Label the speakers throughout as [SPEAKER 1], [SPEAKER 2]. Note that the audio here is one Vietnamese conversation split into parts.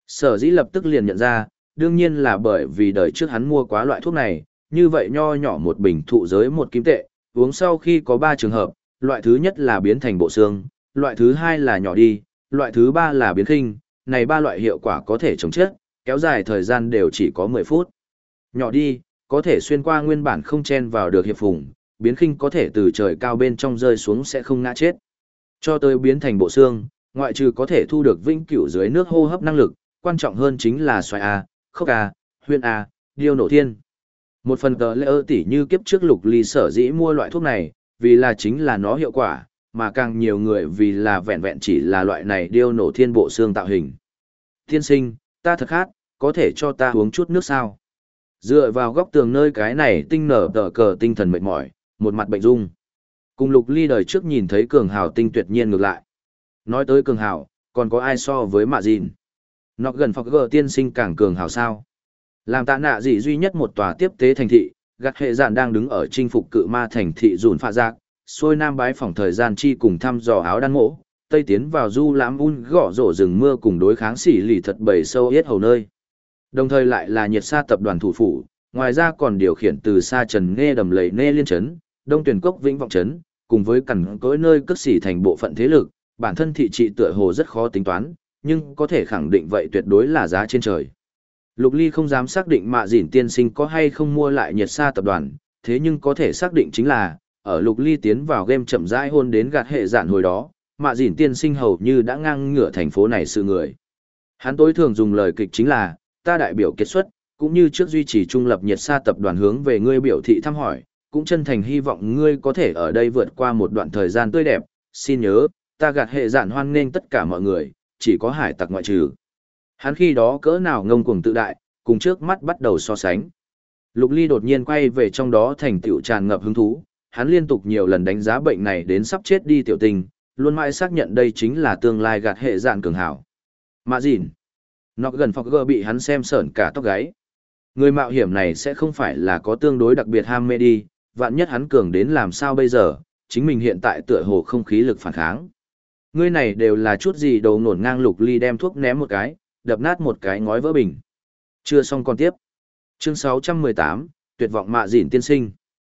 [SPEAKER 1] Sở dĩ lập tức liền nhận ra, đương nhiên là bởi vì đời trước hắn mua quá loại thuốc này, như vậy nho nhỏ một bình thụ giới 1 kim tệ, uống sau khi có 3 trường hợp, loại thứ nhất là biến thành bộ xương, loại thứ hai là nhỏ đi, loại thứ ba là biến khinh, này 3 loại hiệu quả có thể chống chết, kéo dài thời gian đều chỉ có 10 phút. Nhỏ đi, có thể xuyên qua nguyên bản không chen vào được hiệp phùng, biến khinh có thể từ trời cao bên trong rơi xuống sẽ không ngã chết. Cho tới biến thành bộ xương, ngoại trừ có thể thu được vĩnh cửu dưới nước hô hấp năng lực, quan trọng hơn chính là xoài A, khốc A, huyên A, điêu nổ thiên. Một phần tờ lễ tỷ như kiếp trước Lục Ly sở dĩ mua loại thuốc này, vì là chính là nó hiệu quả, mà càng nhiều người vì là vẹn vẹn chỉ là loại này điêu nổ thiên bộ xương tạo hình. Thiên sinh, ta thật khát, có thể cho ta uống chút nước sao? Dựa vào góc tường nơi cái này tinh nở tờ cờ tinh thần mệt mỏi, một mặt bệnh dung. Cùng Lục Ly đời trước nhìn thấy cường hào tinh tuyệt nhiên ngược lại. Nói tới cường hào, còn có ai so với mạ dìn? Nó gần phọc gờ tiên sinh càng cường hào sao? Làm tạ nạ gì duy nhất một tòa tiếp tế thành thị, gạt hệ dạn đang đứng ở chinh phục cự ma thành thị dùn pha giác, xuôi nam bái phỏng thời gian chi cùng thăm dò áo đan mỗ, tây tiến vào du lãm un gõ rổ rừng mưa cùng đối kháng xỉ lì thật bầy sâu yết hầu nơi. Đồng thời lại là nhiệt sa tập đoàn thủ phủ, ngoài ra còn điều khiển từ xa trần nghe đầm lầy nê liên trấn, đông tuyển cốc vĩnh vọng trấn, cùng với cẩn cỗi nơi cất xỉ thành bộ phận thế lực, bản thân thị trị tựa hồ rất khó tính toán, nhưng có thể khẳng định vậy tuyệt đối là giá trên trời. Lục Ly không dám xác định Mạ Dĩn tiên sinh có hay không mua lại nhiệt sa tập đoàn, thế nhưng có thể xác định chính là, ở Lục Ly tiến vào game chậm rãi hôn đến gạt hệ dạn hồi đó, Mạ Dĩn tiên sinh hầu như đã ngang ngửa thành phố này sự người. Hắn tối thường dùng lời kịch chính là, ta đại biểu kết xuất, cũng như trước duy trì trung lập nhiệt sa tập đoàn hướng về ngươi biểu thị thăm hỏi, cũng chân thành hy vọng ngươi có thể ở đây vượt qua một đoạn thời gian tươi đẹp, xin nhớ, ta gạt hệ dạn hoan nghênh tất cả mọi người, chỉ có hải tặc ngoại trừ. Hắn khi đó cỡ nào ngông cuồng tự đại, cùng trước mắt bắt đầu so sánh. Lục Ly đột nhiên quay về trong đó thành tựu tràn ngập hứng thú, hắn liên tục nhiều lần đánh giá bệnh này đến sắp chết đi tiểu tình, luôn mãi xác nhận đây chính là tương lai gạt hệ dạn cường hảo. Mạ Dĩn. Nó gần phọc gờ bị hắn xem sởn cả tóc gáy. Người mạo hiểm này sẽ không phải là có tương đối đặc biệt ham mê đi, vạn nhất hắn cường đến làm sao bây giờ, chính mình hiện tại tựa hồ không khí lực phản kháng. Ngươi này đều là chút gì đầu nổn ngang. Lục Ly đem thuốc ném một cái, đập nát một cái ngói vỡ bình. Chưa xong còn tiếp. Chương 618, tuyệt vọng Mạ Dĩn tiên sinh.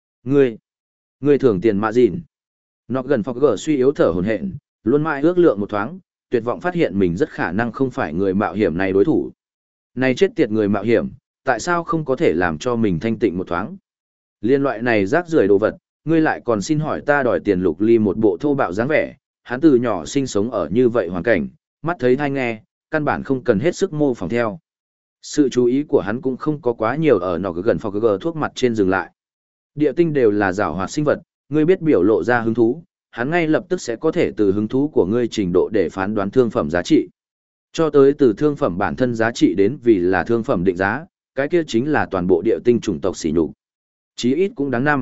[SPEAKER 1] Ngươi thưởng tiền Mạ Dĩn. Nó gần phọc gờ suy yếu thở hổn hển, luôn mãi ước lượng một thoáng, tuyệt vọng phát hiện mình rất khả năng không phải người mạo hiểm này đối thủ. Này chết tiệt người mạo hiểm, tại sao không có thể làm cho mình thanh tịnh một thoáng? Liên loại này rác rưởi đồ vật, ngươi lại còn xin hỏi ta đòi tiền. Lục Ly một bộ thô bạo dáng vẻ, hắn từ nhỏ sinh sống ở như vậy hoàn cảnh, mắt thấy tai nghe, căn bản không cần hết sức mô phỏng theo. Sự chú ý của hắn cũng không có quá nhiều ở nó gần phọc gờ thuốc mặt trên dừng lại. Địa tinh đều là giảo hoạt sinh vật, ngươi biết biểu lộ ra hứng thú, hắn ngay lập tức sẽ có thể từ hứng thú của ngươi trình độ để phán đoán thương phẩm giá trị. Cho tới từ thương phẩm bản thân giá trị đến vì là thương phẩm định giá, cái kia chính là toàn bộ địa tinh chủng tộc sỉ nhục. Chí ít cũng đáng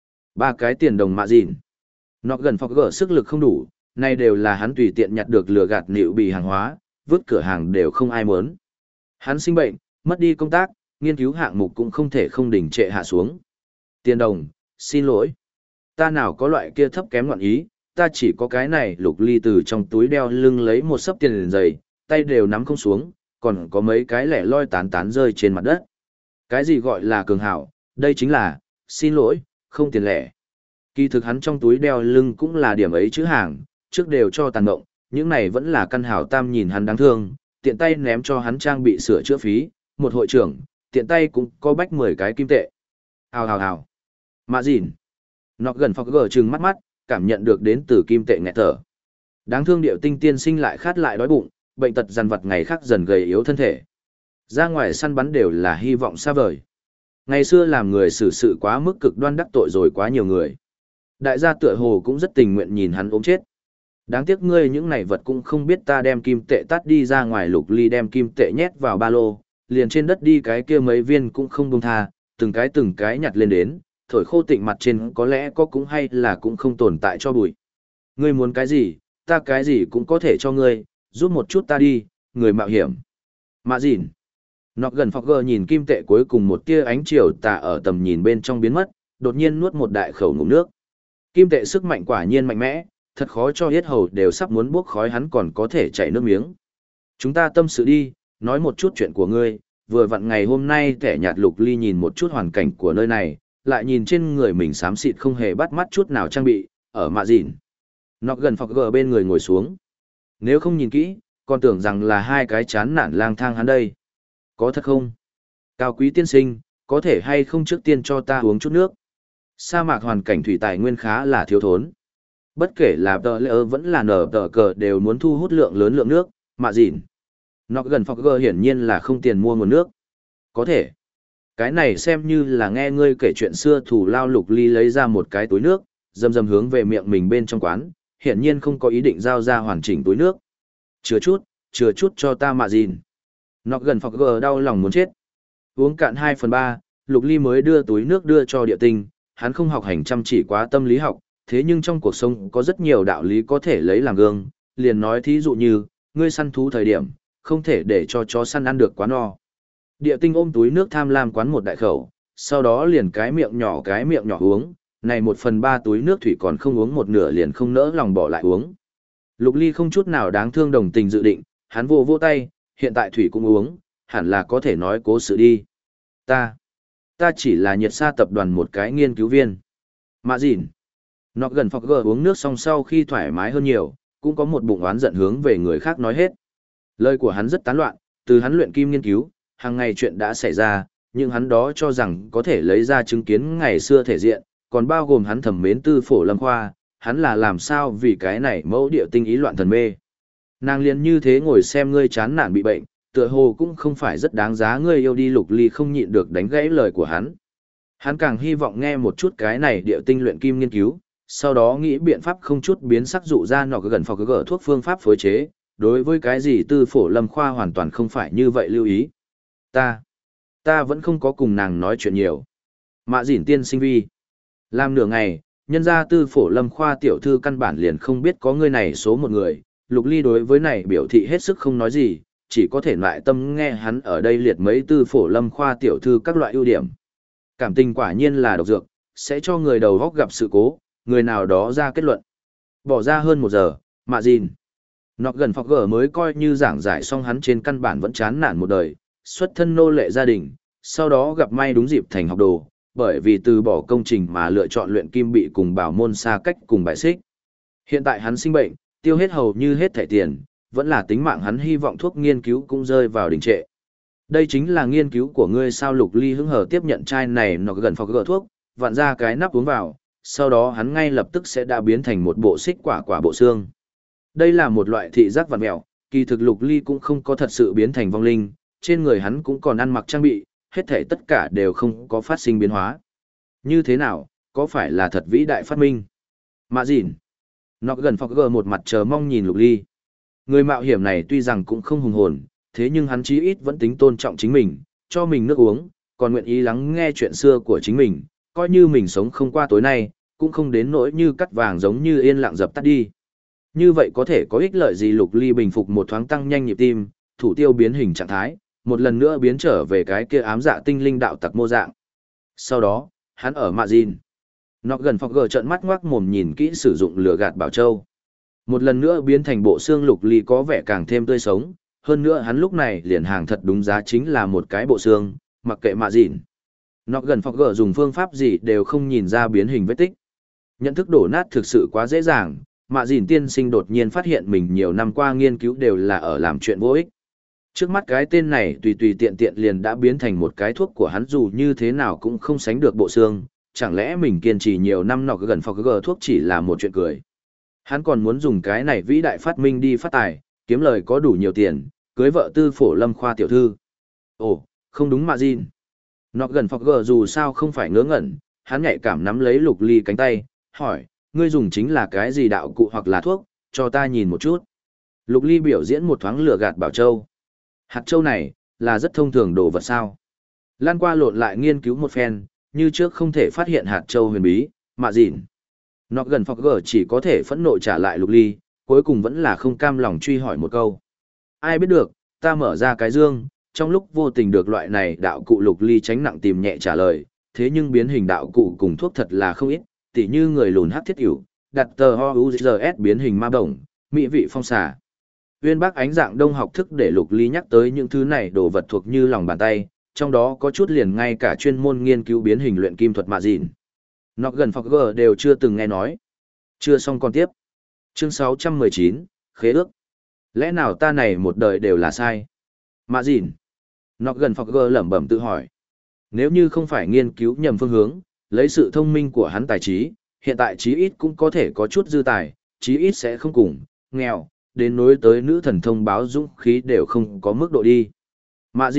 [SPEAKER 1] 3 cái tiền đồng Mạ Dĩn. Nó gần phọc gỡ sức lực không đủ, nay đều là hắn tùy tiện nhặt được lừa gạt nịu bì hàng hóa, vứt cửa hàng đều không ai muốn. Hắn sinh bệnh, mất đi công tác, nghiên cứu hạng mục cũng không thể không đình trệ hạ xuống. Tiền đồng, xin lỗi. Ta nào có loại kia thấp kém ngọn ý, ta chỉ có cái này. Lục Ly từ trong túi đeo lưng lấy một xấp tiền liền dày, tay đều nắm không xuống, còn có mấy cái lẻ loi tán tán rơi trên mặt đất. Cái gì gọi là cường hảo, đây chính là, xin lỗi, không tiền lẻ. Kỳ thực hắn trong túi đeo lưng cũng là điểm ấy chữ hàng, trước đều cho tàn động, những này vẫn là căn hảo tam nhìn hắn đáng thương, tiện tay ném cho hắn trang bị sửa chữa phí, một hội trưởng, tiện tay cũng có bách 10 cái kim tệ. Hào. Mạ Dĩn. Nó gần phọc gờ trừng mắt mắt, cảm nhận được đến từ kim tệ nghẹt thở. Đáng thương điệu tinh tiên sinh lại khát lại đói bụng, bệnh tật dằn vặt ngày khác dần gầy yếu thân thể. Ra ngoài săn bắn đều là hy vọng xa vời. Ngày xưa làm người xử sự quá mức cực đoan đắc tội rồi quá nhiều người. Đại gia tựa hồ cũng rất tình nguyện nhìn hắn ốm chết. Đáng tiếc ngươi những này vật cũng không biết ta đem kim tệ tắt đi ra ngoài. Lục Ly đem kim tệ nhét vào ba lô, liền trên đất đi cái kia mấy viên cũng không buông tha, từng cái nhặt lên đến, thổi khô tịnh mặt trên có lẽ có cũng hay là cũng không tồn tại cho bụi. Ngươi muốn cái gì, ta cái gì cũng có thể cho ngươi, giúp một chút ta đi, người mạo hiểm. Mạ Dĩn. Nó gần phọc gờ nhìn kim tệ cuối cùng một tia ánh chiều tà ở tầm nhìn bên trong biến mất, đột nhiên nuốt một đại khẩu ngụm nước. Kim tệ sức mạnh quả nhiên mạnh mẽ, thật khó cho hết hầu đều sắp muốn bốc khói hắn còn có thể chảy nước miếng. Chúng ta tâm sự đi, Nói một chút chuyện của ngươi, vừa vặn ngày hôm nay kẻ nhạt Lục Ly nhìn một chút hoàn cảnh của nơi này, lại nhìn trên người mình xám xịt không hề bắt mắt chút nào trang bị, ở mạ dịn. Nó gần phọc gờ bên người ngồi xuống. Nếu không nhìn kỹ, còn tưởng rằng là hai cái chán nản lang thang hắn đây. Có thật không? Cao quý tiên sinh, có thể hay không trước tiên cho ta uống chút nước? Sa mạc hoàn cảnh thủy tài nguyên khá là thiếu thốn. Bất kể là tờ lỡ vẫn là nở tờ cờ đều muốn thu hút lượng lớn lượng nước, mạ dịn. Nó gần phọc gờ hiển nhiên là không tiền mua nguồn nước. Có thể. Cái này xem như là nghe ngươi kể chuyện xưa thủ lao. Lục Ly lấy ra một cái túi nước, dầm dầm hướng về miệng mình bên trong quán, hiển nhiên không có ý định giao ra hoàn chỉnh túi nước. Chừa chút cho ta mạ dìn. Nó gần phọc gờ đau lòng muốn chết. Uống cạn 2/3, Lục Ly mới đưa túi nước đưa cho địa tinh, hắn không học hành chăm chỉ quá tâm lý học, thế nhưng trong cuộc sống có rất nhiều đạo lý có thể lấy làm gương, liền nói thí dụ như, ngươi săn thú thời điểm, không thể để cho chó săn ăn được quá no. Địa tinh ôm túi nước tham lam quán một đại khẩu, sau đó liền cái miệng nhỏ uống, này 1/3 túi nước thủy còn không uống một nửa liền không nỡ lòng bỏ lại uống. Lục Ly không chút nào đáng thương đồng tình dự định, hắn vô tay, hiện tại thủy cũng uống, hẳn là có thể nói cố sự đi. Ta chỉ là nhiệt sa tập đoàn một cái nghiên cứu viên. Mạ dịn. Nó gần phọc gờ uống nước xong sau khi thoải mái hơn nhiều, cũng có một bụng oán giận hướng về người khác nói hết. Lời của hắn rất tán loạn, từ hắn luyện kim nghiên cứu, hàng ngày chuyện đã xảy ra, nhưng hắn đó cho rằng có thể lấy ra chứng kiến ngày xưa thể diện, còn bao gồm hắn thẩm mến Tư Phổ Lâm Khoa, hắn là làm sao vì cái này mẫu địa tinh ý loạn thần mê. Nàng liền như thế ngồi xem ngươi chán nản bị bệnh, tựa hồ cũng không phải rất đáng giá ngươi yêu đi. Lục Ly không nhịn được đánh gãy lời của hắn. Hắn càng hy vọng nghe một chút cái này địa tinh luyện kim nghiên cứu, sau đó nghĩ biện pháp không chút biến sắc dụ ra nọ gần phọc gỡ thuốc phương pháp phối chế, đối với cái gì Tư Phổ Lâm Khoa hoàn toàn không phải như vậy lưu ý. Ta vẫn không có cùng nàng nói chuyện nhiều. Mạ dĩn tiên sinh vi. Làm nửa ngày, nhân gia Tư Phổ Lâm Khoa tiểu thư căn bản liền không biết có người này số một người. Lục Ly đối với này biểu thị hết sức không nói gì, chỉ có thể lại tâm nghe hắn ở đây liệt mấy Tư Phổ Lâm Khoa tiểu thư các loại ưu điểm. Cảm tình quả nhiên là độc dược, sẽ cho người đầu góc gặp sự cố, người nào đó ra kết luận. Bỏ ra hơn 1 giờ, mạ dìn. Nó gần phọc gở mới coi như giảng giải xong hắn trên căn bản vẫn chán nản một đời, xuất thân nô lệ gia đình, sau đó gặp may đúng dịp thành học đồ, bởi vì từ bỏ công trình mà lựa chọn luyện kim bị cùng bảo môn xa cách cùng bài xích. Hiện tại hắn sinh bệnh, tiêu hết hầu như hết thẻ tiền, vẫn là tính mạng hắn hy vọng thuốc nghiên cứu cũng rơi vào đình trệ. Đây chính là nghiên cứu của ngươi sao? Lục Ly hứng hờ tiếp nhận chai này nó gần phọc gở thuốc, vặn ra cái nắp uống vào, sau đó hắn ngay lập tức sẽ đã biến thành một bộ xích quả bộ xương. Đây là một loại thị giác vặn mẹo, kỳ thực Lục Ly cũng không có thật sự biến thành vong linh, trên người hắn cũng còn ăn mặc trang bị, hết thảy tất cả đều không có phát sinh biến hóa. Như thế nào, có phải là thật vĩ đại phát minh? Mạ dịn. Nó gần phọc gở một mặt chờ mong nhìn Lục Ly. Người mạo hiểm này tuy rằng cũng không hùng hồn, thế nhưng hắn chí ít vẫn tính tôn trọng chính mình, cho mình nước uống, còn nguyện ý lắng nghe chuyện xưa của chính mình, coi như mình sống không qua tối nay, cũng không đến nỗi như cắt vàng giống như yên lặng dập tắt đi. Như vậy có thể có ích lợi gì? Lục Ly bình phục một thoáng tăng nhanh nhịp tim, thủ tiêu biến hình trạng thái, một lần nữa biến trở về cái kia ám dạ tinh linh đạo tặc mô dạng. Sau đó, hắn ở mạ dìn. Nó gần phọc gờ trợn mắt ngoác mồm nhìn kỹ sử dụng lửa gạt bảo châu. Một lần nữa biến thành bộ xương. Lục Ly có vẻ càng thêm tươi sống, hơn nữa hắn lúc này liền hàng thật đúng giá chính là một cái bộ xương, mặc kệ mạ dịn. Nó gần phọc gở dùng phương pháp gì đều không nhìn ra biến hình vết tích. Nhận thức đổ nát thực sự quá dễ dàng, mạ dịn tiên sinh đột nhiên phát hiện mình nhiều năm qua nghiên cứu đều là ở làm chuyện vô ích. Trước mắt cái tên này tùy tùy tiện tiện liền đã biến thành một cái thuốc của hắn, dù như thế nào cũng không sánh được bộ xương, chẳng lẽ mình kiên trì nhiều năm nọ gần phọc gở thuốc chỉ là một chuyện cười. Hắn còn muốn dùng cái này vĩ đại phát minh đi phát tài, kiếm lời có đủ nhiều tiền, cưới vợ Tư Phổ Lâm Khoa tiểu thư. Ồ, không đúng mạ dìn. Nó gần phọc gở dù sao không phải ngớ ngẩn, hắn nhạy cảm nắm lấy Lục Ly cánh tay, hỏi, ngươi dùng chính là cái gì đạo cụ hoặc là thuốc, cho ta nhìn một chút. Lục Ly biểu diễn một thoáng lửa gạt bảo châu. Hạt châu này, là rất thông thường đồ vật sao. Lan qua lộn lại nghiên cứu một phen, như trước không thể phát hiện hạt châu huyền bí, mạ dìn. Nó gần phọc gở chỉ có thể phẫn nộ trả lại Lục Ly, cuối cùng vẫn là không cam lòng truy hỏi một câu. Ai biết được, ta mở ra cái dương, trong lúc vô tình được loại này đạo cụ. Lục Ly tránh nặng tìm nhẹ trả lời, thế nhưng biến hình đạo cụ cùng thuốc thật là không ít, tỉ như người lùn hắc thiết ỉu, đặt tờ HUZS biến hình ma bổng, mỹ vị phong xà. Uyên bác ánh dạng đông học thức để Lục Ly nhắc tới những thứ này đồ vật thuộc như lòng bàn tay, trong đó có chút liền ngay cả chuyên môn nghiên cứu biến hình luyện kim thuật mạ dìn. Nó gần Phọc G đều chưa từng nghe nói. Chưa xong còn tiếp. Chương 619, Khế ước. Lẽ nào ta này một đời đều là sai? Mạ dìn. Nó gần Phọc G lẩm bẩm tự hỏi. Nếu như không phải nghiên cứu nhầm phương hướng, lấy sự thông minh của hắn tài trí, hiện tại chí ít cũng có thể có chút dư tài, chí ít sẽ không cùng, nghèo, đến nối tới nữ thần thông báo dũng khí đều không có mức độ đi. Mạ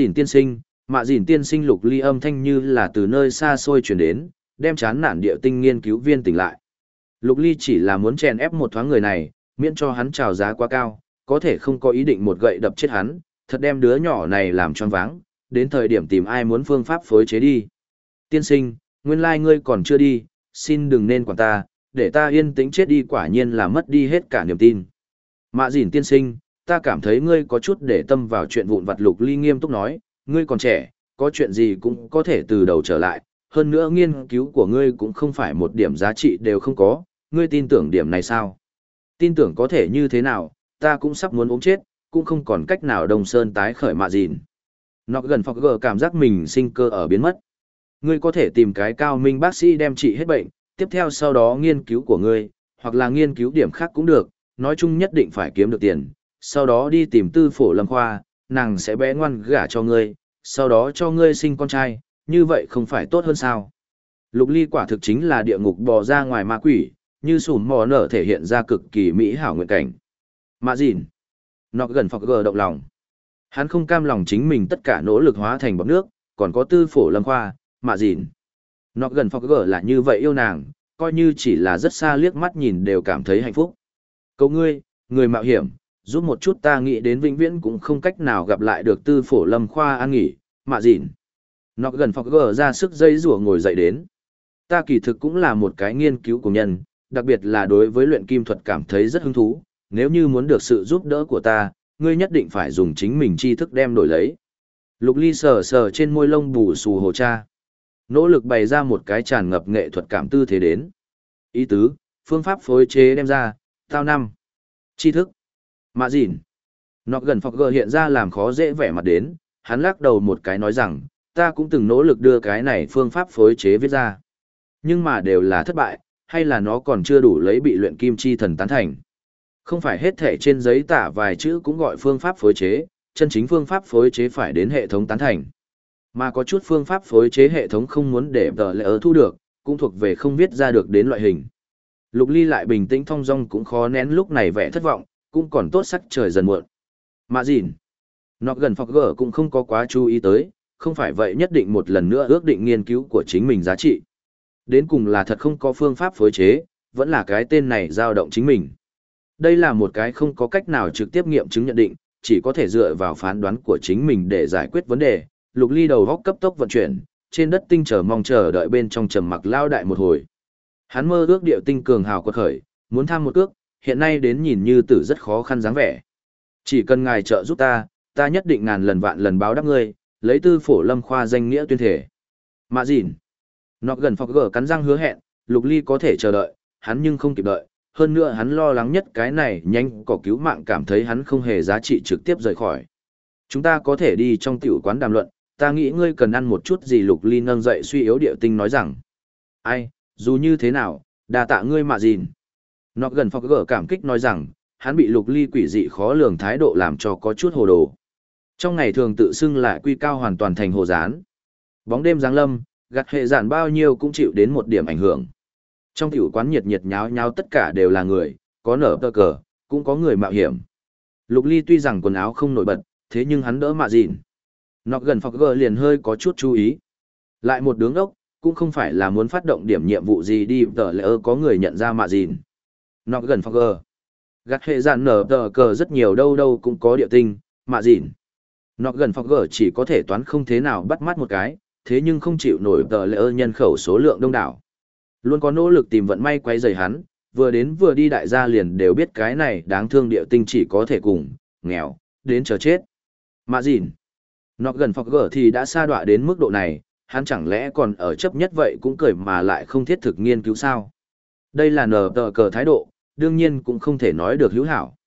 [SPEAKER 1] dìn tiên sinh Lục Ly âm thanh như là từ nơi xa xôi truyền đến, đem chán nản địa tinh nghiên cứu viên tỉnh lại. Lục Ly chỉ là muốn chèn ép một thoáng người này, miễn cho hắn trào giá quá cao, có thể không có ý định một gậy đập chết hắn, thật đem đứa nhỏ này làm choáng váng, đến thời điểm tìm ai muốn phương pháp phối chế đi. Tiên sinh, nguyên lai ngươi còn chưa đi, xin đừng nên quản ta, để ta yên tĩnh chết đi, quả nhiên là mất đi hết cả niềm tin. Mạ dìn tiên sinh, ta cảm thấy ngươi có chút để tâm vào chuyện vụn vặt. Lục Ly nghiêm túc nói, ngươi còn trẻ, có chuyện gì cũng có thể từ đầu trở lại, hơn nữa nghiên cứu của ngươi cũng không phải một điểm giá trị đều không có, ngươi tin tưởng điểm này sao? Tin tưởng có thể như thế nào, ta cũng sắp muốn ốm chết, cũng không còn cách nào Đông Sơn tái khởi. Mạ dìn. Nó gần Phọc G cảm giác mình sinh cơ ở biến mất. Ngươi có thể tìm cái cao minh bác sĩ đem trị hết bệnh, tiếp theo sau đó nghiên cứu của ngươi, hoặc là nghiên cứu điểm khác cũng được, nói chung nhất định phải kiếm được tiền, sau đó đi tìm Tư Phổ Lâm khoa, nàng sẽ bé ngoan gả cho ngươi, sau đó cho ngươi sinh con trai, như vậy không phải tốt hơn sao? Lục Ly quả thực chính là địa ngục bò ra ngoài ma quỷ, như sùn mò nở thể hiện ra cực kỳ mỹ hảo nguyện cảnh. Mạ dìn. Nó gần Phọc G động lòng. Hắn không cam lòng chính mình tất cả nỗ lực hóa thành bọt nước, còn có Tư Phổ Lâm khoa, Mạ dìn. Nó gần Phọc G là như vậy yêu nàng, coi như chỉ là rất xa liếc mắt nhìn đều cảm thấy hạnh phúc. Cầu ngươi, người mạo hiểm, giúp một chút ta nghĩ đến vĩnh viễn cũng không cách nào gặp lại được Tư Phổ Lâm khoa an nghỉ. Mạ dìn. Nó gần Phọc G ra sức dây rủa ngồi dậy đến. Ta kỳ thực cũng là một cái nghiên cứu của nhân, đặc biệt là đối với luyện kim thuật cảm thấy rất hứng thú, nếu như muốn được sự giúp đỡ của ta, ngươi nhất định phải dùng chính mình tri thức đem đổi lấy. Lục Ly sờ sờ trên môi lông bù xù hồ cha, nỗ lực bày ra một cái tràn ngập nghệ thuật cảm tư thế đến. Ý tứ, phương pháp phối chế đem ra, tao năm. Tri thức. Mạ dìn. Nó gần Phọc G hiện ra làm khó dễ vẻ mặt đến, hắn lắc đầu một cái nói rằng, ta cũng từng nỗ lực đưa cái này phương pháp phối chế viết ra. Nhưng mà đều là thất bại, hay là nó còn chưa đủ lấy bị luyện kim chi thần tán thành. Không phải hết thể trên giấy tả vài chữ cũng gọi phương pháp phối chế, chân chính phương pháp phối chế phải đến hệ thống tán thành. Mà có chút phương pháp phối chế hệ thống không muốn để tờ lệ thu được, cũng thuộc về không viết ra được đến loại hình. Lục Ly lại bình tĩnh thong dong cũng khó nén lúc này vẻ thất vọng, cũng còn tốt sắc trời dần muộn. Mạ dìn. Nó gần Phọc G cũng không có quá chú ý tới, không phải vậy nhất định một lần nữa ước định nghiên cứu của chính mình giá trị. Đến cùng là thật không có phương pháp phối chế, vẫn là cái tên này dao động chính mình. Đây là một cái không có cách nào trực tiếp nghiệm chứng nhận định, chỉ có thể dựa vào phán đoán của chính mình để giải quyết vấn đề. Lục Ly đầu góc cấp tốc vận chuyển, trên đất tinh chờ đợi bên trong trầm mặc lao đại một hồi. Hắn mơ ước điệu tinh cường hào quật khởi, muốn tham một cước, hiện nay đến nhìn như tử rất khó khăn dáng vẻ. Chỉ cần ngài trợ giúp ta nhất định ngàn lần vạn lần báo đáp ngươi, lấy Tư Phổ Lâm khoa danh nghĩa tuyên thể. Mạ dìn. Nó gần Phọc G cắn răng hứa hẹn, Lục Ly có thể chờ đợi, hắn nhưng không kịp đợi, hơn nữa hắn lo lắng nhất cái này nhanh cỏ cứu mạng cảm thấy hắn không hề giá trị trực tiếp rời khỏi. Chúng ta có thể đi trong tiểu quán đàm luận, ta nghĩ ngươi cần ăn một chút gì. Lục Ly nâng dậy suy yếu điệu tinh nói rằng. Ai, dù như thế nào, đà tạ ngươi Mạ dìn. Nó gần Phọc G cảm kích nói rằng, hắn bị Lục Ly quỷ dị khó lường thái độ làm cho có chút hồ đồ. Trong ngày thường tự xưng lại quy cao hoàn toàn thành hồ dán. Bóng đêm giáng lâm, gặt hệ giản bao nhiêu cũng chịu đến một điểm ảnh hưởng. Trong tiểu quán nhiệt nhiệt nháo nháo tất cả đều là người, có nở tơ cờ, cũng có người mạo hiểm. Lục Ly tuy rằng quần áo không nổi bật, thế nhưng hắn đỡ Mạ dìn. Nó gần Phọc G liền hơi có chút chú ý. Lại một đứng ốc, cũng không phải là muốn phát động điểm nhiệm vụ gì đi tờ lỡ có người nhận ra Mạ dìn. Nó gần Phọc G. Gặt hệ giản nở tờ cờ rất nhiều đâu đâu cũng có địa tinh, Mạ dìn. Nó gần Phọc G chỉ có thể toán không thế nào bắt mắt một cái, thế nhưng không chịu nổi tờ lỡ nhân khẩu số lượng đông đảo. Luôn có nỗ lực tìm vận may quấy rầy hắn, vừa đến vừa đi đại gia liền đều biết cái này đáng thương địa tinh chỉ có thể cùng, nghèo, đến chờ chết. Mạ dìn. Nó gần Phọc G thì đã sa đọa đến mức độ này, hắn chẳng lẽ còn ở chấp nhất vậy cũng cười mà lại không thiết thực nghiên cứu sao. Đây là nở tờ cờ thái độ, đương nhiên cũng không thể nói được hữu hảo.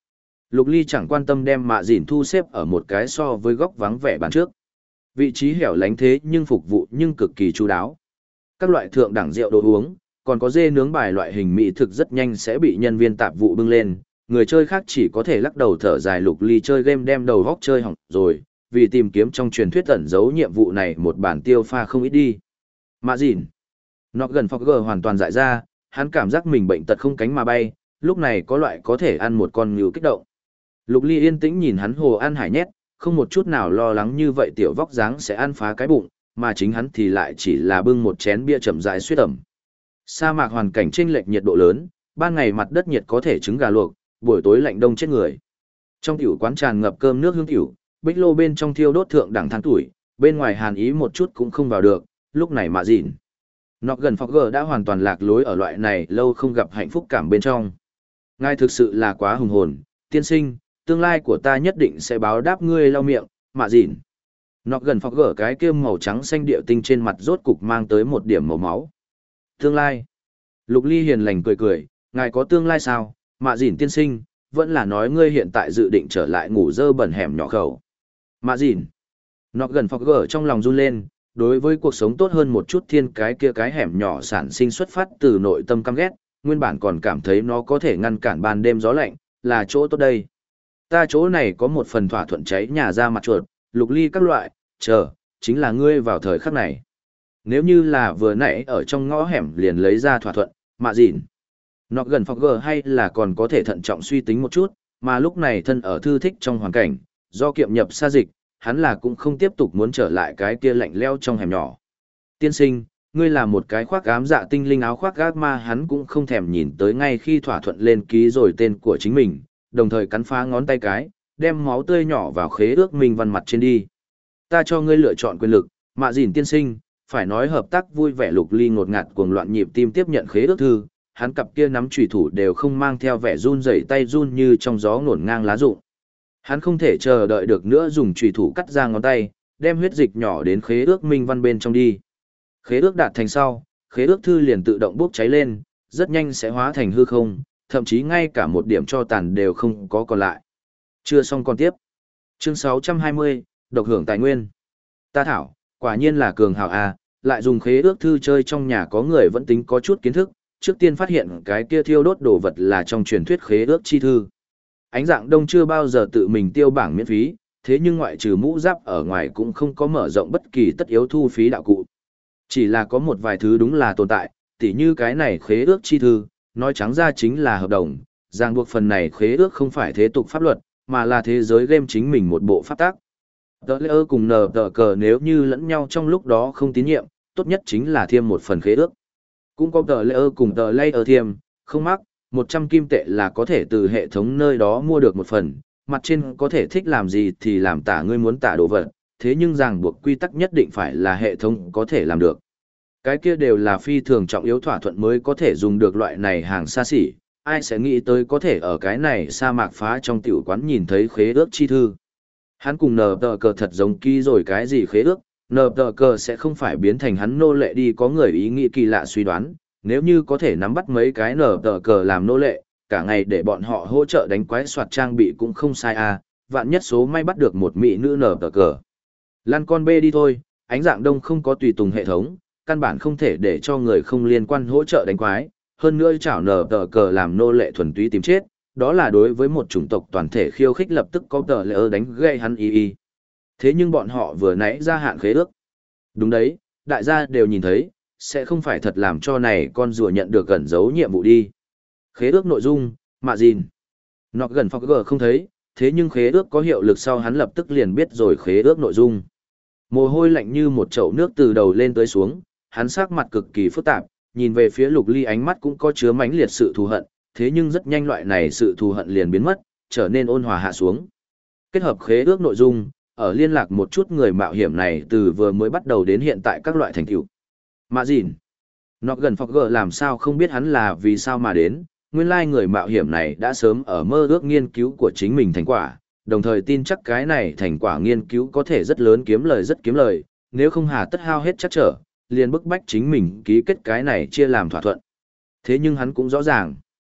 [SPEAKER 1] Lục Ly chẳng quan tâm đem mạ dìn thu xếp ở một cái so với góc vắng vẻ bàn trước. Vị trí hẻo lánh thế nhưng phục vụ nhưng cực kỳ chu đáo. Các loại thượng đẳng rượu đồ uống, còn có dê nướng bài loại hình mỹ thực rất nhanh sẽ bị nhân viên tạp vụ bưng lên. Người chơi khác chỉ có thể lắc đầu thở dài. Lục Ly chơi game đem đầu góc chơi hỏng rồi, vì tìm kiếm trong truyền thuyết ẩn giấu nhiệm vụ này một bản tiêu pha không ít đi. Mạ dìn. Nó gần Fogger hoàn toàn dại ra, hắn cảm giác mình bệnh tật không cánh mà bay, lúc này có loại có thể ăn một con ngưu kích động. Lục Ly yên tĩnh nhìn hắn hồ ăn hải nhét, không một chút nào lo lắng như vậy tiểu vóc dáng sẽ ăn phá cái bụng, mà chính hắn thì lại chỉ là bưng một chén bia chậm rãi suýt ẩm. Sa mạc hoàn cảnh chênh lệch nhiệt độ lớn, ban ngày mặt đất nhiệt có thể trứng gà luộc, buổi tối lạnh đông chết người. Trong tiểu quán tràn ngập cơm nước hương tiểu, bích lô bên trong thiêu đốt thượng đẳng than tuổi, bên ngoài hàn ý một chút cũng không vào được, lúc này mạ dịn. Nó gần Fogger đã hoàn toàn lạc lối ở loại này lâu không gặp hạnh phúc cảm bên trong. Ngài thực sự là quá hùng hồn, tiên sinh, tương lai của ta nhất định sẽ báo đáp ngươi lau miệng, mạ dịn. Nó gần Fogger cái kia màu trắng xanh điệu tinh trên mặt rốt cục mang tới một điểm màu máu. Tương lai. Lục Ly hiền lành cười cười, ngài có tương lai sao, mạ dịn tiên sinh, vẫn là nói ngươi hiện tại dự định trở lại ngủ dơ bẩn hẻm nhỏ khẩu. Mạ dịn. Nó gần Fogger trong lòng run lên, đối với cuộc sống tốt hơn một chút thiên cái kia cái hẻm nhỏ sản sinh xuất phát từ nội tâm căm ghét, nguyên bản còn cảm thấy nó có thể ngăn cản ban đêm gió lạnh, là chỗ tốt đây. Ta chỗ này có một phần thỏa thuận cháy nhà ra mặt chuột, Lục Ly các loại, chính là ngươi vào thời khắc này. Nếu như là vừa nãy ở trong ngõ hẻm liền lấy ra thỏa thuận, mạ dịn. Nó gần Fogger hay là còn có thể thận trọng suy tính một chút, mà lúc này thân ở thư thích trong hoàn cảnh, do kiệm nhập xa dịch, hắn là cũng không tiếp tục muốn trở lại cái kia lạnh leo trong hẻm nhỏ. Tiên sinh, ngươi là một cái khoác ám dạ tinh linh áo khoác gác ma, hắn cũng không thèm nhìn tới ngay khi thỏa thuận lên ký rồi tên của chính mình, đồng thời cắn phá ngón tay cái, đem máu tươi nhỏ vào khế ước minh văn mặt trên đi. Ta cho ngươi lựa chọn quyền lực, mạ dịn tiên sinh, phải nói hợp tác vui vẻ. Lục Ly ngột ngạt cuồng loạn nhịp tim tiếp nhận khế ước thư, hắn cặp kia nắm chủy thủ đều không mang theo vẻ run rẩy tay run như trong gió ngổn ngang lá rụng. Hắn không thể chờ đợi được nữa dùng chủy thủ cắt ra ngón tay, đem huyết dịch nhỏ đến khế ước minh văn bên trong đi. Khế ước đạt thành sau, khế ước thư liền tự động bốc cháy lên, rất nhanh sẽ hóa thành hư không, thậm chí ngay cả một điểm tro tàn đều không có còn lại. Chưa xong còn tiếp. Chương 620, độc hưởng tài nguyên. Ta thảo, quả nhiên là cường hào a, lại dùng khế ước thư chơi trong nhà có người vẫn tính có chút kiến thức, trước tiên phát hiện cái kia thiêu đốt đồ vật là trong truyền thuyết khế ước chi thư. Ánh dạng đông chưa bao giờ tự mình tiêu bảng miễn phí, thế nhưng ngoại trừ mũ giáp ở ngoài cũng không có mở rộng bất kỳ tất yếu thu phí đạo cụ. Chỉ là có một vài thứ đúng là tồn tại, tỉ như cái này khế ước chi thư, nói trắng ra chính là hợp đồng, ràng buộc phần này khế ước không phải thế tục pháp luật, mà là thế giới game chính mình một bộ pháp tác. Tờ layer cùng nờ tờ cờ nếu như lẫn nhau trong lúc đó không tín nhiệm, tốt nhất chính là thêm một phần khế ước. Cũng có tờ layer cùng tờ layer thêm, không mắc, 100 kim tệ là có thể từ hệ thống nơi đó mua được một phần, mặt trên có thể thích làm gì thì làm tả ngươi muốn tả đồ vật, thế nhưng ràng buộc quy tắc nhất định phải là hệ thống có thể làm được. Cái kia đều là phi thường trọng yếu thỏa thuận mới có thể dùng được loại này hàng xa xỉ, ai sẽ nghĩ tới có thể ở cái này sa mạc phá trong tiểu quán nhìn thấy khế ước chi thư. Hắn cùng nờ tờ cờ thật giống ký rồi cái gì khế ước, nờ tờ cờ sẽ không phải biến thành hắn nô lệ đi. Có người ý nghĩ kỳ lạ suy đoán, nếu như có thể nắm bắt mấy cái nờ tờ cờ làm nô lệ, cả ngày để bọn họ hỗ trợ đánh quái soạt trang bị cũng không sai à, vạn nhất số may bắt được một mỹ nữ nờ tờ cờ. Lăn con bê đi thôi, ánh dạng đông không có tùy tùng hệ thống, căn bản không thể để cho người không liên quan hỗ trợ đánh quái, hơn nữa chảo nờ tờ cờ làm nô lệ thuần túy tìm chết, đó là đối với một chủng tộc toàn thể khiêu khích, lập tức có tờ lỡ đánh gây hắn y. Thế nhưng bọn họ vừa nãy gia hạn khế ước. Đúng đấy, đại gia đều nhìn thấy, sẽ không phải thật làm cho này con rùa nhận được gần giấu nhiệm vụ đi. Khế ước nội dung, mạ dìn. Nó gần Fogger không thấy, thế nhưng khế ước có hiệu lực sau hắn lập tức liền biết rồi khế ước nội dung. Mồ hôi lạnh như một chậu nước từ đầu lên tới xuống, hắn sắc mặt cực kỳ phức tạp, nhìn về phía Lục Ly ánh mắt cũng có chứa mãnh liệt sự thù hận, thế nhưng rất nhanh loại này sự thù hận liền biến mất, trở nên ôn hòa hạ xuống. Kết hợp khế ước nội dung, ở liên lạc một chút người mạo hiểm này từ vừa mới bắt đầu đến hiện tại các loại thành tựu. Mạ dìn. Nó gần Fogger làm sao không biết hắn là vì sao mà đến, nguyên lai người mạo hiểm này đã sớm ở mơ ước nghiên cứu của chính mình thành quả, đồng thời tin chắc cái này thành quả nghiên cứu có thể rất lớn kiếm lời rất kiếm lời, nếu không hà tất hao hết chắc trở, liền bức bách chính mình ký kết cái này chia làm thỏa thuận. Thế nhưng hắn cũng rõ ràng,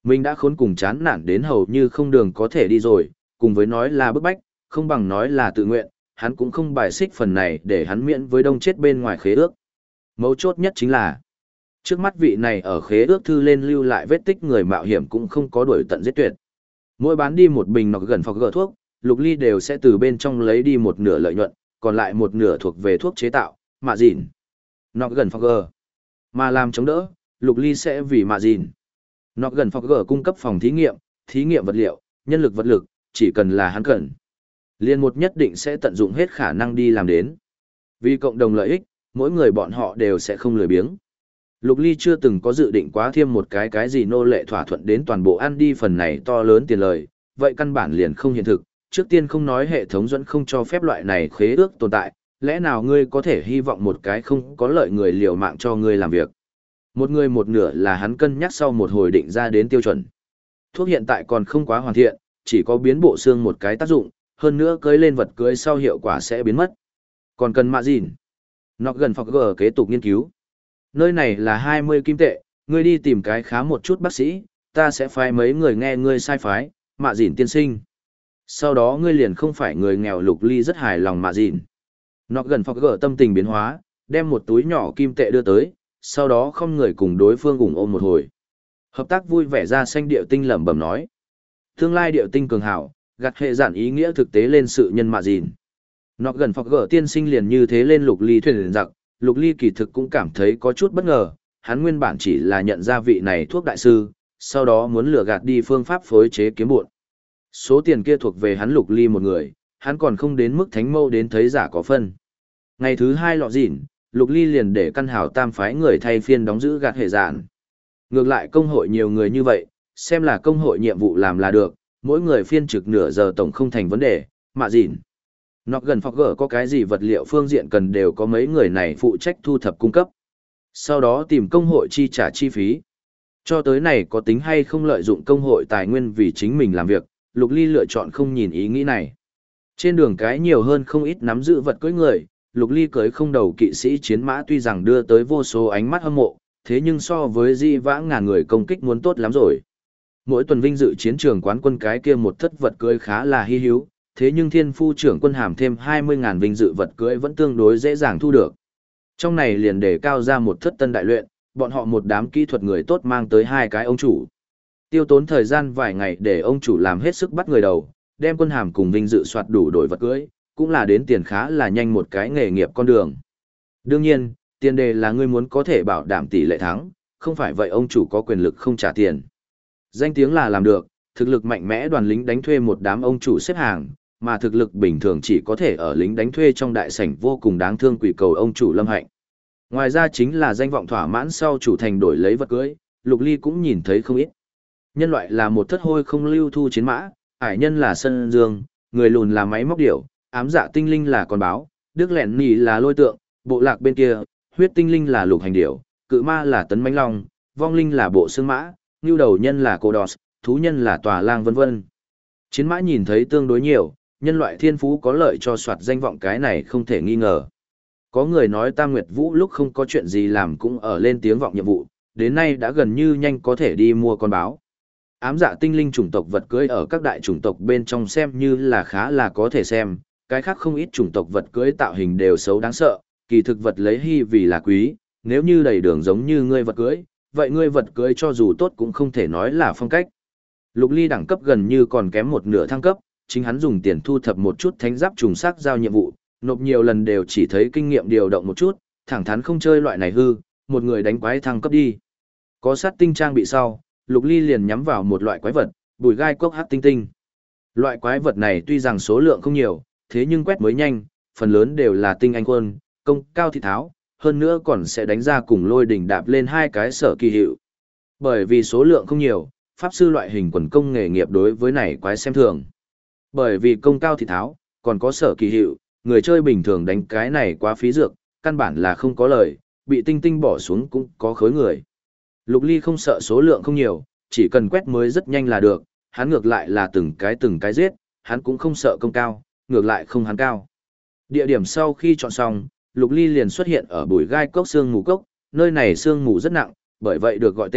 [SPEAKER 1] Mình đã khốn cùng chán nản đến hầu như không đường có thể đi rồi, cùng với nói là bức bách, không bằng nói là tự nguyện, hắn cũng không bài xích phần này để hắn miễn với đông chết bên ngoài khế ước. Mấu chốt nhất chính là, trước mắt vị này ở khế ước thư lên lưu lại vết tích người mạo hiểm cũng không có đuổi tận giết tuyệt. Mỗi bán đi một bình nọc gần phọc gỡ thuốc, Lục Ly đều sẽ từ bên trong lấy đi một nửa lợi nhuận, còn lại một nửa thuộc về thuốc chế tạo, mạ dìn. Nọc gần phọc gỡ. Mà làm chống đỡ, Lục Ly sẽ vì mạ dìn. Nọc gần phọc gỡ cung cấp phòng thí nghiệm vật liệu, nhân lực vật lực, chỉ cần là hắn cần. Liên một nhất định sẽ tận dụng hết khả năng đi làm đến. Vì cộng đồng lợi ích, mỗi người bọn họ đều sẽ không lười biếng. Lục Ly chưa từng có dự định quá thêm một cái gì nô lệ thỏa thuận đến toàn bộ ăn đi phần này to lớn tiền lời, vậy căn bản liền không hiện thực, trước tiên không nói hệ thống dẫn không cho phép loại này khế ước tồn tại, lẽ nào ngươi có thể hy vọng một cái không có lợi người liều mạng cho ngươi làm việc. Một người một nửa là hắn cân nhắc sau một hồi định ra đến tiêu chuẩn. Thuốc hiện tại còn không quá hoàn thiện, chỉ có biến bộ xương một cái tác dụng, hơn nữa cưới lên vật cưới sau hiệu quả sẽ biến mất. Còn cần mạ dìn. Nọc gần phọc gờ kế tục nghiên cứu. Nơi này là 20 kim tệ, ngươi đi tìm cái khá một chút bác sĩ, ta sẽ phái mấy người nghe ngươi sai phái, mạ dìn tiên sinh. Sau đó ngươi liền không phải người nghèo. Lục Ly rất hài lòng mạ dìn. Nọc gần phọc gờ tâm tình biến hóa, đem một túi nhỏ kim tệ đưa tới, sau đó không người cùng đối phương cùng ôm một hồi. Hợp tác vui vẻ ra xanh điệu tinh lẩm bẩm nói. Tương lai điệu tinh cường hảo, gặt hệ giản ý nghĩa thực tế lên sự nhân mạ dìn. Nọc gần phọc gỡ tiên sinh liền như thế lên Lục Ly thuyền giặc, Lục Ly kỳ thực cũng cảm thấy có chút bất ngờ, hắn nguyên bản chỉ là nhận ra vị này thuốc đại sư, sau đó muốn lừa gạt đi phương pháp phối chế kiếm bộn. Số tiền kia thuộc về hắn Lục Ly một người, hắn còn không đến mức thánh mâu đến thấy giả có phân. Ngày thứ 2 lọ dỉn, Lục Ly liền để căn hảo tam phái người thay phiên đóng giữ gạt hệ giản. Ngược lại công hội nhiều người như vậy, xem là công hội nhiệm vụ làm là được, mỗi người phiên trực nửa giờ tổng không thành vấn đề, mạ dỉn. Nọc gần phọc gỡ có cái gì vật liệu phương diện cần đều có mấy người này phụ trách thu thập cung cấp. Sau đó tìm công hội chi trả chi phí. Cho tới này có tính hay không lợi dụng công hội tài nguyên vì chính mình làm việc, Lục Ly lựa chọn không nhìn ý nghĩ này. Trên đường cái nhiều hơn không ít nắm giữ vật cưỡi người, Lục Ly cưỡi không đầu kỵ sĩ chiến mã tuy rằng đưa tới vô số ánh mắt hâm mộ, thế nhưng so với di vãng ngàn người công kích muốn tốt lắm rồi. Mỗi tuần vinh dự chiến trường quán quân cái kia một thất vật cưỡi khá là hy hữu, thế nhưng thiên phu trưởng quân hàm thêm 20.000 vinh dự vật cưỡi vẫn tương đối dễ dàng thu được. Trong này liền đề cao ra một thất tân đại luyện, bọn họ một đám kỹ thuật người tốt mang tới 2 cái ông chủ. Tiêu tốn thời gian vài ngày để ông chủ làm hết sức bắt người đầu, đem quân hàm cùng vinh dự soạt đủ đổi vật cưỡi, cũng là đến tiền khá là nhanh một cái nghề nghiệp con đường. Đương nhiên, tiền đề là ngươi muốn có thể bảo đảm tỷ lệ thắng, không phải vậy ông chủ có quyền lực không trả tiền. Danh tiếng là làm được, thực lực mạnh mẽ đoàn lính đánh thuê một đám ông chủ xếp hàng, mà thực lực bình thường chỉ có thể ở lính đánh thuê trong đại sảnh vô cùng đáng thương quỷ cầu ông chủ Lâm Hạnh. Ngoài ra chính là danh vọng thỏa mãn sau chủ thành đổi lấy vật cưới, Lục Ly cũng nhìn thấy không ít. Nhân loại là một thất hôi không lưu thu chiến mã, ải nhân là sân dương, người lùn là máy móc điểu, ám dạ tinh linh là con báo, đức lẹn nỉ là lôi tượng, bộ lạc bên kia, huyết tinh linh là lục hành điểu, cự ma là tấn mãnh long, vong linh là bộ xương mã, ngưu đầu nhân là cô đọt, thú nhân là tòa lang vân vân. Chiến mã nhìn thấy tương đối nhiều, nhân loại thiên phú có lợi cho soạt danh vọng cái này không thể nghi ngờ. Có người nói Tam Nguyệt Vũ lúc không có chuyện gì làm cũng ở lên tiếng vọng nhiệm vụ, đến nay đã gần như nhanh có thể đi mua con báo. Ám dạ tinh linh chủng tộc vật cưới ở các đại chủng tộc bên trong xem như là khá là có thể xem, cái khác không ít chủng tộc vật cưới tạo hình đều xấu đáng sợ, kỳ thực vật lấy hy vì là quý, nếu như đầy đường giống như ngươi vật cưới, vậy ngươi vật cưới cho dù tốt cũng không thể nói là phong cách. Lục Ly đẳng cấp gần như còn kém một nửa thăng cấp, chính hắn dùng tiền thu thập một chút thánh giáp trùng sắc giao nhiệm vụ, nộp nhiều lần đều chỉ thấy kinh nghiệm điều động một chút, thẳng thắn không chơi loại này hư, một người đánh quái thăng cấp đi. Có sát tinh trang bị sau, Lục Ly liền nhắm vào một loại quái vật, bùi gai cốc hắc tinh tinh. Loại quái vật này tuy rằng số lượng không nhiều, thế nhưng quét mới nhanh, phần lớn đều là tinh anh quân, công cao thị tháo, hơn nữa còn sẽ đánh ra cùng lôi đỉnh đạp lên 2 cái sở kỳ hiệu. Bởi vì số lượng không nhiều, pháp sư loại hình quần công nghề nghiệp đối với này quái xem thường. Bởi vì công cao thị tháo, còn có sở kỳ hiệu, người chơi bình thường đánh cái này quá phí dược, căn bản là không có lời, bị tinh tinh bỏ xuống cũng có khối người. Lục Ly không sợ số lượng không nhiều, chỉ cần quét mới rất nhanh là được, hắn ngược lại là từng cái giết, hắn cũng không sợ công cao, ngược lại không hắn cao. Địa điểm sau khi chọn xong, Lục Ly liền xuất hiện ở bụi gai cốc sương mù cốc, nơi này sương mù rất nặng, bởi vậy được gọi tên,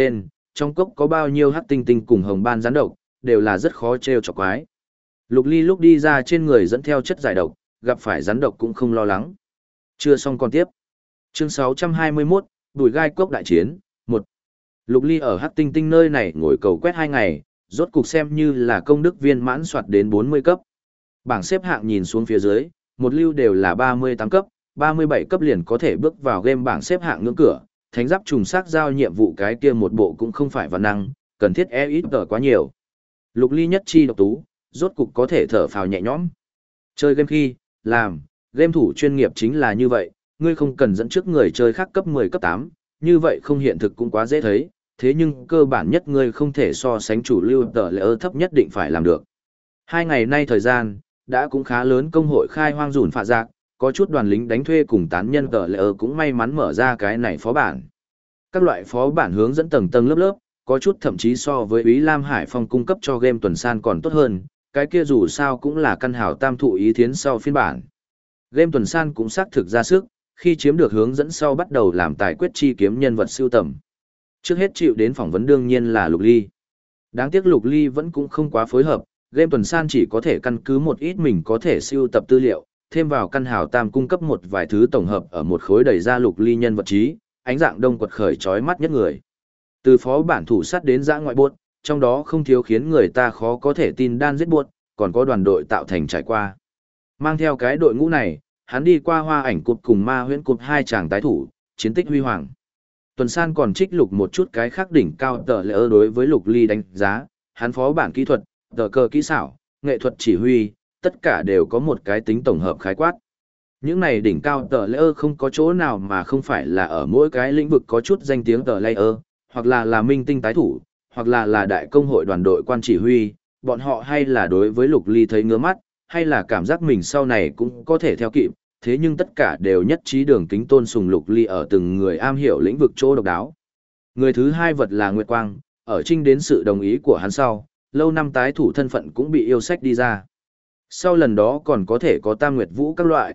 [SPEAKER 1] trong cốc có bao nhiêu hắc tinh tinh cùng hồng ban rắn độc, đều là rất khó trêu chọc quái. Lục Ly lúc đi ra trên người dẫn theo chất giải độc, gặp phải rắn độc cũng không lo lắng. Chưa xong còn tiếp. Chương 621, Bùi Gai Cốc đại chiến, 1. Lục Ly ở hắc tinh tinh nơi này ngồi cầu quét 2 ngày, rốt cục xem như là công đức viên mãn soạt đến 40 cấp. Bảng xếp hạng nhìn xuống phía dưới, một lưu đều là 38 cấp, 37 cấp liền có thể bước vào game bảng xếp hạng ngưỡng cửa. Thánh giáp trùng sắc giao nhiệm vụ cái kia một bộ cũng không phải văn năng, cần thiết ít quá nhiều. Lục Ly nhất chi độc tú, rốt cục có thể thở phào nhẹ nhõm. Chơi game khi, làm, game thủ chuyên nghiệp chính là như vậy, ngươi không cần dẫn trước người chơi khác cấp 10 cấp 8, như vậy không hiện thực cũng quá dễ thấy, thế nhưng cơ bản nhất ngươi không thể so sánh chủ lưu tờ lệ thấp nhất định phải làm được. 2 ngày nay thời gian, đã cũng khá lớn công hội khai hoang rủn phạ giặc, có chút đoàn lính đánh thuê cùng tán nhân tờ lệ cũng may mắn mở ra cái này phó bản. Các loại phó bản hướng dẫn tầng tầng lớp lớp, có chút thậm chí so với Úy Lam Hải Phong cung cấp cho game tuần san còn tốt hơn, cái kia dù sao cũng là căn hảo tam thụ ý thiến sau phiên bản. Game tuần san cũng xác thực ra sức, khi chiếm được hướng dẫn sau bắt đầu làm tài quyết chi kiếm nhân vật siêu tầm. Trước hết chịu đến phỏng vấn đương nhiên là Lục Ly. Đáng tiếc Lục Ly vẫn cũng không quá phối hợp, game tuần san chỉ có thể căn cứ một ít mình có thể siêu tập tư liệu, thêm vào căn hào tam cung cấp một vài thứ tổng hợp ở một khối đẩy ra Lục Ly nhân vật trí, ánh dạng đông quật khởi chói mắt nhất người. Từ phó bản thủ sát đến dã ngoại buốt, trong đó không thiếu khiến người ta khó có thể tin đan giết buốt, còn có đoàn đội tạo thành trải qua. Mang theo cái đội ngũ này, hắn đi qua Hoa Ảnh Cụp cùng Ma Huyễn Cụp 2 chàng tái thủ, chiến tích huy hoàng. Tuần san còn trích lục một chút cái khác đỉnh cao tờ lệ đối với Lục Ly đánh giá, hắn phó bản kỹ thuật, tờ cơ kỹ xảo, nghệ thuật chỉ huy, tất cả đều có một cái tính tổng hợp khái quát. Những này đỉnh cao tờ layer không có chỗ nào mà không phải là ở mỗi cái lĩnh vực có chút danh tiếng tờ layer, hoặc là minh tinh tái thủ, hoặc là đại công hội đoàn đội quan chỉ huy, bọn họ hay là đối với Lục Ly thấy ngứa mắt, hay là cảm giác mình sau này cũng có thể theo kịp, thế nhưng tất cả đều nhất trí đường kính tôn sùng Lục Ly ở từng người am hiểu lĩnh vực chỗ độc đáo. Người thứ hai vật là Nguyệt Quang, ở trinh đến sự đồng ý của hắn sau, lâu năm tái thủ thân phận cũng bị yêu sách đi ra. Sau lần đó còn có thể có Tam Nguyệt Vũ các loại,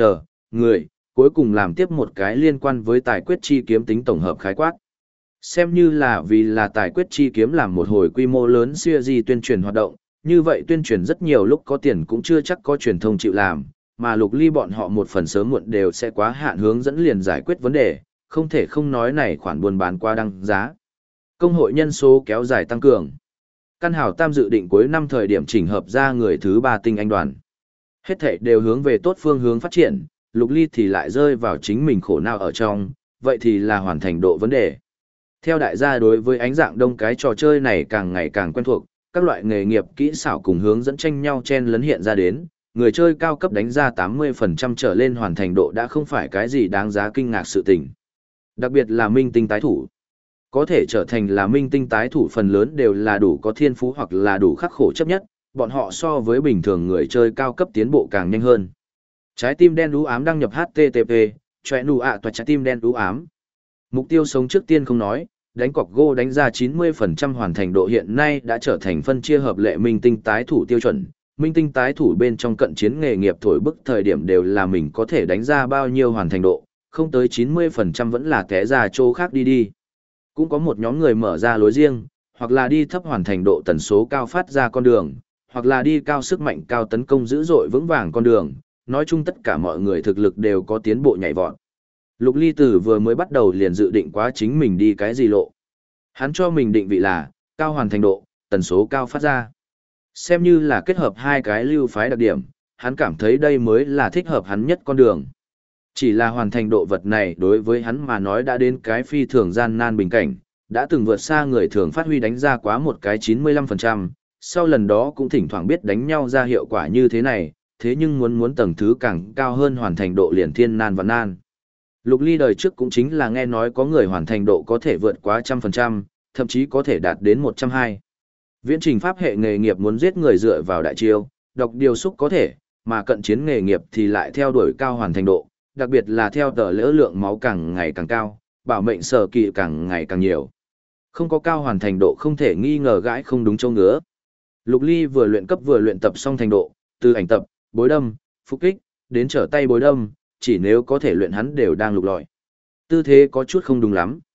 [SPEAKER 1] người, cuối cùng làm tiếp một cái liên quan với tài quyết chi kiếm tính tổng hợp khái quát. Xem như là vì là tài quyết chi kiếm làm một hồi quy mô lớn series tuyên truyền hoạt động, như vậy tuyên truyền rất nhiều lúc có tiền cũng chưa chắc có truyền thông chịu làm, mà Lục Ly bọn họ một phần sớm muộn đều sẽ quá hạn hướng dẫn liền giải quyết vấn đề, không thể không nói này khoản buôn bán qua đăng giá. Công hội nhân số kéo dài tăng cường. Căn hảo tam dự định cuối năm thời điểm chỉnh hợp ra người thứ 3 tinh anh đoàn. Hết thảy đều hướng về tốt phương hướng phát triển, Lục Ly thì lại rơi vào chính mình khổ não ở trong, vậy thì là hoàn thành độ vấn đề. Theo đại gia đối với ánh dạng đông cái trò chơi này càng ngày càng quen thuộc, các loại nghề nghiệp kỹ xảo cùng hướng dẫn tranh nhau chen lấn hiện ra đến, người chơi cao cấp đánh ra 80% trở lên hoàn thành độ đã không phải cái gì đáng giá kinh ngạc sự tình. Đặc biệt là minh tinh tái thủ. Có thể trở thành là minh tinh tái thủ phần lớn đều là đủ có thiên phú hoặc là đủ khắc khổ chấp nhất, bọn họ so với bình thường người chơi cao cấp tiến bộ càng nhanh hơn. Trái tim đen đú ám đăng nhập HTTP, chòe nụ ạ toa trái tim đen đú ám. Mục tiêu sống trước tiên không nói, đánh cọc gô đánh ra 90% hoàn thành độ hiện nay đã trở thành phân chia hợp lệ minh tinh tái thủ tiêu chuẩn. Minh tinh tái thủ bên trong cận chiến nghề nghiệp thổi bức thời điểm đều là mình có thể đánh ra bao nhiêu hoàn thành độ, không tới 90% vẫn là té ra chỗ khác đi. Cũng có một nhóm người mở ra lối riêng, hoặc là đi thấp hoàn thành độ tần số cao phát ra con đường, hoặc là đi cao sức mạnh cao tấn công dữ dội vững vàng con đường, nói chung tất cả mọi người thực lực đều có tiến bộ nhảy vọt. Lục Ly Tử vừa mới bắt đầu liền dự định quá chính mình đi cái gì lộ. Hắn cho mình định vị là, cao hoàn thành độ, tần số cao phát ra. Xem như là kết hợp hai cái lưu phái đặc điểm, hắn cảm thấy đây mới là thích hợp hắn nhất con đường. Chỉ là hoàn thành độ vật này đối với hắn mà nói đã đến cái phi thường gian nan bình cảnh, đã từng vượt xa người thường phát huy đánh ra quá một cái 95%, sau lần đó cũng thỉnh thoảng biết đánh nhau ra hiệu quả như thế này, thế nhưng muốn tầng thứ càng cao hơn hoàn thành độ liền thiên nan và nan. Lục Ly đời trước cũng chính là nghe nói có người hoàn thành độ có thể vượt quá 100%, thậm chí có thể đạt đến 120. Viễn trình pháp hệ nghề nghiệp muốn giết người dựa vào đại chiêu, độc điều xúc có thể, mà cận chiến nghề nghiệp thì lại theo đuổi cao hoàn thành độ, đặc biệt là theo tờ lỡ lượng máu càng ngày càng cao, bảo mệnh sở kỳ càng ngày càng nhiều. Không có cao hoàn thành độ không thể nghi ngờ gãi không đúng châu ngứa. Lục Ly vừa luyện cấp vừa luyện tập xong thành độ, từ ảnh tập, bối đâm, phục kích, đến trở tay bối đâm, chỉ nếu có thể luyện hắn đều đang lục lọi. Tư thế có chút không đúng lắm.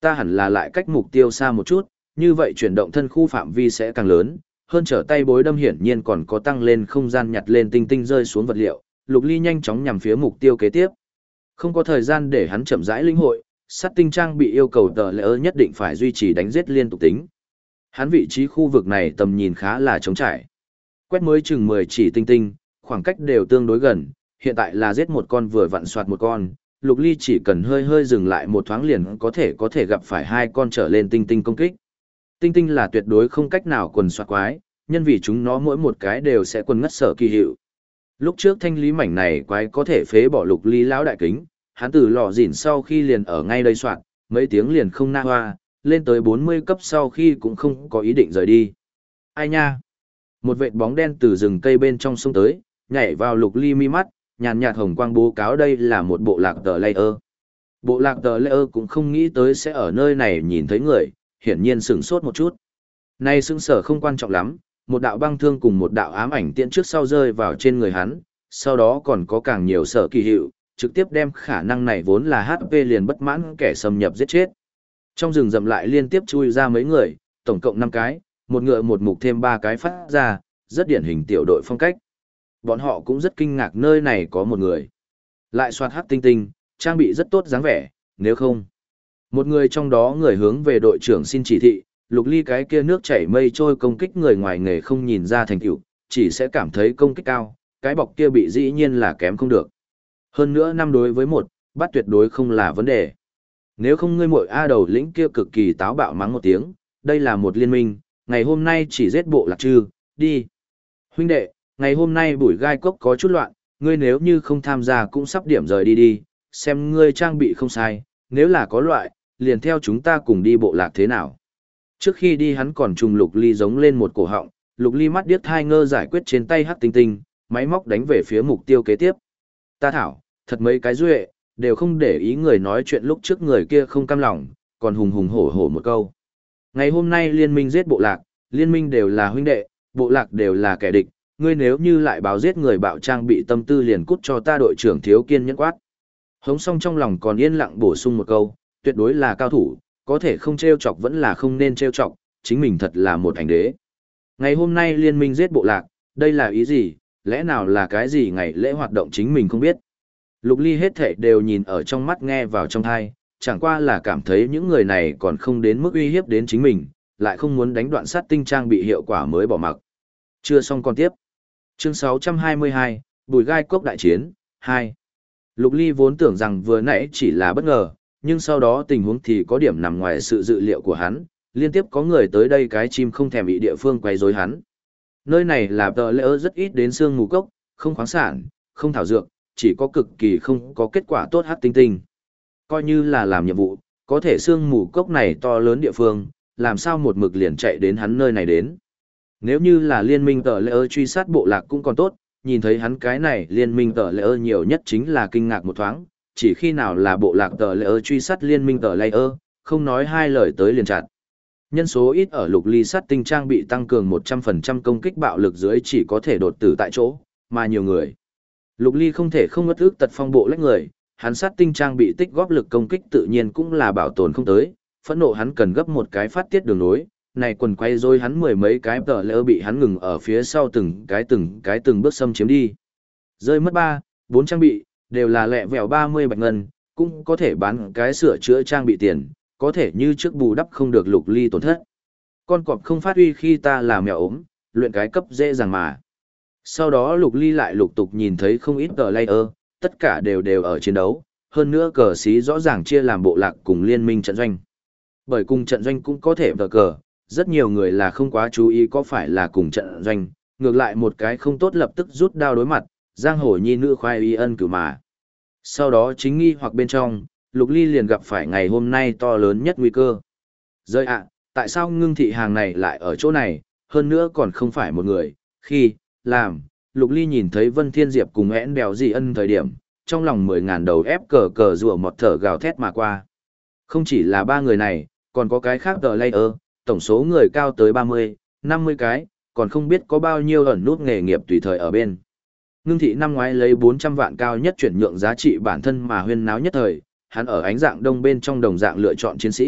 [SPEAKER 1] Ta hẳn là lại cách mục tiêu xa một chút, như vậy chuyển động thân khu phạm vi sẽ càng lớn, hơn trở tay bối đâm hiển nhiên còn có tăng lên không gian nhặt lên tinh tinh rơi xuống vật liệu, Lục Ly nhanh chóng nhằm phía mục tiêu kế tiếp. Không có thời gian để hắn chậm rãi linh hội, sát tinh trang bị yêu cầu tờ lệ nhất định phải duy trì đánh giết liên tục tính. Hắn vị trí khu vực này tầm nhìn khá là trống trải. Quét mới chừng 10 chỉ tinh tinh, khoảng cách đều tương đối gần, hiện tại là giết một con vừa vặn soạt một con, Lục Ly chỉ cần hơi hơi dừng lại một thoáng liền có thể gặp phải hai con trở lên tinh tinh công kích. Tinh tinh là tuyệt đối không cách nào quần soạt quái, nhân vì chúng nó mỗi một cái đều sẽ quần ngất sở kỳ hiệu. Lúc trước thanh lý mảnh này quái có thể phế bỏ Lục Ly lão đại kính, hắn từ lò dỉn sau khi liền ở ngay đây soạt, mấy tiếng liền không na hoa, lên tới 40 cấp sau khi cũng không có ý định rời đi. Ai nha? Một vệt bóng đen từ rừng cây bên trong sông tới, nhảy vào Lục Ly mi mắt, nhàn nhạt hồng quang bố cáo đây là một bộ lạc tờ layer. Bộ lạc tờ layer cũng không nghĩ tới sẽ ở nơi này nhìn thấy người, hiển nhiên sửng sốt một chút. Nay sững sở không quan trọng lắm, một đạo băng thương cùng một đạo ám ảnh tiễn trước sau rơi vào trên người hắn, sau đó còn có càng nhiều sở kỳ hiệu, trực tiếp đem khả năng này vốn là HP liền bất mãn kẻ xâm nhập giết chết. Trong rừng rậm lại liên tiếp chui ra mấy người, tổng cộng 5 cái, một ngựa một mục thêm 3 cái phát ra, rất điển hình tiểu đội phong cách. Bọn họ cũng rất kinh ngạc nơi này có một người. Lại soát hắc tinh tinh, trang bị rất tốt dáng vẻ, nếu không. Một người trong đó người hướng về đội trưởng xin chỉ thị, Lục Ly cái kia nước chảy mây trôi công kích người ngoài nghề không nhìn ra thành tựu, chỉ sẽ cảm thấy công kích cao, cái bọc kia bị dĩ nhiên là kém không được. Hơn nữa 5 đối với 1, bắt tuyệt đối không là vấn đề. Nếu không ngươi muội A đầu lĩnh kia cực kỳ táo bạo mắng một tiếng, đây là một liên minh, ngày hôm nay chỉ giết bộ lạc trư, đi. Huynh đệ, ngày hôm nay bụi gai cốc có chút loạn, ngươi nếu như không tham gia cũng sắp điểm rời đi đi, xem ngươi trang bị không sai, nếu là có loại, liền theo chúng ta cùng đi bộ lạc thế nào. Trước khi đi hắn còn trùng Lục Ly giống lên một cổ họng, Lục Ly mắt điếc thai ngơ giải quyết trên tay hắc tinh tinh, máy móc đánh về phía mục tiêu kế tiếp. Ta thảo, thật mấy cái duệ, đều không để ý người nói chuyện lúc trước người kia không cam lòng, còn hùng hùng hổ hổ một câu. Ngày hôm nay liên minh giết bộ lạc, liên minh đều là huynh đệ, bộ lạc đều là kẻ địch, ngươi nếu như lại báo giết người bạo trang bị tâm tư liền cút cho ta đội trưởng thiếu kiên nhẫn quát. Hống xong trong lòng còn yên lặng bổ sung một câu, tuyệt đối là cao thủ, có thể không trêu chọc vẫn là không nên trêu chọc, chính mình thật là một ảnh đế. Ngày hôm nay liên minh giết bộ lạc, đây là ý gì, lẽ nào là cái gì ngày lễ hoạt động chính mình không biết. Lục Ly hết thảy đều nhìn ở trong mắt nghe vào trong thai, chẳng qua là cảm thấy những người này còn không đến mức uy hiếp đến chính mình, lại không muốn đánh đoạn sát tinh trang bị hiệu quả mới bỏ mặc. Chưa xong còn tiếp. Chương 622, Bùi gai cốc đại chiến, 2. Lục Ly vốn tưởng rằng vừa nãy chỉ là bất ngờ, nhưng sau đó tình huống thì có điểm nằm ngoài sự dự liệu của hắn, liên tiếp có người tới đây cái chim không thèm bị địa phương quấy rối hắn. Nơi này là tờ lỡ rất ít đến sương mù cốc, không khoáng sản, không thảo dược, chỉ có cực kỳ không có kết quả tốt hắc tinh tinh. Coi như là làm nhiệm vụ, có thể sương mù cốc này to lớn địa phương, làm sao một mực liền chạy đến hắn nơi này đến. Nếu như là liên minh tờ lỡ truy sát bộ lạc cũng còn tốt, nhìn thấy hắn cái này liên minh tờ lỡ nhiều nhất chính là kinh ngạc một thoáng, chỉ khi nào là bộ lạc tờ lỡ truy sát liên minh tờ lỡ, không nói hai lời tới liền chặt. Nhân số ít ở Lục Ly sát tinh trang bị tăng cường 100% công kích bạo lực dưới chỉ có thể đột tử tại chỗ, mà nhiều người. Lục Ly không thể không ngất ức tật phong bộ lách người, hắn sát tinh trang bị tích góp lực công kích tự nhiên cũng là bảo tồn không tới, phẫn nộ hắn cần gấp một cái phát tiết đường nối, này quần quay rồi hắn mười mấy cái tờ lỡ bị hắn ngừng ở phía sau từng cái từng bước xâm chiếm đi. Rơi mất 4 trang bị, đều là lẹ vẹo 30 bạch ngân, cũng có thể bán cái sửa chữa trang bị tiền, có thể như trước bù đắp không được Lục Ly tổn thất. Con cọp không phát huy khi ta là mèo ốm, luyện cái cấp dễ dàng mà. Sau đó Lục Ly lại lục tục nhìn thấy không ít tờ layer, tất cả đều ở chiến đấu, hơn nữa cờ xí rõ ràng chia làm bộ lạc cùng liên minh trận doanh. Bởi cùng trận doanh cũng có thể tờ cờ, rất nhiều người là không quá chú ý có phải là cùng trận doanh, ngược lại một cái không tốt lập tức rút đao đối mặt, giang hồ nhi nữ khoai y ân cử mà. Sau đó chính nghi hoặc bên trong, Lục Ly liền gặp phải ngày hôm nay to lớn nhất nguy cơ. Rơi ạ, tại sao ngưng thị hàng này lại ở chỗ này, hơn nữa còn không phải một người, khi, làm, Lục Ly nhìn thấy Vân Thiên Diệp cùng én đèo dị ân thời điểm, trong lòng 10.000 đầu ép cờ cờ rùa một thở gào thét mà qua. Không chỉ là 3 người này, còn có cái khác tờ layer, tổng số người cao tới 30, 50 cái, còn không biết có bao nhiêu ẩn nút nghề nghiệp tùy thời ở bên. Ngưng thị năm ngoái lấy 400 vạn cao nhất chuyển nhượng giá trị bản thân mà huyên náo nhất thời, hắn ở ánh dạng đông bên trong đồng dạng lựa chọn chiến sĩ,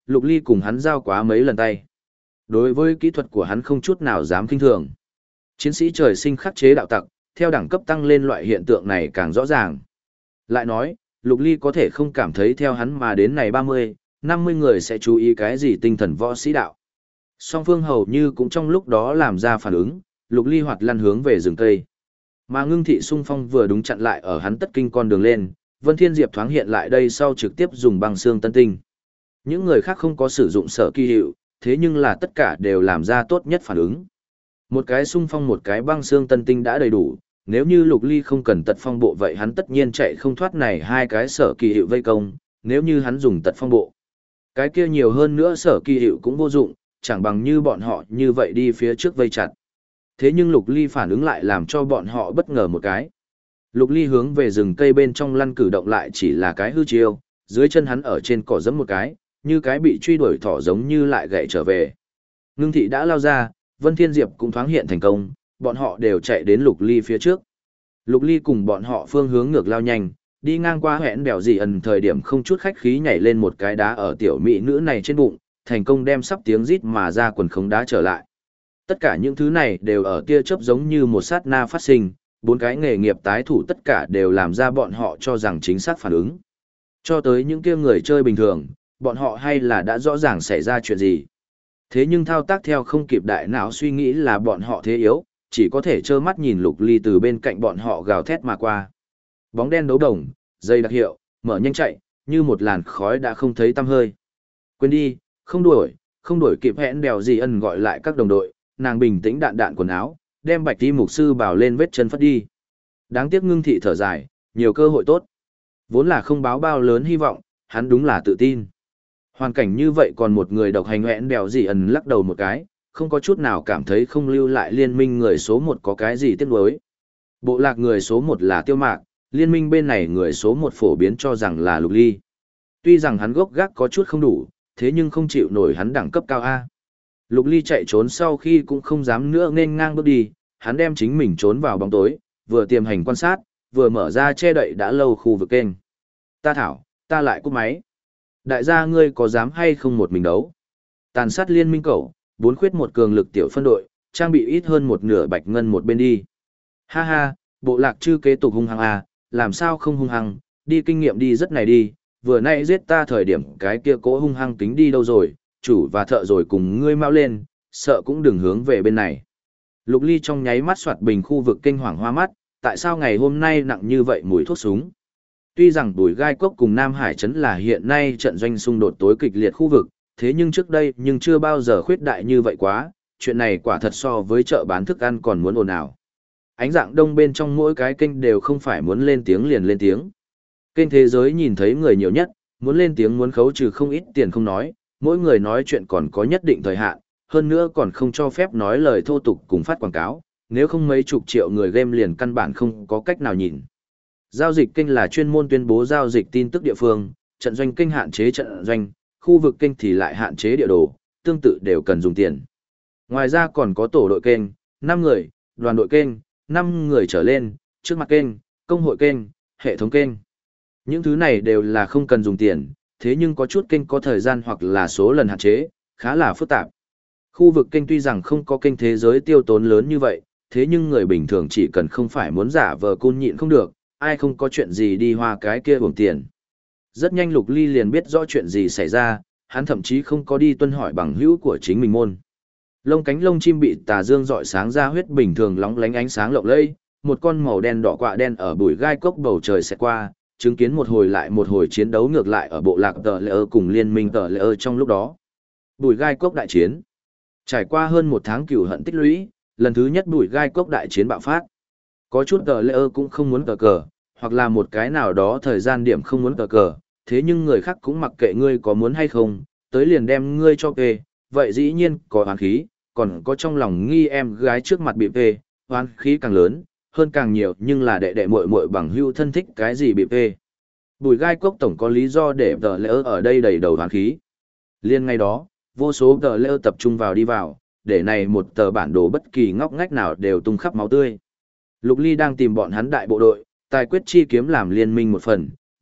[SPEAKER 1] Lục Ly cùng hắn giao quá mấy lần tay. Đối với kỹ thuật của hắn không chút nào dám kinh thường. Chiến sĩ trời sinh khắc chế đạo tặc, theo đẳng cấp tăng lên loại hiện tượng này càng rõ ràng. Lại nói, Lục Ly có thể không cảm thấy theo hắn mà đến này 30, 50 người sẽ chú ý cái gì tinh thần võ sĩ đạo. Song phương hầu như cũng trong lúc đó làm ra phản ứng, Lục Ly hoạt lăn hướng về rừng cây. Mà Ngưng Thị xung phong vừa đúng chặn lại ở hắn tất kinh con đường lên, Vân Thiên Diệp thoáng hiện lại đây sau trực tiếp dùng băng xương tân tinh. Những người khác không có sử dụng sở kỳ hiệu, thế nhưng là tất cả đều làm ra tốt nhất phản ứng. Một cái xung phong một cái băng xương tân tinh đã đầy đủ, nếu như Lục Ly không cần tật phong bộ vậy hắn tất nhiên chạy không thoát này hai cái sở kỳ hiệu vây công, nếu như hắn dùng tật phong bộ. Cái kia nhiều hơn nữa sở kỳ hiệu cũng vô dụng, chẳng bằng như bọn họ như vậy đi phía trước vây chặt. Thế nhưng Lục Ly phản ứng lại làm cho bọn họ bất ngờ một cái. Lục Ly hướng về rừng cây bên trong lăn cử động lại chỉ là cái hư chiêu, dưới chân hắn ở trên cỏ giẫm một cái, như cái bị truy đuổi thỏ giống như lại gậy trở về. Ngưng Thị đã lao ra, Vân Thiên Diệp cũng thoáng hiện thành công, bọn họ đều chạy đến Lục Ly phía trước. Lục Ly cùng bọn họ phương hướng ngược lao nhanh, đi ngang qua hẻn bèo dị ẩn thời điểm không chút khách khí nhảy lên một cái đá ở tiểu mỹ nữ này trên bụng, thành công đem sắp tiếng rít mà ra quần khống đá trở lại. Tất cả những thứ này đều ở tia chớp giống như một sát na phát sinh, bốn cái nghề nghiệp tái thủ tất cả đều làm ra bọn họ cho rằng chính xác phản ứng. Cho tới những kia người chơi bình thường, bọn họ hay là đã rõ ràng xảy ra chuyện gì. Thế nhưng thao tác theo không kịp đại não suy nghĩ là bọn họ thế yếu, chỉ có thể trơ mắt nhìn Lục Ly từ bên cạnh bọn họ gào thét mà qua. Bóng đen đấu đồng, dây đặc hiệu, mở nhanh chạy, như một làn khói đã không thấy tăm hơi. Quên đi, không đuổi kịp hẹn đèo gì ân gọi lại các đồng đội, nàng bình tĩnh đạn đạn quần áo, đem Bạch Ti mục sư bảo lên vết chân phất đi. Đáng tiếc Ngưng Thị thở dài, nhiều cơ hội tốt. Vốn là không báo bao lớn hy vọng, hắn đúng là tự tin. Hoàn cảnh như vậy còn một người độc hành hẹn đèo gì ân lắc đầu một cái, không có chút nào cảm thấy không lưu lại liên minh người số 1 có cái gì tiếc nuối. Bộ lạc người số 1 là Tiêu Mạc, liên minh bên này người số 1 phổ biến cho rằng là Lục Ly. Tuy rằng hắn gốc gác có chút không đủ, thế nhưng không chịu nổi hắn đẳng cấp cao A. Lục Ly chạy trốn sau khi cũng không dám nữa nên ngang bước đi, hắn đem chính mình trốn vào bóng tối, vừa tiềm hành quan sát, vừa mở ra che đậy đã lâu khu vực kênh. Ta thảo, ta lại cúp máy. Đại gia ngươi có dám hay không một mình đấu? Tàn sát liên minh cẩu, 4 khuyết một cường lực tiểu phân đội, trang bị ít hơn một nửa bạch ngân một bên đi. Ha ha, bộ lạc chư kế tục hung hăng à, làm sao không hung hăng, đi kinh nghiệm đi rất này đi, vừa nãy giết ta thời điểm cái kia cố hung hăng tính đi đâu rồi, chủ và thợ rồi cùng ngươi mau lên, sợ cũng đừng hướng về bên này. Lục Ly trong nháy mắt soạt bình khu vực kinh hoàng hoa mắt, tại sao ngày hôm nay nặng như vậy mùi thuốc súng? Tuy rằng Bùi Gai Cốc cùng Nam Hải Trấn là hiện nay trận doanh xung đột tối kịch liệt khu vực, thế nhưng trước đây nhưng chưa bao giờ khuyết đại như vậy quá, chuyện này quả thật so với chợ bán thức ăn còn muốn ồn ào. Ánh dạng đông bên trong mỗi cái kênh đều không phải muốn lên tiếng liền lên tiếng. Kênh thế giới nhìn thấy người nhiều nhất, muốn lên tiếng muốn khấu trừ không ít tiền không nói, mỗi người nói chuyện còn có nhất định thời hạn, hơn nữa còn không cho phép nói lời thô tục cùng phát quảng cáo, nếu không mấy chục triệu người game liền căn bản không có cách nào nhìn. Giao dịch kênh là chuyên môn tuyên bố giao dịch tin tức địa phương, trận doanh kênh hạn chế trận doanh, khu vực kênh thì lại hạn chế địa đồ, tương tự đều cần dùng tiền. Ngoài ra còn có tổ đội kênh, 5 người, đoàn đội kênh, 5 người trở lên, trước mặt kênh, công hội kênh, hệ thống kênh. Những thứ này đều là không cần dùng tiền, thế nhưng có chút kênh có thời gian hoặc là số lần hạn chế, khá là phức tạp. Khu vực kênh tuy rằng không có kênh thế giới tiêu tốn lớn như vậy, thế nhưng người bình thường chỉ cần không phải muốn giả vờ côn nhịn không được, ai không có chuyện gì đi hoa cái kia uổng tiền. Rất nhanh Lục Ly liền biết rõ chuyện gì xảy ra, hắn thậm chí không có đi tuân hỏi bằng hữu của chính mình môn. Lông cánh lông chim bị tà dương rọi sáng ra huyết bình thường lóng lánh ánh sáng lộng lẫy, một con màu đen đỏ quạ đen ở bụi gai cốc bầu trời sẽ qua, chứng kiến một hồi lại một hồi chiến đấu ngược lại ở bộ lạc tờ lệ ơ cùng liên minh tờ lệ ơ trong lúc đó. Bụi gai cốc đại chiến. Trải qua hơn một tháng cừu hận tích lũy, lần thứ nhất bụi gai cốc đại chiến bạo phát. Có chút tờ lệ ơ cũng không muốn cờ cờ, hoặc là một cái nào đó thời gian điểm không muốn cờ cờ, thế nhưng người khác cũng mặc kệ ngươi có muốn hay không, tới liền đem ngươi cho kê, vậy dĩ nhiên có oán khí, còn có trong lòng nghi em gái trước mặt bị phê, oán khí càng lớn, hơn càng nhiều nhưng là đệ đệ muội muội bằng hữu thân thích cái gì bị phê. Bùi gai cốc tổng có lý do để tờ lễ ở đây đầy đầu oán khí. Liên ngay đó, vô số tờ lễ tập trung vào đi vào, để này một tờ bản đồ bất kỳ ngóc ngách nào đều tung khắp máu tươi. Lục Ly đang tìm bọn hắn đại bộ đội, tài quyết chi kiếm làm liên minh một phần,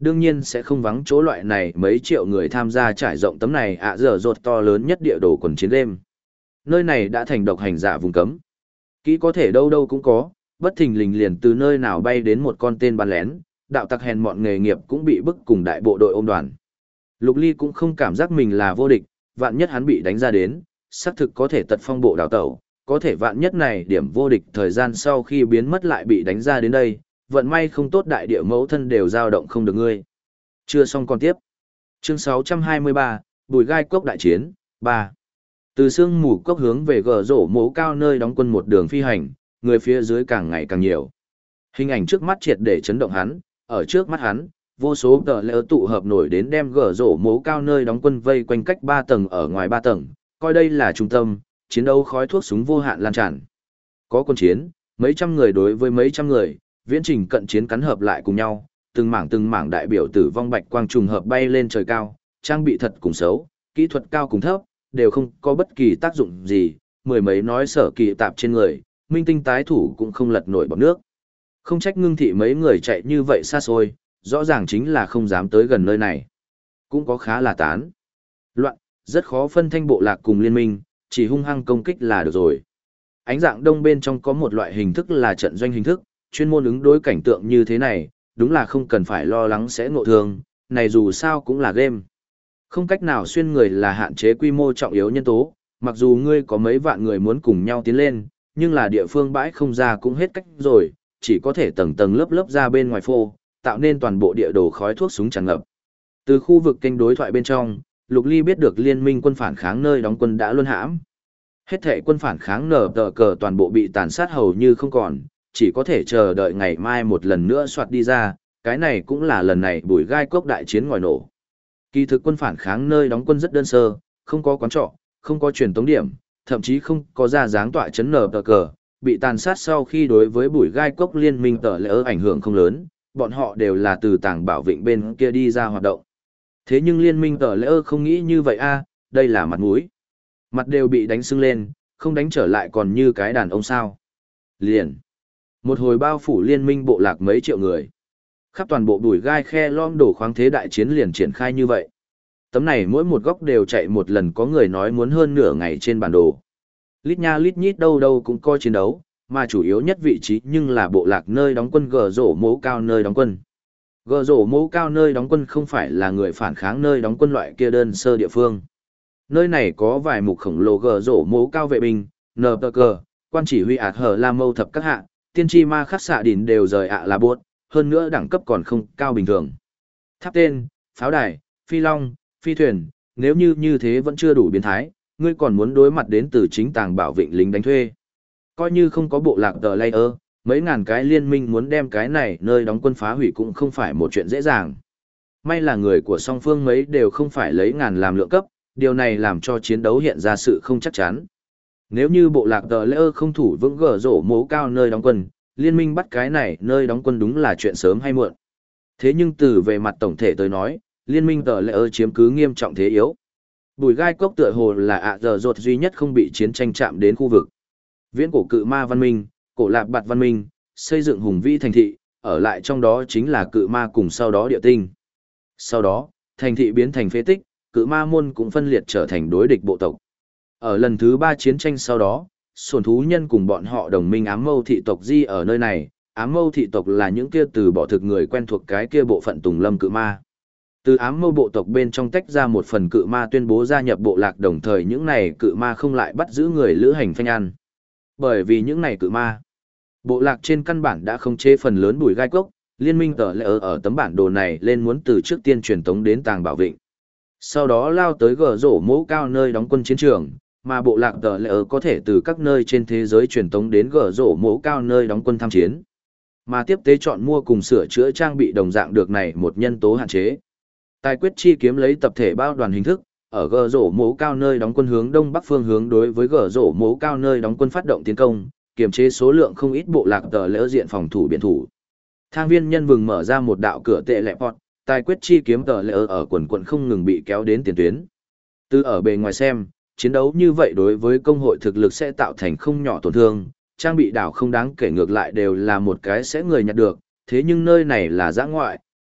[SPEAKER 1] đương nhiên sẽ không vắng chỗ loại này mấy triệu người tham gia trải rộng tấm này giờ rột to lớn nhất địa đồ quần chiến đêm. Nơi này đã thành độc hành giả vùng cấm. Kỹ có thể đâu đâu cũng có, bất thình lình liền từ nơi nào bay đến một con tên bắn lén, đạo tặc hèn mọn nghề nghiệp cũng bị bức cùng đại bộ đội ôm đoàn. Lục Ly cũng không cảm giác mình là vô địch, vạn nhất hắn bị đánh ra đến, xác thực có thể tật phong bộ đào tẩu, có thể vạn nhất này điểm vô địch thời gian sau khi biến mất lại bị đánh ra đến đây, vận may không tốt đại địa mẫu thân đều dao động không được ngươi. Chưa xong còn tiếp. Chương 623, Bùi Gai Cốc đại chiến, 3. Từ sương mù cốc hướng về gờ rổ mố cao nơi đóng quân một đường phi hành, người phía dưới càng ngày càng nhiều. Hình ảnh trước mắt triệt để chấn động hắn, ở trước mắt hắn, vô số tờ lỡ tụ hợp nổi đến đem gờ rổ mố cao nơi đóng quân vây quanh cách 3 tầng ở ngoài 3 tầng, coi đây là trung tâm, chiến đấu khói thuốc súng vô hạn lan tràn. Có quân chiến, mấy trăm người đối với mấy trăm người, viễn trình cận chiến cắn hợp lại cùng nhau, từng mảng đại biểu tử vong bạch quang trùng hợp bay lên trời cao, trang bị thật cùng xấu, kỹ thuật cao cùng thấp, đều không có bất kỳ tác dụng gì, mười mấy nói sở kỳ tạp trên người, minh tinh tái thủ cũng không lật nổi bọt nước. Không trách Ngưng Thị mấy người chạy như vậy xa xôi, rõ ràng chính là không dám tới gần nơi này. Cũng có khá là tán loạn, rất khó phân thanh bộ lạc cùng liên minh, chỉ hung hăng công kích là được rồi. Ánh dạng đông bên trong có một loại hình thức là trận doanh hình thức, chuyên môn ứng đối cảnh tượng như thế này, đúng là không cần phải lo lắng sẽ ngộ thương, này dù sao cũng là game. Không cách nào xuyên người là hạn chế quy mô trọng yếu nhân tố, mặc dù ngươi có mấy vạn người muốn cùng nhau tiến lên, nhưng là địa phương bãi không ra cũng hết cách rồi, chỉ có thể tầng tầng lớp lớp ra bên ngoài phô, tạo nên toàn bộ địa đồ khói thuốc súng tràn ngập. Từ khu vực kênh đối thoại bên trong, Lục Ly biết được liên minh quân phản kháng nơi đóng quân đã luân hãm. Hết thảy quân phản kháng nở tờ cờ toàn bộ bị tàn sát hầu như không còn, chỉ có thể chờ đợi ngày mai một lần nữa soạt đi ra, cái này cũng là lần này Bùi Gai Cốc đại chiến ngòi nổ. Kỳ thực quân phản kháng nơi đóng quân rất đơn sơ, không có quán trọ, không có truyền tống điểm, thậm chí không có ra dáng tọa chấn nở tờ cờ, bị tàn sát sau khi đối với Bùi Gai Cốc liên minh tờ lỡ ảnh hưởng không lớn, bọn họ đều là từ tàng bảo vịnh bên kia đi ra hoạt động. Thế nhưng liên minh tờ lỡ không nghĩ như vậy a, đây là mặt mũi. Mặt đều bị đánh sưng lên, không đánh trở lại còn như cái đàn ông sao. Liền. Một hồi bao phủ liên minh bộ lạc mấy triệu người. Khắp toàn bộ Bùi Gai khe lom đổ khoáng thế đại chiến liền triển khai như vậy. Tấm này mỗi một góc đều chạy một lần có người nói muốn hơn nửa ngày trên bản đồ. Lít nha lít nhít đâu đâu cũng coi chiến đấu, mà chủ yếu nhất vị trí nhưng là bộ lạc nơi đóng quân gờ rổ mố cao nơi đóng quân. Gờ rổ mố cao nơi đóng quân không phải là người phản kháng nơi đóng quân loại kia đơn sơ địa phương. Nơi này có vài mục khổng lồ gờ rổ mố cao vệ binh, nờ tờ cờ, quan chỉ huy ạt hở la mâu thập các hạ, tiên tri ma khắc xạ đỉnh đều rời ạ là buốt, hơn nữa đẳng cấp còn không cao bình thường. Tháp tên, pháo đài, phi long, phi thuyền, nếu như thế vẫn chưa đủ biến thái, ngươi còn muốn đối mặt đến từ chính tàng bảo vịnh lính đánh thuê. Coi như không có bộ lạc tờ layer, mấy ngàn cái liên minh muốn đem cái này nơi đóng quân phá hủy cũng không phải một chuyện dễ dàng. May là người của song phương mấy đều không phải lấy ngàn làm lượng cấp, điều này làm cho chiến đấu hiện ra sự không chắc chắn. Nếu như bộ lạc tờ layer không thủ vững gở rổ mố cao nơi đóng quân, liên minh bắt cái này nơi đóng quân đúng là chuyện sớm hay muộn. Thế nhưng từ về mặt tổng thể tới nói, liên minh tờ layer chiếm cứ nghiêm trọng thế yếu. Bùi Gai Cốc tựa hồ là giờ rột duy nhất không bị chiến tranh chạm đến khu vực. Viễn cổ cự ma văn minh, cổ lạp bạt văn minh, xây dựng hùng vĩ thành thị, ở lại trong đó chính là cự ma cùng sau đó địa tinh. Sau đó, thành thị biến thành phế tích, cự ma môn cũng phân liệt trở thành đối địch bộ tộc. Ở lần thứ 3 chiến tranh sau đó, sổn thú nhân cùng bọn họ đồng minh ám mâu thị tộc di ở nơi này, ám mâu thị tộc là những kia từ bỏ thực người quen thuộc cái kia bộ phận tùng lâm cự ma. Từ ám mâu bộ tộc bên trong tách ra một phần cự ma tuyên bố gia nhập bộ lạc, đồng thời những này cự ma không lại bắt giữ người lữ hành phanh ăn. Bởi vì những này cự ma, bộ lạc trên căn bản đã không chế phần lớn Bùi Gai Cốc, liên minh tờ lệ ở tấm bản đồ này lên muốn từ trước tiên truyền tống đến tàng bảo vịnh. Sau đó lao tới gờ rổ mố cao nơi đóng quân chiến trường, mà bộ lạc tờ lệ có thể từ các nơi trên thế giới truyền tống đến gờ rổ mố cao nơi đóng quân tham chiến. Mà tiếp tế chọn mua cùng sửa chữa trang bị đồng dạng được này một nhân tố hạn chế. Tài quyết chi kiếm lấy tập thể bao đoàn hình thức, ở gờ rổ mố cao nơi đóng quân hướng đông bắc phương hướng đối với gờ rổ mố cao nơi đóng quân phát động tiến công, kiềm chế số lượng không ít bộ lạc tờ lỡ diện phòng thủ biển thủ. Thang viên nhân vừng mở ra một đạo cửa tệ lẹ pọt, tài quyết chi kiếm tờ lỡ ở quần quận không ngừng bị kéo đến tiền tuyến. Từ ở bề ngoài xem, chiến đấu như vậy đối với công hội thực lực sẽ tạo thành không nhỏ tổn thương, trang bị đảo không đáng kể, ngược lại đều là một cái sẽ người nhặt được, thế nhưng nơi này là dã ngoại,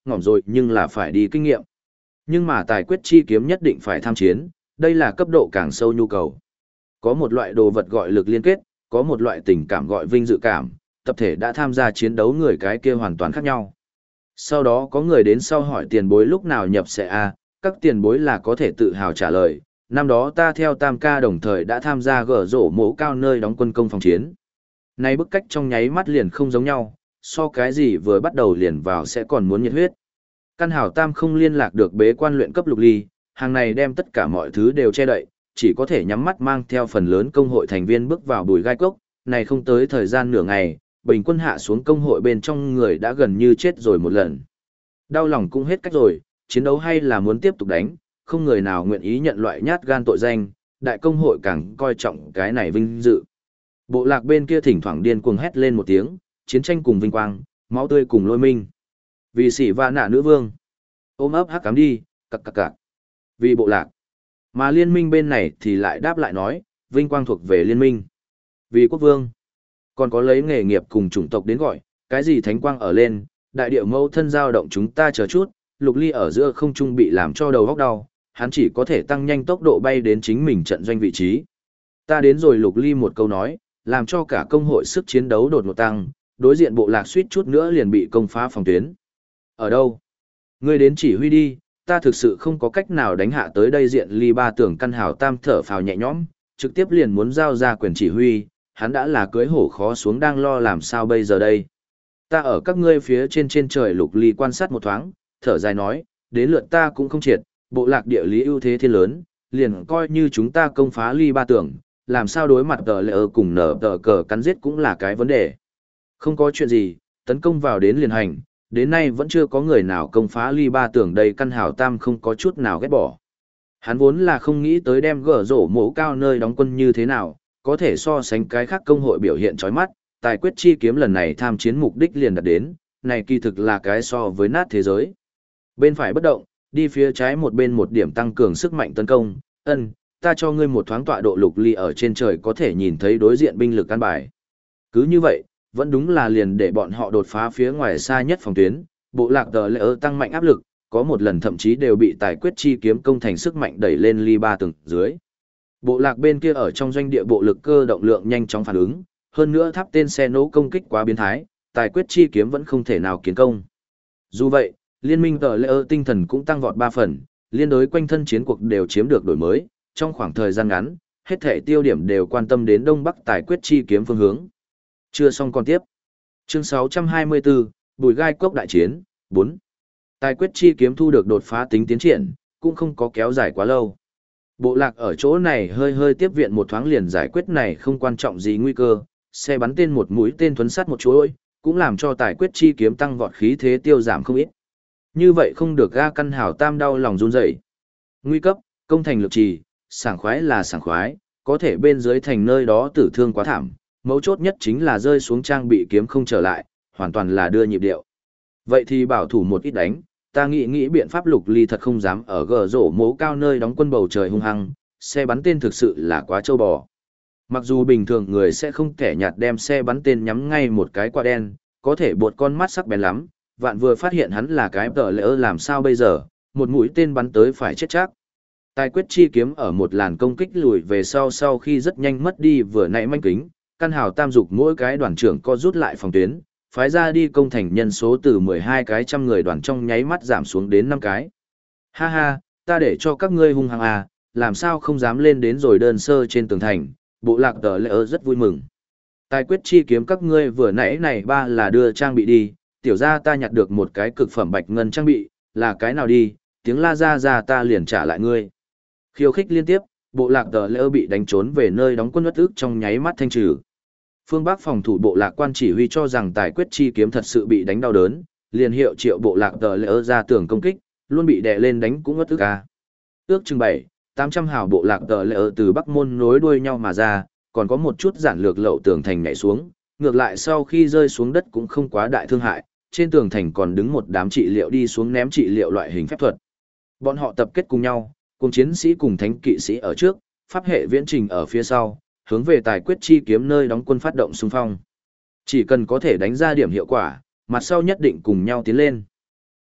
[SPEAKER 1] ngỏm rồi nhưng là phải đi kinh nghiệm. Nhưng mà tài quyết chi kiếm nhất định phải tham chiến, đây là cấp độ càng sâu nhu cầu. Có một loại đồ vật gọi lực liên kết, có một loại tình cảm gọi vinh dự cảm, tập thể đã tham gia chiến đấu người cái kia hoàn toàn khác nhau. Sau đó có người đến sau hỏi tiền bối lúc nào nhập sẽ A, các tiền bối là có thể tự hào trả lời, năm đó ta theo Tam ca đồng thời đã tham gia gở rổ mổ cao nơi đóng quân công phòng chiến. Nay bức cách trong nháy mắt liền không giống nhau, so cái gì vừa bắt đầu liền vào sẽ còn muốn nhiệt huyết. Căn hảo Tam không liên lạc được bế quan luyện cấp lục ly, hàng này đem tất cả mọi thứ đều che đậy, chỉ có thể nhắm mắt mang theo phần lớn công hội thành viên bước vào bùi gai cốc, này không tới thời gian nửa ngày, bình quân hạ xuống công hội bên trong người đã gần như chết rồi một lần. Đau lòng cũng hết cách rồi, chiến đấu hay là muốn tiếp tục đánh, không người nào nguyện ý nhận loại nhát gan tội danh, đại công hội càng coi trọng cái này vinh dự. Bộ lạc bên kia thỉnh thoảng điên cuồng hét lên một tiếng, chiến tranh cùng vinh quang, máu tươi cùng lôi minh. Vì sĩ và nạ nữ vương. Ôm ấp hắc cám đi, cặc cặc cặc. Vì bộ lạc. Mà liên minh bên này thì lại đáp lại nói, vinh quang thuộc về liên minh. Vì quốc vương. Còn có lấy nghề nghiệp cùng chủng tộc đến gọi, cái gì thánh quang ở lên, đại điệu mâu thân giao động chúng ta chờ chút, lục ly ở giữa không trung bị làm cho đầu góc đau, hắn chỉ có thể tăng nhanh tốc độ bay đến chính mình trận doanh vị trí. Ta đến rồi lục ly một câu nói, làm cho cả công hội sức chiến đấu đột ngột tăng, đối diện bộ lạc suýt chút nữa liền bị công phá phòng tuyến. Ở đâu? Ngươi đến chỉ huy đi, ta thực sự không có cách nào đánh hạ tới đây diện ly ba tưởng căn hào Tam thở phào nhẹ nhõm, trực tiếp liền muốn giao ra quyền chỉ huy, hắn đã là cưới hổ khó xuống đang lo làm sao bây giờ đây. Ta ở các ngươi phía trên trời lục ly quan sát một thoáng, thở dài nói, đến lượt ta cũng không triệt, bộ lạc địa lý ưu thế thiên lớn, liền coi như chúng ta công phá ly ba tưởng, làm sao đối mặt tờ lệ cùng nở tờ cờ cắn giết cũng là cái vấn đề. Không có chuyện gì, tấn công vào đến liền hành, đến nay vẫn chưa có người nào công phá ly ba tưởng đây căn hảo Tam không có chút nào ghét bỏ. Hắn vốn là không nghĩ tới đem gở rổ mổ cao nơi đóng quân như thế nào, có thể so sánh cái khác công hội biểu hiện chói mắt, tài quyết chi kiếm lần này tham chiến mục đích liền đạt đến, này kỳ thực là cái so với nát thế giới. Bên phải bất động, đi phía trái một bên một điểm tăng cường sức mạnh tấn công, ta cho ngươi một thoáng tọa độ lục ly ở trên trời có thể nhìn thấy đối diện binh lực căn bài. Cứ như vậy, vẫn đúng là liền để bọn họ đột phá phía ngoài xa nhất phòng tuyến, bộ lạc tờ lệ tăng mạnh áp lực, có một lần thậm chí đều bị tài quyết chi kiếm công thành sức mạnh đẩy lên ly ba tầng dưới. Bộ lạc bên kia ở trong doanh địa bộ lực cơ động lượng nhanh chóng phản ứng, hơn nữa tháp tên xe nổ công kích quá biến thái, tài quyết chi kiếm vẫn không thể nào kiến công. Dù vậy, liên minh tờ lệ tinh thần cũng tăng vọt 3 phần, liên đối quanh thân chiến cuộc đều chiếm được đổi mới, trong khoảng thời gian ngắn, hết thể tiêu điểm đều quan tâm đến đông bắc tài quyết chi kiếm phương hướng. Chưa xong còn tiếp. Chương 624, Bùi Gai Cốc đại chiến, 4. Tài quyết chi kiếm thu được đột phá tính tiến triển, cũng không có kéo dài quá lâu. Bộ lạc ở chỗ này hơi hơi tiếp viện một thoáng liền giải quyết này không quan trọng gì nguy cơ, xe bắn tên một mũi tên thuấn sát một chuỗi, cũng làm cho tài quyết chi kiếm tăng vọt khí thế tiêu giảm không ít. Như vậy không được ga căn hảo Tam đau lòng run rẩy. Nguy cấp, công thành lực trì, sảng khoái là sảng khoái, có thể bên dưới thành nơi đó tử thương quá thảm, mấu chốt nhất chính là rơi xuống trang bị kiếm không trở lại, hoàn toàn là đưa nhịp điệu. Vậy thì bảo thủ một ít đánh, ta nghĩ biện pháp lục ly thật không dám ở gờ rổ mố cao nơi đóng quân bầu trời hung hăng, xe bắn tên thực sự là quá trâu bò. Mặc dù bình thường người sẽ không kẻ nhạt đem xe bắn tên nhắm ngay một cái quả đen, có thể bột con mắt sắc bén lắm, vạn vừa phát hiện hắn là cái tờ lỡ làm sao bây giờ, một mũi tên bắn tới phải chết chắc. Tài quyết chi kiếm ở một làn công kích lùi về sau khi rất nhanh mất đi vừa nãy manh kính, căn hào Tam dục mỗi cái đoàn trưởng co rút lại phòng tuyến, phái ra đi công thành nhân số từ 12 cái trăm người đoàn trong nháy mắt giảm xuống đến 5 cái. Ha ha, ta để cho các ngươi hung hăng à, làm sao không dám lên đến rồi đơn sơ trên tường thành, bộ lạc tờ lỡ rất vui mừng. Tài quyết chi kiếm các ngươi vừa nãy này ba là đưa trang bị đi, tiểu ra ta nhặt được một cái cực phẩm bạch ngân trang bị, là cái nào đi, tiếng la ra ta liền trả lại ngươi. Khiêu khích liên tiếp, bộ lạc tờ lỡ bị đánh trốn về nơi đóng quân bất ức trong nháy mắt thanh trừ. Phương Bắc phòng thủ bộ lạc quan chỉ huy cho rằng tài quyết chi kiếm thật sự bị đánh đau đớn, liền hiệu triệu bộ lạc tờ lỡ ra tường công kích, luôn bị đè lên đánh cũng bất ức ca. Ước chừng 700-800 hào bộ lạc tờ lỡ từ Bắc môn nối đuôi nhau mà ra, còn có một chút giản lược lậu tường thành nhảy xuống, ngược lại sau khi rơi xuống đất cũng không quá đại thương hại, trên tường thành còn đứng một đám trị liệu đi xuống ném trị liệu loại hình phép thuật. Bọn họ tập kết cùng nhau, cùng chiến sĩ cùng thánh kỵ sĩ ở trước, pháp hệ viễn trình ở phía sau, hướng về tài quyết chi kiếm nơi đóng quân phát động xung phong. Chỉ cần có thể đánh ra điểm hiệu quả, mặt sau nhất định cùng nhau tiến lên.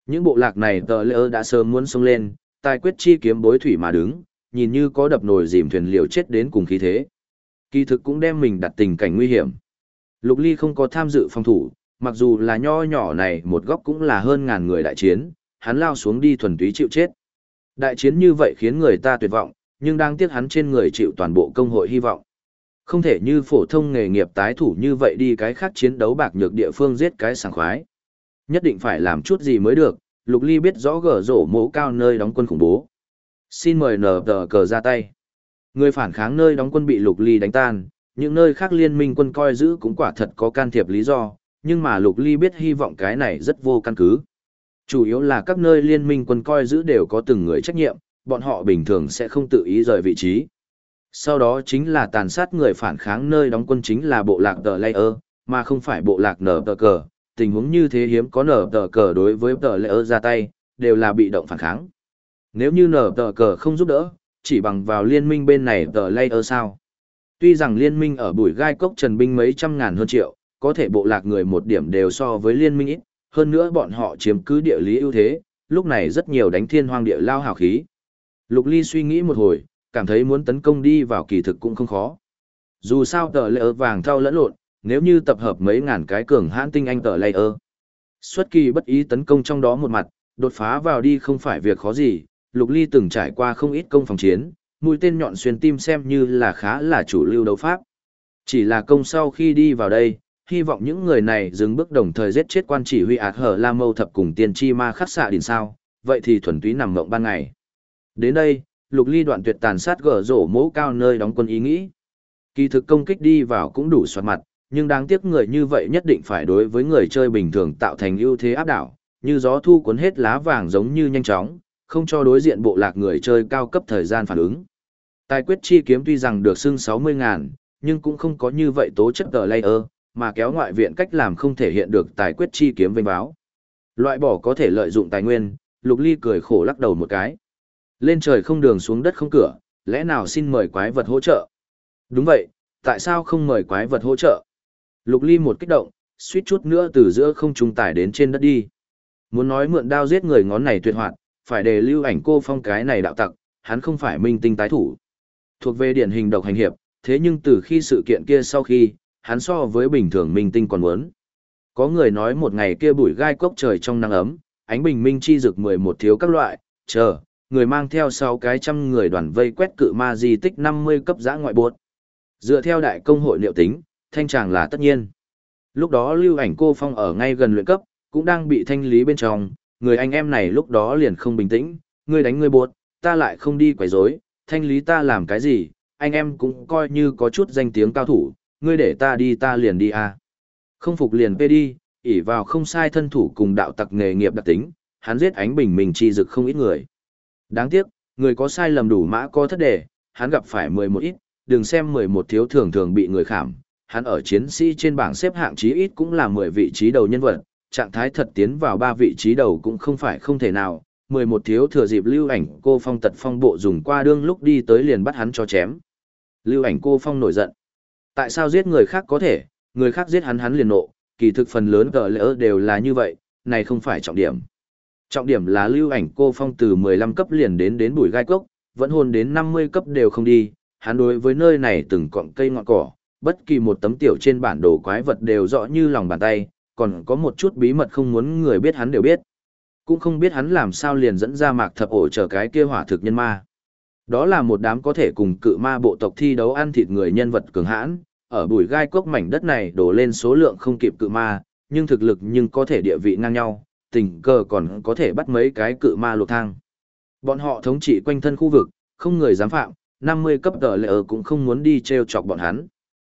[SPEAKER 1] Những bộ lạc này tờ lỡ đã sớm muốn xông lên, tài quyết chi kiếm bối thủy mà đứng, nhìn như có đập nồi dìm thuyền liều chết đến cùng khí thế. Kỳ thực cũng đem mình đặt tình cảnh nguy hiểm. Lục Ly không có tham dự phòng thủ, mặc dù là nho nhỏ này một góc cũng là hơn ngàn người đại chiến, hắn lao xuống đi thuần túy chịu chết. Đại chiến như vậy khiến người ta tuyệt vọng, nhưng đáng tiếc hắn trên người chịu toàn bộ công hội hy vọng. Không thể như phổ thông nghề nghiệp tái thủ như vậy đi cái khác chiến đấu bạc nhược địa phương giết cái sảng khoái. Nhất định phải làm chút gì mới được, Lục Ly biết rõ gở rổ mố cao nơi đóng quân khủng bố. Xin mời nở tờ cờ ra tay. Người phản kháng nơi đóng quân bị Lục Ly đánh tan, những nơi khác liên minh quân coi giữ cũng quả thật có can thiệp lý do, nhưng mà Lục Ly biết hy vọng cái này rất vô căn cứ. Chủ yếu là các nơi liên minh quân coi giữ đều có từng người trách nhiệm, bọn họ bình thường sẽ không tự ý rời vị trí. Sau đó chính là tàn sát người phản kháng nơi đóng quân chính là bộ lạc tờ layer, mà không phải bộ lạc nở tờ cờ. Tình huống như thế hiếm có nở tờ cờ đối với tờ layer ra tay, đều là bị động phản kháng. Nếu như nở tờ cờ không giúp đỡ, chỉ bằng vào liên minh bên này tờ layer sao? Tuy rằng liên minh ở bụi gai cốc trần binh mấy trăm ngàn hơn triệu, có thể bộ lạc người một điểm đều so với liên minh ít, hơn nữa bọn họ chiếm cứ địa lý ưu thế, lúc này rất nhiều đánh thiên hoang địa lao hào khí. Lục Ly suy nghĩ một hồi, cảm thấy muốn tấn công đi vào kỳ thực cũng không khó. Dù sao tờ layer vàng thau lẫn lộn, nếu như tập hợp mấy ngàn cái cường hãn tinh anh tờ layer, xuất kỳ bất ý tấn công trong đó một mặt, đột phá vào đi không phải việc khó gì. Lục Ly từng trải qua không ít công phòng chiến, mũi tên nhọn xuyên tim xem như là khá là chủ lưu đấu pháp. Chỉ là công sau khi đi vào đây, hy vọng những người này dừng bước đồng thời giết chết quan chỉ huy ạt hở la mâu thập cùng tiên tri ma khắc xạ đỉnh sao, vậy thì thuần túy nằm mộng ban ngày. Đến đây, Lục Ly đoạn tuyệt tàn sát gở rổ mố cao nơi đóng quân ý nghĩ. Kỳ thực công kích đi vào cũng đủ soạt mặt, nhưng đáng tiếc người như vậy nhất định phải đối với người chơi bình thường tạo thành ưu thế áp đảo, như gió thu cuốn hết lá vàng giống như nhanh chóng, không cho đối diện bộ lạc người chơi cao cấp thời gian phản ứng. Tài quyết chi kiếm tuy rằng được xưng 60.000, nhưng cũng không có như vậy tố chất tờ layer, mà kéo ngoại viện cách làm không thể hiện được tài quyết chi kiếm vinh báo. Loại bỏ có thể lợi dụng tài nguyên, Lục Ly cười khổ lắc đầu một cái. Lên trời không đường xuống đất không cửa, lẽ nào xin mời quái vật hỗ trợ? Đúng vậy, tại sao không mời quái vật hỗ trợ? Lục Ly một kích động, suýt chút nữa từ giữa không trung tải đến trên đất đi. Muốn nói mượn đao giết người ngón này tuyệt hoạt, phải để Lưu Ảnh Cô Phong cái này đạo tặc, hắn không phải minh tinh tái thủ. Thuộc về điển hình độc hành hiệp, thế nhưng từ khi sự kiện kia sau khi, hắn so với bình thường minh tinh còn muốn. Có người nói một ngày kia bụi gai cốc trời trong nắng ấm, ánh bình minh chi rực 11 thiếu các loại, chờ, người mang theo 6 cái trăm người đoàn vây quét cự ma di tích 50 cấp giã ngoại buốt. Dựa theo đại công hội liệu tính, thanh tràng là tất nhiên. Lúc đó Lưu Ảnh Cô Phong ở ngay gần luyện cấp, cũng đang bị thanh lý bên trong, người anh em này lúc đó liền không bình tĩnh, ngươi đánh ngươi buốt, ta lại không đi quấy rối, thanh lý ta làm cái gì, anh em cũng coi như có chút danh tiếng cao thủ, ngươi để ta đi ta liền đi à. Không phục liền pê đi, ỷ vào không sai thân thủ cùng đạo tặc nghề nghiệp đặc tính, hắn giết ánh bình minh chi dực không ít người. Đáng tiếc, người có sai lầm đủ mã có thất đề, hắn gặp phải 11 ít, đừng xem 11 thiếu thường thường bị người khảm, hắn ở chiến sĩ trên bảng xếp hạng chí ít cũng là 10 vị trí đầu nhân vật, trạng thái thật tiến vào 3 vị trí đầu cũng không phải không thể nào. 11 thiếu thừa dịp Lưu Ảnh Cô Phong tật phong bộ dùng qua đương lúc đi tới liền bắt hắn cho chém. Lưu Ảnh Cô Phong nổi giận. Tại sao giết người khác có thể, người khác giết hắn liền nộ, kỳ thực phần lớn gỡ lỡ đều là như vậy, này không phải trọng điểm. Trọng điểm là Lưu Ảnh Cô Phong từ 15 cấp liền đến bụi gai cốc, vẫn hôn đến 50 cấp đều không đi, hắn đối với nơi này từng cọng cây ngọn cỏ, bất kỳ một tấm tiểu trên bản đồ quái vật đều rõ như lòng bàn tay, còn có một chút bí mật không muốn người biết hắn đều biết. Cũng không biết hắn làm sao liền dẫn ra mạc thập ổ chờ cái kia hỏa thực nhân ma. Đó là một đám có thể cùng cự ma bộ tộc thi đấu ăn thịt người nhân vật cường hãn, ở bụi gai cốc mảnh đất này đổ lên số lượng không kịp cự ma, nhưng thực lực nhưng có thể địa vị ngang nhau, tình cờ còn có thể bắt mấy cái cự ma luộc thang. Bọn họ thống trị quanh thân khu vực, không người dám phạm, 50 cấp tờ lệ cũng không muốn đi treo chọc bọn hắn.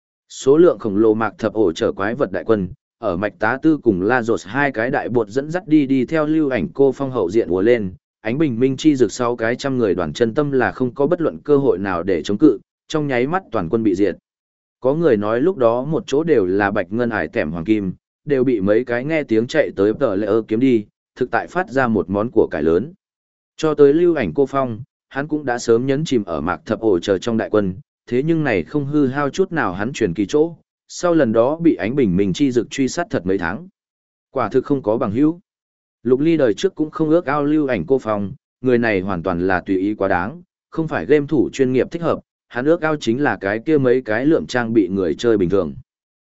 [SPEAKER 1] Số lượng khổng lồ mạc thập ổ chở quái vật đại quân, ở mạch tá tư cùng La Rột hai cái đại bột dẫn dắt đi theo Lưu Ảnh Cô Phong hậu diện ùa lên, ánh bình minh chi rực sau cái trăm người đoàn chân tâm là không có bất luận cơ hội nào để chống cự, trong nháy mắt toàn quân bị diệt. Có người nói lúc đó một chỗ đều là bạch ngân hải tẻm hoàng kim, đều bị mấy cái nghe tiếng chạy tới tờ lệ kiếm đi, thực tại phát ra một món của cải lớn. Cho tới Lưu Ảnh Cô Phong, hắn cũng đã sớm nhấn chìm ở mạc thập ổ chờ trong đại quân, thế nhưng này không hư hao chút nào hắn chuyển kỳ chỗ, sau lần đó bị ánh bình minh chi rực truy sát thật mấy tháng. Quả thực không có bằng hữu. Lục Ly đời trước cũng không ước ao Lưu Ảnh Cô Phong, người này hoàn toàn là tùy ý quá đáng, không phải game thủ chuyên nghiệp thích hợp, hắn ước ao chính là cái kia mấy cái lượm trang bị người chơi bình thường.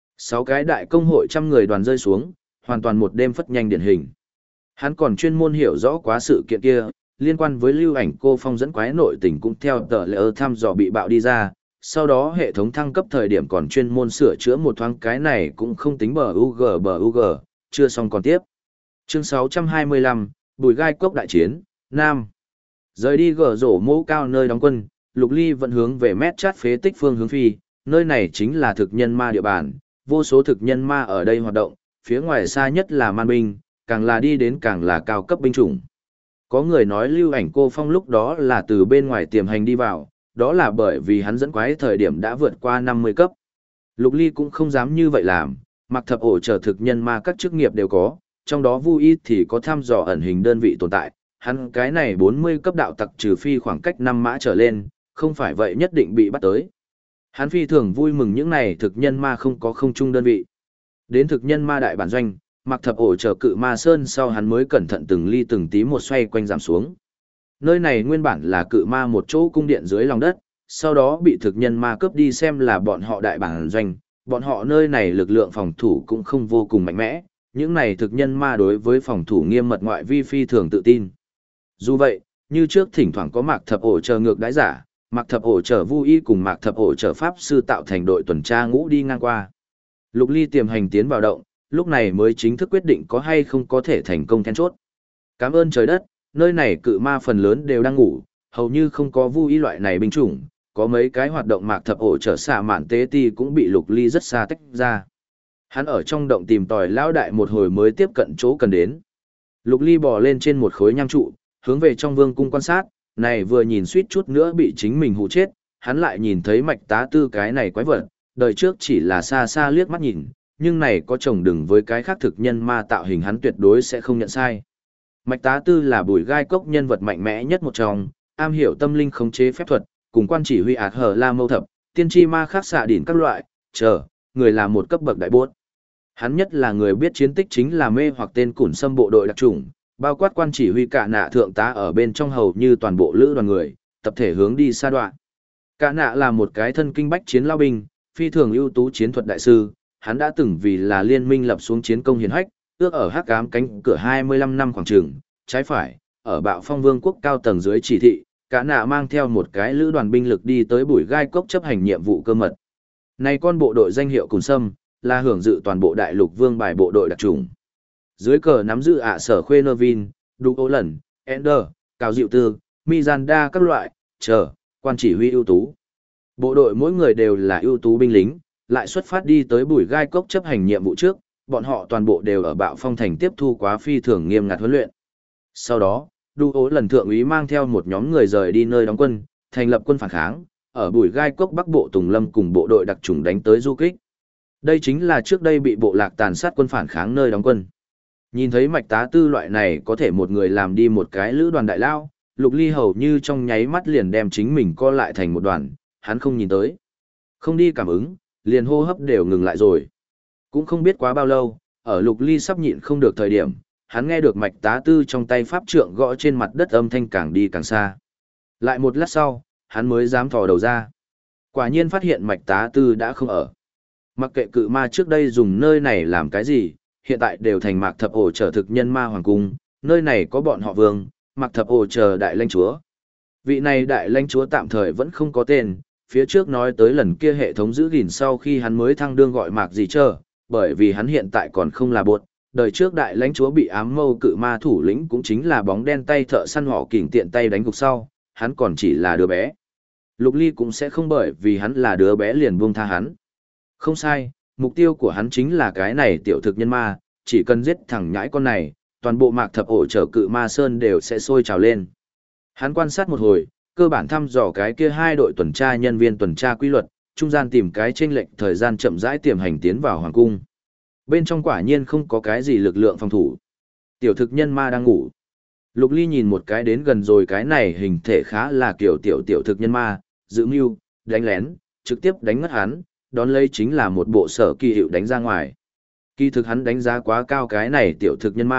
[SPEAKER 1] 6 cái đại công hội trăm người đoàn rơi xuống, hoàn toàn một đêm phất nhanh điển hình. Hắn còn chuyên môn hiểu rõ quá sự kiện kia, liên quan với Lưu Ảnh Cô Phong dẫn quái nội tình cũng theo tờ lệ thăm dò bị bạo đi ra, sau đó hệ thống thăng cấp thời điểm còn chuyên môn sửa chữa một thoáng, cái này cũng không tính bờ UG, chưa xong còn tiếp. Chương 625, Bùi Gai Cốc đại chiến, Nam. Rời đi gở rổ mũ cao nơi đóng quân, Lục Ly vẫn hướng về mét chát phế tích phương hướng phi, nơi này chính là thực nhân ma địa bàn, vô số thực nhân ma ở đây hoạt động, phía ngoài xa nhất là man binh, càng là đi đến càng là cao cấp binh chủng. Có người nói Lưu Ảnh Cô Phong lúc đó là từ bên ngoài tiềm hành đi vào, đó là bởi vì hắn dẫn quái thời điểm đã vượt qua 50 cấp. Lục Ly cũng không dám như vậy làm, mặc thập ổ trở thực nhân ma các chức nghiệp đều có, trong đó Vu Y thì có thăm dò ẩn hình đơn vị tồn tại, hắn cái này 40 cấp đạo tặc trừ phi khoảng cách 5 mã trở lên, không phải vậy nhất định bị bắt tới. Hắn phi thường vui mừng những này thực nhân ma không có không chung đơn vị. Đến thực nhân ma đại bản doanh, mặc thập ổ trở cự ma sơn sau hắn mới cẩn thận từng ly từng tí một xoay quanh giảm xuống. Nơi này nguyên bản là cự ma một chỗ cung điện dưới lòng đất, sau đó bị thực nhân ma cướp đi xem là bọn họ đại bản doanh, bọn họ nơi này lực lượng phòng thủ cũng không vô cùng mạnh mẽ, những này thực nhân ma đối với phòng thủ nghiêm mật ngoại vi phi thường tự tin. Dù vậy, như trước thỉnh thoảng có mạc thập ổ chờ ngược đái giả, mạc thập ổ chờ Vu Y cùng mạc thập ổ chờ pháp sư tạo thành đội tuần tra ngũ đi ngang qua. Lục Ly tiềm hành tiến vào động, lúc này mới chính thức quyết định có hay không có thể thành công then chốt. Cảm ơn trời đất, nơi này cự ma phần lớn đều đang ngủ, hầu như không có Vu Y loại này binh chủng, có mấy cái hoạt động mạc thập ổ trở xạ mạn tế ti cũng bị Lục Ly rất xa tách ra. Hắn ở trong động tìm tòi lão đại một hồi mới tiếp cận chỗ cần đến. Lục Ly bò lên trên một khối nham trụ, hướng về trong vương cung quan sát, này vừa nhìn suýt chút nữa bị chính mình hù chết, hắn lại nhìn thấy mạch tá tư cái này quái vật, đời trước chỉ là xa xa liếc mắt nhìn, nhưng này có chồng đừng với cái khác thực nhân ma tạo hình hắn tuyệt đối sẽ không nhận sai. Mạch tá tư là Bùi Gai Cốc nhân vật mạnh mẽ nhất một trong, am hiểu tâm linh khống chế phép thuật, cùng quan chỉ huy ạt hở la mâu thập, tiên tri ma khác xạ đỉnh các loại, người là một cấp bậc đại bốt. Hắn nhất là người biết chiến tích chính là mê hoặc tên củn xâm bộ đội đặc chủng, bao quát quan chỉ huy cả nạ thượng tá ở bên trong hầu như toàn bộ lữ đoàn người, tập thể hướng đi xa đoạn. Cả nạ là một cái thân kinh bách chiến lao binh, phi thường ưu tú chiến thuật đại sư, hắn đã từng vì là liên minh lập xuống chiến công hiển hách, ước ở hắc ám cánh cửa 25 năm khoảng trường, trái phải, ở bạo phong vương quốc cao tầng dưới chỉ thị, cả nạ mang theo một cái lữ đoàn binh lực đi tới Bùi Gai Cốc chấp hành nhiệm vụ cơ mật. Này con bộ đội danh hiệu Cùn Sâm, là hưởng dự toàn bộ đại lục vương bài bộ đội đặc trùng. Dưới cờ nắm giữ sở khuê nơ vin, đu ô lần, ender, cào diệu tư, mizanda các loại, quan chỉ huy ưu tú. Bộ đội mỗi người đều là ưu tú binh lính, lại xuất phát đi tới Bùi Gai Cốc chấp hành nhiệm vụ trước, bọn họ toàn bộ đều ở bạo phong thành tiếp thu quá phi thường nghiêm ngặt huấn luyện. Sau đó, đu ô lần thượng úy mang theo một nhóm người rời đi nơi đóng quân, thành lập quân phản kháng, ở Bùi Gai Cốc Bắc Bộ Tùng Lâm cùng bộ đội đặc trùng đánh tới du kích. Đây chính là trước đây bị bộ lạc tàn sát quân phản kháng nơi đóng quân. Nhìn thấy mạch tá tư loại này có thể một người làm đi một cái lữ đoàn đại lao, Lục Ly hầu như trong nháy mắt liền đem chính mình co lại thành một đoàn, hắn không nhìn tới. Không đi cảm ứng, liền hô hấp đều ngừng lại rồi. Cũng không biết quá bao lâu, ở Lục Ly sắp nhịn không được thời điểm, hắn nghe được mạch tá tư trong tay pháp trượng gõ trên mặt đất âm thanh càng đi càng xa. Lại một lát sau, hắn mới dám thò đầu ra. Quả nhiên phát hiện mạch tá tư đã không ở. Mặc kệ cự ma trước đây dùng nơi này làm cái gì, hiện tại đều thành mạc thập ổ trở thực nhân ma hoàng cung, nơi này có bọn họ vương, mạc thập ổ chờ đại lãnh chúa. Vị này đại lãnh chúa tạm thời vẫn không có tên, phía trước nói tới lần kia hệ thống giữ gìn sau khi hắn mới thăng đương gọi mạc gì chờ, bởi vì hắn hiện tại còn không là bột. Đời trước đại lãnh chúa bị ám mâu cự ma thủ lĩnh cũng chính là bóng đen tay thợ săn họ kình tiện tay đánh gục sau, hắn còn chỉ là đứa bé. Lục Ly cũng sẽ không bởi vì hắn là đứa bé liền buông tha hắn. Không sai, mục tiêu của hắn chính là cái này tiểu thực nhân ma, chỉ cần giết thằng nhãi con này, toàn bộ mạc thập ổ trở cự ma sơn đều sẽ sôi trào lên. Hắn quan sát một hồi, cơ bản thăm dò cái kia hai đội tuần tra nhân viên tuần tra quy luật, trung gian tìm cái chênh lệch thời gian chậm rãi tiềm hành tiến vào hoàng cung. Bên trong quả nhiên không có cái gì lực lượng phòng thủ. Tiểu thực nhân ma đang ngủ. Lục Ly nhìn một cái đến gần rồi, cái này hình thể khá là kiểu tiểu thực nhân ma, giữ mưu, đánh lén, trực tiếp đánh ngất hắn, đón lấy chính là một bộ sở kỳ hiệu đánh ra ngoài. Kỳ thực hắn đánh giá quá cao cái này tiểu thực nhân ma,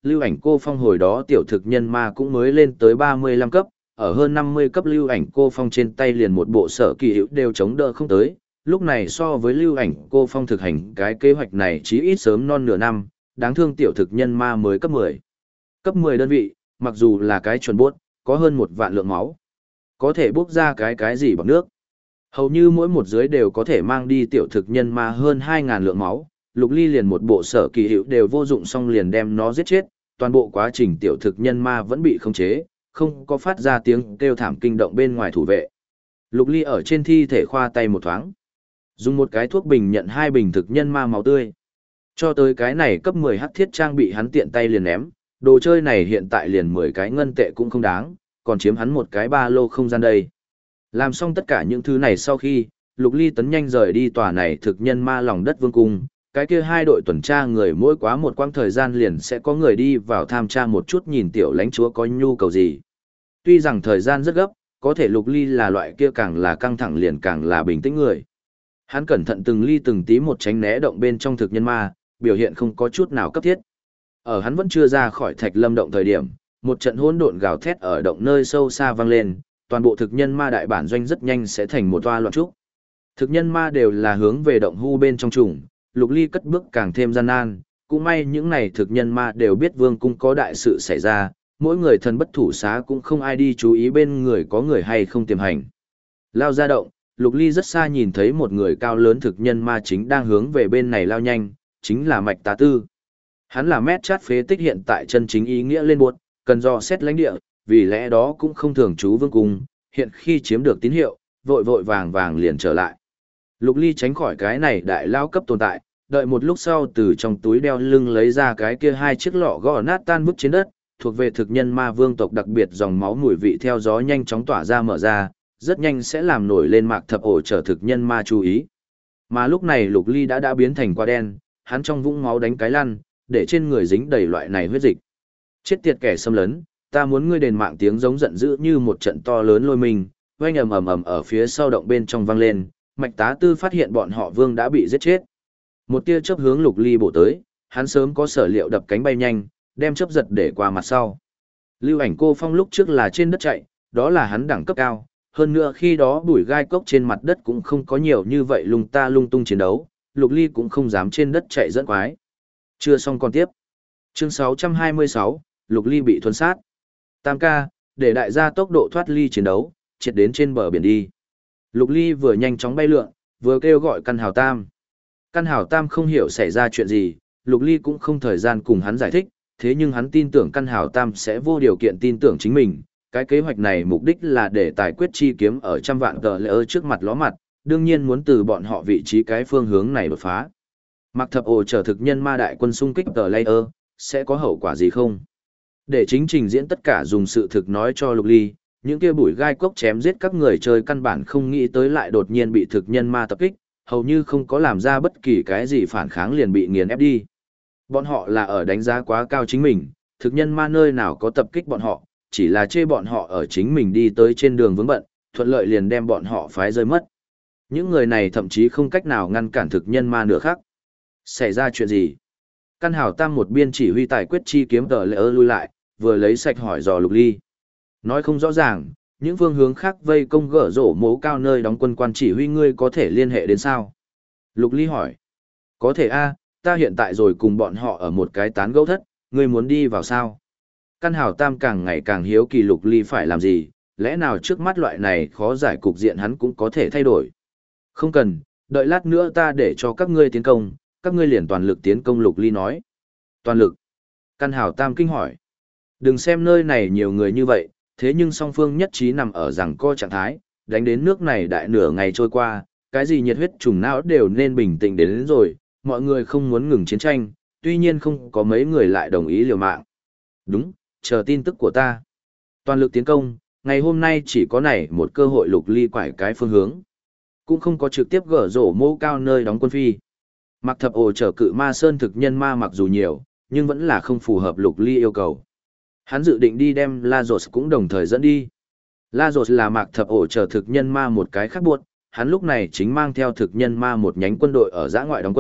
[SPEAKER 1] Lưu Ảnh Cô Phong hồi đó tiểu thực nhân ma cũng mới lên tới 35 cấp, ở hơn 50 cấp Lưu Ảnh Cô Phong trên tay liền một bộ sở kỳ hữu đều chống đỡ không tới. Lúc này so với Lưu Ảnh Cô Phong thực hành cái kế hoạch này chí ít sớm non nửa năm, đáng thương tiểu thực nhân ma mới cấp 10. Cấp 10 đơn vị, mặc dù là cái chuẩn bốt, có hơn 1 vạn lượng máu. Có thể bốc ra cái gì bằng nước. Hầu như mỗi một dưới đều có thể mang đi tiểu thực nhân ma hơn 2.000 lượng máu. Lục Ly liền một bộ sở kỳ hữu đều vô dụng xong liền đem nó giết chết, toàn bộ quá trình tiểu thực nhân ma vẫn bị khống chế, không có phát ra tiếng kêu thảm kinh động bên ngoài thủ vệ. Lục Ly ở trên thi thể khoa tay một thoáng, dùng một cái thuốc bình nhận 2 bình thực nhân ma máu tươi. Cho tới cái này cấp 10 hắc thiết trang bị hắn tiện tay liền ném, đồ chơi này hiện tại liền 10 cái ngân tệ cũng không đáng, còn chiếm hắn một cái ba lô không gian đây. Làm xong tất cả những thứ này sau khi, Lục Ly tấn nhanh rời đi tòa này thực nhân ma lòng đất vương cung, cái kia 2 đội tuần tra người mỗi quá một quãng thời gian liền sẽ có người đi vào tham tra một chút nhìn tiểu lãnh chúa có nhu cầu gì. Tuy rằng thời gian rất gấp, có thể Lục Ly là loại kia càng là căng thẳng liền càng là bình tĩnh người. Hắn cẩn thận từng ly từng tí một tránh né động bên trong thực nhân ma, biểu hiện không có chút nào cấp thiết. Ở hắn vẫn chưa ra khỏi Thạch Lâm động thời điểm, một trận hỗn độn gào thét ở động nơi sâu xa vang lên, toàn bộ thực nhân ma đại bản doanh rất nhanh sẽ thành một toa loạn trúc. Thực nhân ma đều là hướng về động hu bên trong trùng, Lục Ly cất bước càng thêm gian nan, cũng may những này thực nhân ma đều biết vương cung có đại sự xảy ra, mỗi người thần bất thủ xá cũng không ai đi chú ý bên người có người hay không tiềm hành. Lao ra động, Lục Ly rất xa nhìn thấy một người cao lớn thực nhân ma chính đang hướng về bên này lao nhanh, chính là Mạch Tá Tư. Hắn là mét chát phế tích hiện tại chân chính ý nghĩa lên buộc, cần do xét lãnh địa, vì lẽ đó cũng không thường trú vương cung, hiện khi chiếm được tín hiệu, vội vội vàng vàng liền trở lại. Lục Ly tránh khỏi cái này đại lao cấp tồn tại, đợi một lúc sau từ trong túi đeo lưng lấy ra cái kia 2 chiếc lọ gõ nát tan vứt trên đất, thuộc về thực nhân ma vương tộc đặc biệt dòng máu mùi vị theo gió nhanh chóng tỏa ra mở ra, rất nhanh sẽ làm nổi lên Mạc Thập Ổ trở thực nhân ma chú ý. Mà lúc này Lục Ly đã biến thành quả đen, hắn trong vũng máu đánh cái lăn, để trên người dính đầy loại này huyết dịch. Chết tiệt kẻ xâm lấn, ta muốn ngươi đền mạng tiếng giống giận dữ như một trận to lớn lôi mình, oanh ầm ầm ầm ở phía sau động bên trong vang lên, Mạch Tá Tư phát hiện bọn họ vương đã bị giết chết. Một tia chớp hướng Lục Ly bổ tới, hắn sớm có sở liệu đập cánh bay nhanh, đem chớp giật để qua mặt sau. Lưu Ảnh Cô Phong lúc trước là trên đất chạy, đó là hắn đẳng cấp cao, hơn nữa khi đó bụi gai cốc trên mặt đất cũng không có nhiều như vậy lung ta lung tung chiến đấu, Lục Ly cũng không dám trên đất chạy dẫn quái. Chưa xong còn tiếp. Chương 626, Lục Ly bị thuần sát. Tam ca, để đại gia tốc độ thoát ly chiến đấu, triệt đến trên bờ biển đi. Lục Ly vừa nhanh chóng bay lượn, vừa kêu gọi Căn Hào Tam. Căn Hào Tam không hiểu xảy ra chuyện gì, Lục Ly cũng không thời gian cùng hắn giải thích, thế nhưng hắn tin tưởng Căn Hào Tam sẽ vô điều kiện tin tưởng chính mình. Cái kế hoạch này mục đích là để tài quyết chi kiếm ở 100 vạn tờ lệ ơ trước mặt ló mặt, đương nhiên muốn từ bọn họ vị trí cái phương hướng này đột phá. Mạc Thập Ổ trở thực nhân ma đại quân xung kích tờ lệ ơ, sẽ có hậu quả gì không? Để chính trình diễn tất cả dùng sự thực nói cho Lục Ly, những kia bụi gai cốc chém giết các người chơi căn bản không nghĩ tới lại đột nhiên bị thực nhân ma tập kích, hầu như không có làm ra bất kỳ cái gì phản kháng liền bị nghiền ép đi. Bọn họ là ở đánh giá quá cao chính mình, thực nhân ma nơi nào có tập kích bọn họ, chỉ là chê bọn họ ở chính mình đi tới trên đường vướng bận, thuận lợi liền đem bọn họ phái rơi mất. Những người này thậm chí không cách nào ngăn cản thực nhân ma nữa khác. Xảy ra chuyện gì? Căn Hào Tam một biên chỉ huy tài quyết chi kiếm tờ lệ ơ lui lại, vừa lấy sạch hỏi dò Lục Ly. Nói không rõ ràng, những phương hướng khác vây công gỡ rổ mố cao nơi đóng quân quan chỉ huy ngươi có thể liên hệ đến sao? Lục Ly hỏi. Có thể a, ta hiện tại rồi cùng bọn họ ở một cái tán gẫu thất, ngươi muốn đi vào sao? Căn Hào Tam càng ngày càng hiếu kỳ Lục Ly phải làm gì, lẽ nào trước mắt loại này khó giải cục diện hắn cũng có thể thay đổi. Không cần, đợi lát nữa ta để cho các ngươi tiến công, các ngươi liền toàn lực tiến công. Lục Ly nói. Toàn lực. Căn Hào Tam kinh hỏi. Đừng xem nơi này nhiều người như vậy, thế nhưng song phương nhất trí nằm ở rằng co trạng thái, đánh đến nước này đại nửa ngày trôi qua, cái gì nhiệt huyết trùng não đều nên bình tĩnh đến rồi, mọi người không muốn ngừng chiến tranh, tuy nhiên không có mấy người lại đồng ý liều mạng. Đúng, chờ tin tức của ta. Toàn lực tiến công, ngày hôm nay chỉ có này một cơ hội. Lục Ly quải cái phương hướng, cũng không có trực tiếp gỡ rổ mô cao nơi đóng quân phi. Mạc Thập Ổ trở cự ma sơn thực nhân ma mặc dù nhiều, nhưng vẫn là không phù hợp Lục Ly yêu cầu. Hắn dự định đi đem Lazos cũng đồng thời dẫn đi. Lazos là Mạc Thập Ổ trở thực nhân ma một cái khác buộc, hắn lúc này chính mang theo thực nhân ma một nhánh quân đội ở giã ngoại đóng quân,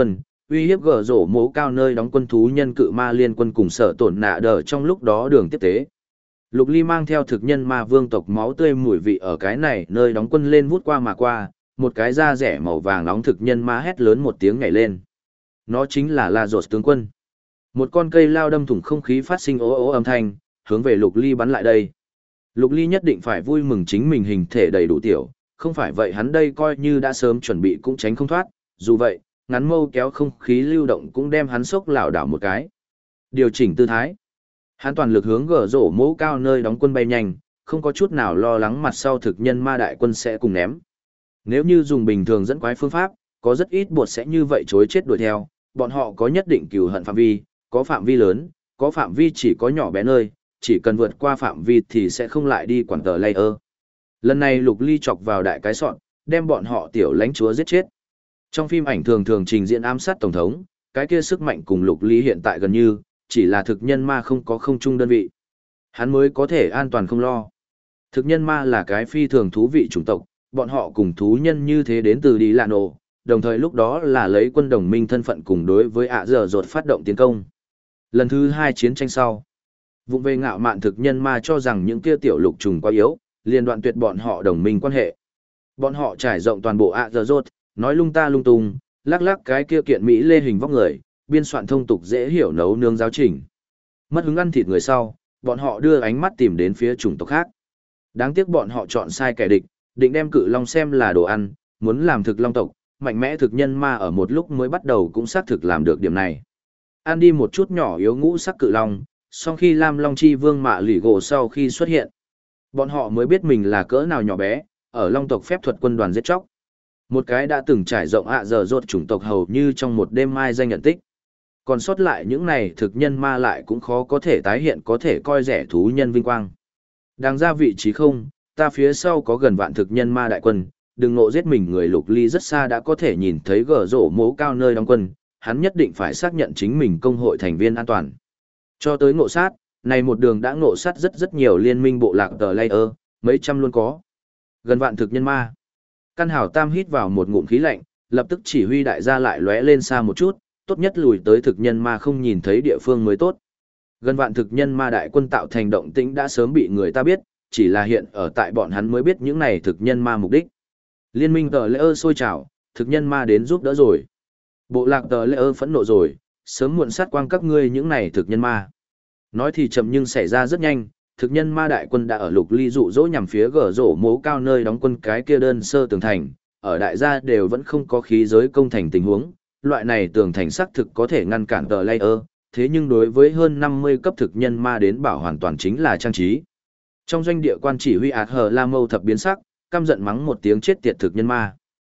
[SPEAKER 1] uy hiếp gở rổ mố cao nơi đóng quân thú nhân cự ma liên quân cùng sở tổn nạ đờ trong lúc đó đường tiếp tế. Lục Ly mang theo thực nhân ma vương tộc máu tươi mùi vị ở cái này nơi đóng quân lên vút qua mà qua, một cái da rẻ màu vàng nóng thực nhân ma hét lớn một tiếng nhảy lên. Nó chính là La Rột tướng quân. Một con cây lao đâm thủng không khí phát sinh ố ố âm thanh, hướng về Lục Ly bắn lại đây. Lục Ly nhất định phải vui mừng chính mình hình thể đầy đủ tiểu, không phải vậy hắn đây coi như đã sớm chuẩn bị cũng tránh không thoát, dù vậy, ngắn mâu kéo không khí lưu động cũng đem hắn sốc lảo đảo một cái. Điều chỉnh tư thái. Hắn toàn lực hướng gở rổ mỗ cao nơi đóng quân bay nhanh, không có chút nào lo lắng mặt sau thực nhân ma đại quân sẽ cùng ném. Nếu như dùng bình thường dẫn quái phương pháp, có rất ít bột sẽ như vậy chối chết đuổi theo, bọn họ có nhất định cừu hận phạm vi, có phạm vi lớn, có phạm vi chỉ có nhỏ bé nơi, chỉ cần vượt qua phạm vi thì sẽ không lại đi quản tờ layer. Lần này Lục Ly chọc vào đại cái sọn, đem bọn họ tiểu lãnh chúa giết chết. Trong phim ảnh thường thường trình diễn ám sát tổng thống, cái kia sức mạnh cùng Lục Ly hiện tại gần như, chỉ là thực nhân ma không có không chung đơn vị. Hắn mới có thể an toàn không lo. Thực nhân ma là cái phi thường thú vị chủng tộc, bọn họ cùng thú nhân như thế đến từ Đi Lạ Nổ, đồng thời lúc đó là lấy quân đồng minh thân phận cùng đối với ạ dở dột phát động tiến công. Lần thứ 2 chiến tranh sau, vụng về ngạo mạn thực nhân ma cho rằng những kia tiểu lục trùng quá yếu, liền đoạn tuyệt bọn họ đồng minh quan hệ. Bọn họ trải rộng toàn bộ ạ dở dột, nói lung ta lung tung, lắc lắc cái kia kiện Mỹ lê hình vóc người, biên soạn thông tục dễ hiểu nấu nướng giáo trình. Mất hứng ăn thịt người sau, bọn họ đưa ánh mắt tìm đến phía chủng tộc khác. Đáng tiếc bọn họ chọn sai kẻ địch, định đem cự long xem là đồ ăn, muốn làm thực long tộc, mạnh mẽ thực nhân ma ở một lúc mới bắt đầu cũng xác thực làm được điểm này. Ăn đi một chút nhỏ yếu ngũ sắc cự long, sau khi Lam Long Chi Vương Mạ Lỷ Gỗ sau khi xuất hiện, bọn họ mới biết mình là cỡ nào nhỏ bé, ở long tộc phép thuật quân đoàn giết chóc. Một cái đã từng trải rộng ạ dở dột chủng tộc hầu như trong một đêm mai danh nhận tích. Còn sót lại những này thực nhân ma lại cũng khó có thể tái hiện có thể coi rẻ thú nhân vinh quang. Đang ra vị trí không, ta phía sau có gần vạn thực nhân ma đại quân, đừng ngộ giết mình người Lục Ly rất xa đã có thể nhìn thấy gở rổ mố cao nơi đóng quân, hắn nhất định phải xác nhận chính mình công hội thành viên an toàn. Cho tới ngộ sát, này một đường đã ngộ sát rất nhiều liên minh bộ lạc tờ layer, mấy trăm luôn có. Gần vạn thực nhân ma. Căn Hảo Tam hít vào một ngụm khí lạnh, lập tức chỉ huy đại gia lại lóe lên xa một chút, tốt nhất lùi tới thực nhân ma không nhìn thấy địa phương mới tốt. Gần vạn thực nhân ma đại quân tạo thành động tĩnh đã sớm bị người ta biết, chỉ là hiện ở tại bọn hắn mới biết những này thực nhân ma mục đích. Liên minh tờ lễ ơ sôi trào, thực nhân ma đến giúp đỡ rồi. Bộ lạc tờ lễ ơ phẫn nộ rồi, sớm muộn sát quang các ngươi những này thực nhân ma. Nói thì chậm nhưng xảy ra rất nhanh, thực nhân ma đại quân đã ở Lục Ly dụ dỗ nhằm phía gở rổ mố cao nơi đóng quân cái kia đơn sơ tường thành, ở đại gia đều vẫn không có khí giới công thành tình huống, loại này tường thành xác thực có thể ngăn cản tờ layer, thế nhưng đối với hơn 50 cấp thực nhân ma đến bảo hoàn toàn chính là trang trí. Trong doanh địa quan chỉ huy ạt hờ la mâu thập biến sắc, căm giận mắng một tiếng chết tiệt thực nhân ma.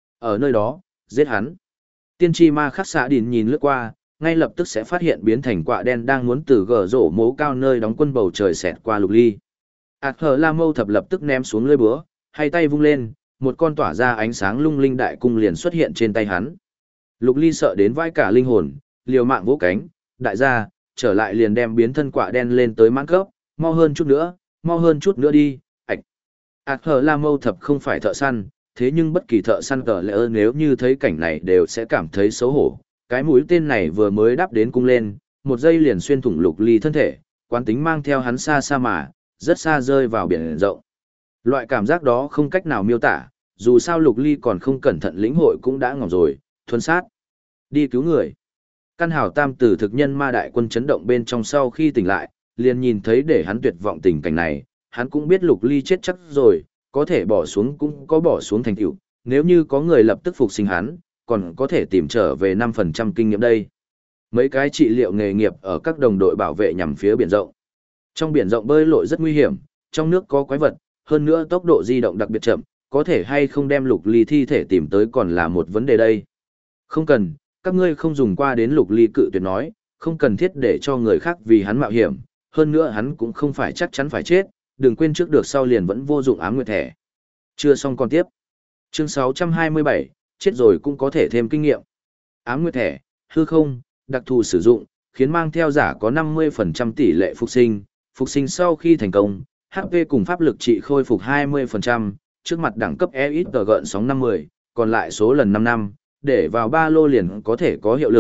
[SPEAKER 1] Ở nơi đó, giết hắn. Tiên tri ma khắc xạ đỉn nhìn lướt qua, ngay lập tức sẽ phát hiện biến thành quạ đen đang muốn từ gở rổ mố cao nơi đóng quân bầu trời xẹt qua Lục Ly. ạt hờ la mâu thập lập tức ném xuống lưỡi búa, hai tay vung lên, một con tỏa ra ánh sáng lung linh đại cung liền xuất hiện trên tay hắn. Lục Ly sợ đến vai cả linh hồn, liều mạng vỗ cánh, đại gia, trở lại liền đem biến thân quạ đen lên tới mãn cấp, mau hơn chút nữa đi, ạch. ạt hờ la mâu thập không phải thợ săn, thế nhưng bất kỳ thợ săn cờ lẽ nếu như thấy cảnh này đều sẽ cảm thấy xấu hổ. Cái mũi tên này vừa mới đáp đến cung lên, một giây liền xuyên thủng Lục Ly thân thể, quán tính mang theo hắn xa xa mà, rất xa rơi vào biển rộng. Loại cảm giác đó không cách nào miêu tả, dù sao Lục Ly còn không cẩn thận lĩnh hội cũng đã ngỏm rồi, thuần sát. Đi cứu người. Căn Hảo Tam từ thực nhân ma đại quân chấn động bên trong sau khi tỉnh lại, liền nhìn thấy để hắn tuyệt vọng tình cảnh này, hắn cũng biết Lục Ly chết chắc rồi, có thể bỏ xuống cũng có bỏ xuống thành tựu, nếu như có người lập tức phục sinh hắn, còn có thể tìm trở về 5% kinh nghiệm đây. Mấy cái trị liệu nghề nghiệp ở các đồng đội bảo vệ nhằm phía biển rộng. Trong biển rộng bơi lội rất nguy hiểm, trong nước có quái vật, hơn nữa tốc độ di động đặc biệt chậm, có thể hay không đem Lục Ly thi thể tìm tới còn là một vấn đề đây. Không cần, các ngươi không dùng qua đến Lục Ly cự tuyệt nói, không cần thiết để cho người khác vì hắn mạo hiểm, hơn nữa hắn cũng không phải chắc chắn phải chết, đừng quên trước được sau liền vẫn vô dụng ám nguyệt thẻ. Chưa xong còn tiếp. Chương 627, chết rồi cũng có thể thêm kinh nghiệm. Ám nguyệt thẻ, hư không, đặc thù sử dụng, khiến mang theo giả có 50% tỷ lệ phục sinh sau khi thành công, HP cùng pháp lực trị khôi phục 20%, trước mặt đẳng cấp EXP gợn sóng 50, còn lại số lần 5 năm, để vào ba lô liền có thể có hiệu lực,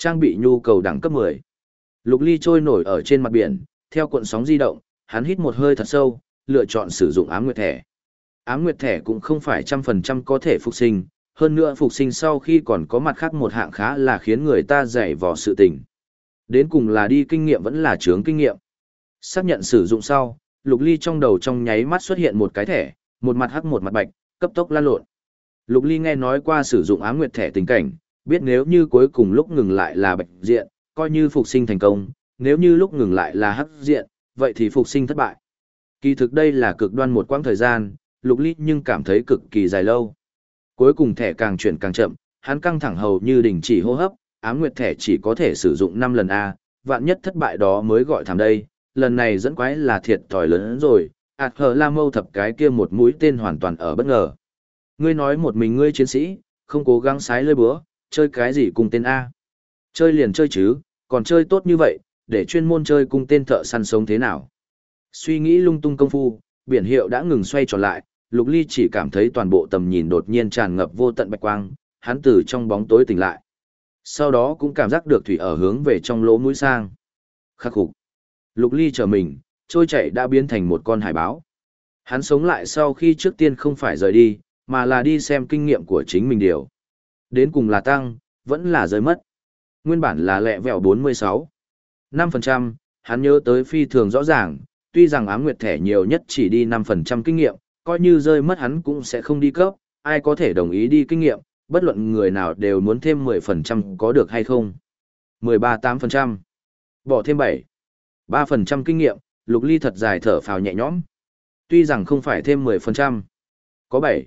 [SPEAKER 1] trang bị nhu cầu đẳng cấp 10. Lục Ly trôi nổi ở trên mặt biển, theo cuộn sóng di động, hắn hít một hơi thật sâu, lựa chọn sử dụng ám nguyệt thẻ. Ám nguyệt thẻ cũng không phải 100% có thể phục sinh, hơn nữa phục sinh sau khi còn có mặt khác một hạng khá là khiến người ta dày vò sự tình. Đến cùng là đi kinh nghiệm vẫn là chướng kinh nghiệm. Xác nhận sử dụng sau, Lục Ly trong đầu trong nháy mắt xuất hiện một cái thẻ, một mặt hắc một mặt bạch, cấp tốc lan lộn. Lục Ly nghe nói qua sử dụng ám nguyệt thẻ tình cảnh, biết nếu như cuối cùng lúc ngừng lại là bạch diện, coi như phục sinh thành công, nếu như lúc ngừng lại là hắc diện, vậy thì phục sinh thất bại. Kỳ thực đây là cực đoan một quãng thời gian, Lục Ly nhưng cảm thấy cực kỳ dài lâu. Cuối cùng thẻ càng chuyển càng chậm, hắn căng thẳng hầu như đình chỉ hô hấp, ám nguyệt thẻ chỉ có thể sử dụng 5 lần A, vạn nhất thất bại đó mới gọi thảm đây, lần này dẫn quái là thiệt thòi lớn hơn rồi, hờ la mâu thập cái kia một mũi tên hoàn toàn ở bất ngờ. Ngươi nói một mình ngươi chiến sĩ, không cố gắng sái lơi búa, chơi cái gì cùng tên A. Chơi liền chơi chứ, còn chơi tốt như vậy, để chuyên môn chơi cung tên thợ săn sống thế nào. Suy nghĩ lung tung công phu, biển hiệu đã ngừng xoay tròn lại, Lục Ly chỉ cảm thấy toàn bộ tầm nhìn đột nhiên tràn ngập vô tận bạch quang, hắn từ trong bóng tối tỉnh lại. Sau đó cũng cảm giác được thủy ở hướng về trong lỗ mũi sang. Khắc phục. Lục Ly trở mình, trôi chảy đã biến thành một con hải báo. Hắn sống lại sau khi trước tiên không phải rời đi, mà là đi xem kinh nghiệm của chính mình điều. Đến cùng là tăng, vẫn là rơi mất. Nguyên bản là lẹ vẹo 46. 5%, hắn nhớ tới phi thường rõ ràng, tuy rằng ám nguyệt thẻ nhiều nhất chỉ đi 5% kinh nghiệm, coi như rơi mất hắn cũng sẽ không đi cấp, ai có thể đồng ý đi kinh nghiệm, bất luận người nào đều muốn thêm 10% có được hay không. 13-8%. Bỏ thêm 7. 3% kinh nghiệm, Lục Ly thật dài thở phào nhẹ nhõm. Tuy rằng không phải thêm 10%, có 7.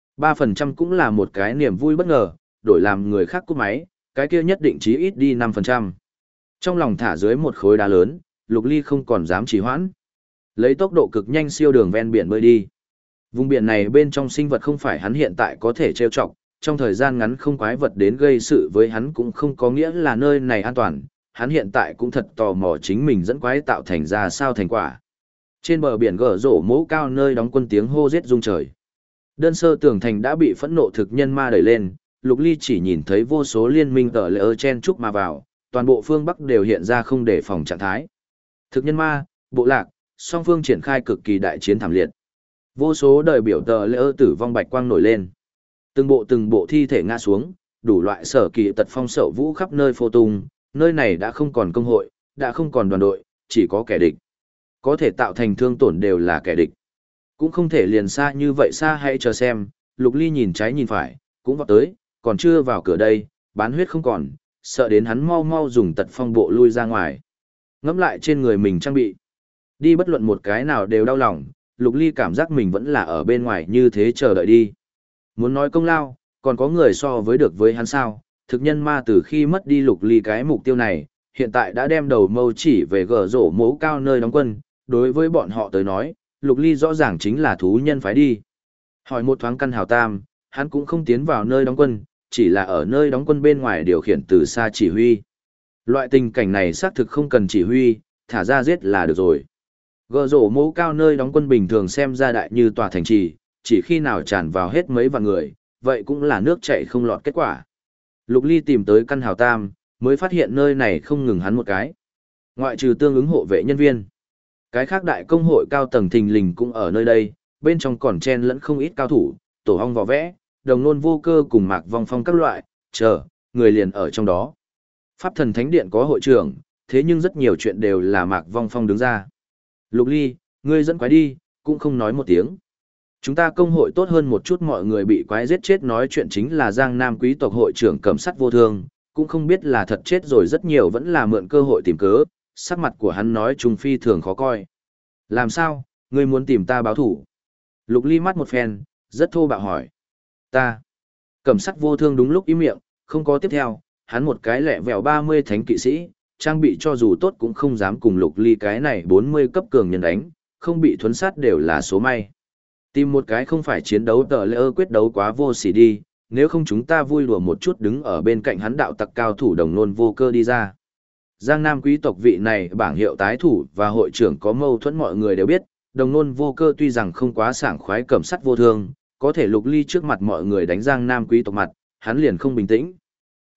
[SPEAKER 1] 3% cũng là một cái niềm vui bất ngờ, đổi làm người khác cúp máy, cái kia nhất định chí ít đi 5%. Trong lòng thả dưới một khối đá lớn, Lục Ly không còn dám trì hoãn. Lấy tốc độ cực nhanh siêu đường ven biển bơi đi. Vùng biển này bên trong sinh vật không phải hắn hiện tại có thể trêu chọc, trong thời gian ngắn không quái vật đến gây sự với hắn cũng không có nghĩa là nơi này an toàn, hắn hiện tại cũng thật tò mò chính mình dẫn quái tạo thành ra sao thành quả. Trên bờ biển gở rổ mố cao nơi đóng quân tiếng hô giết rung trời. Đơn sơ tường thành đã bị phẫn nộ thực nhân ma đẩy lên, Lục Ly chỉ nhìn thấy vô số liên minh tờ lỡ chen chúc mà vào, toàn bộ phương Bắc đều hiện ra không đề phòng trạng thái. Thực nhân ma, bộ lạc, song phương triển khai cực kỳ đại chiến thảm liệt. Vô số đời biểu tờ lỡ tử vong bạch quang nổi lên. Từng bộ thi thể ngã xuống, đủ loại sở kỳ tật phong sậu vũ khắp nơi phô tung, nơi này đã không còn công hội, đã không còn đoàn đội, chỉ có kẻ địch. Có thể tạo thành thương tổn đều là kẻ địch. Cũng không thể liền xa như vậy xa, hãy chờ xem, Lục Ly nhìn trái nhìn phải, cũng vào tới, còn chưa vào cửa đây, bán huyết không còn, sợ đến hắn mau mau dùng tật phong bộ lui ra ngoài. Ngẫm lại trên người mình trang bị. Đi bất luận một cái nào đều đau lòng, Lục Ly cảm giác mình vẫn là ở bên ngoài như thế chờ đợi đi. Muốn nói công lao, còn có người so với được với hắn sao, thực nhân ma từ khi mất đi Lục Ly cái mục tiêu này, hiện tại đã đem đầu mâu chỉ về gở rổ mố cao nơi đóng quân, đối với bọn họ tới nói, Lục Ly rõ ràng chính là thú nhân phái đi. Hỏi một thoáng căn hào tam, hắn cũng không tiến vào nơi đóng quân, chỉ là ở nơi đóng quân bên ngoài điều khiển từ xa chỉ huy. Loại tình cảnh này xác thực không cần chỉ huy, thả ra giết là được rồi. Gở rổ mố cao nơi đóng quân bình thường xem ra đại như tòa thành trì, chỉ khi nào tràn vào hết mấy vạn người, vậy cũng là nước chảy không lọt kết quả. Lục Ly tìm tới căn hào tam, mới phát hiện nơi này không ngừng hắn một cái. Ngoại trừ tương ứng hộ vệ nhân viên, cái khác đại công hội cao tầng thình lình cũng ở nơi đây, bên trong còn chen lẫn không ít cao thủ, tổ hong vò vẽ, đồng nôn vô cơ cùng mạc vong phong các loại, người liền ở trong đó. Pháp thần thánh điện có hội trưởng, thế nhưng rất nhiều chuyện đều là mạc vong phong đứng ra. Lục Ly, ngươi dẫn quái đi, cũng không nói một tiếng. Chúng ta công hội tốt hơn một chút, mọi người bị quái giết chết nói chuyện chính là Giang Nam quý tộc hội trưởng Cẩm Sắt Vô Thương, cũng không biết là thật chết rồi, rất nhiều vẫn là mượn cơ hội tìm cớ, sắc mặt của hắn nói trùng phi thường khó coi. Làm sao, ngươi muốn tìm ta báo thủ? Lục Ly mắt một phen, rất thô bạo hỏi. Ta. Cẩm Sắt Vô Thương đúng lúc im miệng, không có tiếp theo, hắn một cái lẹ vẹo 30 thánh kỵ sĩ, trang bị cho dù tốt cũng không dám cùng Lục Ly cái này 40 cấp cường nhân đánh, không bị thuấn sát đều là số may. Tìm một cái không phải chiến đấu tờ lỡ quyết đấu quá vô sỉ đi, nếu không chúng ta vui đùa một chút đứng ở bên cạnh hắn đạo tặc cao thủ đồng nôn vô cơ đi ra. Giang Nam quý tộc vị này bảng hiệu tái thủ và hội trưởng có mâu thuẫn mọi người đều biết, đồng nôn vô cơ tuy rằng không quá sảng khoái Cẩm Sắt Vô Thương, có thể Lục Ly trước mặt mọi người đánh Giang Nam quý tộc mặt, hắn liền không bình tĩnh.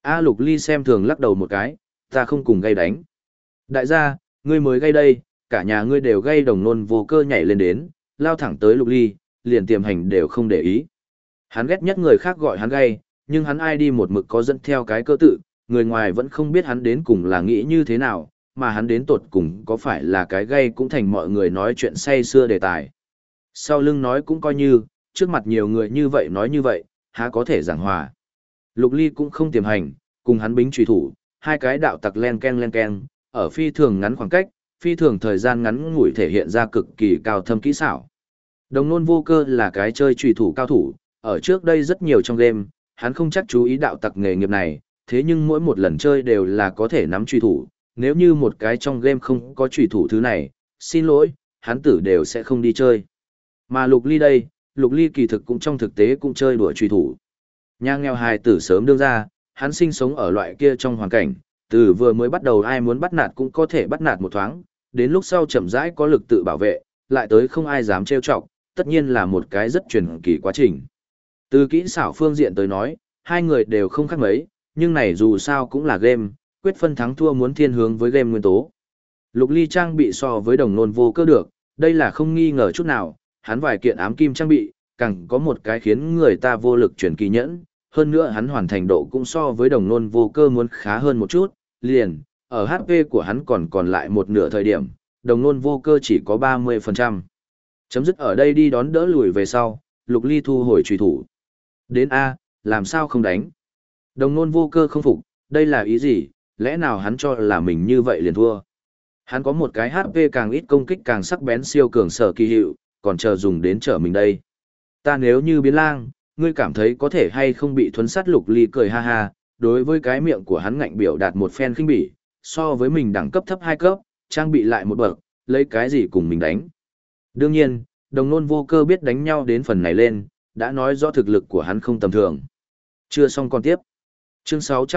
[SPEAKER 1] A Lục Ly xem thường lắc đầu một cái, ta không cùng gây đánh. Đại gia, ngươi mới gây đây, cả nhà ngươi đều gây đồng nôn vô cơ nhảy lên đến, lao thẳng tới Lục Ly, liền tiềm hành đều không để ý. Hắn ghét nhất người khác gọi hắn gây, nhưng hắn ai đi một mực có dẫn theo cái cơ tự, người ngoài vẫn không biết hắn đến cùng là nghĩ như thế nào, mà hắn đến tột cùng có phải là cái gây cũng thành mọi người nói chuyện say xưa đề tài. Sau lưng nói cũng coi như, trước mặt nhiều người như vậy nói như vậy, há có thể giảng hòa. Lục Ly cũng không tiềm hành, cùng hắn bính truy thủ, hai cái đạo tặc len ken, ở phi thường ngắn khoảng cách, phi thường thời gian ngắn ngủi thể hiện ra cực kỳ cao thâm kỹ xảo. Đồng nôn vô cơ là cái chơi truy thủ cao thủ, ở trước đây rất nhiều trong game, hắn không chắc chú ý đạo tặc nghề nghiệp này, thế nhưng mỗi một lần chơi đều là có thể nắm truy thủ, nếu như một cái trong game không có truy thủ thứ này, xin lỗi, hắn tử đều sẽ không đi chơi. Mà Lục Ly đây, Lục Ly kỳ thực cũng trong thực tế cũng chơi đùa truy thủ. Nhà nghèo hài tử sớm đương ra, hắn sinh sống ở loại kia trong hoàn cảnh, từ vừa mới bắt đầu ai muốn bắt nạt cũng có thể bắt nạt một thoáng, đến lúc sau chậm rãi có lực tự bảo vệ, lại tới không ai dám trêu chọc, tất nhiên là một cái rất truyền kỳ quá trình. Từ kỹ xảo phương diện tới nói, hai người đều không khác mấy, nhưng này dù sao cũng là game, quyết phân thắng thua muốn thiên hướng với game nguyên tố. Lục Ly trang bị so với đồng nôn vô cơ được, đây là không nghi ngờ chút nào, hắn vài kiện ám kim trang bị, càng có một cái khiến người ta vô lực chuyển kỳ nhẫn, hơn nữa hắn hoàn thành độ cũng so với đồng nôn vô cơ muốn khá hơn một chút, liền, ở HP của hắn còn lại một nửa thời điểm, đồng nôn vô cơ chỉ có 30%. Chấm dứt ở đây đi đón đỡ lùi về sau, Lục Ly thu hồi truy thủ. Đến A, làm sao không đánh? Đồng nôn vô cơ không phục, đây là ý gì, lẽ nào hắn cho là mình như vậy liền thua? Hắn có một cái HP càng ít công kích càng sắc bén siêu cường sở kỳ hiệu, còn chờ dùng đến trở mình đây. Ta nếu như biến lang, ngươi cảm thấy có thể hay không bị thuấn sát? Lục Ly cười ha ha, đối với cái miệng của hắn ngạnh biểu đạt một phen khinh bỉ, so với mình đẳng cấp thấp 2 cấp, trang bị lại một bậc, lấy cái gì cùng mình đánh. Đương nhiên, đồng nôn vô cơ biết đánh nhau đến phần này lên, đã nói rõ thực lực của hắn không tầm thường. Chưa xong còn tiếp. Chương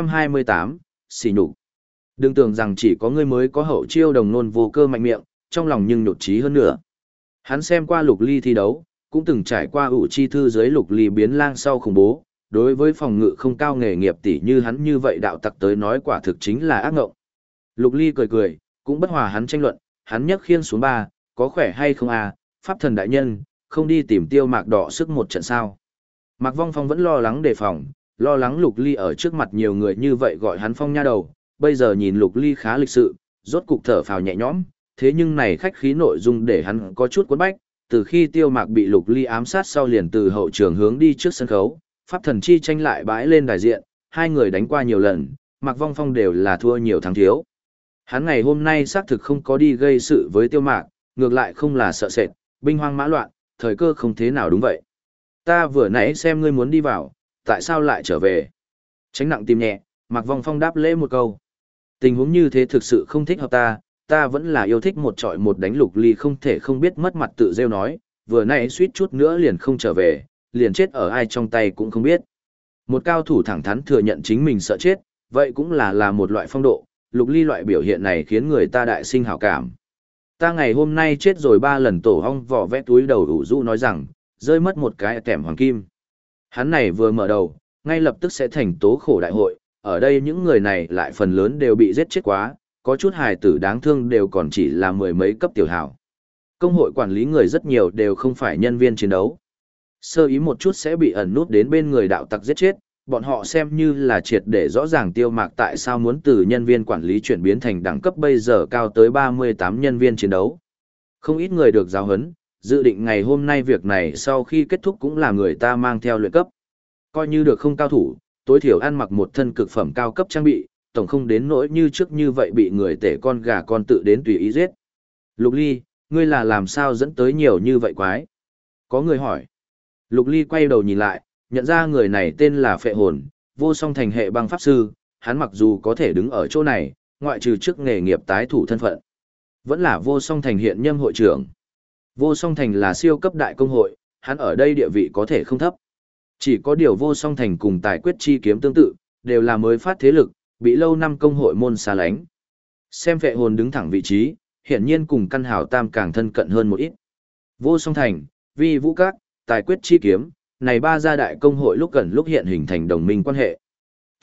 [SPEAKER 1] 628, xỉ nhục. Đừng tưởng rằng chỉ có ngươi mới có hậu chiêu. Đồng nôn vô cơ mạnh miệng, trong lòng nhưng nhột chí hơn nữa. Hắn xem qua Lục Ly thi đấu, cũng từng trải qua ủ chi thư dưới Lục Ly biến lang sau khủng bố, đối với phòng ngự không cao nghề nghiệp tỷ như hắn như vậy đạo tặc tới nói quả thực chính là ác ngộng. Lục Ly cười cười, cũng bất hòa hắn tranh luận, hắn nhấc khiên xuống 3, có khỏe hay không à, pháp thần đại nhân, không đi tìm Tiêu Mạc đọ sức một trận sao. Mạc Vong Phong vẫn lo lắng đề phòng, lo lắng Lục Ly ở trước mặt nhiều người như vậy gọi hắn Phong nha đầu, bây giờ nhìn Lục Ly khá lịch sự, rốt cục thở phào nhẹ nhõm, thế nhưng này khách khí nội dung để hắn có chút cuốn bách, từ khi Tiêu Mạc bị Lục Ly ám sát sau liền từ hậu trường hướng đi trước sân khấu, pháp thần chi tranh lại bãi lên đài diện, hai người đánh qua nhiều lần, Mạc Vong Phong đều là thua nhiều thắng thiếu. Hắn ngày hôm nay xác thực không có đi gây sự với Tiêu Mạc, ngược lại không là sợ sệt, binh hoang mã loạn, thời cơ không thế nào đúng vậy. Ta vừa nãy xem ngươi muốn đi vào, tại sao lại trở về? Tránh nặng tim nhẹ, Mạc Vong Phong đáp lễ một câu. Tình huống như thế thực sự không thích hợp ta vẫn là yêu thích một trọi một đánh. Lục Ly không thể không biết mất mặt tự rêu nói, vừa nãy suýt chút nữa liền không trở về, liền chết ở ai trong tay cũng không biết. Một cao thủ thẳng thắn thừa nhận chính mình sợ chết, vậy cũng là một loại phong độ. Lục Ly loại biểu hiện này khiến người ta đại sinh hảo cảm. Ta ngày hôm nay chết rồi 3 lần. Tổ hong vỏ vẽ túi đầu ủ rũ nói rằng, rơi mất một cái kèm hoàng kim. Hắn này vừa mở đầu, ngay lập tức sẽ thành tố khổ đại hội, ở đây những người này lại phần lớn đều bị giết chết quá, có chút hài tử đáng thương đều còn chỉ là mười mấy cấp tiểu hảo. Công hội quản lý người rất nhiều đều không phải nhân viên chiến đấu. Sơ ý một chút sẽ bị ẩn nút đến bên người đạo tặc giết chết, bọn họ xem như là triệt để rõ ràng Tiêu Mạc tại sao muốn từ nhân viên quản lý chuyển biến thành đẳng cấp bây giờ cao tới 38 nhân viên chiến đấu. Không ít người được giáo huấn, dự định ngày hôm nay việc này sau khi kết thúc cũng là người ta mang theo luyện cấp. Coi như được không cao thủ, tối thiểu ăn mặc một thân cực phẩm cao cấp trang bị, tổng không đến nỗi như trước như vậy bị người tể con gà con tự đến tùy ý giết. Lục Ly, ngươi là làm sao dẫn tới nhiều như vậy quái? Có người hỏi. Lục Ly quay đầu nhìn lại, nhận ra người này tên là Phệ Hồn, Vô Song Thành hệ băng pháp sư, hắn mặc dù có thể đứng ở chỗ này, ngoại trừ trước nghề nghiệp tái thủ thân phận, vẫn là Vô Song Thành hiện nhâm hội trưởng. Vô Song Thành là siêu cấp đại công hội, hắn ở đây địa vị có thể không thấp. Chỉ có điều Vô Song Thành cùng Tài Quyết Chi Kiếm tương tự, đều là mới phát thế lực, bị lâu năm công hội môn xa lánh. Xem Phệ Hồn đứng thẳng vị trí, hiển nhiên cùng Căn Hào Tam càng thân cận hơn một ít. Vô Song Thành, Vi Vũ Các, Tài Quyết Chi Kiếm, này 3 gia đại công hội lúc gần lúc hiện hình thành đồng minh quan hệ.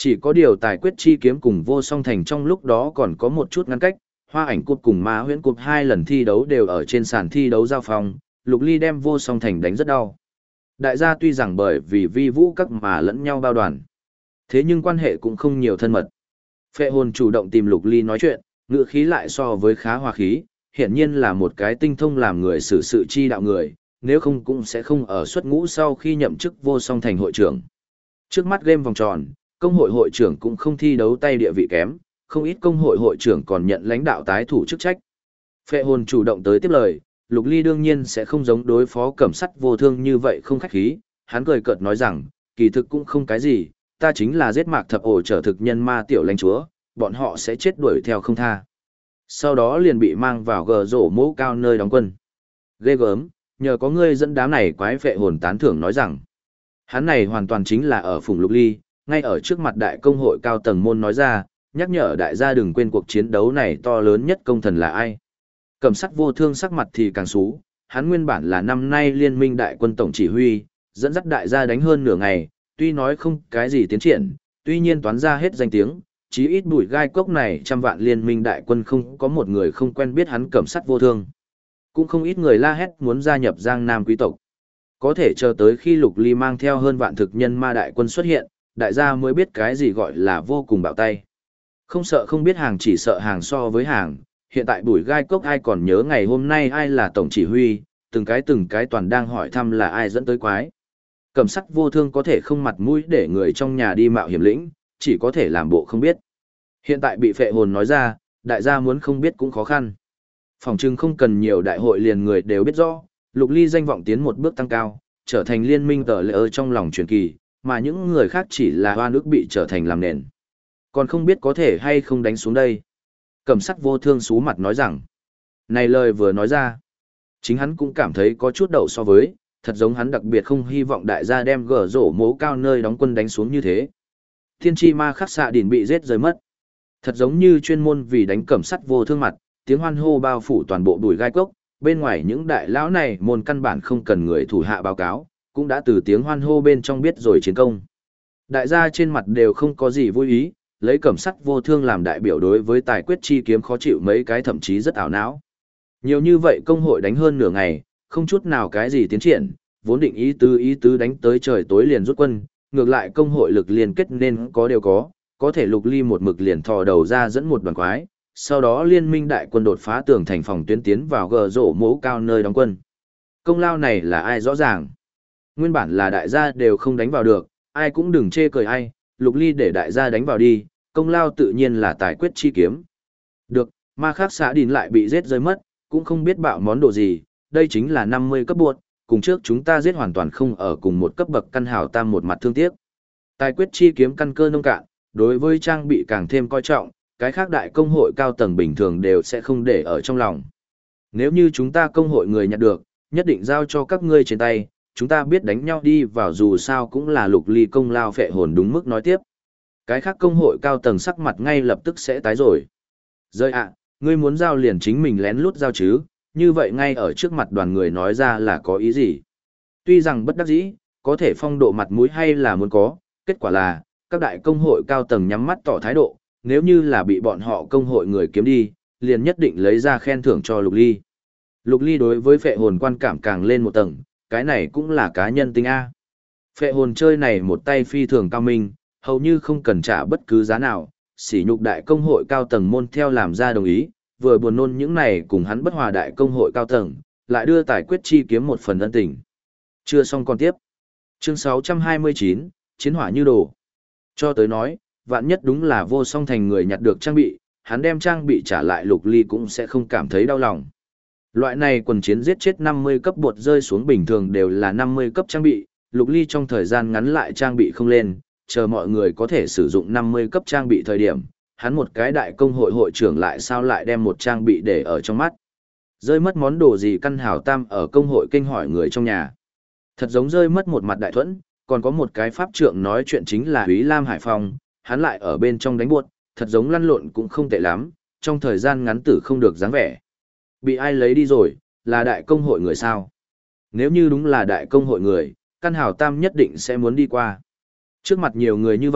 [SPEAKER 1] Chỉ có điều tài quyết chi kiếm cùng vô song thành trong lúc đó còn có một chút ngăn cách, hoa ảnh cụp cùng ma huyễn cụp 2 lần thi đấu đều ở trên sàn thi đấu giao phong, Lục Ly đem vô song thành đánh rất đau. Đại gia tuy rằng bởi vì vi vũ các mà lẫn nhau bao đoàn, thế nhưng quan hệ cũng không nhiều thân mật. Phệ hồn chủ động tìm Lục Ly nói chuyện, ngữ khí lại so với khá hòa khí, hiển nhiên là một cái tinh thông làm người xử sự chi đạo người, nếu không cũng sẽ không ở xuất ngũ sau khi nhậm chức vô song thành hội trưởng. Trước mắt game vòng tròn, công hội hội trưởng cũng không thi đấu tay địa vị kém, không ít công hội hội trưởng còn nhận lãnh đạo tái thủ chức trách. Phệ hồn chủ động tới tiếp lời, Lục Ly đương nhiên sẽ không giống đối phó cẩm sắt vô thương như vậy không khách khí, hắn cười cợt nói rằng, kỳ thực cũng không cái gì, ta chính là giết mạc thập ổ trở thực nhân ma tiểu lãnh chúa, bọn họ sẽ chết đuổi theo không tha. Sau đó liền bị mang vào gờ rổ mũ cao nơi đóng quân. Ghê gớm, nhờ có ngươi dẫn đám này quái phệ hồn tán thưởng nói rằng, hắn này hoàn toàn chính là ở phùng Lục Ly, ngay ở trước mặt đại công hội cao tầng môn nói ra, nhắc nhở đại gia đừng quên cuộc chiến đấu này to lớn nhất công thần là ai. Cẩm sắc vô thương sắc mặt thì càng xú, hắn nguyên bản là năm nay liên minh đại quân tổng chỉ huy, dẫn dắt đại gia đánh hơn nửa ngày, tuy nói không cái gì tiến triển, tuy nhiên toán ra hết danh tiếng, chí ít bụi gai cốc này 100 vạn liên minh đại quân không có một người không quen biết hắn cẩm sắt vô thương. Cũng không ít người la hét muốn gia nhập Giang Nam quý tộc. Có thể chờ tới khi Lục Ly mang theo hơn vạn thực nhân ma đại quân xuất hiện, đại gia mới biết cái gì gọi là vô cùng bạo tay. Không sợ không biết hàng, chỉ sợ hàng so với hàng, hiện tại bụi gai cốc ai còn nhớ ngày hôm nay ai là tổng chỉ huy, từng cái toàn đang hỏi thăm là ai dẫn tới quái. Cẩm sắt vô thương có thể không mặt mũi để người trong nhà đi mạo hiểm lĩnh, chỉ có thể làm bộ không biết. Hiện tại bị phệ hồn nói ra, đại gia muốn không biết cũng khó khăn. Phòng trưng không cần nhiều đại hội liền người đều biết rõ, Lục Ly danh vọng tiến một bước tăng cao, trở thành liên minh tờ lệ trong lòng truyền kỳ, mà những người khác chỉ là hoa nước bị trở thành làm nền. Còn không biết có thể hay không đánh xuống đây. Cẩm sắt vô thương xú mặt nói rằng, này lời vừa nói ra, chính hắn cũng cảm thấy có chút đậu so với, thật giống hắn đặc biệt không hy vọng đại gia đem gở rổ mố cao nơi đóng quân đánh xuống như thế. Thiên tri ma khắc xạ đỉnh bị giết rơi mất. Thật giống như chuyên môn vì đánh cẩm sắt vô thương mặt, tiếng hoan hô bao phủ toàn bộ bùi gai cốc, bên ngoài những đại lão này môn căn bản không cần người thủ hạ báo cáo, cũng đã từ tiếng hoan hô bên trong biết rồi chiến công. Đại gia trên mặt đều không có gì vui ý, lấy cẩm sắt vô thương làm đại biểu đối với tài quyết chi kiếm khó chịu mấy cái thậm chí rất ảo não. Nhiều như vậy công hội đánh hơn nửa ngày, không chút nào cái gì tiến triển, vốn định ý tứ đánh tới trời tối liền rút quân, ngược lại công hội lực liên kết nên có đều có thể Lục Ly một mực liền thò đầu ra dẫn một đoàn quái, sau đó liên minh đại quân đột phá tường thành phòng tuyến tiến vào gờ rổ mố cao nơi đóng quân. Công lao này là ai rõ ràng. Nguyên bản là đại gia đều không đánh vào được, ai cũng đừng chê cười ai, Lục Ly để đại gia đánh vào đi, công lao tự nhiên là tài quyết chi kiếm. Được, ma khắc xã đìn lại bị giết rơi mất, cũng không biết bạo món đồ gì, đây chính là 50 cấp buộc, cùng trước chúng ta giết hoàn toàn không ở cùng một cấp bậc căn hào tam một mặt thương tiếc. Tài quyết chi kiếm căn cơ nông cạn, đối với trang bị càng thêm coi trọng, cái khác đại công hội cao tầng bình thường đều sẽ không để ở trong lòng. Nếu như chúng ta công hội người nhặt được, nhất định giao cho các ngươi trên tay, chúng ta biết đánh nhau đi vào dù sao cũng là Lục Ly công lao phệ hồn đúng mức nói tiếp. Cái khác công hội cao tầng sắc mặt ngay lập tức sẽ tái rồi. Rơi ạ, ngươi muốn giao liền chính mình lén lút giao chứ, như vậy ngay ở trước mặt đoàn người nói ra là có ý gì. Tuy rằng bất đắc dĩ, có thể phong độ mặt mũi hay là muốn có, kết quả là, các đại công hội cao tầng nhắm mắt tỏ thái độ, nếu như là bị bọn họ công hội người kiếm đi, liền nhất định lấy ra khen thưởng cho Lục Ly. Lục Ly đối với phệ hồn quan cảm càng lên một tầng, cái này cũng là cá nhân tính A. Phệ hồn chơi này một tay phi thường cao minh, hầu như không cần trả bất cứ giá nào, sỉ nhục đại công hội cao tầng môn theo làm ra đồng ý, vừa buồn nôn những này cùng hắn bất hòa đại công hội cao tầng, lại đưa tài quyết chi kiếm một phần ân tình. Chưa xong còn tiếp. Chương 629, Chiến hỏa như đồ. Cho tới nói, vạn nhất đúng là vô song thành người nhặt được trang bị, hắn đem trang bị trả lại Lục Ly cũng sẽ không cảm thấy đau lòng. Loại này quần chiến giết chết 50 cấp bột rơi xuống bình thường đều là 50 cấp trang bị, Lục Ly trong thời gian ngắn lại trang bị không lên, chờ mọi người có thể sử dụng 50 cấp trang bị thời điểm, hắn một cái đại công hội hội trưởng lại sao lại đem một trang bị để ở trong mắt. Rơi mất món đồ gì căn hảo tam ở công hội kinh hỏi người trong nhà. Thật giống rơi mất một mặt đại thuẫn, còn có một cái pháp trượng nói chuyện chính là Úy Lam Hải Phong, hắn lại ở bên trong đánh buột, thật giống lăn lộn cũng không tệ lắm, trong thời gian ngắn tử không được dáng vẻ. Bị ai lấy đi rồi, là đại công hội người sao? Nếu như đúng là đại công hội người, căn hảo tam nhất định sẽ muốn đi qua. Trước mặt nhiều người như vậy,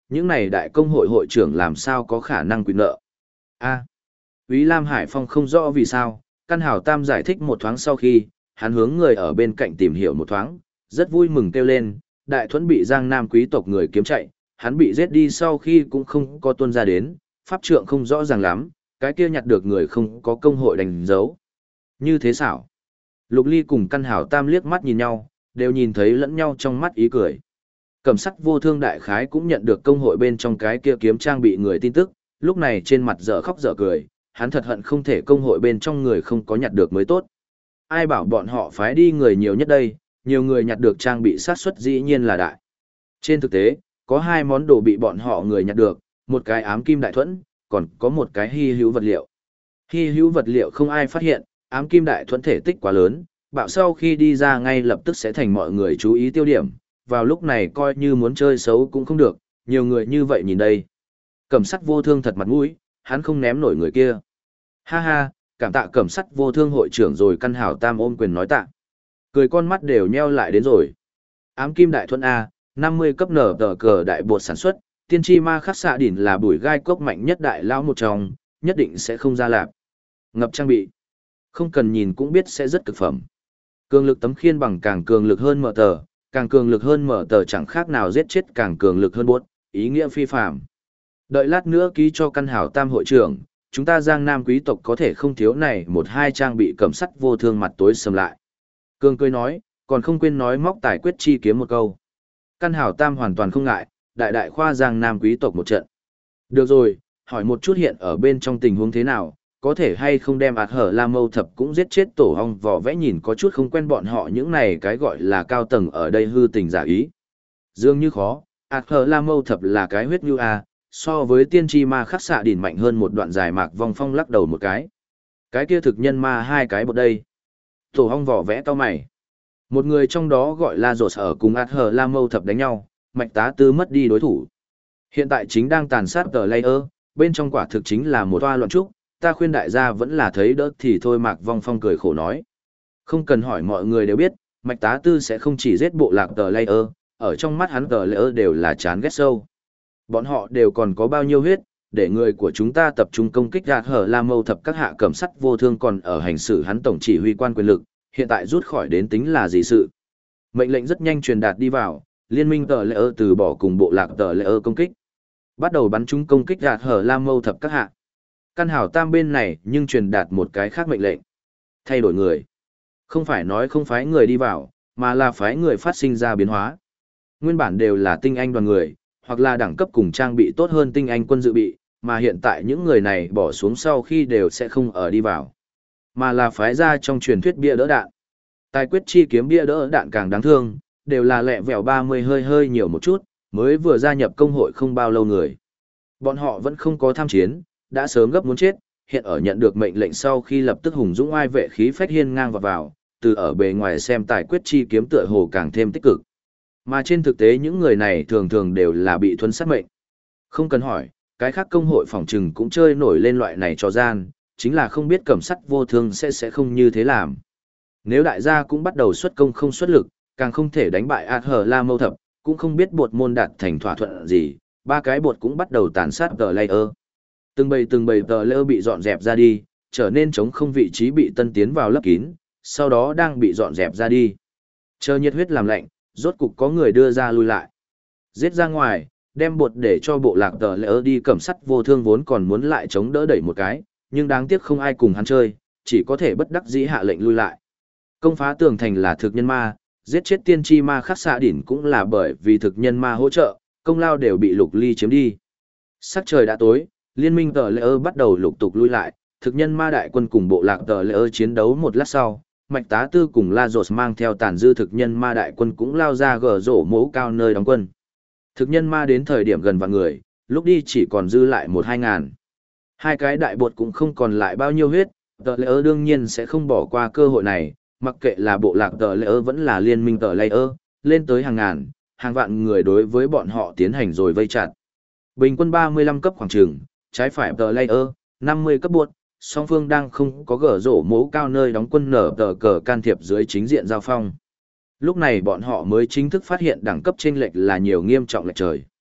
[SPEAKER 1] Những này đại công hội hội trưởng làm sao có khả năng quy nợ? A. Úy Lam Hải Phong không rõ vì sao, Căn Hảo Tam giải thích một thoáng sau khi, hắn hướng người ở bên cạnh tìm hiểu một thoáng, rất vui mừng kêu lên, Đại Thuẫn bị Giang Nam quý tộc người kiếm chạy, hắn bị giết đi sau khi cũng không có tuân ra đến, pháp trượng không rõ ràng lắm, cái kia nhặt được người không có công hội đánh dấu. Như thế xảo. Lục Ly cùng Căn Hảo Tam liếc mắt nhìn nhau, đều nhìn thấy lẫn nhau trong mắt ý cười. Cẩm Sắt Vô Thương đại khái cũng nhận được công hội bên trong cái kia kiếm trang bị người tin tức, lúc này trên mặt dở khóc dở cười, hắn thật hận không thể công hội bên trong người không có nhặt được mới tốt. Ai bảo bọn họ phái đi người nhiều nhất đây, nhiều người nhặt được trang bị sát suất dĩ nhiên là đại. Trên thực tế, có hai món đồ bị bọn họ người nhặt được, một cái ám kim đại thuẫn, còn có một cái hy hữu vật liệu. Hy hữu vật liệu không ai phát hiện, ám kim đại thuẫn thể tích quá lớn, bạo sau khi đi ra ngay lập tức sẽ thành mọi người chú ý tiêu điểm, vào lúc này coi như muốn chơi xấu cũng không được, nhiều người như vậy nhìn đây. Cẩm Sắt Vô Thương thật mặt mũi, hắn không ném nổi người kia. Ha ha, cảm tạ Cẩm Sắt Vô Thương hội trưởng rồi. Căn Hảo Tam ôm quyền nói tạ. Cười con mắt đều nheo lại đến rồi. Ám kim đại thuẫn A, 50 cấp nở tờ cờ đại bột sản xuất, tiên tri ma khắc xạ đỉnh là bùi gai cốc mạnh nhất đại lao một trong, nhất định sẽ không ra lạp. Ngập trang bị. Không cần nhìn cũng biết sẽ rất cực phẩm. Cường lực tấm khiên bằng càng cường lực hơn mở tờ, càng cường lực hơn mở tờ chẳng khác nào giết chết càng cường lực hơn bốt, ý nghĩa phi phạm. Đợi lát nữa ký cho Căn Hảo Tam hội trưởng, chúng ta Giang Nam quý tộc có thể không thiếu này một hai trang bị Cẩm Sắt Vô Thương mặt tối sầm lại. Cường cười nói, còn không quên nói móc tài quyết chi kiếm một câu. Căn Hảo Tam hoàn toàn không ngại, đại đại khoa Giang Nam quý tộc một trận. Được rồi, hỏi một chút hiện ở bên trong tình huống thế nào, có thể hay không đem ạt hở la mâu thập cũng giết chết tổ hong vỏ vẽ, nhìn có chút không quen bọn họ những này cái gọi là cao tầng ở đây hư tình giả ý. Dường như khó, ạt hở la mâu thập là cái huyết như a, so với tiên tri ma khắc xạ đỉnh mạnh hơn một đoạn dài. Mạc Vong Phong lắc đầu một cái kia thực nhân ma hai cái bột đây. Tổ hong vỏ vẽ cao mày. Một người trong đó gọi là rột ở cùng ạt hở la mâu thập đánh nhau, Mạch Tá Tư mất đi đối thủ. Hiện tại chính đang tàn sát tờ layer, bên trong quả thực chính là một toa loạn trúc, ta khuyên đại gia vẫn là thấy đỡ thì thôi. Mạc Vong Phong cười khổ nói. Không cần hỏi, mọi người đều biết, Mạch Tá Tư sẽ không chỉ giết bộ lạc tờ layer, ở trong mắt hắn tờ layer đều là chán ghét sâu. Bọn họ đều còn có bao nhiêu huyết, để người của chúng ta tập trung công kích gạt hở la mâu thập các hạ Cẩm Sắt Vô Thương còn ở hành xử hắn tổng chỉ huy quan quyền lực, hiện tại rút khỏi đến tính là gì sự. Mệnh lệnh rất nhanh truyền đạt đi vào, liên minh tờ layer từ bỏ cùng bộ lạc tờ layer công kích. Bắt đầu bắn chúng công kích gạt hở la mâu thập các hạ. Căn Hảo Tam bên này nhưng truyền đạt một cái khác mệnh lệnh. Thay đổi người. Không phải nói không phái người đi vào, mà là phái người phát sinh ra biến hóa. Nguyên bản đều là tinh anh đoàn người, hoặc là đẳng cấp cùng trang bị tốt hơn tinh anh quân dự bị, mà hiện tại những người này bỏ xuống sau khi đều sẽ không ở đi vào, mà là phái ra trong truyền thuyết bia đỡ đạn. Tài quyết chi kiếm bia đỡ đạn càng đáng thương, đều là lẹ vẹo 30 hơi nhiều một chút, mới vừa gia nhập công hội không bao lâu người. Bọn họ vẫn không có tham chiến, đã sớm gấp muốn chết, hiện ở nhận được mệnh lệnh sau khi lập tức hùng dũng oai vệ khí phách hiên ngang vào, từ ở bề ngoài xem tài quyết chi kiếm tựa hồ càng thêm tích cực. Mà trên thực tế những người này thường thường đều là bị thuấn sát mệnh. Không cần hỏi, cái khác công hội phòng trừng cũng chơi nổi lên loại này cho gian, chính là không biết Cẩm Sắt Vô Thương sẽ không như thế làm. Nếu đại gia cũng bắt đầu xuất công không xuất lực, càng không thể đánh bại ạt hở la mâu thập, cũng không biết bột môn đạt thành thỏa thuận gì, ba cái bột cũng bắt đầu tàn sát tờ layer. Từng bầy tờ layer bị dọn dẹp ra đi, trở nên trống không vị trí bị tân tiến vào lấp kín, sau đó đang bị dọn dẹp ra đi. Chờ nhiệt huyết làm lạnh, rốt cục có người đưa ra lui lại. Giết ra ngoài, đem bột để cho bộ lạc tờ layer đi. Cẩm Sắt Vô Thương vốn còn muốn lại chống đỡ đẩy một cái, nhưng đáng tiếc không ai cùng hắn chơi, chỉ có thể bất đắc dĩ hạ lệnh lui lại. Công phá tường thành là thực nhân ma, giết chết tiên tri ma khắc xạ đỉnh cũng là bởi vì thực nhân ma hỗ trợ, công lao đều bị Lục Ly chiếm đi. Sắc trời đã tối, liên minh tờ layer bắt đầu lục tục lui lại, thực nhân ma đại quân cùng bộ lạc tờ layer chiến đấu một lát sau, Mạch Tá Tư cùng La Rột mang theo tàn dư thực nhân ma đại quân cũng lao ra gờ rổ mố cao nơi đóng quân. Thực nhân ma đến thời điểm gần vạn người, lúc đi chỉ còn dư lại 1-2 ngàn. Hai cái đại bột cũng không còn lại bao nhiêu huyết, tờ layer đương nhiên sẽ không bỏ qua cơ hội này, mặc kệ là bộ lạc tờ layer vẫn là liên minh tờ layer, lên tới hàng ngàn, hàng vạn người đối với bọn họ tiến hành rồi vây chặt. Bình quân 35 cấp khoảng trường, trái phải tờ layer, 50 cấp bột, song phương đang không có gở rổ mố cao nơi đóng quân nở tờ cờ can thiệp dưới chính diện giao phong. Lúc này bọn họ mới chính thức phát hiện đẳng cấp chênh lệch là nhiều nghiêm trọng lệch trời.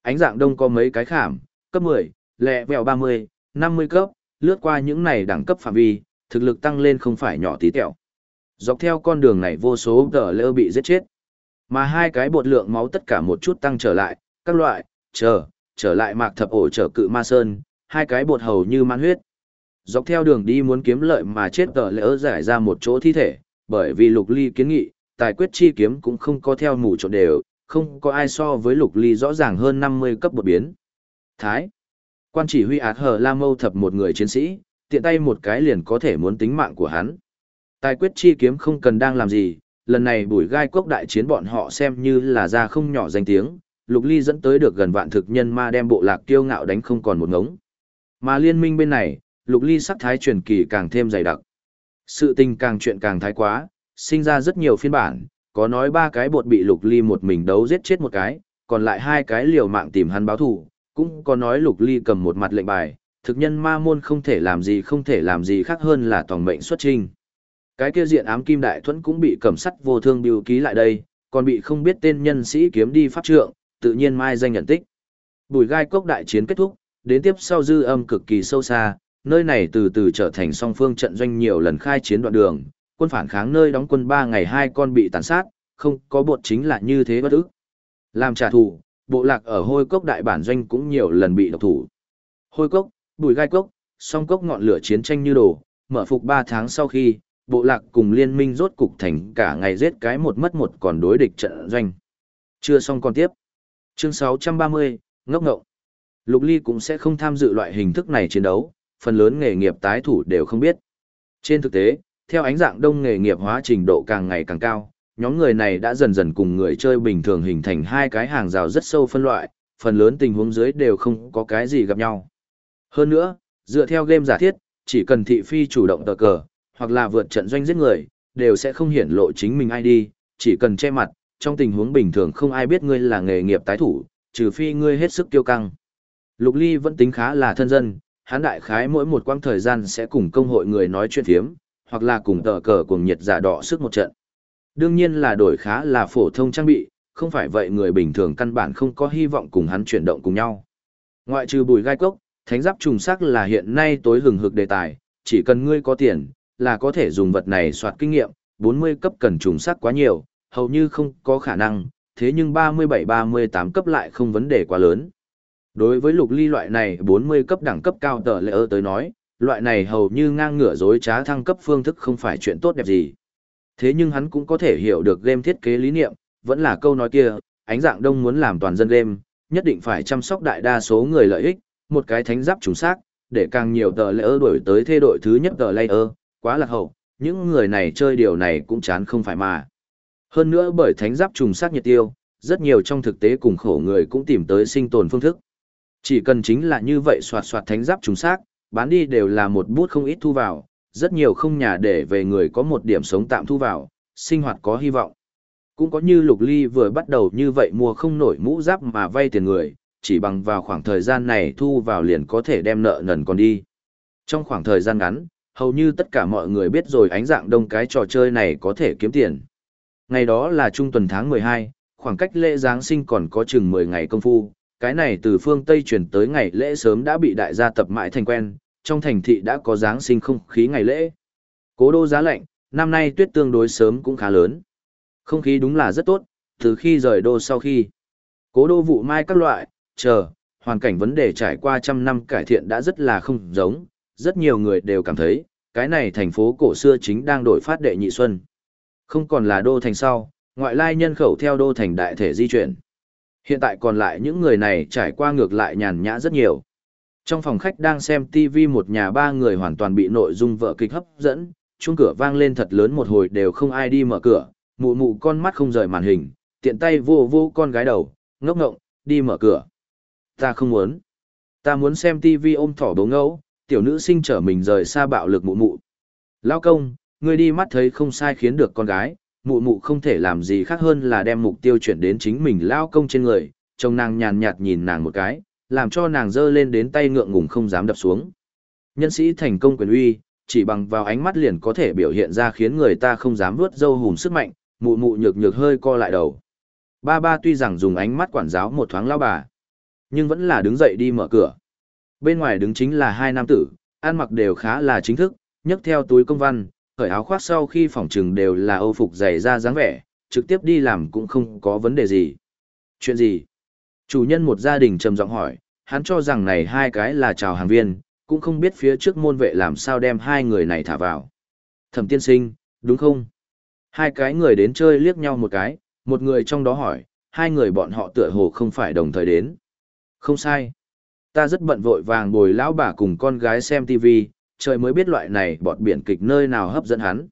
[SPEAKER 1] Ánh dạng đông có mấy cái khảm, cấp 10, lẹ vẹo 30, 50 cấp, lướt qua những này đẳng cấp phạm vi, thực lực tăng lên không phải nhỏ tí tẹo. Dọc theo con đường này vô số tờ lỡ bị giết chết. Mà hai cái bột lượng máu tất cả một chút tăng trở lại, các loại, trở lại mạc thập ổ trở cự ma sơn, hai cái bột hầu như man huyết. Dọc theo đường đi muốn kiếm lợi mà chết tờ lỡ giải ra một chỗ thi thể, bởi vì Lục Ly kiến nghị, tài quyết chi kiếm cũng không có theo mù trộn đều, không có ai so với Lục Ly rõ ràng hơn 50 cấp bột biến. Thái. Quan chỉ huy ạt hờ la mâu thập một người chiến sĩ, tiện tay một cái liền có thể muốn tính mạng của hắn. Tài quyết chi kiếm không cần đang làm gì, lần này bùi gai cốc đại chiến bọn họ xem như là ra không nhỏ danh tiếng, Lục Ly dẫn tới được gần vạn thực nhân ma đem bộ lạc kiêu ngạo đánh không còn một ngống. Mà liên minh bên này, Lục Ly sắc thái truyền kỳ càng thêm dày đặc. Sự tình càng chuyện càng thái quá, sinh ra rất nhiều phiên bản, có nói 3 cái bột bị Lục Ly một mình đấu giết chết một cái, còn lại 2 cái liều mạng tìm hắn báo thù, cũng có nói Lục Ly cầm một mặt lệnh bài, thực nhân ma môn không thể làm gì khác hơn là tòng mệnh xuất trinh. Cái kia diện ám kim đại thuẫn cũng bị cẩm sắt vô thương biểu ký lại đây, còn bị không biết tên nhân sĩ kiếm đi pháp trượng, tự nhiên mai danh nhận tích. Bùi gai cốc đại chiến kết thúc, đến tiếp sau dư âm cực kỳ sâu xa, nơi này từ từ trở thành song phương trận doanh nhiều lần khai chiến đoạn đường, quân phản kháng nơi đóng quân 3 ngày 2 con bị tàn sát, không có bột chính là như thế bất ức. Làm trả thù, bộ lạc ở hôi cốc đại bản doanh cũng nhiều lần bị độc thủ. Hôi cốc, bùi gai cốc, song cốc ngọn lửa chiến tranh như đồ, mở phục 3 tháng sau khi, bộ lạc cùng liên minh rốt cục thành cả ngày giết cái một mất một còn đối địch trận doanh. Chưa xong còn tiếp. Chương 630, ngốc ngộng. Lục Ly cũng sẽ không tham dự loại hình thức này chiến đấu, phần lớn nghề nghiệp tái thủ đều không biết. Trên thực tế, theo ánh dạng đông nghề nghiệp hóa trình độ càng ngày càng cao, nhóm người này đã dần dần cùng người chơi bình thường hình thành hai cái hàng rào rất sâu phân loại, phần lớn tình huống dưới đều không có cái gì gặp nhau. Hơn nữa, dựa theo game giả thiết, chỉ cần thị phi chủ động tờ cờ, hoặc là vượt trận doanh giết người, đều sẽ không hiển lộ chính mình ID, chỉ cần che mặt, trong tình huống bình thường không ai biết ngươi là nghề nghiệp tái thủ, trừ phi ngươi hết sức kiêu căng. Lục Ly vẫn tính khá là thân dân, hắn đại khái mỗi một quãng thời gian sẽ cùng công hội người nói chuyện phiếm, hoặc là cùng tờ cờ cùng nhiệt giả đỏ sức một trận. Đương nhiên là đổi khá là phổ thông trang bị, không phải vậy người bình thường căn bản không có hy vọng cùng hắn chuyển động cùng nhau. Ngoại trừ bùi gai cốc, thánh giáp trùng sắc là hiện nay tối hừng hực đề tài, chỉ cần ngươi có tiền, là có thể dùng vật này soạt kinh nghiệm, 40 cấp cần trùng sắc quá nhiều, hầu như không có khả năng, thế nhưng 37-38 cấp lại không vấn đề quá lớn. Đối với Lục Ly loại này 40 cấp đẳng cấp cao tờ lệ tới nói, loại này hầu như ngang ngửa dối trá thăng cấp phương thức không phải chuyện tốt đẹp gì. Thế nhưng hắn cũng có thể hiểu được game thiết kế lý niệm, vẫn là câu nói kia, ánh dạng đông muốn làm toàn dân game, nhất định phải chăm sóc đại đa số người lợi ích, một cái thánh giáp trùng xác, để càng nhiều tờ lệ đổi tới thê đội thứ nhất tờ layer, quá lạc hậu, những người này chơi điều này cũng chán không phải mà. Hơn nữa bởi thánh giáp trùng xác nhiệt tiêu, rất nhiều trong thực tế cùng khổ người cũng tìm tới sinh tồn phương thức. Chỉ cần chính là như vậy soạt soạt thánh giáp trùng xác, bán đi đều là một bút không ít thu vào, rất nhiều không nhà để về người có một điểm sống tạm thu vào, sinh hoạt có hy vọng. Cũng có như Lục Ly vừa bắt đầu như vậy mua không nổi mũ giáp mà vay tiền người, chỉ bằng vào khoảng thời gian này thu vào liền có thể đem nợ nần còn đi. Trong khoảng thời gian ngắn, hầu như tất cả mọi người biết rồi ánh dạng đông cái trò chơi này có thể kiếm tiền. Ngày đó là trung tuần tháng 12, khoảng cách lễ Giáng sinh còn có chừng 10 ngày công phu, cái này từ phương Tây chuyển tới ngày lễ sớm đã bị đại gia tập mãi thành quen, trong thành thị đã có Giáng sinh không khí ngày lễ. Cố đô giá lạnh, năm nay tuyết tương đối sớm cũng khá lớn. Không khí đúng là rất tốt, từ khi rời đô sau khi. Cố đô vụ mai các loại, hoàn cảnh vấn đề trải qua trăm năm cải thiện đã rất là không giống, rất nhiều người đều cảm thấy, cái này thành phố cổ xưa chính đang đổi phát đệ nhị xuân. Không còn là đô thành sau, ngoại lai nhân khẩu theo đô thành đại thể di chuyển. Hiện tại còn lại những người này trải qua ngược lại nhàn nhã rất nhiều. Trong phòng khách đang xem TV một nhà ba người hoàn toàn bị nội dung vở kịch hấp dẫn, chuông cửa vang lên thật lớn một hồi đều không ai đi mở cửa, mụ mụ con mắt không rời màn hình, tiện tay vô vô con gái đầu, ngốc ngộng, đi mở cửa. Ta không muốn. Ta muốn xem TV ôm thỏ bố ngẫu, tiểu nữ sinh trở mình rời xa bạo lực mụ mụ. Lao công, ngươi đi mắt thấy không sai khiến được con gái, mụ mụ không thể làm gì khác hơn là đem mục tiêu chuyển đến chính mình lao công trên người, chồng nàng nhàn nhạt nhìn nàng một cái, làm cho nàng giơ lên đến tay ngượng ngùng không dám đập xuống. Nhân sĩ thành công quyền uy, chỉ bằng vào ánh mắt liền có thể biểu hiện ra khiến người ta không dám vuốt râu hùm sức mạnh, mụ mụ nhược nhược hơi co lại đầu. Ba ba tuy rằng dùng ánh mắt quản giáo một thoáng lao bà, nhưng vẫn là đứng dậy đi mở cửa. Bên ngoài đứng chính là hai nam tử, ăn mặc đều khá là chính thức, nhấc theo túi công văn, cởi áo khoác sau khi phỏng trừng đều là Âu phục dày ra dáng vẻ, trực tiếp đi làm cũng không có vấn đề gì. Chuyện gì? Chủ nhân một gia đình trầm giọng hỏi, hắn cho rằng này hai cái là chào hàng viên, cũng không biết phía trước môn vệ làm sao đem hai người này thả vào. Thẩm tiên sinh, đúng không? Hai cái người đến chơi liếc nhau một cái, một người trong đó hỏi, hai người bọn họ tựa hồ không phải đồng thời đến. Không sai. Ta rất bận vội vàng bồi lão bà cùng con gái xem TV, trời mới biết loại này bọt biển kịch nơi nào hấp dẫn hắn.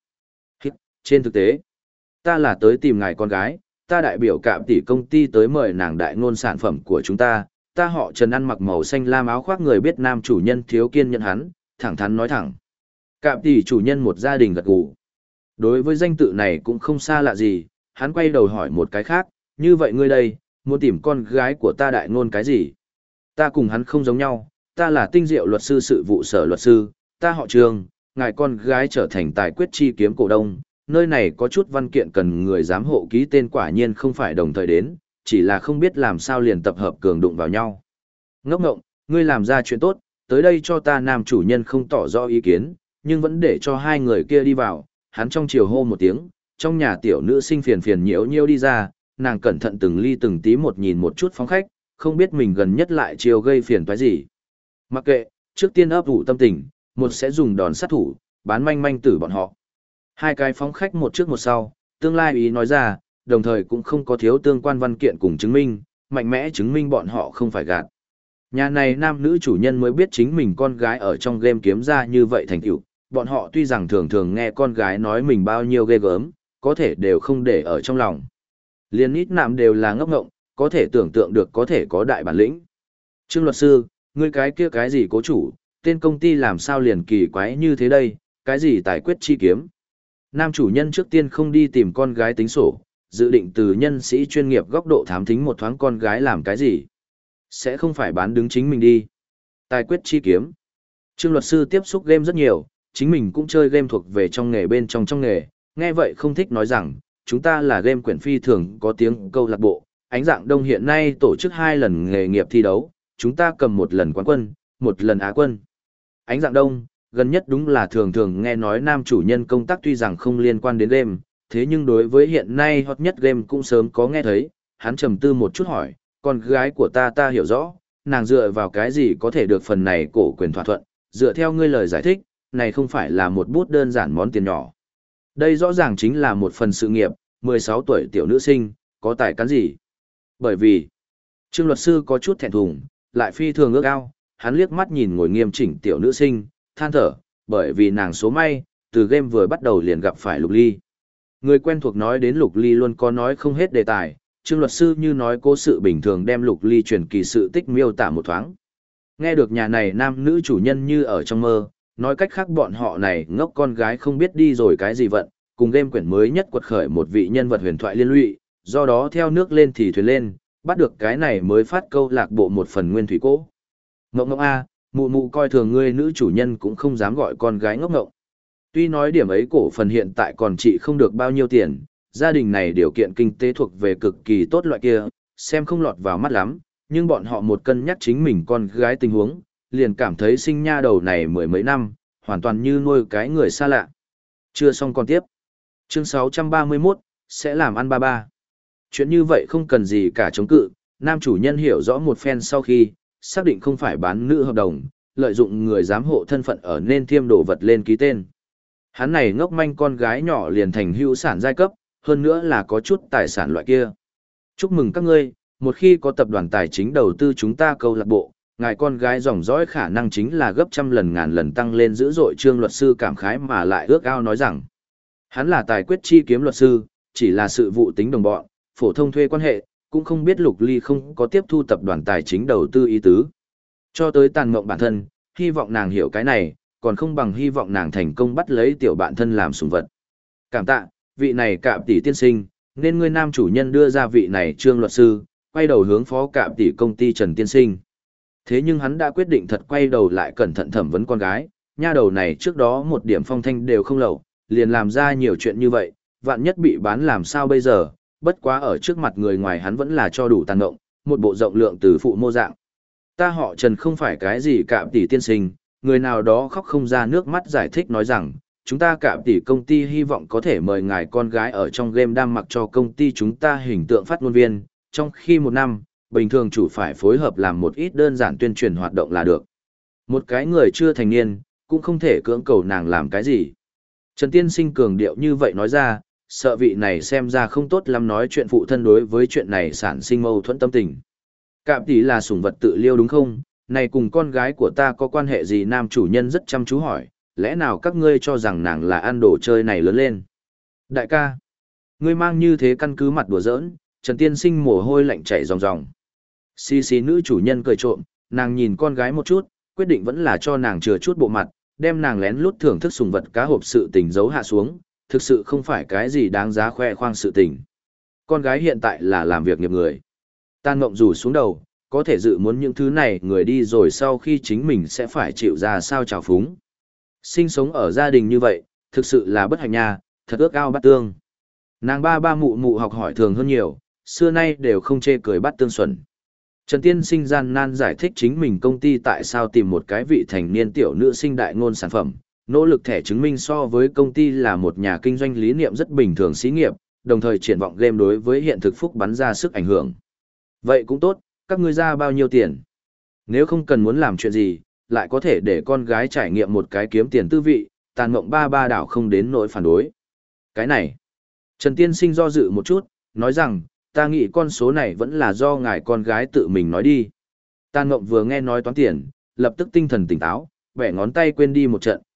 [SPEAKER 1] Trên thực tế, ta là tới tìm ngài con gái, ta đại biểu Cạm Tỷ công ty tới mời nàng đại ngôn sản phẩm của chúng ta. Ta họ Trần ăn mặc màu xanh lam áo khoác người biết nam chủ nhân thiếu kiên nhẫn hắn, thẳng thắn nói thẳng. Cạm Tỷ chủ nhân một gia đình gật gù. Đối với danh tự này cũng không xa lạ gì, hắn quay đầu hỏi một cái khác, như vậy ngươi đây, muốn tìm con gái của ta đại ngôn cái gì? Ta cùng hắn không giống nhau, ta là tinh diệu luật sư sự vụ sở luật sư, ta họ Trương, ngài con gái trở thành tài quyết chi kiếm cổ đông, nơi này có chút văn kiện cần người giám hộ ký tên quả nhiên không phải đồng thời đến, chỉ là không biết làm sao liền tập hợp cường đụng vào nhau. Ngốc ngộng, ngươi làm ra chuyện tốt, tới đây cho ta nam chủ nhân không tỏ rõ ý kiến, nhưng vẫn để cho hai người kia đi vào, hắn trong chiều hô một tiếng, trong nhà tiểu nữ sinh phiền phiền nhiễu nhiễu đi ra, nàng cẩn thận từng ly từng tí một nhìn một chút phóng khách, không biết mình gần nhất lại chiều gây phiền toái gì. Mặc kệ, trước tiên ấp ủ tâm tình, một sẽ dùng đòn sát thủ, bán manh manh tử bọn họ. Hai cái phóng khách một trước một sau, tương lai ý nói ra, đồng thời cũng không có thiếu tương quan văn kiện cùng chứng minh, mạnh mẽ chứng minh bọn họ không phải gạt. Nhà này nam nữ chủ nhân mới biết chính mình con gái ở trong game kiếm ra như vậy thành tựu, bọn họ tuy rằng thường thường nghe con gái nói mình bao nhiêu ghê gớm, có thể đều không để ở trong lòng. Liên ít nạm đều là ngốc ngộng, có thể tưởng tượng được có thể có đại bản lĩnh. Trương luật sư, ngươi cái kia cái gì cố chủ, tên công ty làm sao liền kỳ quái như thế đây, cái gì tài quyết chi kiếm. Nam chủ nhân trước tiên không đi tìm con gái tính sổ, dự định từ nhân sĩ chuyên nghiệp góc độ thám thính một thoáng con gái làm cái gì. Sẽ không phải bán đứng chính mình đi. Tài quyết chi kiếm. Trương luật sư tiếp xúc game rất nhiều, chính mình cũng chơi game thuộc về trong nghề bên trong nghề, nghe vậy không thích nói rằng, chúng ta là game quyển phi thường có tiếng câu lạc bộ, ánh dạng đông hiện nay tổ chức 2 lần nghề nghiệp thi đấu, chúng ta cầm 1 lần quán quân, 1 lần á quân. Ánh dạng đông, gần nhất đúng là thường thường nghe nói nam chủ nhân công tác tuy rằng không liên quan đến game, thế nhưng đối với hiện nay hot nhất game cũng sớm có nghe thấy, hắn trầm tư một chút hỏi, con gái của ta hiểu rõ, nàng dựa vào cái gì có thể được phần này cổ quyền thỏa thuận, dựa theo ngươi lời giải thích, này không phải là một bút đơn giản món tiền nhỏ. Đây rõ ràng chính là một phần sự nghiệp, 16 tuổi tiểu nữ sinh, có tài cán gì? Bởi vì, Trương luật sư có chút thẹn thùng, lại phi thường ước ao, hắn liếc mắt nhìn ngồi nghiêm chỉnh tiểu nữ sinh, than thở, bởi vì nàng số may, từ game vừa bắt đầu liền gặp phải Lục Ly. Người quen thuộc nói đến Lục Ly luôn có nói không hết đề tài, Trương luật sư như nói cố sự bình thường đem Lục Ly truyền kỳ sự tích miêu tả một thoáng. Nghe được nhà này nam nữ chủ nhân như ở trong mơ, nói cách khác bọn họ này ngốc con gái không biết đi rồi cái gì vận, cùng game quyển mới nhất quật khởi một vị nhân vật huyền thoại liên lụy, do đó theo nước lên thì thuyền lên, bắt được cái này mới phát câu lạc bộ một phần nguyên thủy cố. Ngộng ngộng a, mụ mụ coi thường ngươi nữ chủ nhân cũng không dám gọi con gái ngốc ngộng. Tuy nói điểm ấy cổ phần hiện tại còn trị không được bao nhiêu tiền, gia đình này điều kiện kinh tế thuộc về cực kỳ tốt loại kia, xem không lọt vào mắt lắm, nhưng bọn họ một cân nhắc chính mình con gái tình huống, liền cảm thấy sinh nha đầu này 10 mấy năm, hoàn toàn như nuôi cái người xa lạ. Chưa xong còn tiếp. Chương 631, sẽ làm ăn ba ba. Chuyện như vậy không cần gì cả chống cự, nam chủ nhân hiểu rõ một phen sau khi, xác định không phải bán nữ hợp đồng, lợi dụng người giám hộ thân phận ở nên thiêm đồ vật lên ký tên. Hắn này ngốc manh con gái nhỏ liền thành hữu sản giai cấp, hơn nữa là có chút tài sản loại kia. Chúc mừng các ngươi, một khi có tập đoàn tài chính đầu tư chúng ta câu lạc bộ, ngài con gái dòng dõi khả năng chính là gấp trăm lần ngàn lần tăng lên dữ dội. Trương luật sư cảm khái mà lại ước ao nói rằng, hắn là tài quyết chi kiếm luật sư, chỉ là sự vụ tính đồng bọn, phổ thông thuê quan hệ, cũng không biết Lục Ly không có tiếp thu tập đoàn tài chính đầu tư ý tứ. Cho tới tàn mộng bản thân, hy vọng nàng hiểu cái này, còn không bằng hy vọng nàng thành công bắt lấy tiểu bạn thân làm sủng vật. Cảm tạ, vị này Cạm Tỷ tiên sinh, nên ngươi nam chủ nhân đưa ra vị này Trương luật sư, quay đầu hướng phó Cạm Tỷ công ty Trần tiên sinh. Thế nhưng hắn đã quyết định thật quay đầu lại cẩn thận thẩm vấn con gái, nha đầu này trước đó một điểm phong thanh đều không lậu, liền làm ra nhiều chuyện như vậy, vạn nhất bị bán làm sao bây giờ, bất quá ở trước mặt người ngoài hắn vẫn là cho đủ tàn ngộng, một bộ rộng lượng từ phụ mô dạng. Ta họ Trần không phải cái gì Cạm Tỷ tiên sinh, người nào đó khóc không ra nước mắt giải thích nói rằng, chúng ta Cạm Tỷ công ty hy vọng có thể mời ngài con gái ở trong game đam mặc cho công ty chúng ta hình tượng phát ngôn viên, trong khi một năm, bình thường chủ phải phối hợp làm một ít đơn giản tuyên truyền hoạt động là được. Một cái người chưa thành niên, cũng không thể cưỡng cầu nàng làm cái gì. Trần Tiên Sinh cường điệu như vậy nói ra, sợ vị này xem ra không tốt lắm nói chuyện phụ thân đối với chuyện này sản sinh mâu thuẫn tâm tình. Cạm Tỷ là sủng vật tự liêu đúng không? Này cùng con gái của ta có quan hệ gì? Nam chủ nhân rất chăm chú hỏi, lẽ nào các ngươi cho rằng nàng là ăn đồ chơi này lớn lên? Đại ca, ngươi mang như thế căn cứ mặt đùa giỡn, Trần Tiên Sinh mồ hôi lạnh chảy ròng ròng. Xì xì nữ chủ nhân cười trộm, nàng nhìn con gái một chút, quyết định vẫn là cho nàng chừa chút bộ mặt, đem nàng lén lút thưởng thức sủng vật cá hộp sự tình giấu hạ xuống, thực sự không phải cái gì đáng giá khoe khoang sự tình. Con gái hiện tại là làm việc nghiệp người. Tàn Mộng rủ xuống đầu, có thể dự muốn những thứ này người đi rồi sau khi chính mình sẽ phải chịu ra sao trào phúng. Sinh sống ở gia đình như vậy, thực sự là bất hạnh nha, thật ước ao Bát Tương. Nàng ba mụ mụ học hỏi thường hơn nhiều, xưa nay đều không chê cười Bát Tương xuẩn. Trần Tiên Sinh gian nan giải thích chính mình công ty tại sao tìm một cái vị thành niên tiểu nữ sinh đại ngôn sản phẩm, nỗ lực thẻ chứng minh so với công ty là một nhà kinh doanh lý niệm rất bình thường xí nghiệp, đồng thời triển vọng game đối với hiện thực phúc bắn ra sức ảnh hưởng. Vậy cũng tốt, các ngươi ra bao nhiêu tiền? Nếu không cần muốn làm chuyện gì, lại có thể để con gái trải nghiệm một cái kiếm tiền tư vị, Tàn Mộng ba đảo không đến nỗi phản đối. Cái này, Trần Tiên Sinh do dự một chút, nói rằng, ta nghĩ con số này vẫn là do ngài con gái tự mình nói đi. Tàn Mộng vừa nghe nói toán tiền, lập tức tinh thần tỉnh táo, bẻ ngón tay quên đi một trận,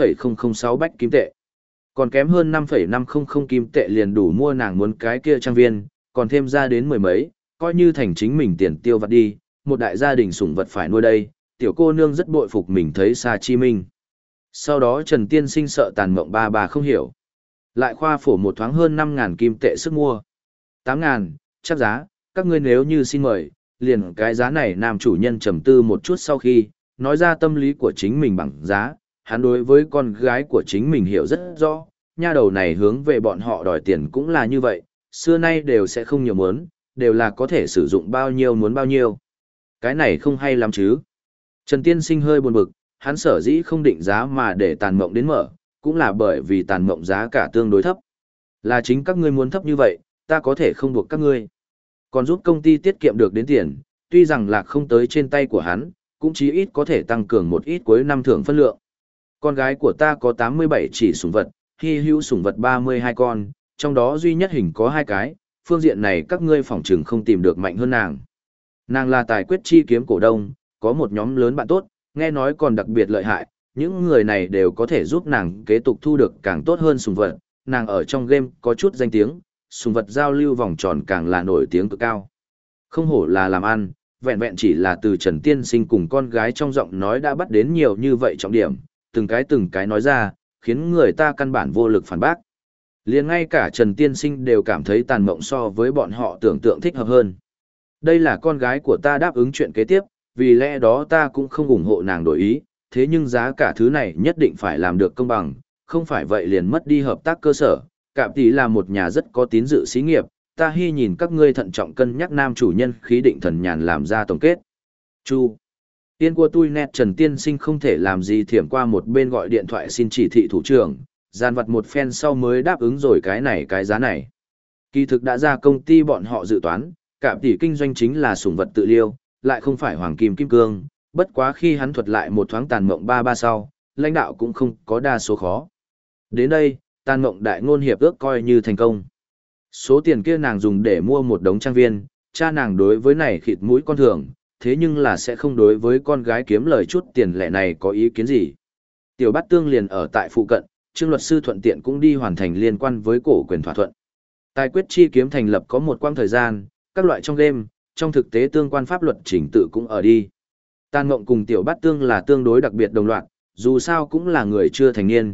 [SPEAKER 1] 5,006 bách kim tệ. Còn kém hơn 5,500 kim tệ liền đủ mua nàng muốn cái kia trang viên, còn thêm ra đến mười mấy, coi như thành chính mình tiền tiêu vặt đi, một đại gia đình sủng vật phải nuôi đây, tiểu cô nương rất bội phục mình thấy Sa Chi Minh. Sau đó Trần Tiên Sinh sợ Tàn Mộng ba không hiểu. Lại khoa phổ một thoáng hơn 5.000 kim tệ sức mua. 8.000, chắc giá, các ngươi nếu như xin mời, liền cái giá này nam chủ nhân trầm tư một chút sau khi, nói ra tâm lý của chính mình bằng giá, hắn đối với con gái của chính mình hiểu rất rõ, nha đầu này hướng về bọn họ đòi tiền cũng là như vậy, xưa nay đều sẽ không nhiều muốn, đều là có thể sử dụng bao nhiêu muốn bao nhiêu. Cái này không hay lắm chứ. Trần Tiên Sinh hơi buồn bực, hắn sở dĩ không định giá mà để Tàn Mộng đến mở, cũng là bởi vì Tàn Mộng giá cả tương đối thấp. Là chính các ngươi muốn thấp như vậy, ta có thể không buộc các ngươi. Còn giúp công ty tiết kiệm được đến tiền, tuy rằng lạc không tới trên tay của hắn, cũng chí ít có thể tăng cường một ít cuối năm thưởng phân lượng. Con gái của ta có 87 chỉ sủng vật, hy hữu sủng vật 32 con, trong đó duy nhất hình có 2 cái, phương diện này các ngươi phỏng chừng không tìm được mạnh hơn nàng. Nàng là tài quyết chi kiếm cổ đông, có một nhóm lớn bạn tốt, nghe nói còn đặc biệt lợi hại, những người này đều có thể giúp nàng kế tục thu được càng tốt hơn sủng vật, nàng ở trong game có chút danh tiếng, sủng vật giao lưu vòng tròn càng là nổi tiếng cực cao. Không hổ là làm ăn, vẹn vẹn chỉ là từ Trần Tiên Sinh cùng con gái trong giọng nói đã bắt đến nhiều như vậy trọng điểm, từng cái nói ra, khiến người ta căn bản vô lực phản bác. Liền ngay cả Trần Tiên Sinh đều cảm thấy Tàn Mộng so với bọn họ tưởng tượng thích hợp hơn. Đây là con gái của ta đáp ứng chuyện kế tiếp, vì lẽ đó ta cũng không ủng hộ nàng đổi ý, thế nhưng giá cả thứ này nhất định phải làm được công bằng, không phải vậy liền mất đi hợp tác cơ sở. Cạm Tỷ là một nhà rất có tín dự xí nghiệp, ta hy nhìn các ngươi thận trọng cân nhắc nam chủ nhân khí định thần nhàn làm ra tổng kết. Chu. Tiên của tôi nét Trần Tiên Sinh không thể làm gì thiểm qua một bên gọi điện thoại xin chỉ thị thủ trưởng, gian vặt một phen sau mới đáp ứng rồi cái giá này. Kỳ thực đã ra công ty bọn họ dự toán, Cạm Tỷ kinh doanh chính là sủng vật tự liêu, lại không phải hoàng kim kim cương, bất quá khi hắn thuật lại một thoáng Tàn Mộng ba sau, lãnh đạo cũng không có đa số khó. Đến đây, Tàn Mộng đại ngôn hiệp ước coi như thành công. Số tiền kia nàng dùng để mua một đống trang viên, cha nàng đối với này khịt mũi con thường, thế nhưng là sẽ không đối với con gái kiếm lời chút tiền lẻ này có ý kiến gì. Tiểu Bát Tương liền ở tại phụ cận, Trương luật sư thuận tiện cũng đi hoàn thành liên quan với cổ quyền thỏa thuận. Tài quyết chi kiếm thành lập có một quãng thời gian, các loại trong game, trong thực tế tương quan pháp luật chỉnh tự cũng ở đi. Tàn Mộng cùng Tiểu Bát Tương là tương đối đặc biệt đồng loạt, dù sao cũng là người chưa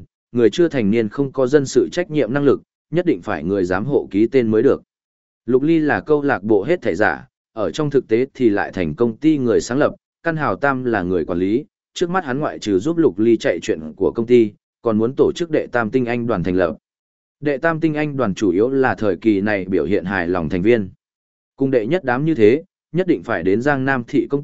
[SPEAKER 1] thành niên không có dân sự trách nhiệm năng lực, nhất định phải người giám hộ ký tên mới được. Lục Ly là câu lạc bộ hết thảy giả, ở trong thực tế thì lại thành công ty người sáng lập, Căn Hào Tam là người quản lý, trước mắt hắn ngoại trừ giúp Lục Ly chạy chuyện của công ty, còn muốn tổ chức Đệ Tam Tinh Anh đoàn thành lập. Đệ Tam Tinh Anh đoàn chủ yếu là thời kỳ này biểu hiện hài lòng thành viên. Cùng đệ nhất đám như thế, nhất định phải đến Giang Nam thị công tác,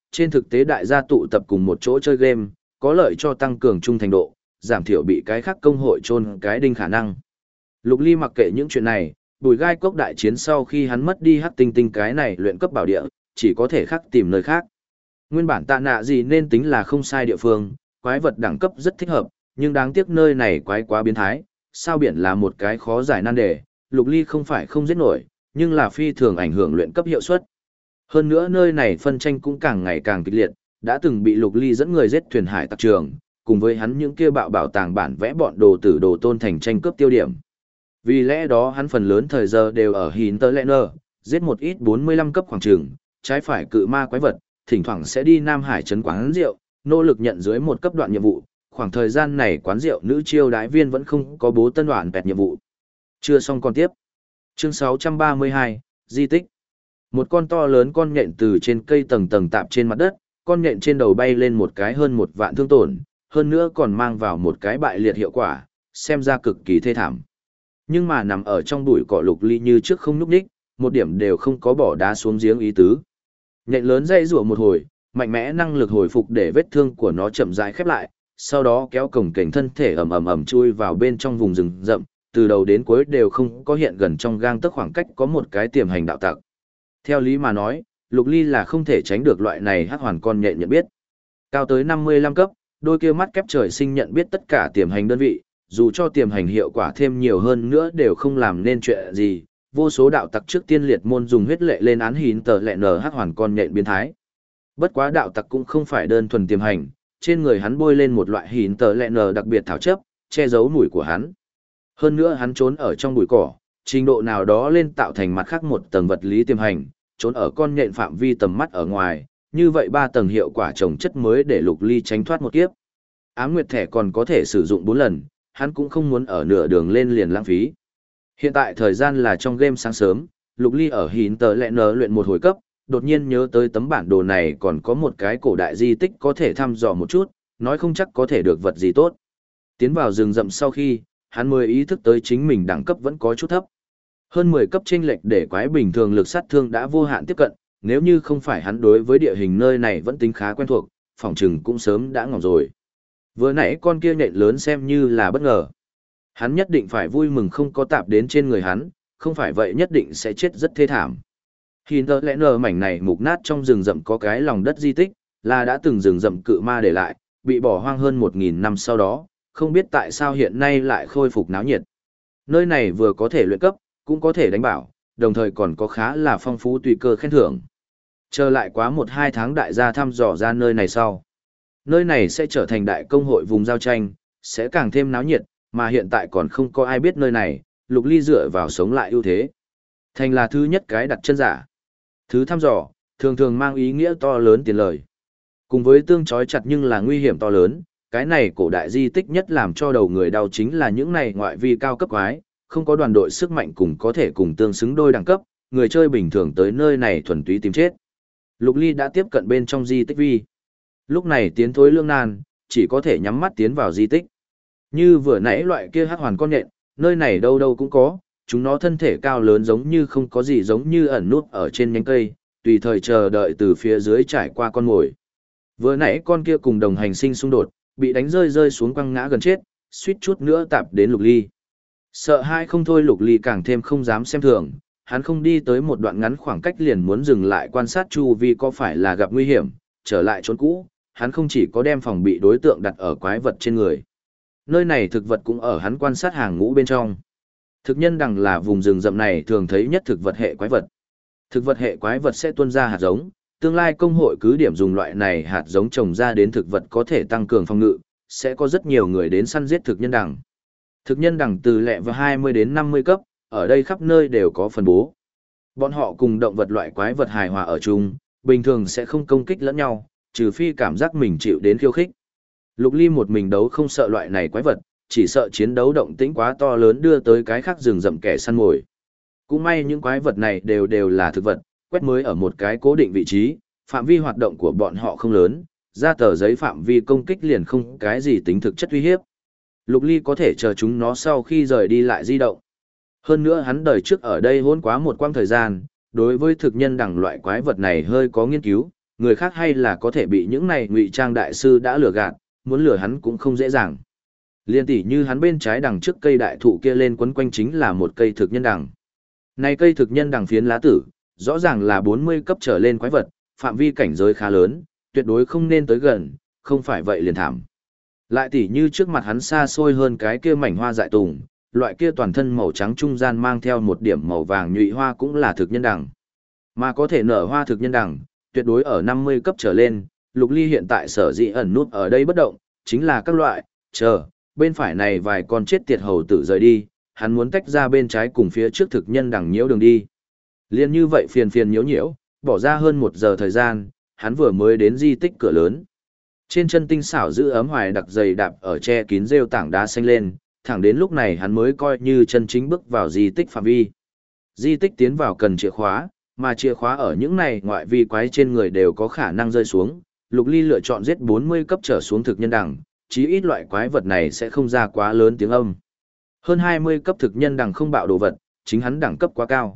[SPEAKER 1] trên thực tế đại gia tụ tập cùng một chỗ chơi game, có lợi cho tăng cường trung thành độ, giảm thiểu bị cái khác công hội chôn cái đinh khả năng. Lục Ly mặc kệ những chuyện này, Bùi Gai Cốc đại chiến sau khi hắn mất đi Hắc Tinh Tinh cái này luyện cấp bảo địa, chỉ có thể khác tìm nơi khác. Nguyên bản Tạ Nạ gì nên tính là không sai địa phương, quái vật đẳng cấp rất thích hợp, nhưng đáng tiếc nơi này quái quá biến thái, sao biển là một cái khó giải nan đề, Lục Ly không phải không giết nổi, nhưng là phi thường ảnh hưởng luyện cấp hiệu suất. Hơn nữa nơi này phân tranh cũng càng ngày càng kịch liệt, đã từng bị Lục Ly dẫn người giết thuyền hải tặc trường, cùng với hắn những kia bạo bảo tàng bản vẽ bọn đồ tử đồ tôn thành tranh cướp tiêu điểm. Vì lẽ đó hắn phần lớn thời giờ đều ở Hinterlands, giết một ít 45 cấp khoảng trường, trái phải cự ma quái vật, thỉnh thoảng sẽ đi Nam Hải trấn quán rượu, nỗ lực nhận dưới một cấp đoạn nhiệm vụ. Khoảng thời gian này quán rượu nữ chiêu đái viên vẫn không có bố tân đoạn bẹt nhiệm vụ. Chưa xong còn tiếp. Chương 632, Di tích. Một con to lớn con nhện từ trên cây tầng tầng tạp trên mặt đất, con nhện trên đầu bay lên một cái hơn 1 vạn thương tổn, hơn nữa còn mang vào một cái bại liệt hiệu quả, xem ra cực kỳ thê thảm. Nhưng mà nằm ở trong bụi cỏ Lục Ly như trước không nhúc nhích, một điểm đều không có bỏ đá xuống giếng ý tứ. Nhện lớn dây rủa một hồi, mạnh mẽ năng lực hồi phục để vết thương của nó chậm rãi khép lại, sau đó kéo cổng cảnh thân thể ầm chui vào bên trong vùng rừng rậm, từ đầu đến cuối đều không có hiện gần trong gang tấc khoảng cách có một cái tiềm hành đạo tặc. Theo lý mà nói, Lục Ly là không thể tránh được loại này hắc hoàn con nhện nhận biết. Cao tới 55 cấp, đôi kia mắt kép trời sinh nhận biết tất cả tiềm hành đơn vị, dù cho tiềm hành hiệu quả thêm nhiều hơn nữa đều không làm nên chuyện gì. Vô số đạo tặc trước tiên liệt môn dùng huyết lệ lên án Hinterlands hắc hoàn con nhện biến thái. Bất quá đạo tặc cũng không phải đơn thuần tiềm hành, trên người hắn bôi lên một loại Hinterlands đặc biệt thảo chấp, che giấu mùi của hắn. Hơn nữa hắn trốn ở trong bụi cỏ, trình độ nào đó lên tạo thành mặt khác một tầng vật lý tiềm hành, trốn ở con nhện phạm vi tầm mắt ở ngoài, như vậy 3 tầng hiệu quả trồng chất mới để Lục Ly tránh thoát một kiếp. Ám nguyệt thẻ còn có thể sử dụng 4 lần, hắn cũng không muốn ở nửa đường lên liền lãng phí. Hiện tại thời gian là trong game sáng sớm, Lục Ly ở Hinterlands luyện một hồi cấp, đột nhiên nhớ tới tấm bản đồ này còn có một cái cổ đại di tích có thể thăm dò một chút, nói không chắc có thể được vật gì tốt. Tiến vào rừng rậm sau khi, hắn mới ý thức tới chính mình đẳng cấp vẫn có chút thấp. Hơn 10 cấp chênh lệch để quái bình thường lực sát thương đã vô hạn tiếp cận, nếu như không phải hắn đối với địa hình nơi này vẫn tính khá quen thuộc, phòng trừng cũng sớm đã ngỏm rồi. Vừa nãy con kia nhện lớn xem như là bất ngờ. Hắn nhất định phải vui mừng không có tạp đến trên người hắn, không phải vậy nhất định sẽ chết rất thê thảm. Hinterlands mảnh này mục nát trong rừng rậm có cái lòng đất di tích, là đã từng rừng rậm cự ma để lại, bị bỏ hoang hơn 1000 năm sau đó, không biết tại sao hiện nay lại khôi phục náo nhiệt. Nơi này vừa có thể luyện cấp, cũng có thể đánh bảo, đồng thời còn có khá là phong phú tùy cơ khen thưởng. Chờ lại quá 1-2 tháng đại gia thăm dò ra nơi này sau. Nơi này sẽ trở thành đại công hội vùng giao tranh, sẽ càng thêm náo nhiệt, mà hiện tại còn không có ai biết nơi này, Lục Ly dựa vào sống lại ưu thế. Thành là thứ nhất cái đặt chân giả. Thứ thăm dò, thường thường mang ý nghĩa to lớn tiền lời. Cùng với tương chói chặt nhưng là nguy hiểm to lớn, cái này cổ đại di tích nhất làm cho đầu người đau chính là những này ngoại vi cao cấp quái, không có đoàn đội sức mạnh cùng có thể cùng tương xứng đôi đẳng cấp, người chơi bình thường tới nơi này thuần túy tìm chết. Lục Ly đã tiếp cận bên trong di tích vi. Lúc này tiến thối lương nan, chỉ có thể nhắm mắt tiến vào di tích. Như vừa nãy loại kia hắc hoàn con nhện, nơi này đâu đâu cũng có, chúng nó thân thể cao lớn giống như không có gì giống như ẩn nút ở trên nhánh cây, tùy thời chờ đợi từ phía dưới trải qua con mồi. Vừa nãy con kia cùng đồng hành sinh xung đột, bị đánh rơi xuống quăng ngã gần chết, suýt chút nữa tạp đến Lục Ly. Sợ hai không thôi Lục Ly càng thêm không dám xem thường, hắn không đi tới một đoạn ngắn khoảng cách liền muốn dừng lại quan sát chu vi có phải là gặp nguy hiểm, trở lại trốn cũ, hắn không chỉ có đem phòng bị đối tượng đặt ở quái vật trên người. Nơi này thực vật cũng ở hắn quan sát hàng ngũ bên trong. Thực nhân đằng là vùng rừng rậm này thường thấy nhất thực vật hệ quái vật. Thực vật hệ quái vật sẽ tuôn ra hạt giống, tương lai công hội cứ điểm dùng loại này hạt giống trồng ra đến thực vật có thể tăng cường phòng ngự, sẽ có rất nhiều người đến săn giết thực nhân đằng. Thực nhân đằng từ lẹ vào 20 đến 50 cấp, ở đây khắp nơi đều có phân bố. Bọn họ cùng động vật loại quái vật hài hòa ở chung, bình thường sẽ không công kích lẫn nhau, trừ phi cảm giác mình chịu đến khiêu khích. Lục Ly một mình đấu không sợ loại này quái vật, chỉ sợ chiến đấu động tĩnh quá to lớn đưa tới cái khác rừng rậm kẻ săn mồi. Cũng may những quái vật này đều là thực vật, quét mới ở một cái cố định vị trí, phạm vi hoạt động của bọn họ không lớn, ra tờ giấy phạm vi công kích liền không cái gì tính thực chất uy hiếp. Lục Ly có thể chờ chúng nó sau khi rời đi lại di động. Hơn nữa hắn đời trước ở đây hôn quá một quãng thời gian, đối với thực nhân đẳng loại quái vật này hơi có nghiên cứu, Người khác hay là có thể bị những này ngụy trang đại sư đã lừa gạt, muốn lừa hắn cũng không dễ dàng. Liên tỷ như hắn bên trái đằng trước cây đại thụ kia lên quấn quanh chính là một cây thực nhân đằng. Này cây thực nhân đằng phiến lá tử, rõ ràng là 40 cấp trở lên quái vật, phạm vi cảnh giới khá lớn, tuyệt đối không nên tới gần, không phải vậy liền thảm. Lại tỷ như trước mặt hắn xa xôi hơn cái kia mảnh hoa dại tùng, loại kia toàn thân màu trắng trung gian mang theo một điểm màu vàng nhụy hoa cũng là thực nhân đằng. Mà có thể nở hoa thực nhân đằng, tuyệt đối ở 50 cấp trở lên, Lục Ly hiện tại sở dĩ ẩn nút ở đây bất động, chính là các loại, bên phải này vài con chết tiệt hầu tử rời đi, hắn muốn tách ra bên trái cùng phía trước thực nhân đằng nhiễu đường đi. Liên như vậy phiền phiền nhiễu nhiễu, bỏ ra hơn 1 giờ thời gian, hắn vừa mới đến di tích cửa lớn. Trên chân tinh xảo giữ ấm hoài đặc dày đạp ở che kín rêu tảng đá xanh lên, thẳng đến lúc này hắn mới coi như chân chính bước vào di tích phạm vi. Di tích tiến vào cần chìa khóa, mà chìa khóa ở những này ngoại vi quái trên người đều có khả năng rơi xuống. Lục Ly lựa chọn giết 40 cấp trở xuống thực nhân đằng, chí ít loại quái vật này sẽ không ra quá lớn tiếng âm. Hơn 20 cấp thực nhân đằng không bạo đồ vật, chính hắn đẳng cấp quá cao.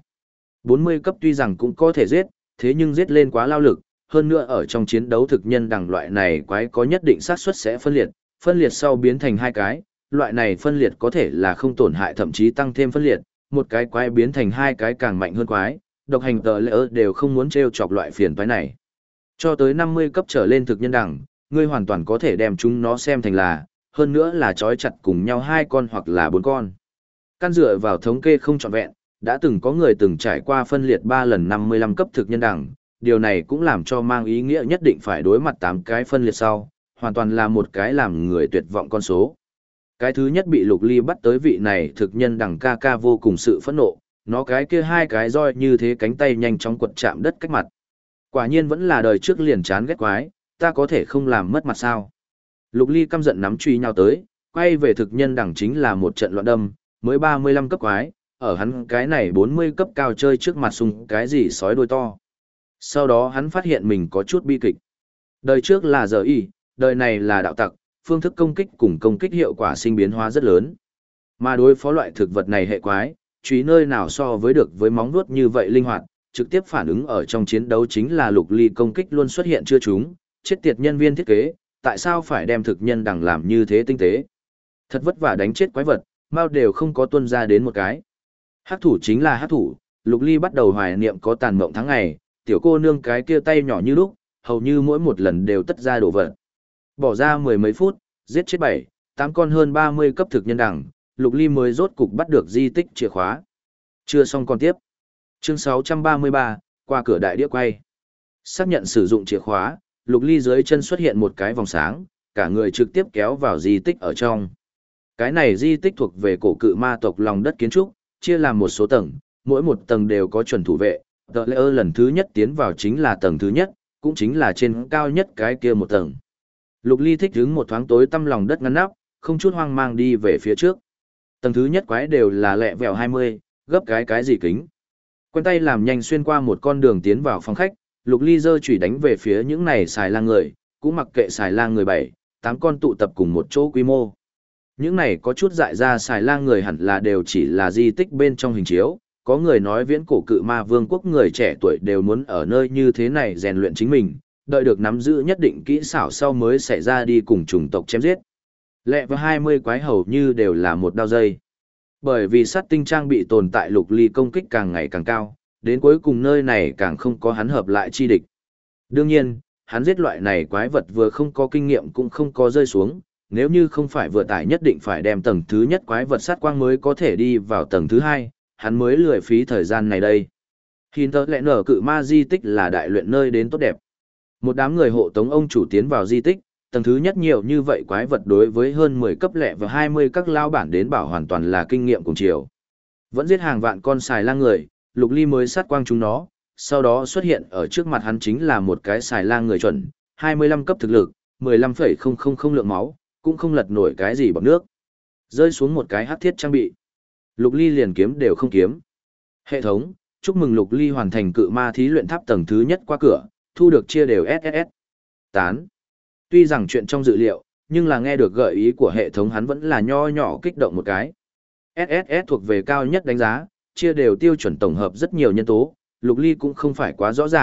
[SPEAKER 1] 40 cấp tuy rằng cũng có thể giết, thế nhưng giết lên quá lao lực, hơn nữa ở trong chiến đấu thực nhân đằng loại này quái có nhất định xác suất sẽ phân liệt sau biến thành 2 cái, loại này phân liệt có thể là không tổn hại thậm chí tăng thêm phân liệt, một cái quái biến thành 2 cái càng mạnh hơn quái, độc hành tờ lỡ đều không muốn trêu chọc loại phiền toái này. Cho tới 50 cấp trở lên thực nhân đằng, ngươi hoàn toàn có thể đem chúng nó xem thành là, hơn nữa là trói chặt cùng nhau 2 con hoặc là 4 con. Căn dựa vào thống kê không trọn vẹn, đã từng có người từng trải qua phân liệt 3 lần 55 cấp thực nhân đằng, điều này cũng làm cho mang ý nghĩa nhất định phải đối mặt 8 cái phân liệt sau, hoàn toàn là một cái làm người tuyệt vọng con số. Cái thứ nhất bị Lục Ly bắt tới vị này thực nhân đằng ca ca vô cùng sự phẫn nộ, nó cái kia 2 cái roi như thế cánh tay nhanh chóng quật chạm đất cách mặt. Quả nhiên vẫn là đời trước liền chán ghét quái, ta có thể không làm mất mặt sao. Lục Ly căm giận nắm truy nhau tới, quay về thực nhân đằng chính là một trận loạn đâm, mới 35 cấp quái, ở hắn cái này 40 cấp cao chơi trước mặt sung cái gì sói đôi to. Sau đó hắn phát hiện mình có chút bi kịch. Đời trước là giờ y, đời này là đạo tặc, phương thức công kích cùng công kích hiệu quả sinh biến hóa rất lớn. Mà đối phó loại thực vật này hệ quái, truy nơi nào so với được với móng vuốt như vậy linh hoạt, trực tiếp phản ứng ở trong chiến đấu chính là Lục Ly công kích luôn xuất hiện chưa trúng, chết tiệt nhân viên thiết kế, tại sao phải đem thực nhân đằng làm như thế tinh tế. Thật vất vả đánh chết quái vật, mau đều không có tuân ra đến một cái. Hắc thủ chính là hắc thủ, Lục Ly bắt đầu hoài niệm có tàn mộng tháng ngày, tiểu cô nương cái kia tay nhỏ như lúc, hầu như mỗi một lần đều tất ra đổ vật. Bỏ ra 10 mấy phút, giết chết 8 con hơn 30 cấp thực nhân đằng, Lục Ly mới rốt cục bắt được di tích chìa khóa. Chưa xong còn tiếp. Chương 633, qua cửa đại đĩa quay. Xác nhận sử dụng chìa khóa, Lục Ly dưới chân xuất hiện một cái vòng sáng, cả người trực tiếp kéo vào di tích ở trong. Cái này di tích thuộc về cổ cự ma tộc lòng đất kiến trúc, chia làm một số tầng, mỗi một tầng đều có chuẩn thủ vệ. Tờ lễ lần thứ nhất tiến vào chính là tầng thứ nhất, cũng chính là trên cao nhất cái kia một tầng. Lục Ly thích đứng một thoáng tối tăm lòng đất ngăn nắp, không chút hoang mang đi về phía trước. Tầng thứ nhất quái đều là lẹ vẹo 20, gấp cái gì kính. Quen tay làm nhanh xuyên qua một con đường tiến vào phòng khách, Lục Ly giơ chủy đánh về phía những này xài lang người, cũng mặc kệ xài lang người 8 con tụ tập cùng một chỗ quy mô. Những này có chút dại ra xài lang người hẳn là đều chỉ là di tích bên trong hình chiếu, có người nói viễn cổ cự ma vương quốc người trẻ tuổi đều muốn ở nơi như thế này rèn luyện chính mình, đợi được nắm giữ nhất định kỹ xảo sau mới sẽ ra đi cùng chủng tộc chém giết. Lẹ và 20 quái hầu như đều là một đao dây. Bởi vì sát tinh trang bị tồn tại, Lục Ly công kích càng ngày càng cao, đến cuối cùng nơi này càng không có hắn hợp lại chi địch. Đương nhiên, hắn giết loại này quái vật vừa không có kinh nghiệm cũng không có rơi xuống, nếu như không phải vừa tải nhất định phải đem tầng thứ nhất quái vật sát quang mới có thể đi vào tầng thứ hai, hắn mới lười phí thời gian này đây. Hình tớ lẽ nở cự ma di tích là đại luyện nơi đến tốt đẹp. Một đám người hộ tống ông chủ tiến vào di tích, tầng thứ nhất nhiều như vậy quái vật đối với hơn 10 cấp lẻ và 20 các lao bản đến bảo hoàn toàn là kinh nghiệm cùng chiều. Vẫn giết hàng vạn con xài lang người, Lục Ly mới sát quang chúng nó, sau đó xuất hiện ở trước mặt hắn chính là một cái xài lang người chuẩn, 25 cấp thực lực, 15,000 lượng máu, cũng không lật nổi cái gì bọt nước. Rơi xuống một cái hắc thiết trang bị. Lục Ly liền kiếm đều không kiếm. Hệ thống, chúc mừng Lục Ly hoàn thành cự ma thí luyện tháp tầng thứ nhất qua cửa, thu được chia đều SSS. Tán. Tuy rằng chuyện trong dự liệu, nhưng là nghe được gợi ý của hệ thống hắn vẫn là nho nhỏ kích động một cái. SSS thuộc về cao nhất đánh giá, chia đều tiêu chuẩn tổng hợp rất nhiều nhân tố, Lục Ly cũng không phải quá rõ ràng,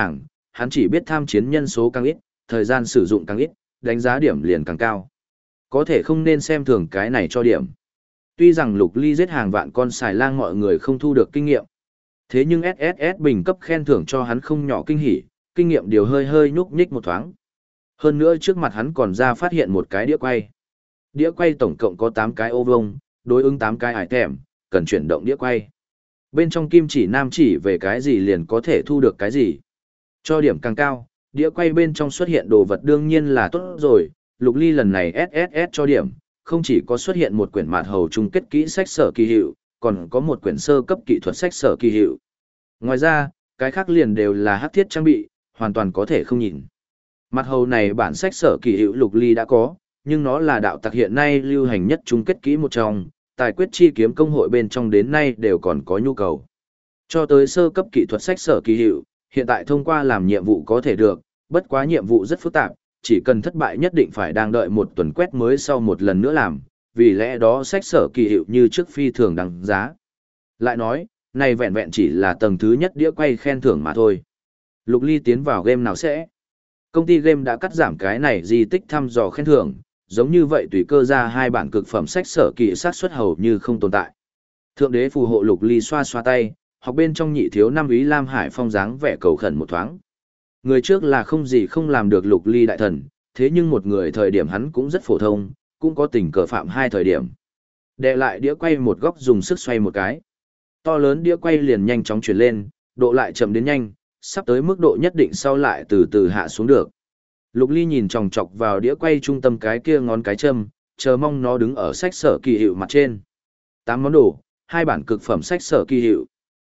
[SPEAKER 1] hắn chỉ biết tham chiến nhân số càng ít, thời gian sử dụng càng ít, đánh giá điểm liền càng cao. Có thể không nên xem thường cái này cho điểm. Tuy rằng Lục Ly giết hàng vạn con xài lang mọi người không thu được kinh nghiệm. Thế nhưng SSS bình cấp khen thưởng cho hắn không nhỏ kinh hỉ, kinh nghiệm điều hơi hơi nhúc nhích một thoáng. Hơn nữa trước mặt hắn còn ra phát hiện một cái đĩa quay. Đĩa quay tổng cộng có 8 cái ô vuông, đối ứng 8 cái item, cần chuyển động đĩa quay. Bên trong kim chỉ nam chỉ về cái gì liền có thể thu được cái gì. Cho điểm càng cao, đĩa quay bên trong xuất hiện đồ vật đương nhiên là tốt rồi. Lục Ly lần này SSS cho điểm, không chỉ có xuất hiện một quyển mạt hầu chung kết kỹ sách sở kỳ hiệu, còn có một quyển sơ cấp kỹ thuật sách sở kỳ hiệu. Ngoài ra, cái khác liền đều là hắc thiết trang bị, hoàn toàn có thể không nhìn. Mặt hầu này bản sách sở kỳ hiệu Lục Ly đã có, nhưng nó là đạo tặc hiện nay lưu hành nhất chung kết kỹ một trong, tài quyết chi kiếm công hội bên trong đến nay đều còn có nhu cầu. Cho tới sơ cấp kỹ thuật sách sở kỳ hiệu, hiện tại thông qua làm nhiệm vụ có thể được, bất quá nhiệm vụ rất phức tạp, chỉ cần thất bại nhất định phải đang đợi một tuần quét mới sau một lần nữa làm, vì lẽ đó sách sở kỳ hiệu như trước phi thường đăng giá. Lại nói, này vẹn vẹn chỉ là tầng thứ nhất đĩa quay khen thưởng mà thôi. Lục Ly tiến vào game nào sẽ? Công ty game đã cắt giảm cái này di tích thăm dò khen thưởng, giống như vậy tùy cơ ra 2 bản cực phẩm sách sở kỳ sát xuất hầu như không tồn tại. Thượng đế phù hộ Lục Ly xoa xoa tay, học bên trong nhị thiếu năm úy Lam Hải Phong dáng vẻ cầu khẩn một thoáng. Người trước là không gì không làm được Lục Ly đại thần, thế nhưng một người thời điểm hắn cũng rất phổ thông, cũng có tình cờ phạm 2 thời điểm. Đệ lại đĩa quay một góc dùng sức xoay một cái. To lớn đĩa quay liền nhanh chóng chuyển lên, độ lại chậm đến nhanh, sắp tới mức độ nhất định sau lại từ từ hạ xuống được. Lục Ly nhìn chòng chọc vào đĩa quay trung tâm cái kia ngón cái châm, chờ mong nó đứng ở sách sở kỳ hiệu mặt trên. 8 món đồ, 2 bản cực phẩm sách sở kỳ hiệu.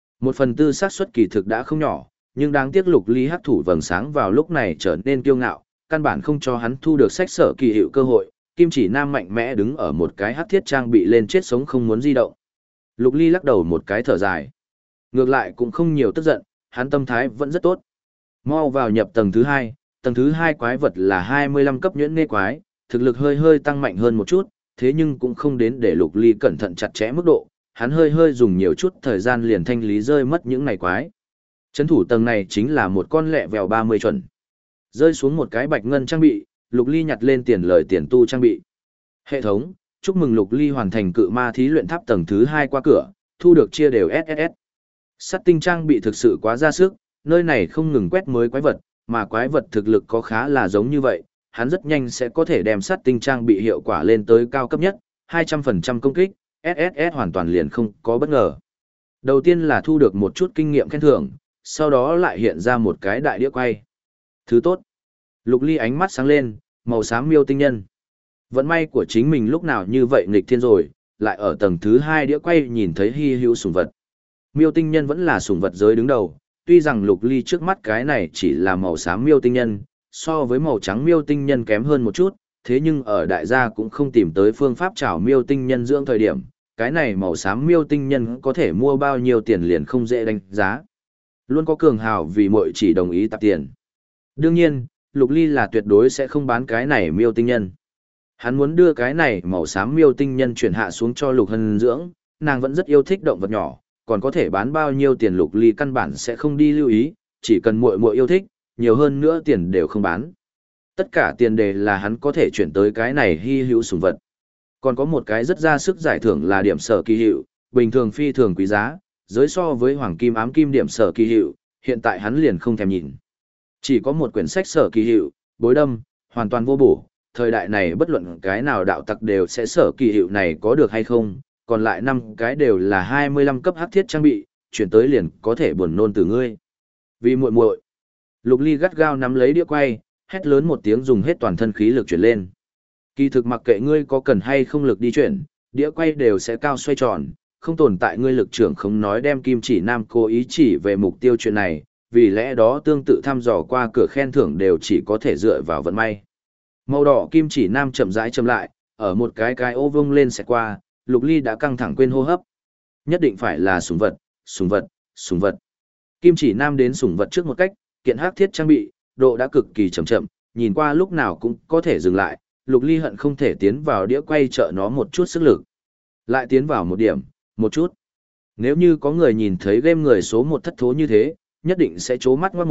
[SPEAKER 1] 1/4 xác suất kỳ thực đã không nhỏ, nhưng đáng tiếc Lục Ly hắc thủ vầng sáng vào lúc này trở nên kiêu ngạo, căn bản không cho hắn thu được sách sở kỳ hiệu cơ hội. Kim chỉ nam mạnh mẽ đứng ở một cái hắc thiết trang bị lên chết sống không muốn di động. Lục Ly lắc đầu một cái thở dài. Ngược lại cũng không nhiều tức giận, hắn tâm thái vẫn rất tốt. Mau vào nhập tầng thứ 2, tầng thứ 2 quái vật là 25 cấp nhuyễn nê quái, thực lực hơi hơi tăng mạnh hơn một chút, thế nhưng cũng không đến để Lục Ly cẩn thận chặt chẽ mức độ, hắn hơi hơi dùng nhiều chút thời gian liền thanh lý rơi mất những này quái. Trấn thủ tầng này chính là một con lẹ vèo 30 chuẩn. Rơi xuống một cái bạch ngân trang bị, Lục Ly nhặt lên tiền lời tiền tu trang bị. Hệ thống, chúc mừng Lục Ly hoàn thành cự ma thí luyện tháp tầng thứ 2 qua cửa, thu được chia đều SSS. Sắt tinh trang bị thực sự quá ra sức, nơi này không ngừng quét mới quái vật, mà quái vật thực lực có khá là giống như vậy, hắn rất nhanh sẽ có thể đem sắt tinh trang bị hiệu quả lên tới cao cấp nhất, 200% công kích, SSS hoàn toàn liền không có bất ngờ. Đầu tiên là thu được một chút kinh nghiệm khen thưởng, sau đó lại hiện ra một cái đại đĩa quay. Thứ tốt. Lục Ly ánh mắt sáng lên, màu xám miêu tinh nhân. Vận may của chính mình lúc nào như vậy nghịch thiên rồi, lại ở tầng thứ 2 đĩa quay nhìn thấy hy hữu sủng vật. Miêu tinh nhân vẫn là sủng vật giới đứng đầu, tuy rằng Lục Ly trước mắt cái này chỉ là màu xám miêu tinh nhân, so với màu trắng miêu tinh nhân kém hơn một chút, thế nhưng ở đại gia cũng không tìm tới phương pháp trảo miêu tinh nhân dưỡng thời điểm, cái này màu xám miêu tinh nhân có thể mua bao nhiêu tiền liền không dễ đánh giá. Luôn có cường hào vì muội chỉ đồng ý tạp tiền. Đương nhiên, Lục Ly là tuyệt đối sẽ không bán cái này miêu tinh nhân. Hắn muốn đưa cái này màu xám miêu tinh nhân chuyển hạ xuống cho Lục Hân dưỡng, nàng vẫn rất yêu thích động vật nhỏ, còn có thể bán bao nhiêu tiền Lục Ly căn bản sẽ không đi lưu ý, chỉ cần muội muội yêu thích, nhiều hơn nữa tiền đều không bán. Tất cả tiền đề là hắn có thể chuyển tới cái này hy hữu sủng vật. Còn có một cái rất ra sức giải thưởng là điểm sở kỳ hiệu, bình thường phi thường quý giá, giới so với hoàng kim ám kim điểm sở kỳ hiệu, hiện tại hắn liền không thèm nhìn. Chỉ có một quyển sách sở kỳ hiệu, bối đâm, hoàn toàn vô bổ, thời đại này bất luận cái nào đạo tặc đều sẽ sở kỳ hiệu này có được hay không, còn lại 5 cái đều là 25 cấp hắc thiết trang bị, chuyển tới liền có thể buồn nôn từ ngươi. Vì muội muội. Lục Ly gắt gao nắm lấy đĩa quay, hét lớn một tiếng dùng hết toàn thân khí lực chuyển lên. Kỳ thực mặc kệ ngươi có cần hay không lực đi chuyển, đĩa quay đều sẽ cao xoay tròn, không tồn tại ngươi lực trưởng không nói đem kim chỉ nam cố ý chỉ về mục tiêu chuyện này, vì lẽ đó tương tự thăm dò qua cửa khen thưởng đều chỉ có thể dựa vào vận may. Màu đỏ kim chỉ nam chậm rãi chậm lại, ở một cái ô vông lên sẽ qua, Lục Ly đã căng thẳng quên hô hấp. Nhất định phải là sủng vật, sủng vật, sủng vật. Kim chỉ nam đến sủng vật trước một cách, kiện hắc thiết trang bị, độ đã cực kỳ chậm chậm, nhìn qua lúc nào cũng có thể dừng lại, Lục Ly hận không thể tiến vào đĩa quay trợ nó một chút sức lực. Lại tiến vào một điểm, một chút. Nếu như có người nhìn thấy game người số 1 thất thố như thế, nhất định sẽ trố mắt ngoát mồm,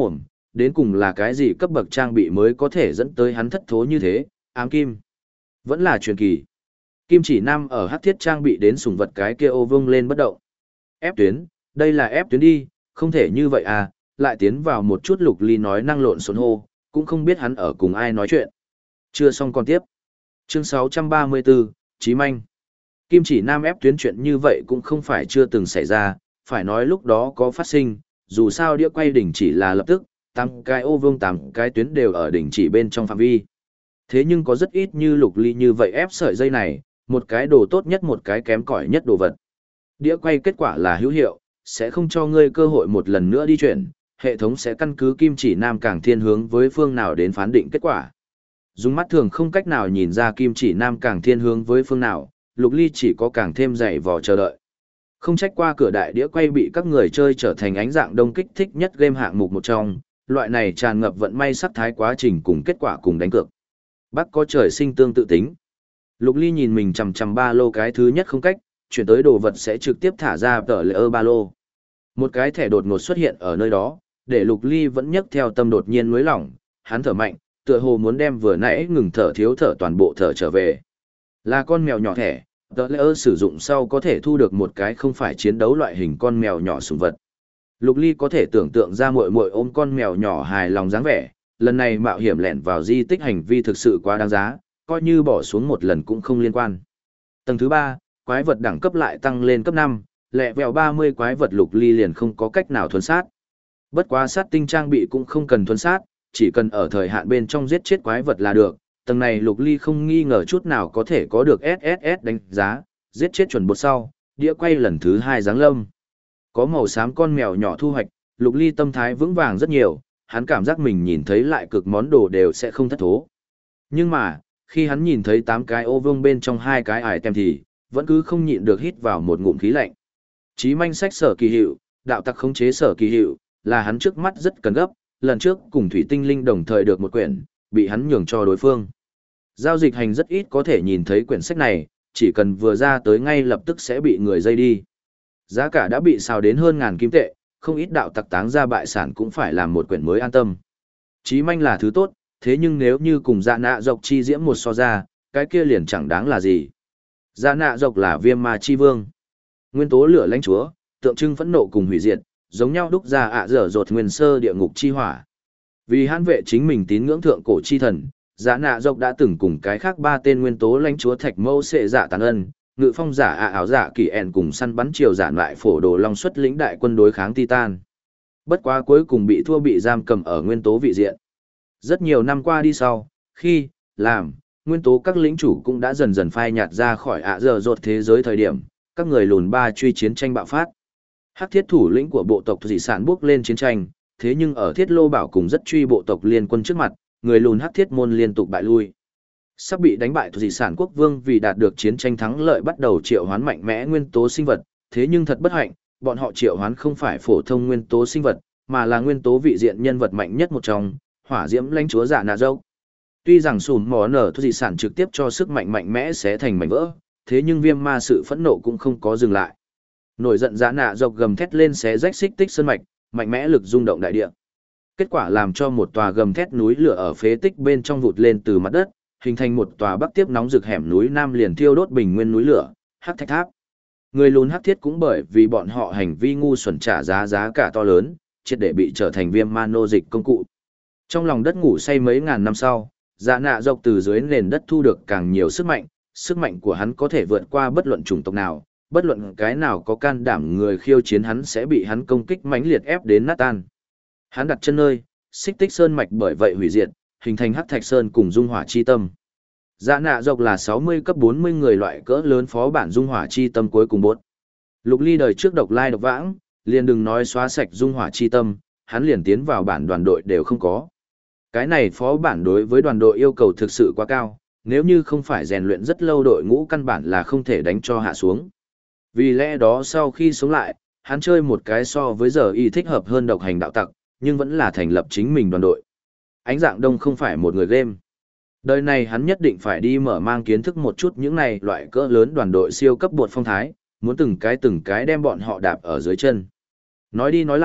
[SPEAKER 1] đến cùng là cái gì cấp bậc trang bị mới có thể dẫn tới hắn thất thố như thế, ám kim. Vẫn là truyền kỳ. Kim Chỉ Nam ở hắc thiết trang bị đến sủng vật cái kia ô vung lên bất động. Ép tuyến, đây là ép tuyến đi, không thể như vậy à, lại tiến vào một chút Lục Ly nói năng lộn xộn hô, cũng không biết hắn ở cùng ai nói chuyện. Chưa xong còn tiếp. Chương 634, Chí Manh. Kim Chỉ Nam ép tuyến chuyện như vậy cũng không phải chưa từng xảy ra, phải nói lúc đó có phát sinh, dù sao đĩa quay đỉnh chỉ là lập tức, 8 cái ô vuông 8 cái tuyến đều ở đỉnh chỉ bên trong phạm vi. Thế nhưng có rất ít như Lục Ly như vậy ép sợi dây này, một cái đồ tốt nhất một cái kém cỏi nhất đồ vật. Đĩa quay kết quả là hữu hiệu, sẽ không cho ngươi cơ hội một lần nữa đi chuyển, hệ thống sẽ căn cứ Kim Chỉ Nam càng thiên hướng với phương nào đến phán định kết quả. Dùng mắt thường không cách nào nhìn ra Kim Chỉ Nam càng thiên hướng với phương nào, Lục Ly chỉ có càng thêm dày vò chờ đợi. Không trách qua cửa đại đĩa quay bị các người chơi trở thành ánh dạng đông kích thích nhất game hạng mục một trong, loại này tràn ngập vận may sắc thái quá trình cùng kết quả cùng đánh cược. Bác có trời sinh tương tự tính. Lục Ly nhìn mình chằm chằm ba lô cái thứ nhất không cách, chuyển tới đồ vật sẽ trực tiếp thả ra tờ lệ ba lô. Một cái thẻ đột ngột xuất hiện ở nơi đó, để Lục Ly vẫn nhấc theo tâm đột nhiên nối lỏng, hắn thở mạnh, tựa hồ muốn đem vừa nãy ngừng thở thiếu thở toàn bộ thở trở về. Là con mèo nhỏ thẻ, tờ lệ sử dụng sau có thể thu được một cái không phải chiến đấu loại hình con mèo nhỏ sủng vật. Lục Ly có thể tưởng tượng ra muội muội ôm con mèo nhỏ hài lòng dáng vẻ, lần này mạo hiểm lẻn vào di tích hành vi thực sự quá đáng giá, coi như bỏ xuống một lần cũng không liên quan. Tầng thứ 3, quái vật đẳng cấp lại tăng lên cấp 5, lẹ vèo 30 quái vật Lục Ly liền không có cách nào thuần sát. Bất quá sát tinh trang bị cũng không cần thuần sát, chỉ cần ở thời hạn bên trong giết chết quái vật là được. Tầng này Lục Ly không nghi ngờ chút nào có thể có được SSS đánh giá, giết chết chuẩn bột sau, đĩa quay lần thứ 2 giáng lâm. Có màu xám con mèo nhỏ thu hoạch, Lục Ly tâm thái vững vàng rất nhiều, hắn cảm giác mình nhìn thấy lại cực món đồ đều sẽ không thất thố. Nhưng mà, khi hắn nhìn thấy 8 cái ô vuông bên trong 2 cái item thì, vẫn cứ không nhịn được hít vào một ngụm khí lạnh. Chí Manh sách sở kỳ hiệu, đạo tặc khống chế sở kỳ hiệu, là hắn trước mắt rất cần gấp, lần trước cùng Thủy Tinh Linh đồng thời được một quyển, bị hắn nhường cho đối phương. Giao dịch hành rất ít có thể nhìn thấy quyển sách này, chỉ cần vừa ra tới ngay lập tức sẽ bị người dây đi. Giá cả đã bị xào đến hơn ngàn kim tệ, không ít đạo tặc táng ra bại sản cũng phải làm một quyển mới an tâm. Chí Manh là thứ tốt, thế nhưng nếu như cùng Dạ Nạ Dọc chi diễm một so ra, cái kia liền chẳng đáng là gì. Dạ Nạ Dọc là viêm ma chi vương. Nguyên tố lửa lãnh chúa, tượng trưng phẫn nộ cùng hủy diệt, giống nhau đúc ra dở dột nguyên sơ địa ngục chi hỏa. Vì hãn vệ chính mình tín ngưỡng thượng cổ chi thần, Dạ Nạ Dọc đã từng cùng cái khác 3 tên nguyên tố lãnh chúa Thạch Mâu Sệ Dạ Tàn Ân, Ngự Phong giả ảo giả kỳ ẻn cùng săn bắn triều giản lại phổ đồ long xuất lĩnh đại quân đối kháng Titan. Bất quá cuối cùng bị thua bị giam cầm ở nguyên tố vị diện. Rất nhiều năm qua đi sau, khi làm nguyên tố các lĩnh chủ cũng đã dần dần phai nhạt ra khỏi dở dột thế giới thời điểm, các người lùn ba truy chiến tranh bạo phát. Hắc thiết thủ lĩnh của bộ tộc dị sản bước lên chiến tranh, thế nhưng ở thiết lô bảo cùng rất truy bộ tộc liên quân trước mặt, người lùn hắc thiết môn liên tục bại lui. Sắp bị đánh bại dị sản quốc vương vì đạt được chiến tranh thắng lợi bắt đầu triệu hoán mạnh mẽ nguyên tố sinh vật, thế nhưng thật bất hạnh, bọn họ triệu hoán không phải phổ thông nguyên tố sinh vật, mà là nguyên tố vị diện nhân vật mạnh nhất một trong, hỏa diễm lãnh chúa Dạ Nạ Dốc. Tuy rằng sùn mỏ nở dị sản trực tiếp cho sức mạnh mạnh mẽ sẽ thành mảnh vỡ, thế nhưng viêm ma sự phẫn nộ cũng không có dừng lại. Nổi giận Dạ Nạ Dốc gầm thét lên xé rách xích tích sơn mạch, mạnh mẽ lực rung động đại địa. Kết quả làm cho một tòa gầm thét núi lửa ở phế tích bên trong vụt lên từ mặt đất, hình thành một tòa bắc tiếp nóng rực hẻm núi nam liền thiêu đốt bình nguyên núi lửa, hắc thạch tháp. Người lùn hắc thiết cũng bởi vì bọn họ hành vi ngu xuẩn trả giá cả to lớn, triệt để bị trở thành viêm ma nô dịch công cụ. Trong lòng đất ngủ say mấy ngàn năm sau, Dạ Nạ Dốc từ dưới nền đất thu được càng nhiều sức mạnh của hắn có thể vượt qua bất luận chủng tộc nào, bất luận cái nào có can đảm người khiêu chiến hắn sẽ bị hắn công kích mãnh liệt ép đến nát tan. Hắn đặt chân nơi, xích tích sơn mạch bởi vậy hủy diệt, hình thành hắc thạch sơn cùng dung hỏa chi tâm. Dạ Nạ Dốc là 60 cấp 40 người loại cỡ lớn phó bản dung hỏa chi tâm cuối cùng bốt. Lục Ly đời trước độc lai độc vãng, liền đừng nói xóa sạch dung hỏa chi tâm, hắn liền tiến vào bản đoàn đội đều không có. Cái này phó bản đối với đoàn đội yêu cầu thực sự quá cao, nếu như không phải rèn luyện rất lâu đội ngũ căn bản là không thể đánh cho hạ xuống. Vì lẽ đó sau khi sống lại, hắn chơi một cái so với giờ y thích hợp hơn độc hành đạo tặc, nhưng vẫn là thành lập chính mình đoàn đội. Ánh dạng đông không phải một người game. Đời này hắn nhất định phải đi mở mang kiến thức một chút những này loại cỡ lớn đoàn đội siêu cấp bột phong thái, muốn từng cái đem bọn họ đạp ở dưới chân. Nói đi nói lại,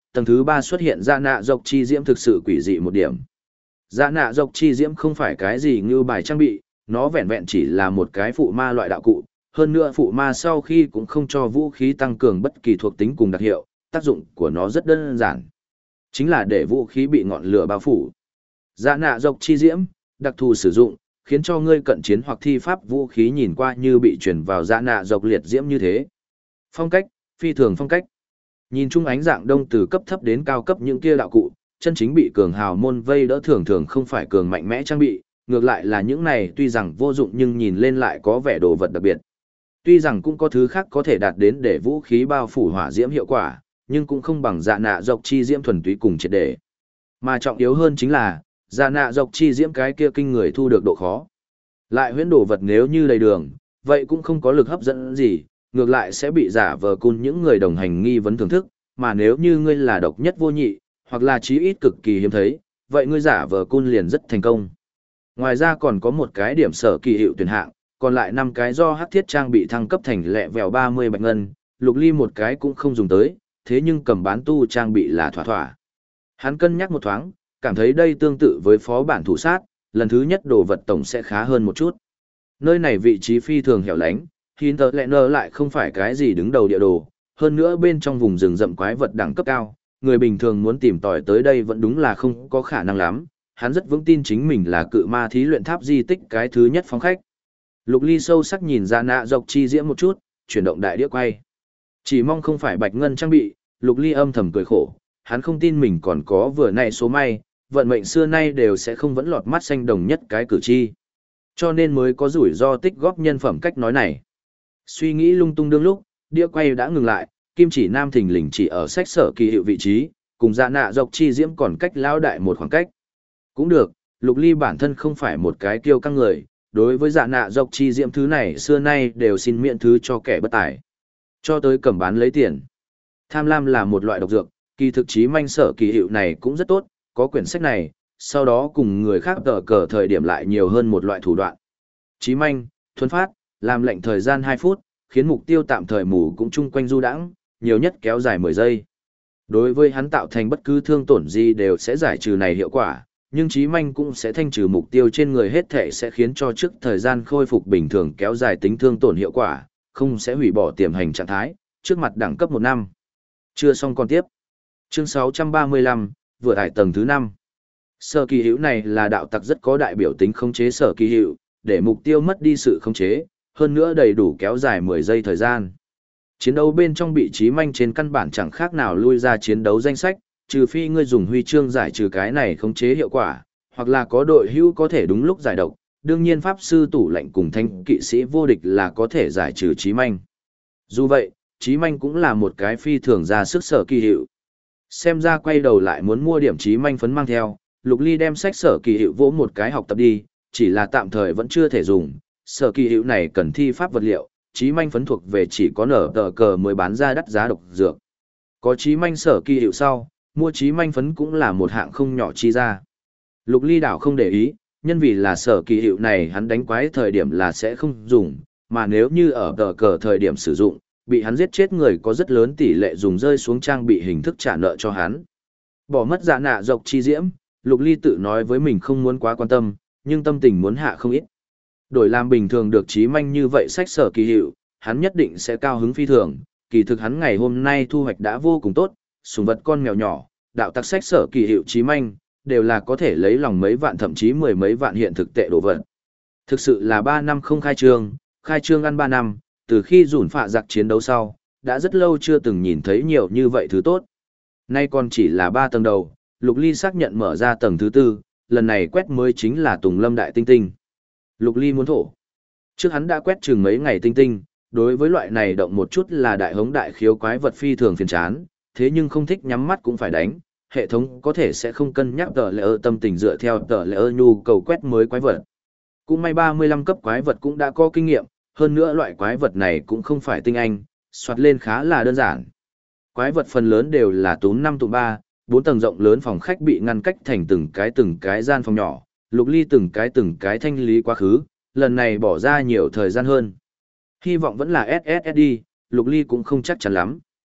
[SPEAKER 1] tầng thứ 3 xuất hiện dạ nạ dọc chi diễm thực sự quỷ dị một điểm. Dạ nạ dọc chi diễm không phải cái gì như bài trang bị, nó vẹn vẹn chỉ là một cái phụ ma loại đạo cụ, hơn nữa phụ ma sau khi cũng không cho vũ khí tăng cường bất kỳ thuộc tính cùng đặc hiệu, tác dụng của nó rất đơn giản. Chính là để vũ khí bị ngọn lửa bao phủ. Dạ nạ dọc chi diễm, đặc thù sử dụng, khiến cho ngươi cận chiến hoặc thi pháp vũ khí nhìn qua như bị chuyển vào dạ nạ dọc liệt diễm như thế. Phong cách, phi thường phong cách. Nhìn chung ánh dạng đông từ cấp thấp đến cao cấp những kia đạo cụ, chân chính bị cường hào môn vây đỡ thường thường không phải cường mạnh mẽ trang bị, ngược lại là những này tuy rằng vô dụng nhưng nhìn lên lại có vẻ đồ vật đặc biệt. Tuy rằng cũng có thứ khác có thể đạt đến để vũ khí bao phủ hỏa diễm hiệu quả, nhưng cũng không bằng dạ nạ dọc chi diễm thuần túy cùng triệt để. Mà trọng yếu hơn chính là, dạ nạ dọc chi diễm cái kia kinh người thu được độ khó. Lại huyễn đồ vật nếu như đầy đường, vậy cũng không có lực hấp dẫn gì, ngược lại sẽ bị giả vờ cun những người đồng hành nghi vấn thưởng thức, mà nếu như ngươi là độc nhất vô nhị, hoặc là chí ít cực kỳ hiếm thấy, vậy ngươi giả vờ cun liền rất thành công. Ngoài ra còn có một cái điểm sở kỳ hiệu tuyển hạng, còn lại 5 cái do hắc thiết trang bị thăng cấp thành lẹ vèo 30 bạch ngân, Lục Ly một cái cũng không dùng tới, thế nhưng cầm bán tu trang bị là thỏa thỏa. Hắn cân nhắc một thoáng, cảm thấy đây tương tự với phó bản thủ sát, lần thứ nhất đồ vật tổng sẽ khá hơn một chút. Nơi này vị trí phi thường hẻo lánh, Hinterlands lại không phải cái gì đứng đầu địa đồ, hơn nữa bên trong vùng rừng rậm quái vật đẳng cấp cao, người bình thường muốn tìm tòi tới đây vẫn đúng là không có khả năng lắm. Hắn rất vững tin chính mình là cự ma thí luyện tháp di tích cái thứ nhất phóng khách. Lục Ly sâu sắc nhìn ra nạ dọc chi diễm một chút, chuyển động đại đĩa quay. Chỉ mong không phải bạch ngân trang bị, Lục Ly âm thầm cười khổ, hắn không tin mình còn có vừa nãy số may, vận mệnh xưa nay đều sẽ không vẫn lọt mắt xanh đồng nhất cái cử chi. Cho nên mới có rủi ro tích góp nhân phẩm cách nói này. Suy nghĩ lung tung đương lúc, đĩa quay đã ngừng lại, kim chỉ nam thình lình chỉ ở sách sở kỳ hiệu vị trí, cùng dạ nạ dọc chi diễm còn cách lao đại một khoảng cách. Cũng được, Lục Ly bản thân không phải một cái kiêu căng người, đối với dạ nạ dọc chi diễm thứ này xưa nay đều xin miễn thứ cho kẻ bất tài. Cho tới cầm bán lấy tiền. Tham lam là một loại độc dược, kỳ thực chí manh sở kỳ hiệu này cũng rất tốt, có quyển sách này, sau đó cùng người khác tờ cờ thời điểm lại nhiều hơn một loại thủ đoạn. Chí manh, thuần phát, làm lệnh thời gian 2 phút, khiến mục tiêu tạm thời mù cũng chung quanh du đãng, nhiều nhất kéo dài 10 giây. Đối với hắn tạo thành bất cứ thương tổn gì đều sẽ giải trừ này hiệu quả, nhưng chí manh cũng sẽ thanh trừ mục tiêu trên người hết thể sẽ khiến cho trước thời gian khôi phục bình thường kéo dài tính thương tổn hiệu quả, không sẽ hủy bỏ tiềm hành trạng thái, trước mặt đẳng cấp 1 năm. Chưa xong còn tiếp. Chương 635, vừa tải tầng thứ 5. Sở kỳ hữu này là đạo tặc rất có đại biểu tính khống chế sở kỳ hữu, để mục tiêu mất đi sự khống chế, hơn nữa đầy đủ kéo dài 10 giây thời gian. Chiến đấu bên trong bị chí manh trên căn bản chẳng khác nào lui ra chiến đấu danh sách, trừ phi ngươi dùng huy chương giải trừ cái này khống chế hiệu quả, hoặc là có đội hữu có thể đúng lúc giải độc, đương nhiên pháp sư tủ lạnh cùng thanh kỵ sĩ vô địch là có thể giải trừ chí manh. Dù vậy, chí manh cũng là một cái phi thường ra sức sở kỳ hiệu. Xem ra quay đầu lại muốn mua điểm chí manh phấn mang theo, Lục Ly đem sách sở kỳ hiệu vỗ một cái học tập đi, chỉ là tạm thời vẫn chưa thể dùng, sở kỳ hiệu này cần thi pháp vật liệu, chí manh phấn thuộc về chỉ có nở tờ cờ mới bán ra đắt giá độc dược. Có chí manh sở kỳ hiệu sau, mua chí manh phấn cũng là một hạng không nhỏ chi ra. Lục Ly đảo không để ý, nhân vì là sở kỳ hiệu này hắn đánh quái thời điểm là sẽ không dùng, mà nếu như ở tờ cờ thời điểm sử dụng, bị hắn giết chết người có rất lớn tỷ lệ dùng rơi xuống trang bị hình thức trả nợ cho hắn. Bỏ mất dạ nạ dọc chi diễm, Lục Ly tự nói với mình không muốn quá quan tâm, nhưng tâm tình muốn hạ không ít. Đổi làm bình thường được chí manh như vậy sách sở kỳ hiệu, hắn nhất định sẽ cao hứng phi thường, kỳ thực hắn ngày hôm nay thu hoạch đã vô cùng tốt, sủng vật con mèo nhỏ, đạo tặc sách sở kỳ hiệu chí manh, đều là có thể lấy lòng mấy vạn thậm chí 10 mấy vạn hiện thực tệ đồ vật. Thực sự là 3 năm không khai trương ăn 3 năm, từ khi rủn phạ giặc chiến đấu sau, đã rất lâu chưa từng nhìn thấy nhiều như vậy thứ tốt. Nay còn chỉ là 3 tầng đầu, Lục Ly xác nhận mở ra tầng thứ 4, lần này quét mới chính là Tùng Lâm Đại Tinh Tinh. Lục Ly muốn thổ. Trước hắn đã quét chừng mấy ngày tinh tinh, đối với loại này động một chút là đại hống đại khiếu quái vật phi thường phiền chán, thế nhưng không thích nhắm mắt cũng phải đánh, hệ thống có thể sẽ không cân nhắc tờ lệ tâm tình dựa theo tờ lệ nhu cầu quét mới quái vật. Cũng may 35 cấp quái vật cũng đã có kinh nghiệm, hơn nữa loại quái vật này cũng không phải tinh anh, soạt lên khá là đơn giản. Quái vật phần lớn đều là túm 5 tụm 3, 4 tầng rộng lớn phòng khách bị ngăn cách thành từng cái gian phòng nhỏ, Lục Ly từng cái thanh lý quá khứ, lần này bỏ ra nhiều thời gian hơn. Hy vọng vẫn là SSS đi, Lục Ly cũng không chắc chắn lắm.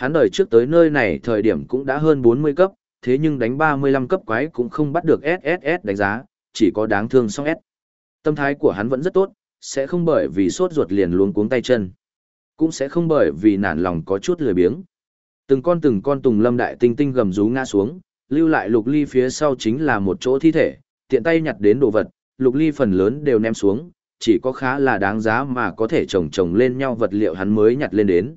[SPEAKER 1] Hắn đời trước tới nơi này thời điểm cũng đã hơn 40 cấp, thế nhưng đánh 35 cấp quái cũng không bắt được SSS đánh giá, chỉ có đáng thương song S. Tâm thái của hắn vẫn rất tốt, sẽ không bởi vì sốt ruột liền luống cuống tay chân. Cũng sẽ không bởi vì nản lòng có chút lười biếng. Từng con tùng lâm đại tinh tinh gầm rú ngã xuống, lưu lại Lục Ly phía sau chính là một chỗ thi thể, tiện tay nhặt đến đồ vật, Lục Ly phần lớn đều ném xuống, chỉ có khá là đáng giá mà có thể chồng lên nhau vật liệu hắn mới nhặt lên đến.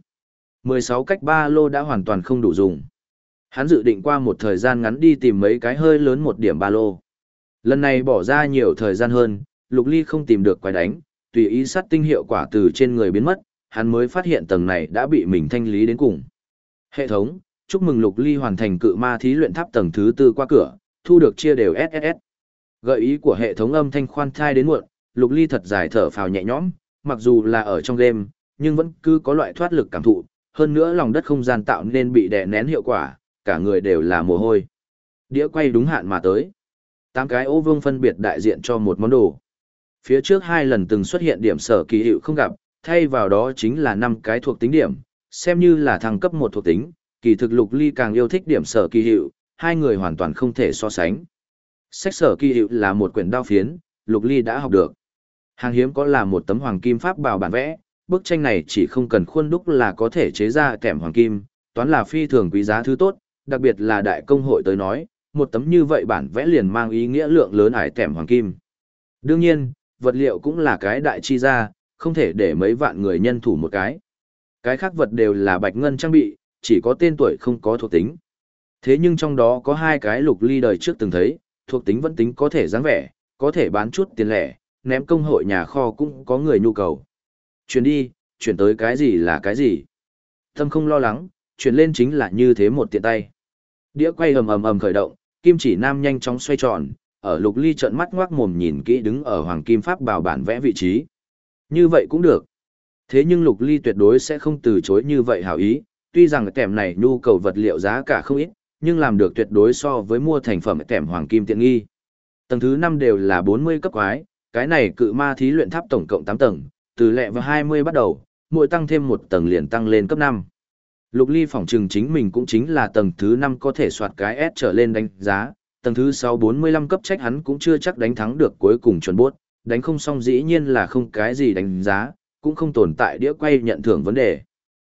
[SPEAKER 1] 16 cách ba lô đã hoàn toàn không đủ dùng. Hắn dự định qua một thời gian ngắn đi tìm mấy cái hơi lớn một điểm ba lô. Lần này bỏ ra nhiều thời gian hơn, Lục Ly không tìm được quái đánh, tùy ý sát tinh hiệu quả từ trên người biến mất, hắn mới phát hiện tầng này đã bị mình thanh lý đến cùng. Hệ thống, chúc mừng Lục Ly hoàn thành cự ma thí luyện tháp tầng thứ 4 qua cửa, thu được chia đều SSS. Gợi ý của hệ thống âm thanh khoan thai đến muộn, Lục Ly thật dài thở phào nhẹ nhõm, mặc dù là ở trong game, nhưng vẫn cứ có loại thoát lực cảm thụ, hơn nữa lòng đất không gian tạo nên bị đè nén hiệu quả, cả người đều là mồ hôi. Đĩa quay đúng hạn mà tới. 8 cái ô vương phân biệt đại diện cho một món đồ. Phía trước 2 lần từng xuất hiện điểm sở kỳ hiệu không gặp, thay vào đó chính là 5 cái thuộc tính điểm, xem như là thăng cấp một thuộc tính, kỳ thực Lục Ly càng yêu thích điểm sở kỳ hiệu, hai người hoàn toàn không thể so sánh. Sách sở kỳ hiệu là một quyển đao phiến, Lục Ly đã học được. Hàng hiếm có là một tấm hoàng kim pháp bào bản vẽ, bức tranh này chỉ không cần khuôn đúc là có thể chế ra kèm hoàng kim, toán là phi thường quý giá thứ tốt, đặc biệt là đại công hội tới nói, một tấm như vậy bản vẽ liền mang ý nghĩa lượng lớn ải kèm hoàng kim. Đương nhiên, vật liệu cũng là cái đại chi ra, không thể để mấy vạn người nhân thủ một cái. Cái khác vật đều là bạch ngân trang bị, chỉ có tên tuổi không có thuộc tính. Thế nhưng trong đó có 2 cái Lục Ly đời trước từng thấy, thuộc tính vẫn tính có thể dáng vẻ, có thể bán chút tiền lẻ, ném công hội nhà kho cũng có người nhu cầu. Chuyển đi, chuyển tới cái gì là cái gì. Tâm không lo lắng, chuyển lên chính là như thế một tiện tay. Đĩa quay ầm khởi động, kim chỉ nam nhanh chóng xoay tròn, ở Lục Ly trợn mắt ngoác mồm nhìn kỹ đứng ở hoàng kim pháp bảo bản vẽ vị trí. Như vậy cũng được. Thế nhưng Lục Ly tuyệt đối sẽ không từ chối như vậy hảo ý, tuy rằng kèm này nhu cầu vật liệu giá cả không ít, nhưng làm được tuyệt đối so với mua thành phẩm kèm hoàng kim tiện nghi. Tầng thứ 5 đều là 40 cấp quái, cái này cự ma thí luyện tháp tổng cộng 8 tầng, từ lẹ vào 20 bắt đầu, mỗi tăng thêm một tầng liền tăng lên cấp 5. Lục Ly phỏng chừng chính mình cũng chính là tầng thứ 5 có thể soạt cái S trở lên đánh giá, tầng thứ 6 45 cấp trách hắn cũng chưa chắc đánh thắng được cuối cùng chuẩn bốt, đánh không xong dĩ nhiên là không cái gì đánh giá, cũng không tồn tại đĩa quay nhận thưởng vấn đề.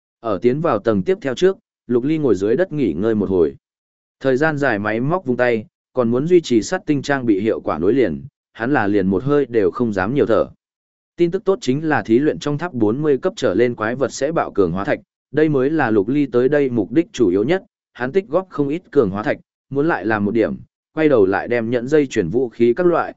[SPEAKER 1] Ở tiến vào tầng tiếp theo trước, Lục Ly ngồi dưới đất nghỉ ngơi một hồi. Thời gian dài máy móc vung tay, còn muốn duy trì sát tinh trang bị hiệu quả nối liền, hắn là liền một hơi đều không dám nhiều thở. Tin tức tốt chính là thí luyện trong tháp 40 cấp trở lên quái vật sẽ bạo cường hóa thạch, đây mới là Lục Ly tới đây mục đích chủ yếu nhất, hắn tích góp không ít cường hóa thạch, muốn lại làm một điểm, quay đầu lại đem nhận dây chuyển vũ khí các loại,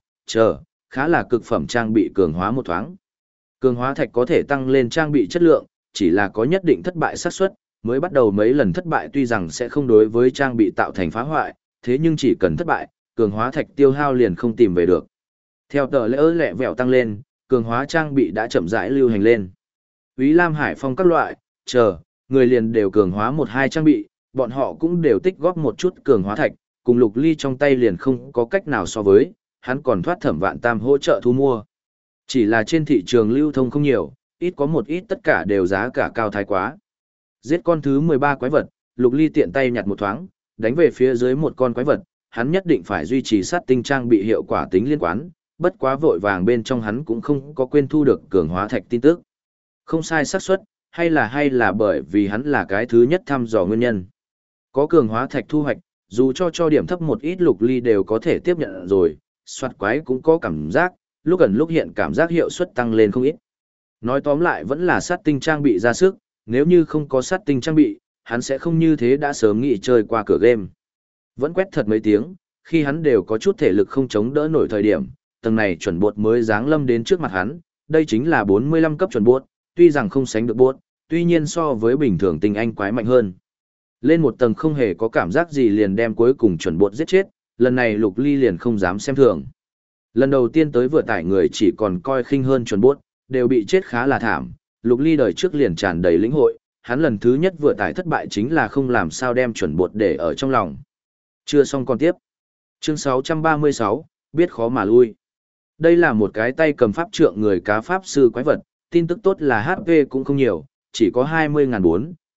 [SPEAKER 1] khá là cực phẩm trang bị cường hóa một thoáng. Cường hóa thạch có thể tăng lên trang bị chất lượng, chỉ là có nhất định thất bại xác suất, mới bắt đầu mấy lần thất bại tuy rằng sẽ không đối với trang bị tạo thành phá hoại, thế nhưng chỉ cần thất bại, cường hóa thạch tiêu hao liền không tìm về được. Theo tờ lẽ vẹo tăng lên, cường hóa trang bị đã chậm rãi lưu hành lên. Úy Lam Hải Phong các loại, người liền đều cường hóa 1-2 trang bị, bọn họ cũng đều tích góp một chút cường hóa thạch, cùng Lục Ly trong tay liền không có cách nào so với, hắn còn thoát Thẩm Vạn Tam hỗ trợ thu mua. Chỉ là trên thị trường lưu thông không nhiều, ít có một ít tất cả đều giá cả cao thái quá. Giết con thứ 13 quái vật, Lục Ly tiện tay nhặt một thoáng, đánh về phía dưới một con quái vật, hắn nhất định phải duy trì sát tinh trang bị hiệu quả tính liên quan, bất quá vội vàng bên trong hắn cũng không có quên thu được cường hóa thạch tin tức. Không sai xác suất, hay là bởi vì hắn là cái thứ nhất thăm dò nguyên nhân. Có cường hóa thạch thu hoạch, dù cho điểm thấp một ít Lục Ly đều có thể tiếp nhận rồi, soạt quái cũng có cảm giác, lúc gần lúc hiện cảm giác hiệu suất tăng lên không ít. Nói tóm lại vẫn là sát tinh trang bị ra sức, nếu như không có sát tinh trang bị, hắn sẽ không như thế đã sớm nghỉ chơi qua cửa game. Vẫn quét thật mấy tiếng, khi hắn đều có chút thể lực không chống đỡ nổi thời điểm, tầng này chuẩn bột mới giáng lâm đến trước mặt hắn, đây chính là 45 cấp chuẩn bột, tuy rằng không sánh được bột, tuy nhiên so với bình thường tinh anh quái mạnh hơn. Lên một tầng không hề có cảm giác gì liền đem cuối cùng chuẩn bột giết chết, lần này Lục Ly liền không dám xem thường. Lần đầu tiên tới vừa tải người chỉ còn coi khinh hơn chuẩn bột, đều bị chết khá là thảm, Lục Ly đời trước liền tràn đầy lĩnh hội, hắn lần thứ nhất vừa tải thất bại chính là không làm sao đem chuẩn bột để ở trong lòng. Chưa xong còn tiếp. Chương 636, biết khó mà lui. Đây là một cái tay cầm pháp trượng người cá pháp sư quái vật, tin tức tốt là HP cũng không nhiều, chỉ có 20.400,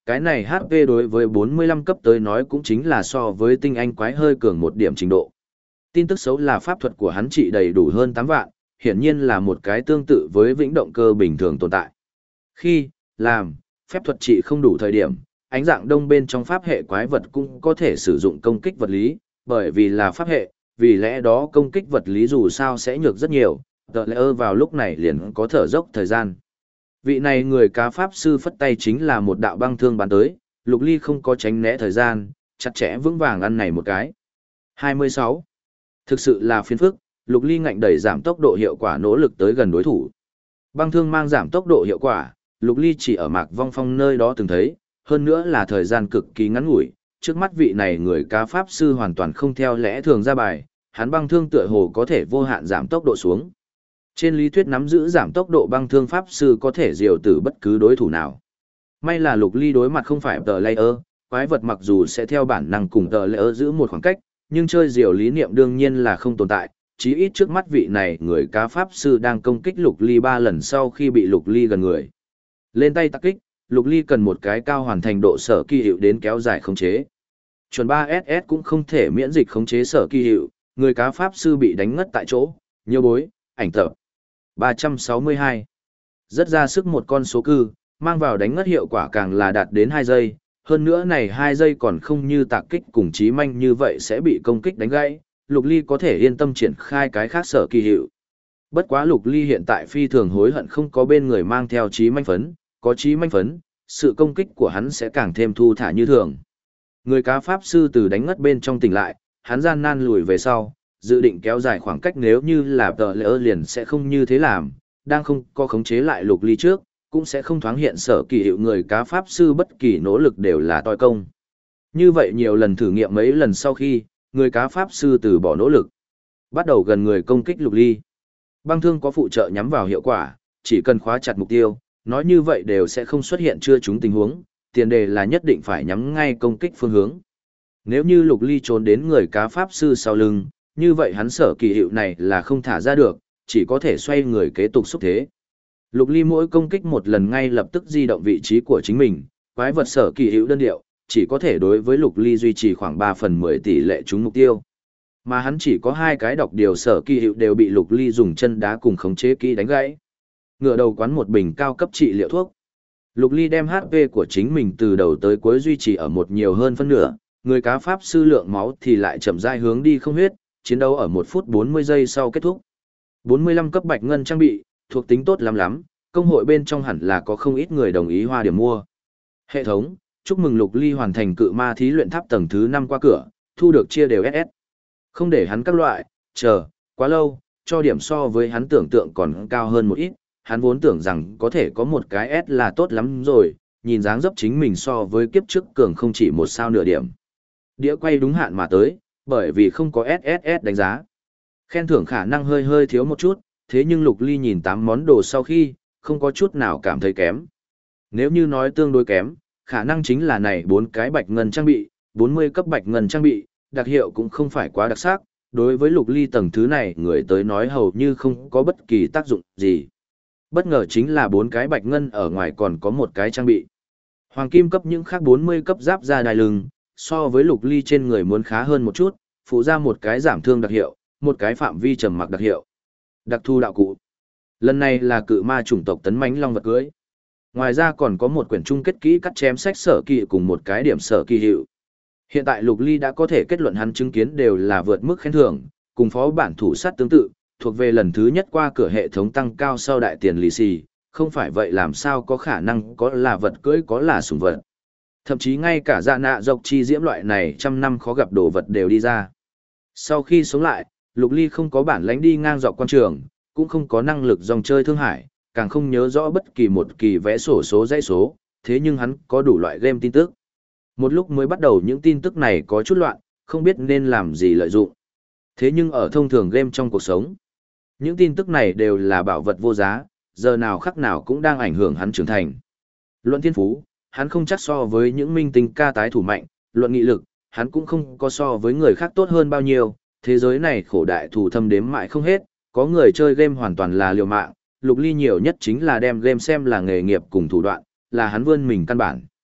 [SPEAKER 1] cái này HP đối với 45 cấp tới nói cũng chính là so với tinh anh quái hơi cường một điểm trình độ. Tin tức xấu là pháp thuật của hắn trị đầy đủ hơn 8 vạn, hiển nhiên là một cái tương tự với vĩnh động cơ bình thường tồn tại. Khi làm phép thuật trị không đủ thời điểm, ánh dạng đông bên trong pháp hệ quái vật cũng có thể sử dụng công kích vật lý, bởi vì là pháp hệ, vì lẽ đó công kích vật lý dù sao sẽ nhược rất nhiều, tờ lẽ vào lúc này liền có thở dốc thời gian. Vị này người cá pháp sư phất tay chính là một đạo băng thương bắn tới, Lục Ly không có tránh né thời gian, chặt chẽ vững vàng ăn này một cái. 26. Thực sự là phiền phức, Lục Ly ngạnh đẩy giảm tốc độ hiệu quả nỗ lực tới gần đối thủ. Băng thương mang giảm tốc độ hiệu quả, Lục Ly chỉ ở Mạc Vong Phong nơi đó từng thấy, hơn nữa là thời gian cực kỳ ngắn ngủi, trước mắt vị này người cá pháp sư hoàn toàn không theo lẽ thường ra bài, hắn băng thương tựa hồ có thể vô hạn giảm tốc độ xuống. Trên lý thuyết nắm giữ giảm tốc độ băng thương pháp sư có thể diều tử bất cứ đối thủ nào. May là Lục Ly đối mặt không phải tờ layer, quái vật mặc dù sẽ theo bản năng cùng tờ layer giữ một khoảng cách, nhưng chơi diều lý niệm đương nhiên là không tồn tại, chí ít trước mắt vị này người cá pháp sư đang công kích Lục Ly 3 lần sau khi bị Lục Ly gần người. Lên tay tắc kích, Lục Ly cần một cái cao hoàn thành độ sở kỳ hiệu đến kéo dài khống chế. Chuẩn 3SS cũng không thể miễn dịch khống chế sở kỳ hiệu, người cá pháp sư bị đánh ngất tại chỗ, nhiều bối, ảnh tập. 362. Rất ra sức một con số cư, mang vào đánh ngất hiệu quả càng là đạt đến 2 giây, hơn nữa này 2 giây còn không như tạc kích cùng chí manh như vậy sẽ bị công kích đánh gãy, Lục Ly có thể yên tâm triển khai cái khác sở kỳ hiệu. Bất quá Lục Ly hiện tại phi thường hối hận không có bên người mang theo chí manh phấn, có chí manh phấn, sự công kích của hắn sẽ càng thêm thu thả như thường. Người cá pháp sư từ đánh ngất bên trong tỉnh lại, hắn gian nan lùi về sau, dự định kéo dài khoảng cách nếu như là tờ lỡ liền sẽ không như thế làm, đang không có khống chế lại Lục Ly trước, cũng sẽ không thoáng hiện sở kỳ hiệu người cá pháp sư bất kỳ nỗ lực đều là toi công. Như vậy nhiều lần thử nghiệm mấy lần sau khi, người cá pháp sư từ bỏ nỗ lực, bắt đầu gần người công kích Lục Ly. Băng thương có phụ trợ nhắm vào hiệu quả, chỉ cần khóa chặt mục tiêu, nói như vậy đều sẽ không xuất hiện chưa trúng tình huống, tiền đề là nhất định phải nhắm ngay công kích phương hướng. Nếu như Lục Ly trốn đến người cá pháp sư sau lưng, như vậy hắn sở kỳ hiệu này là không thả ra được, chỉ có thể xoay người kế tục xúc thế. Lục Ly mỗi công kích một lần ngay lập tức di động vị trí của chính mình, quái vật sở kỳ hiệu đơn điệu, chỉ có thể đối với Lục Ly duy trì khoảng 3/10 tỷ lệ trúng mục tiêu. Mà hắn chỉ có 2 cái đọc điều sở kỳ hiệu đều bị Lục Ly dùng chân đá cùng khống chế kỹ đánh gãy. Ngựa đầu quán một bình cao cấp trị liệu thuốc. Lục Ly đem HP của chính mình từ đầu tới cuối duy trì ở một nhiều hơn phân nửa, người cá pháp sư lượng máu thì lại chậm rãi hướng đi không huyết, chiến đấu ở 1 phút 40 giây sau kết thúc. 45 cấp bạch ngân trang bị, thuộc tính tốt lắm lắm, công hội bên trong hẳn là có không ít người đồng ý hoa điểm mua. Hệ thống, chúc mừng Lục Ly hoàn thành cự ma thí luyện tháp tầng thứ 5 qua cửa, thu được chia đều SS. Không để hắn các loại, chờ, quá lâu, cho điểm so với hắn tưởng tượng còn cao hơn một ít, hắn vốn tưởng rằng có thể có một cái S là tốt lắm rồi, nhìn dáng dấp chính mình so với kiếp trước cường không chỉ 1 sao nửa điểm. Đĩa quay đúng hạn mà tới, bởi vì không có SSS đánh giá. Khen thưởng khả năng hơi hơi thiếu một chút, thế nhưng Lục Ly nhìn 8 món đồ sau khi, không có chút nào cảm thấy kém. Nếu như nói tương đối kém, khả năng chính là này 4 cái bạch ngân trang bị, 40 cấp bạch ngân trang bị, đặc hiệu cũng không phải quá đặc sắc, đối với Lục Ly tầng thứ này người tới nói hầu như không có bất kỳ tác dụng gì. Bất ngờ chính là 4 cái bạch ngân ở ngoài còn có một cái trang bị. Hoàng kim cấp những khác 40 cấp giáp ra đai lưng, so với Lục Ly trên người muốn khá hơn một chút, phụ ra một cái giảm thương đặc hiệu, một cái phạm vi trầm mặc đặc hiệu. Đặc thu đạo cụ. Lần này là cự ma chủng tộc tấn mãnh long vật cưới. Ngoài ra còn có một quyển chung kết kỹ cắt chém sách sở kỳ cùng một cái điểm sở kỳ hiệu. Hiện tại Lục Ly đã có thể kết luận hắn chứng kiến đều là vượt mức khen thưởng, cùng phó bản thủ sát tương tự, thuộc về lần thứ nhất qua cửa hệ thống tăng cao sau đại tiền lì xì, không phải vậy làm sao có khả năng có là vật cưỡi có là sủng vật. Thậm chí ngay cả dạ nạ dọc chi diễm loại này trăm năm khó gặp đồ vật đều đi ra. Sau khi sống lại, Lục Ly không có bản lãnh đi ngang dọc quan trường, cũng không có năng lực dòng chơi thương hải, càng không nhớ rõ bất kỳ một kỳ vẽ sổ số dãy số, thế nhưng hắn có đủ loại game tin tức. Một lúc mới bắt đầu những tin tức này có chút loạn, không biết nên làm gì lợi dụng. Thế nhưng ở thông thường game trong cuộc sống, những tin tức này đều là bảo vật vô giá, giờ nào khắc nào cũng đang ảnh hưởng hắn trưởng thành. Luận thiên phú, hắn không chắc so với những minh tinh ca tái thủ mạnh, luận nghị lực, hắn cũng không có so với người khác tốt hơn bao nhiêu, thế giới này khổ đại thù thâm đếm mãi không hết, có người chơi game hoàn toàn là liều mạng, Lục Ly nhiều nhất chính là đem game xem là nghề nghiệp cùng thủ đoạn, là hắn vươn mình căn bản.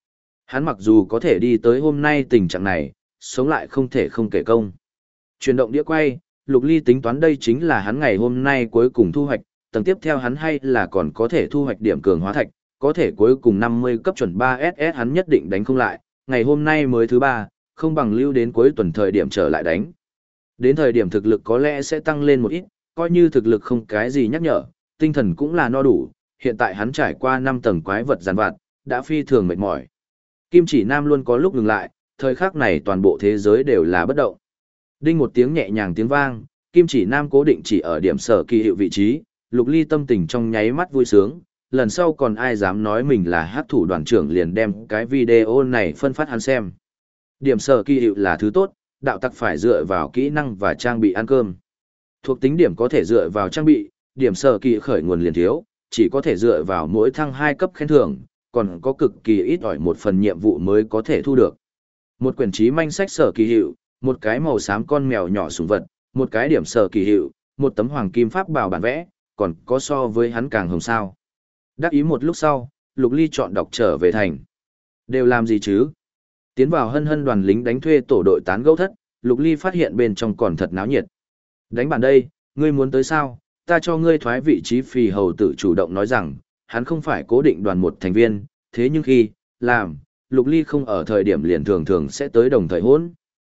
[SPEAKER 1] Hắn mặc dù có thể đi tới hôm nay tình trạng này, sống lại không thể không kể công. Chuyển động đĩa quay, Lục Ly tính toán đây chính là hắn ngày hôm nay cuối cùng thu hoạch, tầng tiếp theo hắn hay là còn có thể thu hoạch điểm cường hóa thạch, có thể cuối cùng 50 cấp chuẩn 3SS hắn nhất định đánh không lại, ngày hôm nay mới thứ 3, không bằng lưu đến cuối tuần thời điểm trở lại đánh. Đến thời điểm thực lực có lẽ sẽ tăng lên một ít, coi như thực lực không cái gì nhắc nhở, tinh thần cũng là no đủ, hiện tại hắn trải qua 5 tầng quái vật giàn vặt, đã phi thường mệt mỏi. Kim Chỉ Nam luôn có lúc ngừng lại, thời khắc này toàn bộ thế giới đều là bất động. Đinh một tiếng nhẹ nhàng tiếng vang, Kim Chỉ Nam cố định chỉ ở điểm sở kỳ hiệu vị trí, Lục Ly tâm tình trong nháy mắt vui sướng, lần sau còn ai dám nói mình là hắc thủ đoàn trưởng liền đem cái video này phân phát hắn xem. Điểm sở kỳ hiệu là thứ tốt, đạo tặc phải dựa vào kỹ năng và trang bị ăn cơm. Thuộc tính điểm có thể dựa vào trang bị, điểm sở kỳ khởi nguồn liền thiếu, chỉ có thể dựa vào mỗi thăng 2 cấp khen thưởng, còn có cực kỳ ít ỏi một phần nhiệm vụ mới có thể thu được. Một quyển trí manh sách sở kỳ hiệu, một cái màu xám con mèo nhỏ sủng vật, một cái điểm sở kỳ hiệu, một tấm hoàng kim pháp bảo bản vẽ, còn có so với hắn càng hồng sao. Đắc ý một lúc sau, Lục Ly chọn đọc trở về thành. Đều làm gì chứ? Tiến vào hân hân đoàn lính đánh thuê tổ đội tán gẫu thất, Lục Ly phát hiện bên trong còn thật náo nhiệt. Đánh bản đây, ngươi muốn tới sao? Ta cho ngươi thoái vị trí. Phì hầu tử chủ động nói rằng, hắn không phải cố định đoàn một thành viên, thế nhưng khi làm, Lục Ly không ở thời điểm liền thường thường sẽ tới đồng thời hỗn.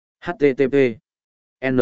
[SPEAKER 1] HTTP N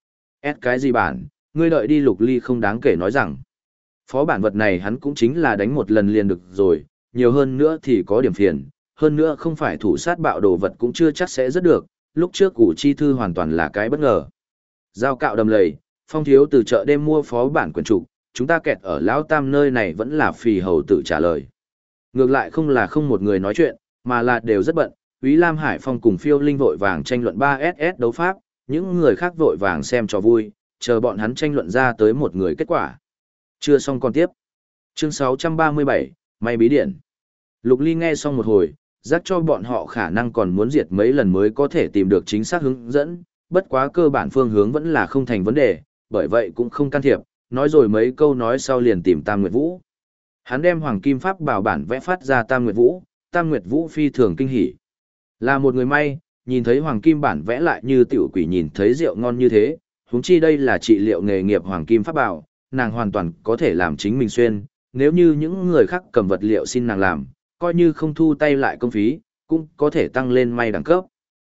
[SPEAKER 1] S cái gì bản, ngươi đợi đi. Lục Ly không đáng kể nói rằng, phó bản vật này hắn cũng chính là đánh một lần liền được rồi, nhiều hơn nữa thì có điểm phiền, hơn nữa không phải thủ sát bạo đồ vật cũng chưa chắc sẽ rất được, lúc trước củ chi thư hoàn toàn là cái bất ngờ. Giao cạo đầm lầy, Phong thiếu từ chợ đêm mua phó bản quyển trục, chúng ta kẹt ở Lão Tam nơi này vẫn là Phì hầu tự trả lời. Ngược lại không là không một người nói chuyện, mà là đều rất bận, Úy Lam Hải Phong cùng Phiêu Linh vội vàng tranh luận 3SS đấu pháp, những người khác vội vàng xem cho vui, chờ bọn hắn tranh luận ra tới một người kết quả. Chưa xong còn tiếp. Chương 637, May bí điện. Lục Ly nghe xong một hồi, giác cho bọn họ khả năng còn muốn diệt mấy lần mới có thể tìm được chính xác hướng dẫn, bất quá cơ bản phương hướng vẫn là không thành vấn đề, bởi vậy cũng không can thiệp, nói rồi mấy câu nói sau liền tìm Tam Nguyệt Vũ. Hắn đem Hoàng Kim Pháp bảo bản vẽ phát ra Tam Nguyệt Vũ phi thường kinh hỉ. Là một người may, nhìn thấy Hoàng Kim bản vẽ lại như tiểu quỷ nhìn thấy rượu ngon như thế, huống chi đây là trị liệu nghề nghiệp Hoàng Kim Pháp bảo, nàng hoàn toàn có thể làm chính mình xuyên, nếu như những người khác cầm vật liệu xin nàng làm, coi như không thu tay lại công phí, cũng có thể tăng lên may đẳng cấp.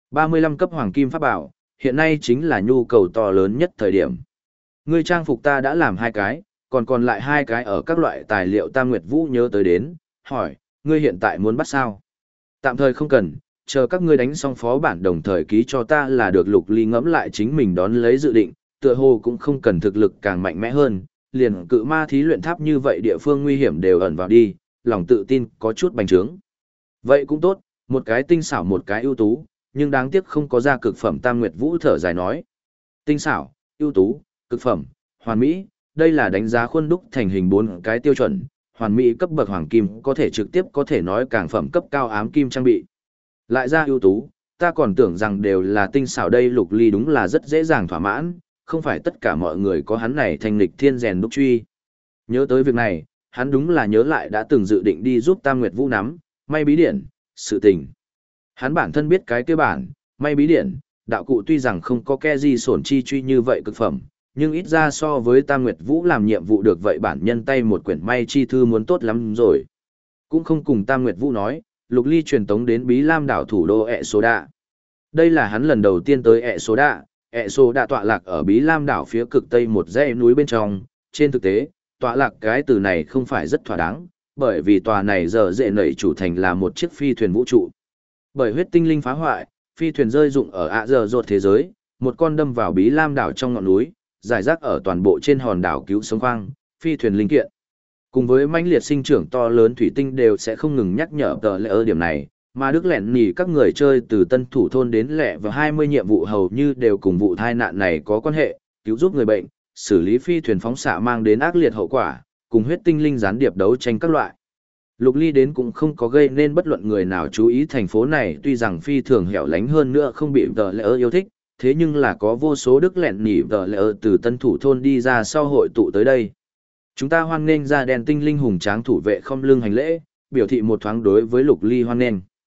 [SPEAKER 1] 35 cấp Hoàng Kim Pháp bảo, hiện nay chính là nhu cầu to lớn nhất thời điểm. Ngươi trang phục ta đã làm 2 cái, còn lại 2 cái ở các loại tài liệu Tam Nguyệt Vũ nhớ tới đến, hỏi, ngươi hiện tại muốn bắt sao? Tạm thời không cần, chờ các ngươi đánh xong phó bản đồng thời ký cho ta là được. Lục Ly ngẫm lại chính mình đón lấy dự định, tựa hồ cũng không cần thực lực càng mạnh mẽ hơn, liền cự ma thí luyện tháp như vậy địa phương nguy hiểm đều ẩn vào đi, lòng tự tin có chút bành trướng. Vậy cũng tốt, một cái tinh xảo một cái ưu tú, nhưng đáng tiếc không có ra cực phẩm. Tam Nguyệt Vũ thở dài nói, tinh xảo, ưu tú, cực phẩm, hoàn mỹ, đây là đánh giá khuôn đúc thành hình 4 cái tiêu chuẩn, hoàn mỹ cấp bậc hoàng kim có thể trực tiếp có thể nói càng phẩm cấp cao ám kim trang bị. Lại ra ưu tú, ta còn tưởng rằng đều là tinh xảo đây. Lục Ly đúng là rất dễ dàng thỏa mãn, không phải tất cả mọi người có hắn này thanh lịch thiên rèn đúc truy. Nhớ tới việc này, hắn đúng là nhớ lại đã từng dự định đi giúp Tam Nguyệt Vũ nắm, may bí điển, sự tình. Hắn bản thân biết cái kia bản, may bí điển, đạo cụ tuy rằng không có ke gì sổn chi truy như vậy cực phẩm, nhưng ít ra so với Tam Nguyệt Vũ làm nhiệm vụ được vậy bản nhân tay một quyển may chi thư muốn tốt lắm rồi. Cũng không cùng Tam Nguyệt Vũ nói, Lục Ly truyền tống đến Bí Lam đảo thủ đô ẹ số đạ. Đây là hắn lần đầu tiên tới ẹ số đạ. Ẹ số đạ tọa lạc ở Bí Lam đảo phía cực tây một dãy núi bên trong. Trên thực tế, tọa lạc cái từ này không phải rất thỏa đáng, bởi vì tòa này giờ dễ nảy chủ thành là một chiếc phi thuyền vũ trụ. Bởi huyết tinh linh phá hoại, phi thuyền rơi dụng ở ạ giờ rột thế giới, một con đâm vào Bí Lam đảo trong ngọn núi, giải rác ở toàn bộ trên hòn đảo cứu sống khoang, phi thuyền linh kiện. Cùng với mãnh liệt sinh trưởng to lớn thủy tinh đều sẽ không ngừng nhắc nhở tờ lệ ở điểm này, mà Đức lẹn nỉ các người chơi từ tân thủ thôn đến lẹ và 20 nhiệm vụ hầu như đều cùng vụ tai nạn này có quan hệ, cứu giúp người bệnh, xử lý phi thuyền phóng xạ mang đến ác liệt hậu quả, cùng huyết tinh linh gián điệp đấu tranh các loại. Lục Ly đến cũng không có gây nên bất luận người nào chú ý thành phố này, tuy rằng phi thường hẻo lánh hơn nữa không bị tờ lệ yêu thích, thế nhưng là có vô số Đức lẹn nỉ tờ lệ từ tân thủ thôn đi ra sau hội tụ tới đây. Chúng ta hoan nghênh ra đèn tinh linh hùng tráng thủ vệ không lưng hành lễ, biểu thị một thoáng đối với Lục Ly hoan nghênh.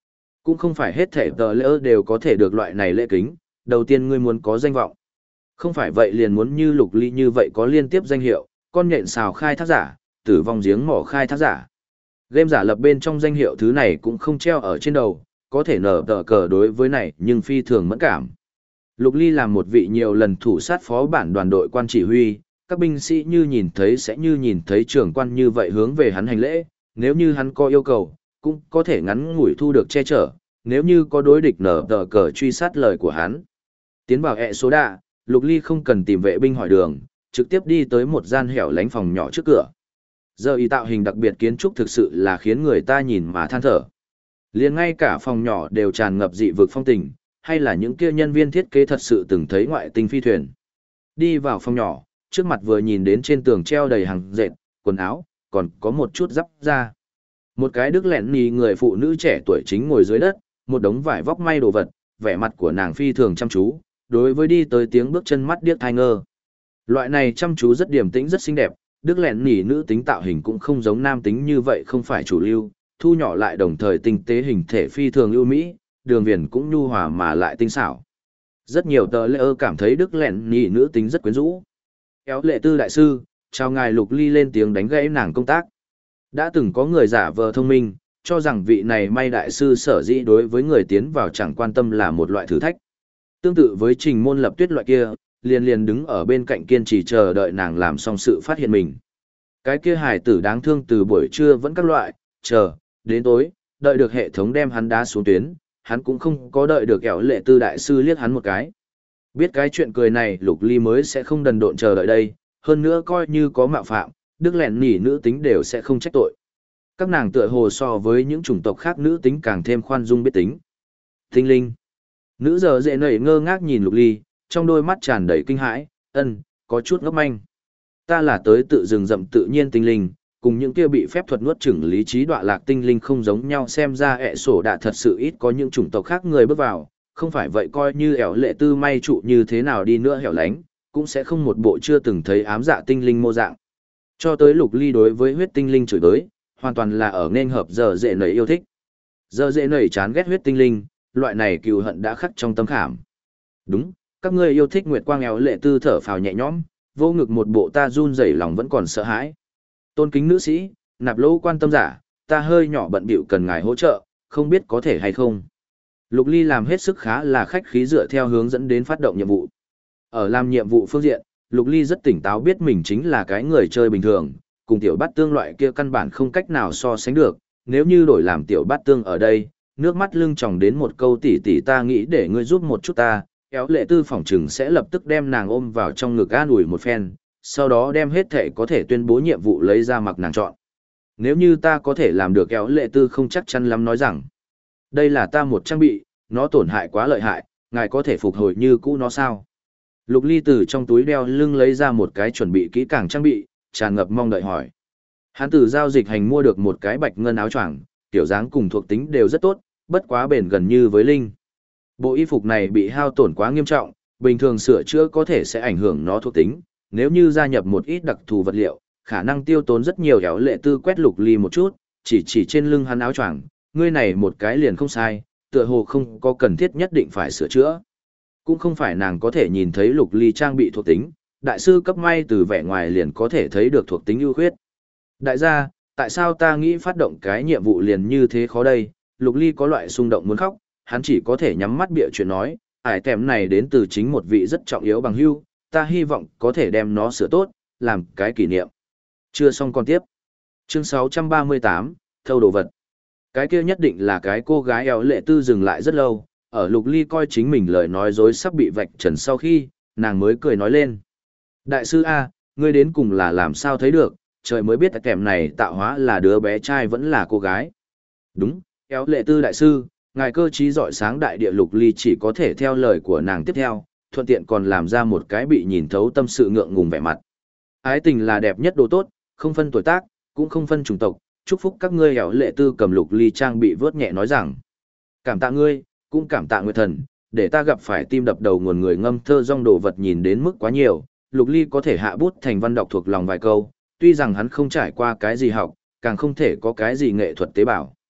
[SPEAKER 1] Cũng không phải hết thể tờ lỡ đều có thể được loại này lễ kính, đầu tiên ngươi muốn có danh vọng. Không phải vậy liền muốn như Lục Ly như vậy có liên tiếp danh hiệu, con nhện xào khai thác giả, tử vong giếng mỏ khai thác giả. Game giả lập bên trong danh hiệu thứ này cũng không treo ở trên đầu, có thể nở tờ cờ đối với này nhưng phi thường mẫn cảm. Lục Ly làm một vị nhiều lần thủ sát phó bản đoàn đội quan chỉ huy, các binh sĩ như nhìn thấy sẽ như nhìn thấy trưởng quan như vậy hướng về hắn hành lễ, nếu như hắn có yêu cầu, cũng có thể ngắn ngủi thu được che chở, nếu như có đối địch nở tờ cờ truy sát lời của hắn. Tiến vào ẹ số đạ, Lục Ly không cần tìm vệ binh hỏi đường, trực tiếp đi tới một gian hẻo lánh phòng nhỏ trước cửa. Giờ y tạo hình đặc biệt kiến trúc thực sự là khiến người ta nhìn mà than thở. Liền ngay cả phòng nhỏ đều tràn ngập dị vực phong tình, hay là những kia nhân viên thiết kế thật sự từng thấy ngoại tinh phi thuyền. Đi vào phòng nhỏ, trước mặt vừa nhìn đến trên tường treo đầy hàng dệt, quần áo, còn có một chút giáp da. Một cái đức lẹn nì người phụ nữ trẻ tuổi chính ngồi dưới đất, một đống vải vóc may đồ vật, vẻ mặt của nàng phi thường chăm chú, đối với đi tới tiếng bước chân mắt điếc thai ngơ. Loại này chăm chú rất điềm tĩnh rất xinh đẹp, đức lẹn nỉ nữ tính tạo hình cũng không giống nam tính như vậy không phải chủ lưu, thu nhỏ lại đồng thời tinh tế hình thể phi thường ưu mỹ, đường viền cũng nhu hòa mà lại tinh xảo. Rất nhiều tờ lễ cảm thấy đức lẹn nỉ nữ tính rất quyến rũ. Kéo lệ tư đại sư, chào ngài. Lục Ly lên tiếng đánh gãy nàng công tác. Đã từng có người giả vờ thông minh, cho rằng vị này may đại sư sở dĩ đối với người tiến vào chẳng quan tâm là một loại thử thách. Tương tự với Trình Môn Lập Tuyết loại kia, liền đứng ở bên cạnh kiên trì chờ đợi nàng làm xong sự phát hiện mình. Cái kia hài tử đáng thương từ buổi trưa vẫn các loại, chờ, đến tối, đợi được hệ thống đem hắn đá xuống tuyến, hắn cũng không có đợi được kẻo lệ tư đại sư liếc hắn một cái. Biết cái chuyện cười này Lục Ly mới sẽ không đần độn chờ đợi đây, hơn nữa coi như có mạo phạm, đức lẹn nỉ nữ tính đều sẽ không trách tội. Các nàng tựa hồ so với những chủng tộc khác nữ tính càng thêm khoan dung biết tính. Tinh linh. Nữ giờ dễ nảy ngơ ngác nhìn Lục Ly, trong đôi mắt tràn đầy kinh hãi, có chút ngốc manh. Ta là tới tự rừng rậm tự nhiên tinh linh, cùng những kia bị phép thuật nuốt chửng lý trí đọa lạc tinh linh không giống nhau, xem ra ẹ sổ đã thật sự ít có những chủng tộc khác người bước vào, không phải vậy coi như ẻo lệ tư may trụ như thế nào đi nữa hẻo lánh, cũng sẽ không một bộ chưa từng thấy ám dạ tinh linh mô dạng. Cho tới Lục Ly đối với huyết tinh linh chửi tới, hoàn toàn là ở nên hợp giờ dễ nảy yêu thích. Giờ dễ nảy chán ghét huyết tinh linh, loại này cừu hận đã khắc trong tâm khảm. Đúng, các ngươi yêu thích nguyệt quang éo lệ tư thở phào nhẹ nhõm, vô ngực một bộ ta run rẩy lòng vẫn còn sợ hãi. Tôn kính nữ sĩ, nạp lỗ quan tâm giả, ta hơi nhỏ bận bịu cần ngài hỗ trợ, không biết có thể hay không. Lục Ly làm hết sức khá là khách khí dựa theo hướng dẫn đến phát động nhiệm vụ. Ở làm nhiệm vụ phương diện, Lục Ly rất tỉnh táo biết mình chính là cái người chơi bình thường, cùng tiểu bát tương loại kia căn bản không cách nào so sánh được, nếu như đổi làm tiểu bát tương ở đây, nước mắt lưng tròng đến một câu tỉ tỉ ta nghĩ để ngươi giúp một chút ta, kéo lệ tư phỏng chừng sẽ lập tức đem nàng ôm vào trong ngực an ủi một phen, sau đó đem hết thể có thể tuyên bố nhiệm vụ lấy ra mặc nàng chọn. Nếu như ta có thể làm được, kéo lệ tư không chắc chắn lắm nói rằng, đây là ta một trang bị, nó tổn hại quá lợi hại, ngài có thể phục hồi như cũ nó sao? Lục Ly từ trong túi đeo lưng lấy ra một cái chuẩn bị kỹ càng trang bị, tràn ngập mong đợi hỏi. Hắn từ giao dịch hành mua được một cái bạch ngân áo choàng, kiểu dáng cùng thuộc tính đều rất tốt, bất quá bền gần như với linh. Bộ y phục này bị hao tổn quá nghiêm trọng, bình thường sửa chữa có thể sẽ ảnh hưởng nó thuộc tính, nếu như gia nhập một ít đặc thù vật liệu, khả năng tiêu tốn rất nhiều. Kéo lệ tư quét Lục Ly một chút, chỉ trên lưng hắn áo choàng, ngươi này một cái liền không sai, tựa hồ không có cần thiết nhất định phải sửa chữa. Cũng không phải nàng có thể nhìn thấy Lục Ly trang bị thuộc tính, đại sư cấp may từ vẻ ngoài liền có thể thấy được thuộc tính ưu khuyết. Đại gia, tại sao ta nghĩ phát động cái nhiệm vụ liền như thế khó đây? Lục Ly có loại xung động muốn khóc, hắn chỉ có thể nhắm mắt bịa chuyện nói, ải tèm này đến từ chính một vị rất trọng yếu bằng hữu, ta hy vọng có thể đem nó sửa tốt, làm cái kỷ niệm. Chưa xong còn tiếp. Chương 638, thâu đồ vật. Cái kia nhất định là cái cô gái éo lệ tư dừng lại rất lâu, ở Lục Ly coi chính mình lời nói dối sắp bị vạch trần sau khi, nàng mới cười nói lên. Đại sư A, ngươi đến cùng là làm sao thấy được, trời mới biết kèm này tạo hóa là đứa bé trai vẫn là cô gái. Đúng, éo lệ tư đại sư, ngài cơ trí rọi sáng đại địa. Lục Ly chỉ có thể theo lời của nàng tiếp theo, thuận tiện còn làm ra một cái bị nhìn thấu tâm sự ngượng ngùng vẻ mặt. Ái tình là đẹp nhất đồ tốt, không phân tuổi tác, cũng không phân chủng tộc, chúc phúc các ngươi. Éo lệ tư cầm Lục Ly trang bị vớt nhẹ nói rằng, cảm tạ ngươi, cũng cảm tạ Nguyệt Thần, để ta gặp phải tim đập đầu nguồn người ngâm thơ rong đồ vật nhìn đến mức quá nhiều. Lục Ly có thể hạ bút thành văn đọc thuộc lòng vài câu, tuy rằng hắn không trải qua cái gì học, càng không thể có cái gì nghệ thuật tế bào.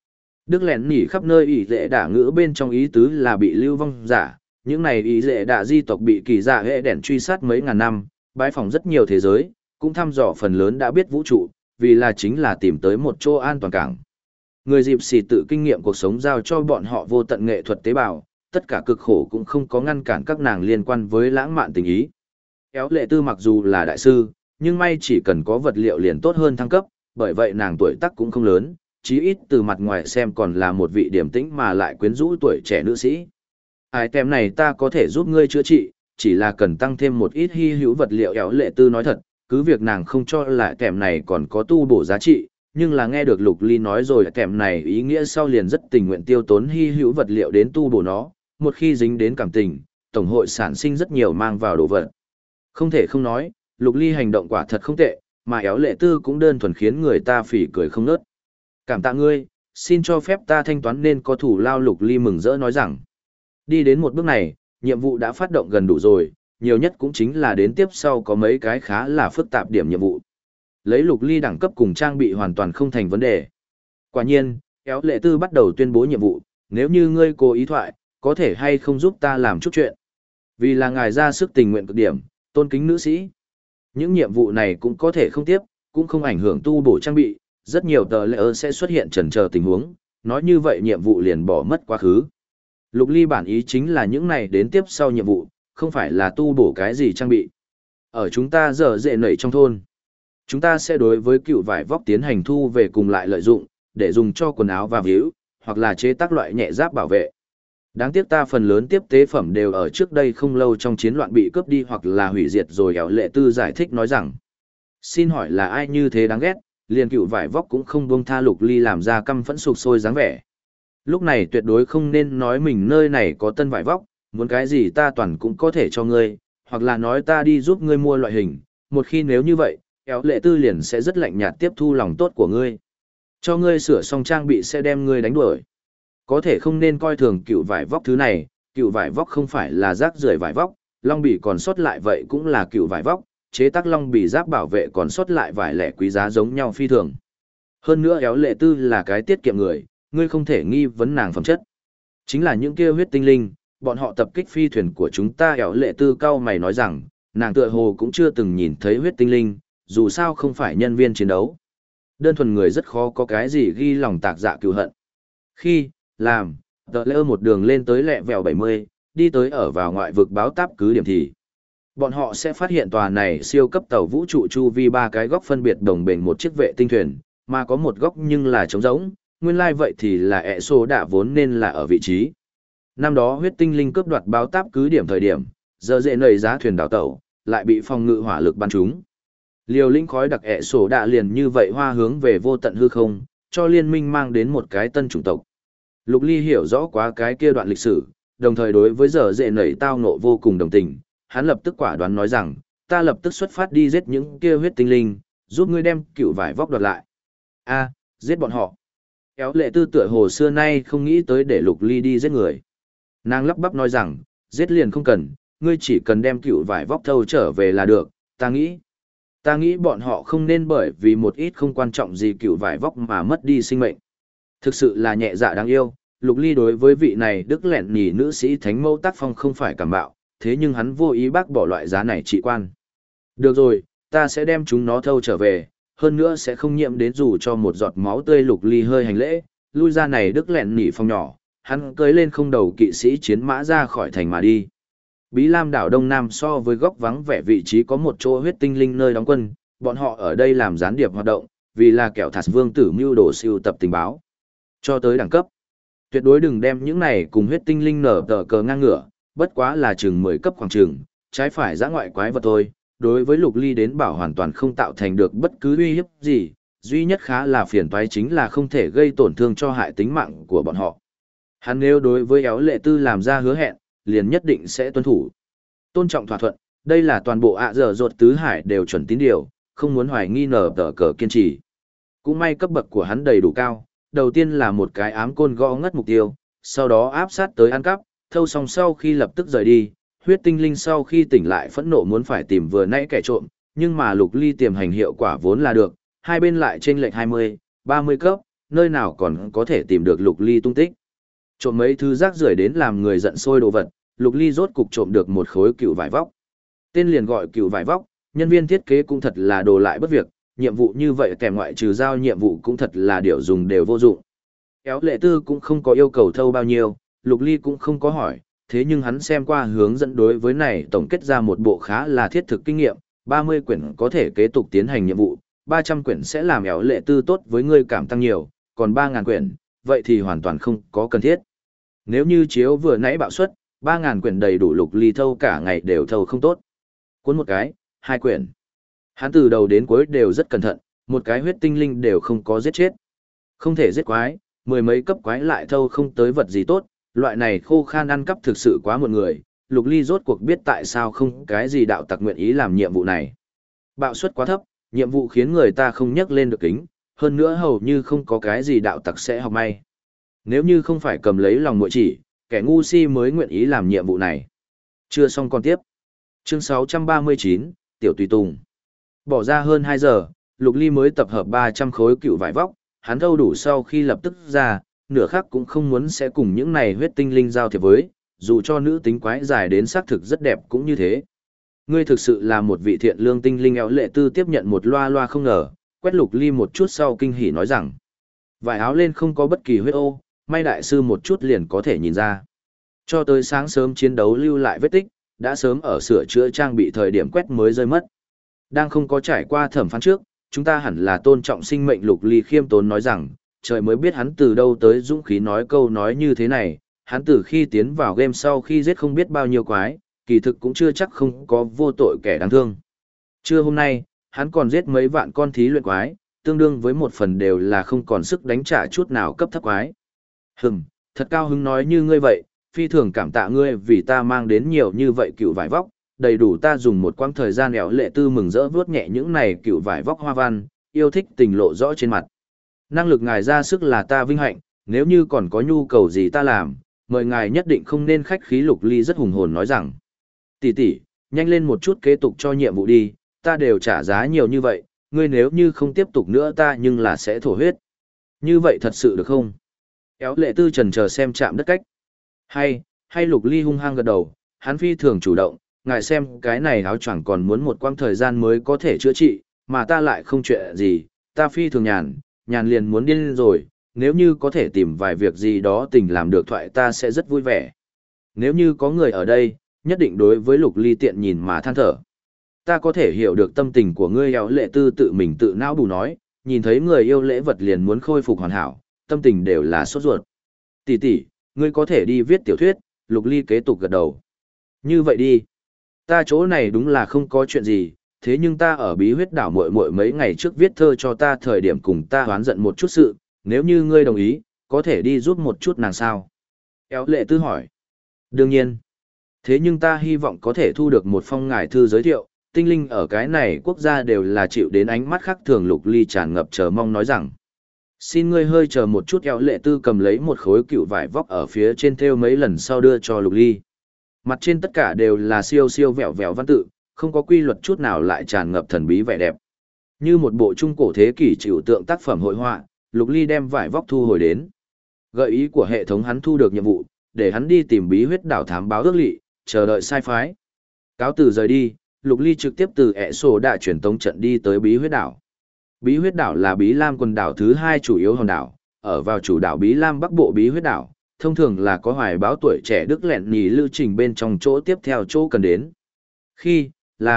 [SPEAKER 1] Đức lẻn nhỉ khắp nơi ý dễ đả ngữ bên trong ý tứ là bị lưu vong giả, những này ý dễ đả di tộc bị kỳ dạ hệ đèn truy sát mấy ngàn năm, bái phỏng rất nhiều thế giới, cũng thăm dò phần lớn đã biết vũ trụ, vì là chính là tìm tới một chỗ an toàn cảng. Người dịp xì tự kinh nghiệm cuộc sống giao cho bọn họ vô tận nghệ thuật tế bào, tất cả cực khổ cũng không có ngăn cản các nàng liên quan với lãng mạn tình ý. Éo lệ tư mặc dù là đại sư, nhưng may chỉ cần có vật liệu liền tốt hơn thăng cấp, bởi vậy nàng tuổi tác cũng không lớn, chí ít từ mặt ngoài xem còn là một vị điềm tĩnh mà lại quyến rũ tuổi trẻ nữ sĩ. Ai tem này ta có thể giúp ngươi chữa trị, chỉ là cần tăng thêm một ít hy hữu vật liệu. Éo lệ tư nói thật, cứ việc nàng không cho là kèm này còn có tu bổ giá trị, nhưng là nghe được Lục Ly nói rồi kèm này ý nghĩa sau liền rất tình nguyện tiêu tốn hy hữu vật liệu đến tu bổ nó, một khi dính đến cảm tình, tổng hội sản sinh rất nhiều mang vào đồ vật. Không thể không nói, Lục Ly hành động quả thật không tệ, mà Éo lệ tư cũng đơn thuần khiến người ta phỉ cười không nớt. Cảm tạ ngươi, xin cho phép ta thanh toán nên có thủ lao. Lục Ly mừng rỡ nói rằng, đi đến một bước này, nhiệm vụ đã phát động gần đủ rồi, nhiều nhất cũng chính là đến tiếp sau có mấy cái khá là phức tạp điểm nhiệm vụ. Lấy Lục Ly đẳng cấp cùng trang bị hoàn toàn không thành vấn đề. Quả nhiên, Éo lệ tư bắt đầu tuyên bố nhiệm vụ, nếu như ngươi cố ý thoại, có thể hay không giúp ta làm chút chuyện. Vì là ngài ra sức tình nguyện cực điểm, tôn kính nữ sĩ. Những nhiệm vụ này cũng có thể không tiếp, cũng không ảnh hưởng tu bổ trang bị, rất nhiều tờ lệ sẽ xuất hiện chần chờ tình huống, nói như vậy nhiệm vụ liền bỏ mất quá khứ. Lục Ly bản ý chính là những này đến tiếp sau nhiệm vụ, không phải là tu bổ cái gì trang bị. Ở chúng ta giờ dễ nảy trong thôn, chúng ta sẽ đối với cựu vải vóc tiến hành thu về cùng lại lợi dụng, để dùng cho quần áo và víu, hoặc là chế tác loại nhẹ giáp bảo vệ. Đáng tiếc ta phần lớn tiếp tế phẩm đều ở trước đây không lâu trong chiến loạn bị cướp đi hoặc là hủy diệt rồi. Éo lệ tư giải thích nói rằng, xin hỏi là ai như thế đáng ghét, liền cựu vải vóc cũng không buông tha. Lục Ly làm ra căm phẫn sục sôi dáng vẻ. Lúc này tuyệt đối không nên nói mình nơi này có tân vải vóc, muốn cái gì ta toàn cũng có thể cho ngươi, hoặc là nói ta đi giúp ngươi mua loại hình. Một khi nếu như vậy, Éo lệ tư liền sẽ rất lạnh nhạt tiếp thu lòng tốt của ngươi. Cho ngươi sửa xong trang bị sẽ đem ngươi đánh đuổi. Có thể không nên coi thường cựu vải vóc thứ này, cựu vải vóc không phải là rác rưởi vải vóc, long bì còn sót lại vậy cũng là cựu vải vóc, chế tác long bì giáp bảo vệ còn sót lại vải lẻ quý giá giống nhau phi thường. Hơn nữa Éo lệ tư là cái tiết kiệm người, ngươi không thể nghi vấn nàng phẩm chất. Chính là những kia huyết tinh linh, bọn họ tập kích phi thuyền của chúng ta. Éo lệ tư cao mày nói rằng, nàng tựa hồ cũng chưa từng nhìn thấy huyết tinh linh, dù sao không phải nhân viên chiến đấu. Đơn thuần người rất khó có cái gì ghi lòng tạc dạ cừu hận. Khi làm tờ lỡ một đường lên tới lẹ vèo 70, đi tới ở vào ngoại vực báo táp cứ điểm thì bọn họ sẽ phát hiện tòa này siêu cấp tàu vũ trụ chu vi 3 cái góc phân biệt đồng bền một chiếc vệ tinh thuyền, mà có một góc nhưng là trống rỗng, nguyên lai vậy thì là ẹ xô đã vốn nên là ở vị trí. Năm đó huyết tinh linh cướp đoạt báo táp cứ điểm thời điểm, giờ dễ nảy giá thuyền đào tàu, lại bị phòng ngự hỏa lực bắn trúng. Liều lĩnh khói đặc ẹ sổ đã liền như vậy hoa hướng về vô tận hư không, cho liên minh mang đến một cái tân chủng tộc. Lục Ly hiểu rõ quá cái kia đoạn lịch sử, đồng thời đối với giờ dễ nảy tao nộ vô cùng đồng tình, hắn lập tức quả đoán nói rằng, ta lập tức xuất phát đi giết những kia huyết tinh linh, giúp ngươi đem cựu vải vóc đoạt lại. A, giết bọn họ. Éo lệ tư tựa hồ xưa nay không nghĩ tới để Lục Ly đi giết người. Nàng lắp bắp nói rằng, giết liền không cần, ngươi chỉ cần đem cựu vải vóc thâu trở về là được, ta nghĩ bọn họ không nên bởi vì một ít không quan trọng gì cựu vải vóc mà mất đi sinh mệnh. Thực sự là nhẹ dạ đáng yêu, Lục Ly đối với vị này đức lẹn nhì nữ sĩ thánh mẫu tác phong không phải cảm bạo, thế nhưng hắn vô ý bác bỏ loại giá này trị quan. Được rồi, ta sẽ đem chúng nó thâu trở về, hơn nữa sẽ không nhiễm đến dù cho một giọt máu tươi. Lục Ly hơi hành lễ, lui ra này đức lẹn nhì phòng nhỏ, hắn cưỡi lên không đầu kỵ sĩ chiến mã ra khỏi thành mà đi. Bí Lam đảo Đông Nam so với góc vắng vẻ vị trí có một chỗ huyết tinh linh nơi đóng quân, bọn họ ở đây làm gián điệp hoạt động, vì là kẻo thạt vương tử mưu đồ siêu tập tình báo. Cho tới đẳng cấp, tuyệt đối đừng đem những này cùng huyết tinh linh nở tờ cờ ngang ngửa, bất quá là chừng 10 cấp khoảng chừng, trái phải giã ngoại quái vật thôi. Đối với Lục Ly đến bảo hoàn toàn không tạo thành được bất cứ uy hiếp gì, duy nhất khá là phiền toái chính là không thể gây tổn thương cho hại tính mạng của bọn họ. Hắn nếu đối với Éo lệ tư làm ra hứa hẹn, liền nhất định sẽ tuân thủ. Tôn trọng thỏa thuận, đây là toàn bộ ạ dở dột tứ hải đều chuẩn tín điều, không muốn hoài nghi nở tờ cờ kiên trì. Cũng may cấp bậc của hắn đầy đủ cao, đầu tiên là một cái ám côn gõ ngất mục tiêu, sau đó áp sát tới ăn cắp, thâu xong sau khi lập tức rời đi, huyết tinh linh sau khi tỉnh lại phẫn nộ muốn phải tìm vừa nãy kẻ trộm, nhưng mà Lục Ly tiềm hành hiệu quả vốn là được, hai bên lại chênh lệch 20, 30 cấp, nơi nào còn có thể tìm được Lục Ly tung tích. Trộm mấy thứ rác rưởi đến làm người giận sôi đồ vật, Lục Ly rốt cục trộm được một khối cựu vải vóc. Tên liền gọi cựu vải vóc, nhân viên thiết kế cũng thật là đồ lại bất việc, nhiệm vụ như vậy kèm ngoại trừ giao nhiệm vụ cũng thật là điều dùng đều vô dụng. Éo lệ tư cũng không có yêu cầu thâu bao nhiêu, Lục Ly cũng không có hỏi, thế nhưng hắn xem qua hướng dẫn đối với này tổng kết ra một bộ khá là thiết thực kinh nghiệm, 30 quyển có thể kế tục tiến hành nhiệm vụ, 300 quyển sẽ làm éo lệ tư tốt với ngươi cảm tăng nhiều, còn 3.000 quyển, vậy thì hoàn toàn không có cần thiết. Nếu như chiếu vừa nãy bạo suất, 3.000 quyển đầy đủ Lục Ly thâu cả ngày đều thâu không tốt. Cuốn một cái, 2 quyển. Hắn từ đầu đến cuối đều rất cẩn thận, một cái huyết tinh linh đều không có giết chết. Không thể giết quái, mười mấy cấp quái lại thâu không tới vật gì tốt, loại này khô khan ăn cắp thực sự quá một người, Lục Ly rốt cuộc biết tại sao không cái gì đạo tặc nguyện ý làm nhiệm vụ này. Bạo suất quá thấp, nhiệm vụ khiến người ta không nhắc lên được kính, hơn nữa hầu như không có cái gì đạo tặc sẽ học may. Nếu như không phải cầm lấy lòng muội chỉ, kẻ ngu si mới nguyện ý làm nhiệm vụ này. Chưa xong còn tiếp. Chương 639, Tiểu Tùy Tùng. Bỏ ra hơn 2 giờ, Lục Ly mới tập hợp 300 khối cựu vải vóc, hắn thâu đủ sau khi lập tức ra, nửa khắc cũng không muốn sẽ cùng những này huyết tinh linh giao thiệp với, dù cho nữ tính quái dài đến xác thực rất đẹp cũng như thế. Ngươi thực sự là một vị thiện lương tinh linh. Éo lệ tư tiếp nhận một loa loa không ngờ, quét Lục Ly một chút sau kinh hỉ nói rằng, vải áo lên không có bất kỳ huyết ô, may đại sư một chút liền có thể nhìn ra. Cho tới sáng sớm chiến đấu lưu lại vết tích, đã sớm ở sửa chữa trang bị thời điểm quét mới rơi mất. Đang không có trải qua thẩm phán trước, chúng ta hẳn là tôn trọng sinh mệnh. Lục Ly khiêm tốn nói rằng, trời mới biết hắn từ đâu tới dũng khí nói câu nói như thế này, hắn từ khi tiến vào game sau khi giết không biết bao nhiêu quái, kỳ thực cũng chưa chắc không có vô tội kẻ đáng thương. Trưa hôm nay, hắn còn giết mấy vạn con thí luyện quái, tương đương với một phần đều là không còn sức đánh trả chút nào cấp thấp quái. Thật cao hứng nói như ngươi vậy, phi thường cảm tạ ngươi vì ta mang đến nhiều như vậy cựu vải vóc, đầy đủ ta dùng một quãng thời gian. Éo lệ tư mừng rỡ vuốt nhẹ những này cựu vải vóc hoa văn, yêu thích tình lộ rõ trên mặt. Năng lực ngài ra sức là ta vinh hạnh, nếu như còn có nhu cầu gì ta làm, mời ngài nhất định không nên khách khí. Lục Ly rất hùng hồn nói rằng, tỷ tỷ, nhanh lên một chút kế tục cho nhiệm vụ đi, ta đều trả giá nhiều như vậy, ngươi nếu như không tiếp tục nữa ta nhưng là sẽ thổ huyết. Như vậy thật sự được không? Éo lệ tư trần chờ xem chạm đất cách. Hay Lục Ly hung hăng gật đầu, hắn phi thường chủ động, ngài xem cái này áo choàng còn muốn một quãng thời gian mới có thể chữa trị, mà ta lại không chuyện gì, ta phi thường nhàn liền muốn điên rồi, nếu như có thể tìm vài việc gì đó tình làm được thoại ta sẽ rất vui vẻ. Nếu như có người ở đây, nhất định đối với Lục Ly tiện nhìn mà than thở. Ta có thể hiểu được tâm tình của ngươi. Éo lệ tư tự mình tự não bù nói, nhìn thấy người yêu lễ vật liền muốn khôi phục hoàn hảo, tâm tình đều là sốt ruột. Tỷ tỷ, ngươi có thể đi viết tiểu thuyết. Lục Ly kế tục gật đầu. Như vậy đi. Ta chỗ này đúng là không có chuyện gì, thế nhưng ta ở bí huyết đảo muội muội mấy ngày trước viết thơ cho ta thời điểm cùng ta hoán giận một chút sự, nếu như ngươi đồng ý, có thể đi giúp một chút nàng sao? Éo lệ tư hỏi. Đương nhiên. Thế nhưng ta hy vọng có thể thu được một phong ngải thư giới thiệu, tinh linh ở cái này quốc gia đều là chịu đến ánh mắt khác thường. Lục Ly tràn ngập chờ mong nói rằng. Xin ngươi hơi chờ một chút. Éo lệ tư cầm lấy một khối cựu vải vóc ở phía trên thêu mấy lần sau đưa cho Lục Ly. Mặt trên tất cả đều là siêu siêu vẹo vẹo văn tự, không có quy luật chút nào lại tràn ngập thần bí vẻ đẹp. Như một bộ trung cổ thế kỷ trừu tượng tác phẩm hội họa, Lục Ly đem vải vóc thu hồi đến. Gợi ý của hệ thống hắn thu được nhiệm vụ, để hắn đi tìm bí huyết đảo thám báo ước lỵ, chờ đợi sai phái. Cáo từ rời đi, Lục Ly trực tiếp từ ẹ sổ đạ truyền tống trận đi tới bí huyết đảo. Bí huyết đảo là Bí Lam quần đảo thứ 2 chủ yếu hòn đảo, ở vào chủ đảo Bí Lam bắc bộ bí huyết đảo, thông thường là có hoài báo tuổi trẻ Đức lẹn nhì lưu trình bên trong chỗ tiếp theo chỗ cần đến. Khi,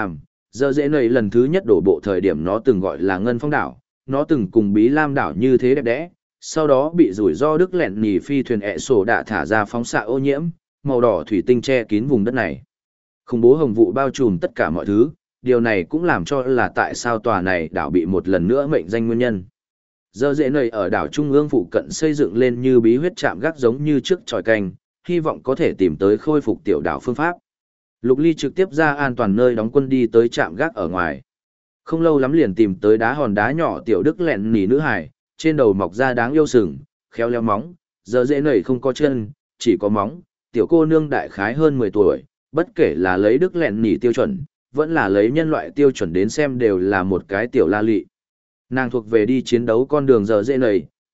[SPEAKER 1] giờ dễ nầy lần thứ nhất đổ bộ thời điểm nó từng gọi là Ngân Phong đảo, nó từng cùng Bí Lam đảo như thế đẹp đẽ, sau đó bị rủi ro Đức lẹn nhì phi thuyền ẹ sổ đạ thả ra phóng xạ ô nhiễm, màu đỏ thủy tinh che kín vùng đất này. Khủng bố hồng vụ bao trùm tất cả mọi thứ, điều này cũng làm cho là tại sao tòa này đảo bị một lần nữa mệnh danh nguyên nhân. Giờ dễ nầy ở đảo Trung ương phụ cận xây dựng lên như bí huyết trạm gác giống như trước tròi canh, hy vọng có thể tìm tới khôi phục tiểu đảo phương pháp. Lục Ly trực tiếp ra an toàn nơi đóng quân đi tới trạm gác ở ngoài. Không lâu lắm liền tìm tới đá hòn đá nhỏ tiểu Đức lẹn nỉ nữ hải, trên đầu mọc ra đáng yêu sừng, khéo léo móng, giờ dễ nầy không có chân, chỉ có móng, tiểu cô nương đại khái hơn 10 tuổi, bất kể là lấy Đức lẹn nỉ tiêu chuẩn, vẫn là lấy nhân loại tiêu chuẩn đến xem đều là một cái tiểu la lị. Nàng thuộc về đi chiến đấu con đường giờ dễ nầy,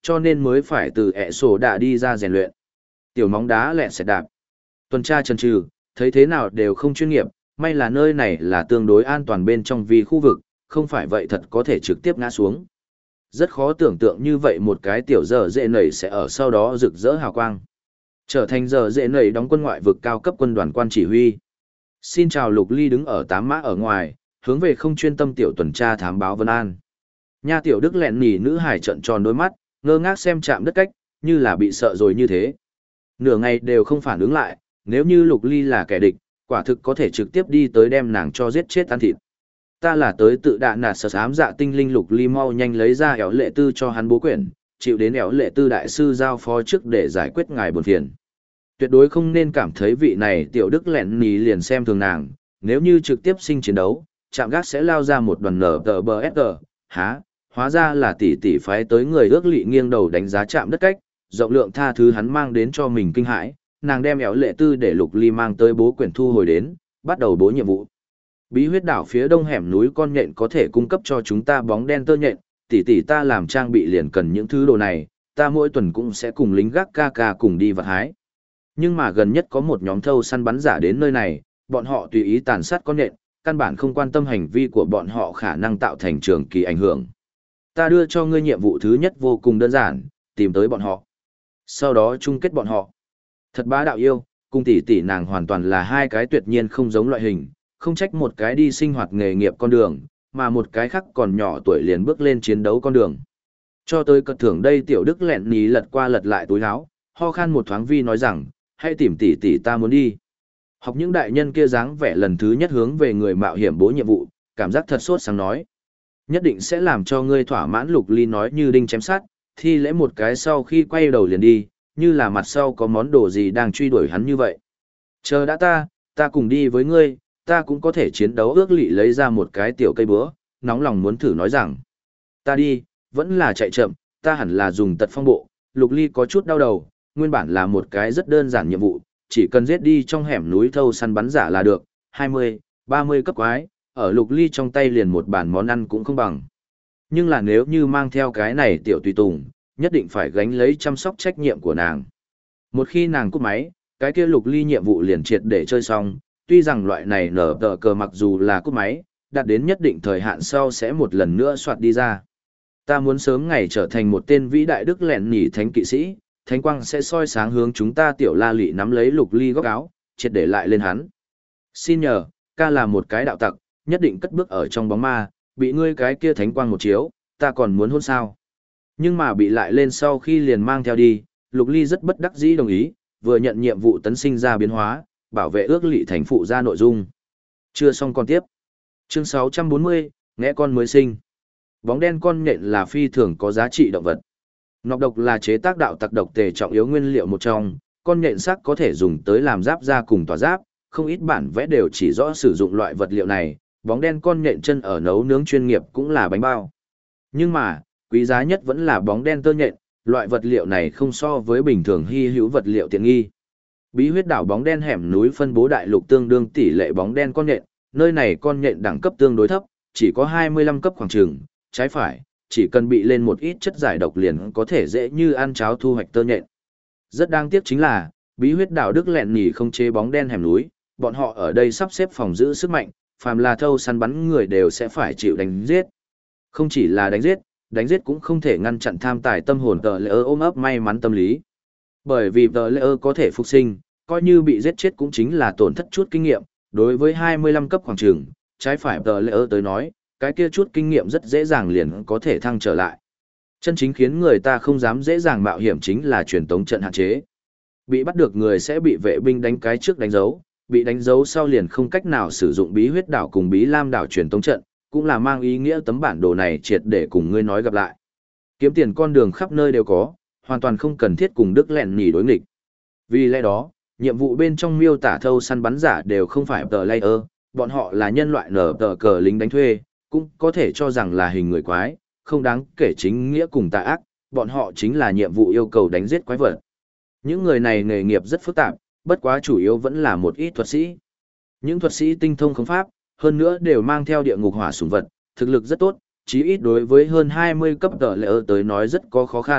[SPEAKER 1] cho nên mới phải từ ẹ sổ đạ đi ra rèn luyện. Tiểu móng đá lẹ sẽ đạp. Tuần tra chần chừ, thấy thế nào đều không chuyên nghiệp, may là nơi này là tương đối an toàn bên trong vì khu vực, không phải vậy thật có thể trực tiếp ngã xuống. Rất khó tưởng tượng như vậy một cái tiểu giờ dễ nảy sẽ ở sau đó rực rỡ hào quang. Trở thành giờ dễ nảy đóng quân ngoại vực cao cấp quân đoàn quan chỉ huy. Xin chào Lục Ly đứng ở 8 mã ở ngoài, hướng về không chuyên tâm tiểu tuần tra thám báo Vân An. Nha tiểu Đức lẹn nỉ nữ hải trợn tròn đôi mắt, ngơ ngác xem chạm đất cách, như là bị sợ rồi như thế. Nửa ngày đều không phản ứng lại, nếu như Lục Ly là kẻ địch, quả thực có thể trực tiếp đi tới đem nàng cho giết chết ăn thịt. Ta là tới tự đạ nạt sở ám dạ tinh linh. Lục Ly mau nhanh lấy ra ẻo lệ tư cho hắn bố quyển, chịu đến ẻo lệ tư đại sư giao phó trước để giải quyết ngài buồn phiền. Tuyệt đối không nên cảm thấy vị này tiểu Đức lẹn nỉ liền xem thường nàng, nếu như trực tiếp sinh chiến đấu, chạm gác sẽ lao ra một đoàn nở tờ bờ SG, há, hóa ra là tỷ tỷ phái tới người ước lị nghiêng đầu đánh giá chạm đất cách, rộng lượng tha thứ hắn mang đến cho mình kinh hãi, nàng đem ẻo lệ tư để Lục Ly mang tới bố quyển thu hồi đến, bắt đầu bố nhiệm vụ. Bí huyết đảo phía đông hẻm núi con nhện có thể cung cấp cho chúng ta bóng đen tơ nhện, tỷ tỷ ta làm trang bị liền cần những thứ đồ này, ta mỗi tuần cũng sẽ cùng lính gác ca ca cùng đi vật hái. Nhưng mà gần nhất có một nhóm thâu săn bắn giả đến nơi này, bọn họ tùy ý tàn sát con nhện, căn bản không quan tâm hành vi của bọn họ khả năng tạo thành trường kỳ ảnh hưởng. Ta đưa cho ngươi nhiệm vụ thứ nhất vô cùng đơn giản, tìm tới bọn họ. Sau đó chung kết bọn họ. Thật bá đạo yêu, cùng tỷ tỷ nàng hoàn toàn là hai cái tuyệt nhiên không giống loại hình, không trách một cái đi sinh hoạt nghề nghiệp con đường, mà một cái khác còn nhỏ tuổi liền bước lên chiến đấu con đường. Cho tới cật thưởng đây tiểu Đức lẹn ní lật qua lật lại túi áo, ho khan một thoáng vi nói rằng, hãy tìm tỷ tỷ ta muốn đi. Học những đại nhân kia dáng vẻ lần thứ nhất hướng về người mạo hiểm bố nhiệm vụ, cảm giác thật sốt sáng nói. Nhất định sẽ làm cho ngươi thỏa mãn. Lục Ly nói như đinh chém sắt, thi lễ một cái sau khi quay đầu liền đi, như là mặt sau có món đồ gì đang truy đuổi hắn như vậy. Chờ đã ta cùng đi với ngươi, ta cũng có thể chiến đấu. Ước lị lấy ra một cái tiểu cây búa, nóng lòng muốn thử nói rằng. Ta đi, vẫn là chạy chậm, ta hẳn là dùng tật phong bộ. Lục Ly có chút đau đầu, nguyên bản là một cái rất đơn giản nhiệm vụ, chỉ cần giết đi trong hẻm núi thâu săn bắn giả là được, 20, 30 cấp quái, ở Lục Ly trong tay liền một bàn món ăn cũng không bằng. Nhưng là nếu như mang theo cái này tiểu tùy tùng, nhất định phải gánh lấy chăm sóc trách nhiệm của nàng. Một khi nàng cúp máy, cái kia Lục Ly nhiệm vụ liền triệt để chơi xong, tuy rằng loại này nở tờ cờ mặc dù là cúp máy, đạt đến nhất định thời hạn sau sẽ một lần nữa soạt đi ra. Ta muốn sớm ngày trở thành một tên vĩ đại đức lẹn nhỉ thánh kỵ sĩ, thánh quang sẽ soi sáng hướng chúng ta. Tiểu La Lị nắm lấy Lục Ly góc áo, triệt để lại lên hắn. Xin nhờ, ca là một cái đạo tặc, nhất định cất bước ở trong bóng ma, bị ngươi cái kia thánh quang một chiếu, ta còn muốn hôn sao. Nhưng mà bị lại lên sau khi liền mang theo đi, Lục Ly rất bất đắc dĩ đồng ý, vừa nhận nhiệm vụ tấn sinh ra biến hóa, bảo vệ ước lị thành phụ ra nội dung. Chưa xong còn tiếp. Chương 640, nghe con mới sinh. Bóng đen con nhện là phi thường có giá trị động vật. Nọc độc là chế tác đạo tặc độc tề trọng yếu nguyên liệu một trong, con nhện sắc có thể dùng tới làm giáp da cùng tỏa giáp, không ít bản vẽ đều chỉ rõ sử dụng loại vật liệu này, bóng đen con nhện chân ở nấu nướng chuyên nghiệp cũng là bánh bao. Nhưng mà, quý giá nhất vẫn là bóng đen tơ nhện, loại vật liệu này không so với bình thường hy hữu vật liệu tiện nghi. Bí huyết đảo bóng đen hẻm núi phân bố đại lục tương đương tỷ lệ bóng đen con nhện, nơi này con nhện đẳng cấp tương đối thấp, chỉ có 25 cấp khoảng trường, trái phải, chỉ cần bị lên một ít chất giải độc liền có thể dễ như ăn cháo thu hoạch tơ nhện. Rất đáng tiếc chính là, bí huyết đảo Đức lẹn nhỉ không chế bóng đen hẻm núi, bọn họ ở đây sắp xếp phòng giữ sức mạnh, phàm là thâu săn bắn người đều sẽ phải chịu đánh giết. Không chỉ là đánh giết cũng không thể ngăn chặn tham tài tâm hồn tờ lễ ôm ấp may mắn tâm lý. Bởi vì tờ lễ có thể phục sinh, coi như bị giết chết cũng chính là tổn thất chút kinh nghiệm, đối với 25 cấp khoảng trường, trái phải tờ lễ tới nói, cái kia chút kinh nghiệm rất dễ dàng liền có thể thăng trở lại. Chân chính khiến người ta không dám dễ dàng mạo hiểm chính là truyền tống trận hạn chế. Bị bắt được người sẽ bị vệ binh đánh cái trước đánh dấu, bị đánh dấu sau liền không cách nào sử dụng bí huyết đảo cùng bí lam đảo truyền tống trận, cũng là mang ý nghĩa tấm bản đồ này triệt để cùng ngươi nói gặp lại. Kiếm tiền con đường khắp nơi đều có, hoàn toàn không cần thiết cùng Đức lẹn nhỉ đối nghịch. Vì lẽ đó, nhiệm vụ bên trong miêu tả thâu săn bắn giả đều không phải tờ layer, bọn họ là nhân loại nở tờ cờ lính đánh thuê, cũng có thể cho rằng là hình người quái, không đáng kể chính nghĩa cùng tà ác, bọn họ chính là nhiệm vụ yêu cầu đánh giết quái vật. Những người này nghề nghiệp rất phức tạp, bất quá chủ yếu vẫn là một ít thuật sĩ. Những thuật sĩ tinh thông khống pháp, hơn nữa đều mang theo địa ngục hỏa sủng vật, thực lực rất tốt, chí ít đối với hơn 20 cấp tờ lệ tới nói rất có khó khăn,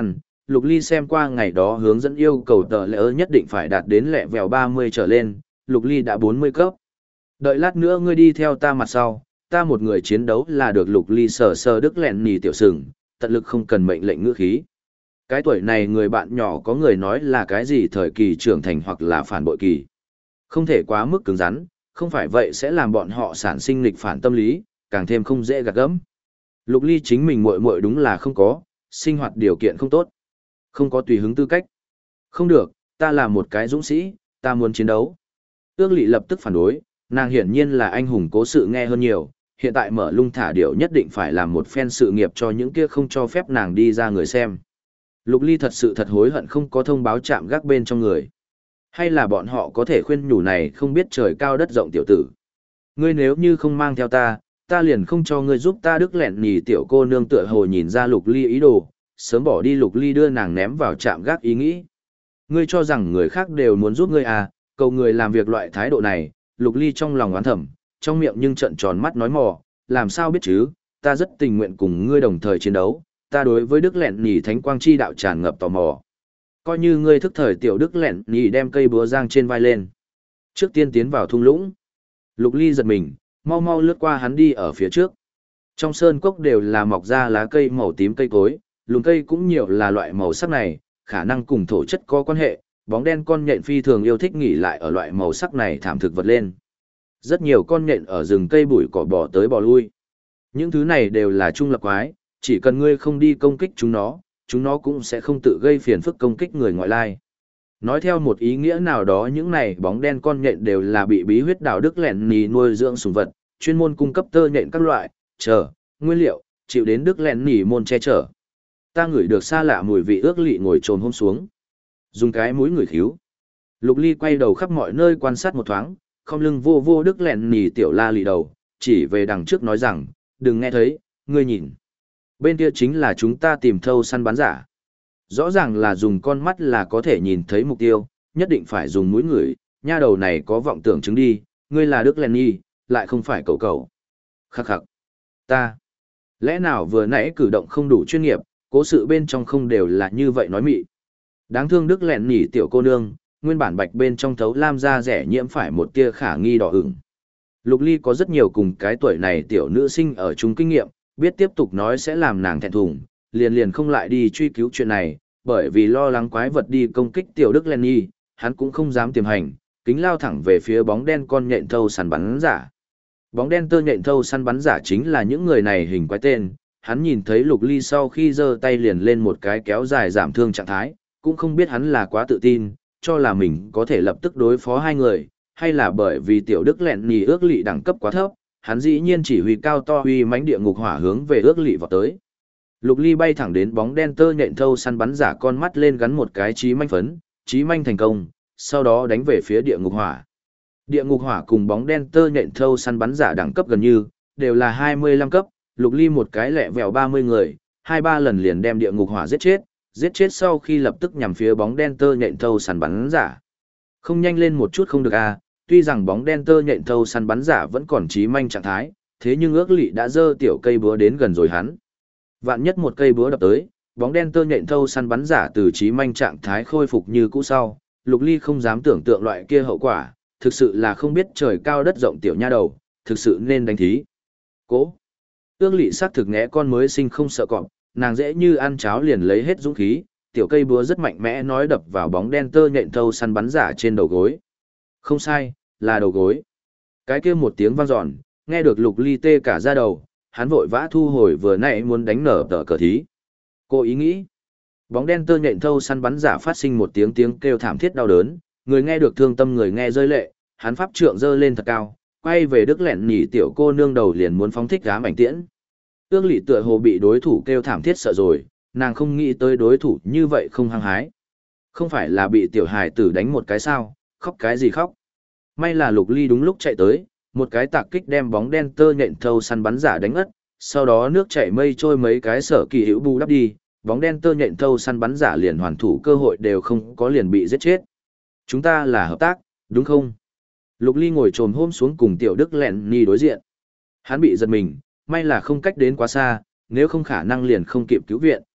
[SPEAKER 1] Lục Ly xem qua ngày đó hướng dẫn yêu cầu tờ lễ nhất định phải đạt đến lẹ vèo 30 trở lên, Lục Ly đã 40 cấp. Đợi lát nữa ngươi đi theo ta mặt sau, ta một người chiến đấu là được. Lục Ly sờ sờ Đức Lẹn Nỉ tiểu sừng, tận lực không cần mệnh lệnh ngữ khí. Cái tuổi này người bạn nhỏ có người nói là cái gì thời kỳ trưởng thành hoặc là phản bội kỳ. Không thể quá mức cứng rắn, không phải vậy sẽ làm bọn họ sản sinh nghịch phản tâm lý, càng thêm không dễ gạt gẫm. Lục Ly chính mình muội muội đúng là không có, sinh hoạt điều kiện không tốt, không có tùy hứng tư cách. Không được, ta là một cái dũng sĩ, ta muốn chiến đấu. Ước Lị lập tức phản đối, nàng hiển nhiên là anh hùng cố sự nghe hơn nhiều, hiện tại mở lung thả điệu nhất định phải làm một phen sự nghiệp cho những kia không cho phép nàng đi ra người xem. Lục Ly thật sự thật hối hận không có thông báo chạm gác bên trong người. Hay là bọn họ có thể khuyên nhủ này không biết trời cao đất rộng tiểu tử. Ngươi nếu như không mang theo ta, ta liền không cho ngươi giúp ta. Đức Lẹn Nhì tiểu cô nương tựa hồ nhìn ra Lục Ly ý đồ, sớm bỏ đi Lục Ly đưa nàng ném vào trạm gác ý nghĩ. Ngươi cho rằng người khác đều muốn giúp ngươi à, cầu người làm việc loại thái độ này. Lục Ly trong lòng oán thầm, trong miệng nhưng trợn tròn mắt nói mò, làm sao biết chứ, ta rất tình nguyện cùng ngươi đồng thời chiến đấu, ta đối với Đức Lẹn Nhì thánh quang chi đạo tràn ngập tò mò. Coi như ngươi thức thời tiểu Đức Lẹn Nhì đem cây búa giang trên vai lên. Trước tiên tiến vào thung lũng. Lục Ly giật mình, mau mau lướt qua hắn đi ở phía trước. Trong sơn cốc đều là mọc ra lá cây màu tím cây cối, lùm cây cũng nhiều là loại màu sắc này, khả năng cùng thổ chất có quan hệ, bóng đen con nhện phi thường yêu thích nghỉ lại ở loại màu sắc này thảm thực vật lên. Rất nhiều con nhện ở rừng cây bụi cỏ bò tới bò lui. Những thứ này đều là trung lập quái, chỉ cần ngươi không đi công kích chúng nó cũng sẽ không tự gây phiền phức công kích người ngoại lai. Nói theo một ý nghĩa nào đó những này bóng đen con nhện đều là bị bí huyết đạo Đức Lẹn Nhì nuôi dưỡng sủng vật, chuyên môn cung cấp tơ nhện các loại, nguyên liệu, chịu đến Đức Lẹn Nhì môn che chở. Ta ngửi được xa lạ mùi vị. Ước Lị ngồi trồm hôm xuống, dùng cái mũi ngửi khíu. Lục Ly quay đầu khắp mọi nơi quan sát một thoáng, không lưng vô vô Đức Lẹn Nhì tiểu la lị đầu, chỉ về đằng trước nói rằng, đừng nghe thấy, ngươi nhìn. Bên kia chính là chúng ta tìm thâu săn bắn giả. Rõ ràng là dùng con mắt là có thể nhìn thấy mục tiêu, nhất định phải dùng mũi ngửi, nha đầu này có vọng tưởng chứng đi, ngươi là Đức Lẹn Nhì, lại không phải cậu cậu. Khắc khắc. Ta. Lẽ nào vừa nãy cử động không đủ chuyên nghiệp, cố sự bên trong không đều là như vậy nói mị. Đáng thương Đức Lẹn Nhì tiểu cô nương, nguyên bản bạch bên trong thấu lam da rẻ nhiễm phải một tia khả nghi đỏ ửng. Lục Ly có rất nhiều cùng cái tuổi này tiểu nữ sinh ở chung kinh nghiệm, biết tiếp tục nói sẽ làm nàng thẹn thùng, liền không lại đi truy cứu chuyện này, bởi vì lo lắng quái vật đi công kích tiểu Đức Lẹn Nhì, hắn cũng không dám tiềm hành, kính lao thẳng về phía bóng đen con nhện thâu săn bắn giả. Bóng đen tơ nhện thâu săn bắn giả chính là những người này hình quái tên, hắn nhìn thấy Lục Ly sau khi giơ tay liền lên một cái kéo dài giảm thương trạng thái, cũng không biết hắn là quá tự tin, cho là mình có thể lập tức đối phó hai người, hay là bởi vì tiểu Đức Lẹn Nhì Ước Lị đẳng cấp quá thấp, hắn dĩ nhiên chỉ huy cao to huy mãnh địa ngục hỏa hướng về Ước Lị vọt tới. Lục Ly bay thẳng đến bóng đen tơ nhện thâu săn bắn giả, con mắt lên gắn một cái chí manh phấn, chí manh thành công, sau đó đánh về phía địa ngục hỏa. Địa ngục hỏa cùng bóng đen tơ nhện thâu săn bắn giả đẳng cấp gần như, đều là 25 cấp, Lục Ly một cái lẹ vẹo 30 người, 2-3 lần liền đem địa ngục hỏa giết chết sau khi lập tức nhằm phía bóng đen tơ nhện thâu săn bắn giả. Không nhanh lên một chút không được à, tuy rằng bóng đen tơ nhện thâu săn bắn giả vẫn còn chí manh trạng thái, thế nhưng Ước Lị đã giơ tiểu cây búa đến gần rồi hắn. Vạn nhất một cây búa đập tới, bóng đen tơ nhện thâu săn bắn giả từ chí manh trạng thái khôi phục như cũ sau, Lục Ly không dám tưởng tượng loại kia hậu quả, thực sự là không biết trời cao đất rộng tiểu nha đầu, thực sự nên đánh thí. Cố. Ước Lị xác thực ngẽ con mới sinh không sợ cọp, nàng dễ như ăn cháo liền lấy hết dũng khí, tiểu cây búa rất mạnh mẽ nói đập vào bóng đen tơ nhện thâu săn bắn giả trên đầu gối. Không sai, là đầu gối. Cái kia một tiếng vang dọn, nghe được Lục Ly tê cả da đầu, hắn vội vã thu hồi vừa nãy muốn đánh nở tờ cờ thí. Cô ý nghĩ. Bóng đen tơ nhện thâu săn bắn giả phát sinh một tiếng kêu thảm thiết đau đớn, người nghe được thương tâm người nghe rơi lệ, hắn pháp trượng giơ lên thật cao, quay về Đức Lẹn Nhì tiểu cô nương đầu liền muốn phóng thích ám ảnh tiễn. Ước Lị tựa hồ bị đối thủ kêu thảm thiết sợ rồi, nàng không nghĩ tới đối thủ như vậy không hăng hái. Không phải là bị tiểu hài tử đánh một cái sao, khóc cái gì khóc. May là Lục Ly đúng lúc chạy tới, một cái tạc kích đem bóng đen tơ nhện thâu săn bắn giả đánh ngất, sau đó nước chảy mây trôi mấy cái sở kỳ hữu bù đắp đi, bóng đen tơ nhện thâu săn bắn giả liền hoàn thủ cơ hội đều không có, liền bị giết chết. Chúng ta là hợp tác, đúng không? Lục Ly ngồi trồm hôm xuống cùng tiểu Đức Lẹn Nhì đối diện. Hắn bị giật mình, may là không cách đến quá xa, nếu không khả năng liền không kịp cứu viện,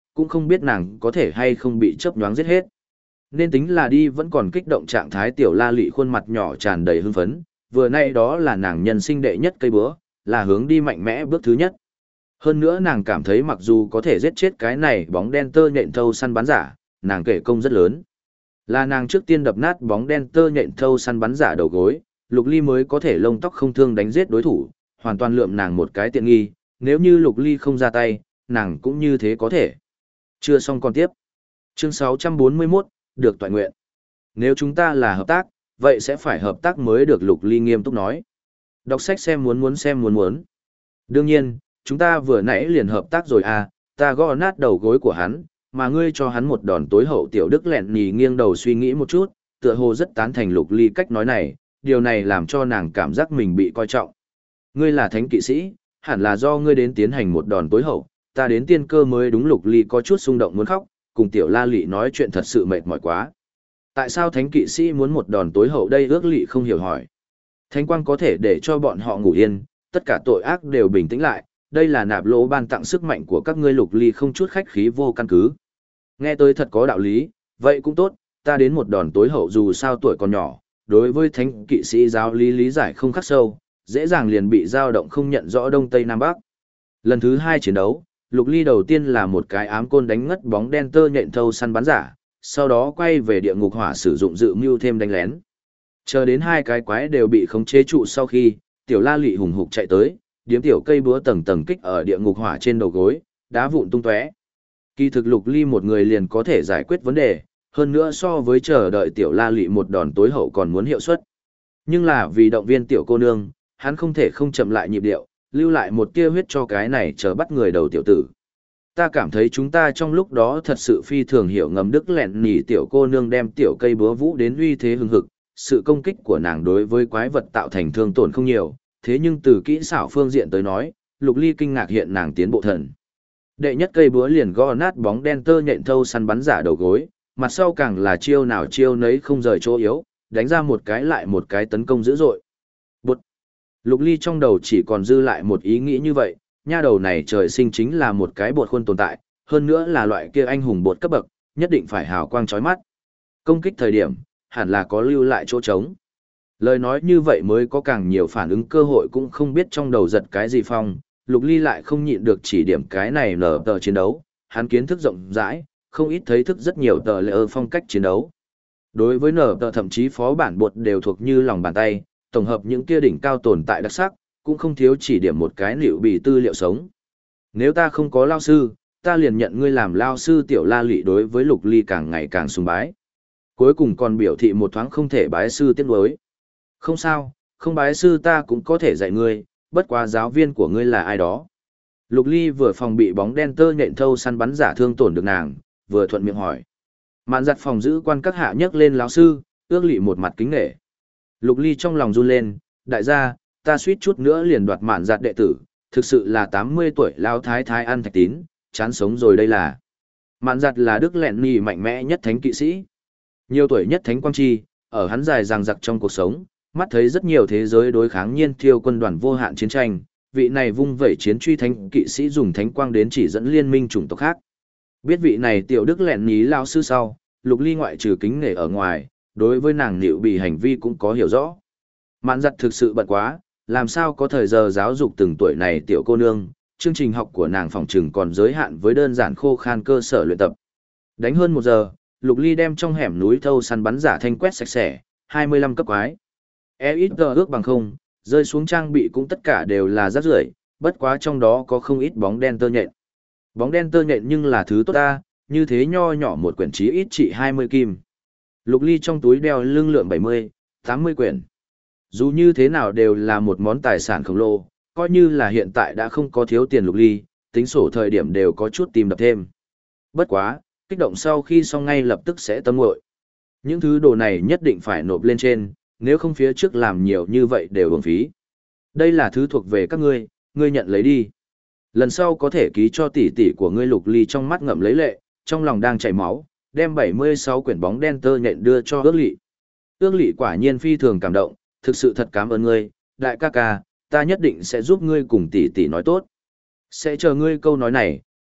[SPEAKER 1] cũng không biết nàng có thể hay không bị chớp nhoáng giết hết. Nên tính là đi vẫn còn kích động trạng thái tiểu la lị khuôn mặt nhỏ tràn đầy hưng phấn, vừa nay đó là nàng nhân sinh đệ nhất cây búa, là hướng đi mạnh mẽ bước thứ nhất. Hơn nữa nàng cảm thấy mặc dù có thể giết chết cái này bóng đen tơ nhện thâu săn bắn giả, nàng kể công rất lớn. Là nàng trước tiên đập nát bóng đen tơ nhện thâu săn bắn giả đầu gối, Lục Ly mới có thể lông tóc không thương đánh giết đối thủ, hoàn toàn lượm nàng một cái tiện nghi, nếu như Lục Ly không ra tay, nàng cũng như thế có thể. Chưa xong còn tiếp. Chương 641, được toại nguyện. Nếu chúng ta là hợp tác, vậy sẽ phải hợp tác mới được, Lục Ly nghiêm túc nói. Đọc sách xem muốn. Đương nhiên, chúng ta vừa nãy liền hợp tác rồi à, ta gõ nát đầu gối của hắn, mà ngươi cho hắn một đòn tối hậu. Tiểu Đức lẹn nhì nghiêng đầu suy nghĩ một chút, tựa hồ rất tán thành Lục Ly cách nói này, điều này làm cho nàng cảm giác mình bị coi trọng. Ngươi là thánh kỵ sĩ, hẳn là do ngươi đến tiến hành một đòn tối hậu, ta đến tiên cơ mới đúng. Lục Ly có chút xung động muốn khóc, cùng Tiểu La Lị nói chuyện thật sự mệt mỏi quá. Tại sao thánh kỵ sĩ muốn một đòn tối hậu đây? Ước Lị không hiểu hỏi. Thánh quang có thể để cho bọn họ ngủ yên, tất cả tội ác đều bình tĩnh lại, đây là nạp lỗ ban tặng sức mạnh của các ngươi. Lục Ly không chút khách khí vô căn cứ. Nghe tới thật có đạo lý, vậy cũng tốt, ta đến một đòn tối hậu. Dù sao tuổi còn nhỏ, đối với thánh kỵ sĩ giáo lý lý giải không khắc sâu, dễ dàng liền bị dao động không nhận rõ đông tây nam bắc. Lần thứ 2 chiến đấu, Lục Ly đầu tiên là một cái ám côn đánh ngất bóng đen tơ nhện thâu săn bắn giả, sau đó quay về địa ngục hỏa sử dụng dự mưu thêm đánh lén. Chờ đến 2 cái quái đều bị khống chế trụ sau khi, Tiểu La Lị hùng hục chạy tới, điếm tiểu cây búa tầng tầng kích ở địa ngục hỏa trên đầu gối, đá vụn tung tóe. Kỳ thực Lục Ly một người liền có thể giải quyết vấn đề, hơn nữa so với chờ đợi Tiểu La Lị một đòn tối hậu còn muốn hiệu suất. Nhưng là vì động viên tiểu cô nương, hắn không thể không chậm lại nhịp điệu, lưu lại một tia huyết cho cái này chờ bắt người đầu tiểu tử. Ta cảm thấy chúng ta trong lúc đó thật sự phi thường hiểu ngầm. Đức lẹn nhỉ tiểu cô nương đem tiểu cây búa vũ đến uy thế hừng hực, sự công kích của nàng đối với quái vật tạo thành thương tổn không nhiều, thế nhưng từ kỹ xảo phương diện tới nói, Lục Ly kinh ngạc hiện nàng tiến bộ thần. Đệ nhất cây búa liền gõ nát bóng đen tơ nhện thâu săn bắn giả đầu gối, mặt sau càng là chiêu nào chiêu nấy không rời chỗ yếu, đánh ra một cái lại một cái tấn công dữ dội. Bụt! Lục Ly trong đầu chỉ còn dư lại một ý nghĩ như vậy, nha đầu này trời sinh chính là một cái bột khuôn tồn tại, hơn nữa là loại kia anh hùng bột cấp bậc, nhất định phải hào quang chói mắt. Công kích thời điểm, hẳn là có lưu lại chỗ trống. Lời nói như vậy mới có càng nhiều phản ứng cơ hội. Cũng không biết trong đầu giật cái gì phong, Lục Ly lại không nhịn được chỉ điểm cái này nở tờ chiến đấu, hắn kiến thức rộng rãi, không ít thấy thức rất nhiều tờ lệ phong cách chiến đấu. Đối với nở tờ thậm chí phó bản bột đều thuộc như lòng bàn tay, tổng hợp những kia đỉnh cao tồn tại đặc sắc, cũng không thiếu chỉ điểm một cái liệu bị tư liệu sống. Nếu ta không có lao sư, ta liền nhận ngươi làm lao sư. Tiểu La Lị đối với Lục Ly càng ngày càng sùng bái. Cuối cùng còn biểu thị một thoáng không thể bái sư tiếc nuối. Không sao, không bái sư ta cũng có thể dạy ngươi, bất quá giáo viên của ngươi là ai đó. Lục Ly vừa phòng bị bóng đen tơ nhện thâu săn bắn giả thương tổn được nàng, vừa thuận miệng hỏi. Mạn giặt phòng giữ quan các hạ nhấc lên lão sư, Ước Lị một mặt kính nể. Lục Ly trong lòng run lên, đại gia, ta suýt chút nữa liền đoạt mạn giặt đệ tử, thực sự là 80 tuổi lao thái thái ăn thạch tín, chán sống rồi đây là. Mạn giặt là Đức lẹn nhì mạnh mẽ nhất thánh kỵ sĩ. Nhiều tuổi nhất thánh quang chi, ở hắn dài dằng dặc trong cuộc sống, mắt thấy rất nhiều thế giới đối kháng nhiên thiêu quân đoàn vô hạn chiến tranh, vị này vung vẩy chiến truy thánh kỵ sĩ dùng thánh quang đến chỉ dẫn liên minh chủng tộc khác. Biết vị này tiểu Đức lẹn nhì lao sư sau, Lục Ly ngoại trừ kính nể ở ngoài, đối với nàng liệu bị hành vi cũng có hiểu rõ. Mạn giặt thực sự bận quá, làm sao có thời giờ giáo dục từng tuổi này tiểu cô nương, chương trình học của nàng phòng trừng còn giới hạn với đơn giản khô khan cơ sở luyện tập. Đánh hơn 1 giờ, Lục Ly đem trong hẻm núi thâu săn bắn giả thanh quét sạch sẽ, 25 cấp quái. EXG ước bằng không, rơi xuống trang bị cũng tất cả đều là rác rưởi, bất quá trong đó có không ít bóng đen tơ nhện. Bóng đen tơ nhện nhưng là thứ tốt ta, như thế nho nhỏ một quyển chí ít trị 20 kim. Lục Ly trong túi đeo lưng lượng 70, 80 quyển. Dù như thế nào đều là một món tài sản khổng lồ, coi như là hiện tại đã không có thiếu tiền Lục Ly, tính sổ thời điểm đều có chút tìm đập thêm. Bất quá, kích động sau khi xong ngay lập tức sẽ tâm nguội. Những thứ đồ này nhất định phải nộp lên trên, nếu không phía trước làm nhiều như vậy đều uổng phí. Đây là thứ thuộc về các ngươi, ngươi nhận lấy đi. Lần sau có thể ký cho tỷ tỷ của ngươi. Lục Ly trong mắt ngậm lấy lệ, trong lòng đang chảy máu, đem 76 quyển bóng đen tơ nhện đưa cho Ước Lị. Ước Lị quả nhiên phi thường cảm động, thực sự thật cảm ơn ngươi, đại ca ca, ta nhất định sẽ giúp ngươi cùng tỷ tỷ nói tốt. Sẽ chờ ngươi câu nói này,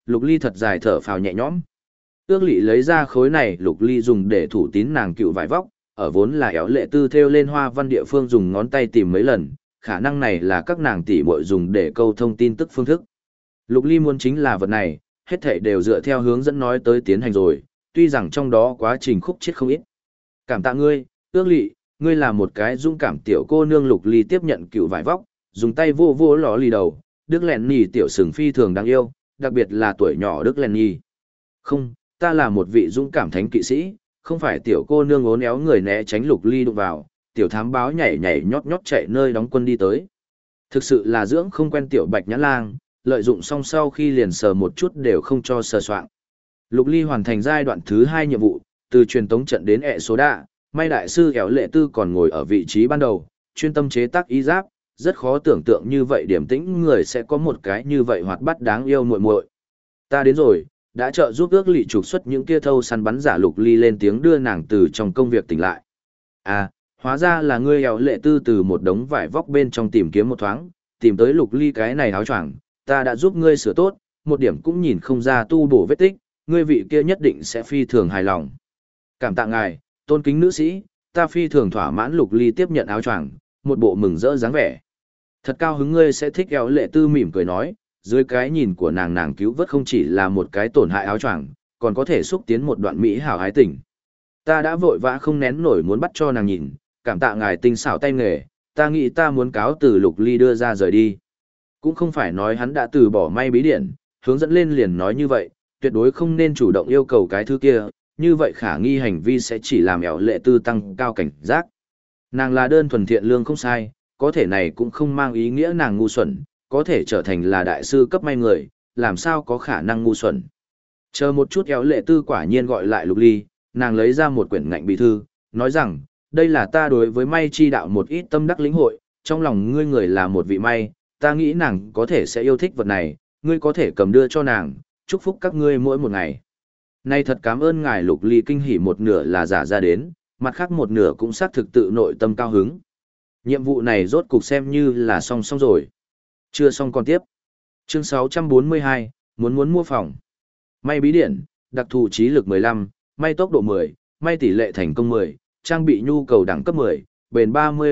[SPEAKER 1] Lục Ly thật dài thở phào nhẹ nhõm. Ước Lị lấy ra khối này Lục Ly dùng để thủ tín nàng cựu vải vóc, ở vốn là éo lệ tư thêu lên hoa văn địa phương dùng ngón tay tìm mấy lần, khả năng này là các nàng tỷ muội dùng để câu thông tin tức phương thức. Lục Ly muốn chính là vật này, hết thảy đều dựa theo hướng dẫn nói tới tiến hành rồi, tuy rằng trong đó quá trình khúc chiết không ít. Cảm tạ ngươi, Ước Lị, ngươi là một cái dũng cảm tiểu cô nương. Lục Ly tiếp nhận cựu vải vóc, dùng tay vô vô ló lì đầu, Đức Lẹn Nhi tiểu sừng phi thường đáng yêu, đặc biệt là tuổi nhỏ Đức Lẹn Nhi. Không, ta là một vị dũng cảm thánh kỵ sĩ, không phải tiểu cô nương ốn éo người né tránh Lục Ly đụng vào, tiểu thám báo nhảy nhảy nhót nhót chạy nơi đóng quân đi tới. Thực sự là dưỡng không quen tiểu Bạch Nhãn Lang, lợi dụng xong sau khi liền sờ một chút đều không cho sờ soạng. Lục Ly hoàn thành giai đoạn thứ 2 nhiệm vụ, từ truyền tống trận đến ẹ số đạ, may đại sư Éo Lệ Tư còn ngồi ở vị trí ban đầu, chuyên tâm chế tác y giáp, rất khó tưởng tượng như vậy điềm tĩnh người sẽ có một cái như vậy hoạt bát đáng yêu muội muội. Ta đến rồi, đã trợ giúp Ước Lị trục xuất những kia thâu săn bắn giả. Lục Ly lên tiếng đưa nàng từ trong công việc tỉnh lại. À, hóa ra là ngươi. Éo Lệ Tư từ một đống vải vóc bên trong tìm kiếm một thoáng, tìm tới Lục Ly cái này áo choàng, ta đã giúp ngươi sửa tốt, một điểm cũng nhìn không ra tu bổ vết tích, ngươi vị kia nhất định sẽ phi thường hài lòng. Cảm tạ ngài, tôn kính nữ sĩ, ta phi thường thỏa mãn. Lục Ly tiếp nhận áo choàng, một bộ mừng rỡ dáng vẻ. Thật cao hứng, ngươi sẽ thích. Éo Lệ Tư mỉm cười nói, dưới cái nhìn của nàng cứu vớt không chỉ là một cái tổn hại áo choàng, còn có thể xúc tiến một đoạn mỹ hảo ái tình. Ta đã vội vã không nén nổi muốn bắt cho nàng nhìn, cảm tạ ngài tinh xảo tay nghề, ta nghĩ ta muốn cáo từ. Lục Ly đưa ra rời đi. Cũng không phải nói hắn đã từ bỏ may bí điển, hướng dẫn lên liền nói như vậy, tuyệt đối không nên chủ động yêu cầu cái thứ kia, như vậy khả nghi hành vi sẽ chỉ làm Éo Lệ Tư tăng cao cảnh giác. Nàng là đơn thuần thiện lương không sai, có thể này cũng không mang ý nghĩa nàng ngu xuẩn, có thể trở thành là đại sư cấp may người, làm sao có khả năng ngu xuẩn. Chờ một chút. Éo Lệ Tư quả nhiên gọi lại Lục Ly, nàng lấy ra một quyển ngạnh bí thư, nói rằng, đây là ta đối với may chi đạo một ít tâm đắc lĩnh hội, trong lòng ngươi người là một vị may, ta nghĩ nàng có thể sẽ yêu thích vật này, ngươi có thể cầm đưa cho nàng, chúc phúc các ngươi mỗi một ngày. Này thật cảm ơn ngài. Lục Ly kinh hỉ, một nửa là giả ra đến, mặt khác một nửa cũng xác thực tự nội tâm cao hứng. Nhiệm vụ này rốt cục xem như là xong rồi. Chưa xong còn tiếp. Chương 642, muốn mua phòng. May bí điển, đặc thù trí lực 15, may tốc độ 10, may tỷ lệ thành công 10, trang bị nhu cầu đẳng cấp 10, bền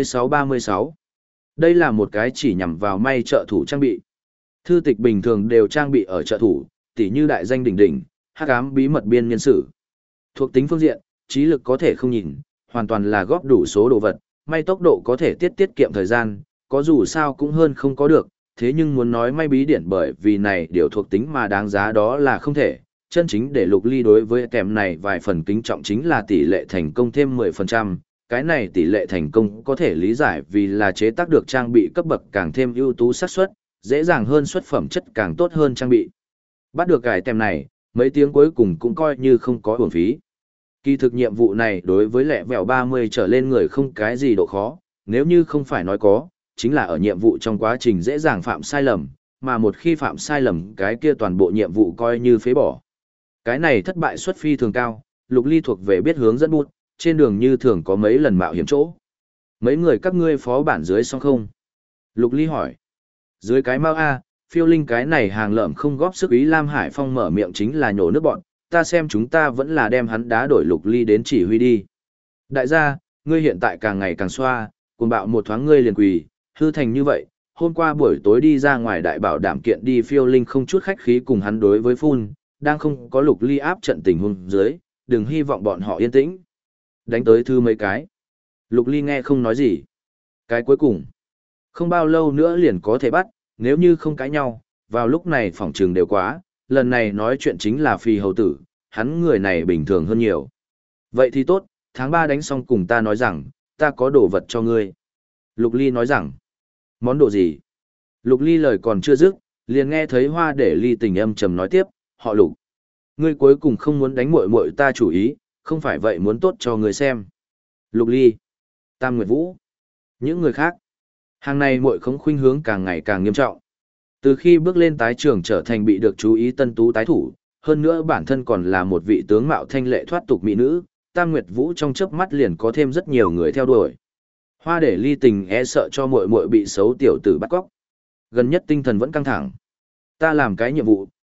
[SPEAKER 1] 36. Đây là một cái chỉ nhằm vào may trợ thủ trang bị. Thư tịch bình thường đều trang bị ở trợ thủ, tỉ như đại danh đỉnh đỉnh, hắc ám bí mật biên nhân sử. Thuộc tính phương diện, trí lực có thể không nhìn, hoàn toàn là góp đủ số đồ vật, may tốc độ có thể tiết kiệm thời gian, có dù sao cũng hơn không có được, thế nhưng muốn nói may bí điển bởi vì này điều thuộc tính mà đáng giá đó là không thể. Chân chính để Lục Ly đối với kèm này vài phần kính trọng chính là tỷ lệ thành công thêm 10%, cái này tỷ lệ thành công có thể lý giải vì là chế tác được trang bị cấp bậc càng thêm ưu tú xác suất, dễ dàng hơn xuất phẩm chất càng tốt hơn trang bị. Bắt được cái tem này, mấy tiếng cuối cùng cũng coi như không có uổng phí. Kỳ thực nhiệm vụ này đối với lẹ vẹo 30 trở lên người không cái gì độ khó, nếu như không phải nói có, chính là ở nhiệm vụ trong quá trình dễ dàng phạm sai lầm, mà một khi phạm sai lầm cái kia toàn bộ nhiệm vụ coi như phế bỏ. Cái này thất bại suất phi thường cao, Lục Ly thuộc về biết hướng dẫn bút, trên đường như thường có mấy lần mạo hiểm chỗ. Mấy người các ngươi phó bản dưới xong không? Lục Ly hỏi. Dưới cái mau A, phiêu linh cái này hàng lợm không góp sức. Ý Lam Hải Phong mở miệng chính là nhổ nước bọn, ta xem chúng ta vẫn là đem hắn đá đổi Lục Ly đến chỉ huy đi. Đại gia, ngươi hiện tại càng ngày càng xoa, cuồng bạo một thoáng ngươi liền quỳ, hư thành như vậy. Hôm qua buổi tối đi ra ngoài đại bảo đảm kiện đi. Phiêu linh không chút khách khí cùng hắn đối với phun, đang không có Lục Ly áp trận tình huống dưới, đừng hy vọng bọn họ yên tĩnh. Đánh tới thư mấy cái. Lục Ly nghe không nói gì. Cái cuối cùng, không bao lâu nữa liền có thể bắt, nếu như không cãi nhau, vào lúc này phỏng trường đều quá, lần này nói chuyện chính là Phi hầu tử, hắn người này bình thường hơn nhiều. Vậy thì tốt, tháng 3 đánh xong cùng ta nói rằng, ta có đồ vật cho ngươi. Lục Ly nói rằng, món đồ gì? Lục Ly lời còn chưa dứt, liền nghe thấy Hoa Để Ly tình âm trầm nói tiếp, họ Lục. Ngươi cuối cùng không muốn đánh muội muội ta chủ ý, không phải vậy muốn tốt cho ngươi xem. Lục Ly, Tam Nguyệt Vũ, những người khác. Hàng này muội không khuynh hướng càng ngày càng nghiêm trọng. Từ khi bước lên tái trường trở thành bị được chú ý tân tú tái thủ, hơn nữa bản thân còn là một vị tướng mạo thanh lệ thoát tục mỹ nữ, Tam Nguyệt Vũ trong chớp mắt liền có thêm rất nhiều người theo đuổi. Hoa Để Ly tình e sợ cho muội muội bị xấu tiểu tử bắt cóc. Gần nhất tinh thần vẫn căng thẳng. Ta làm cái nhiệm vụ,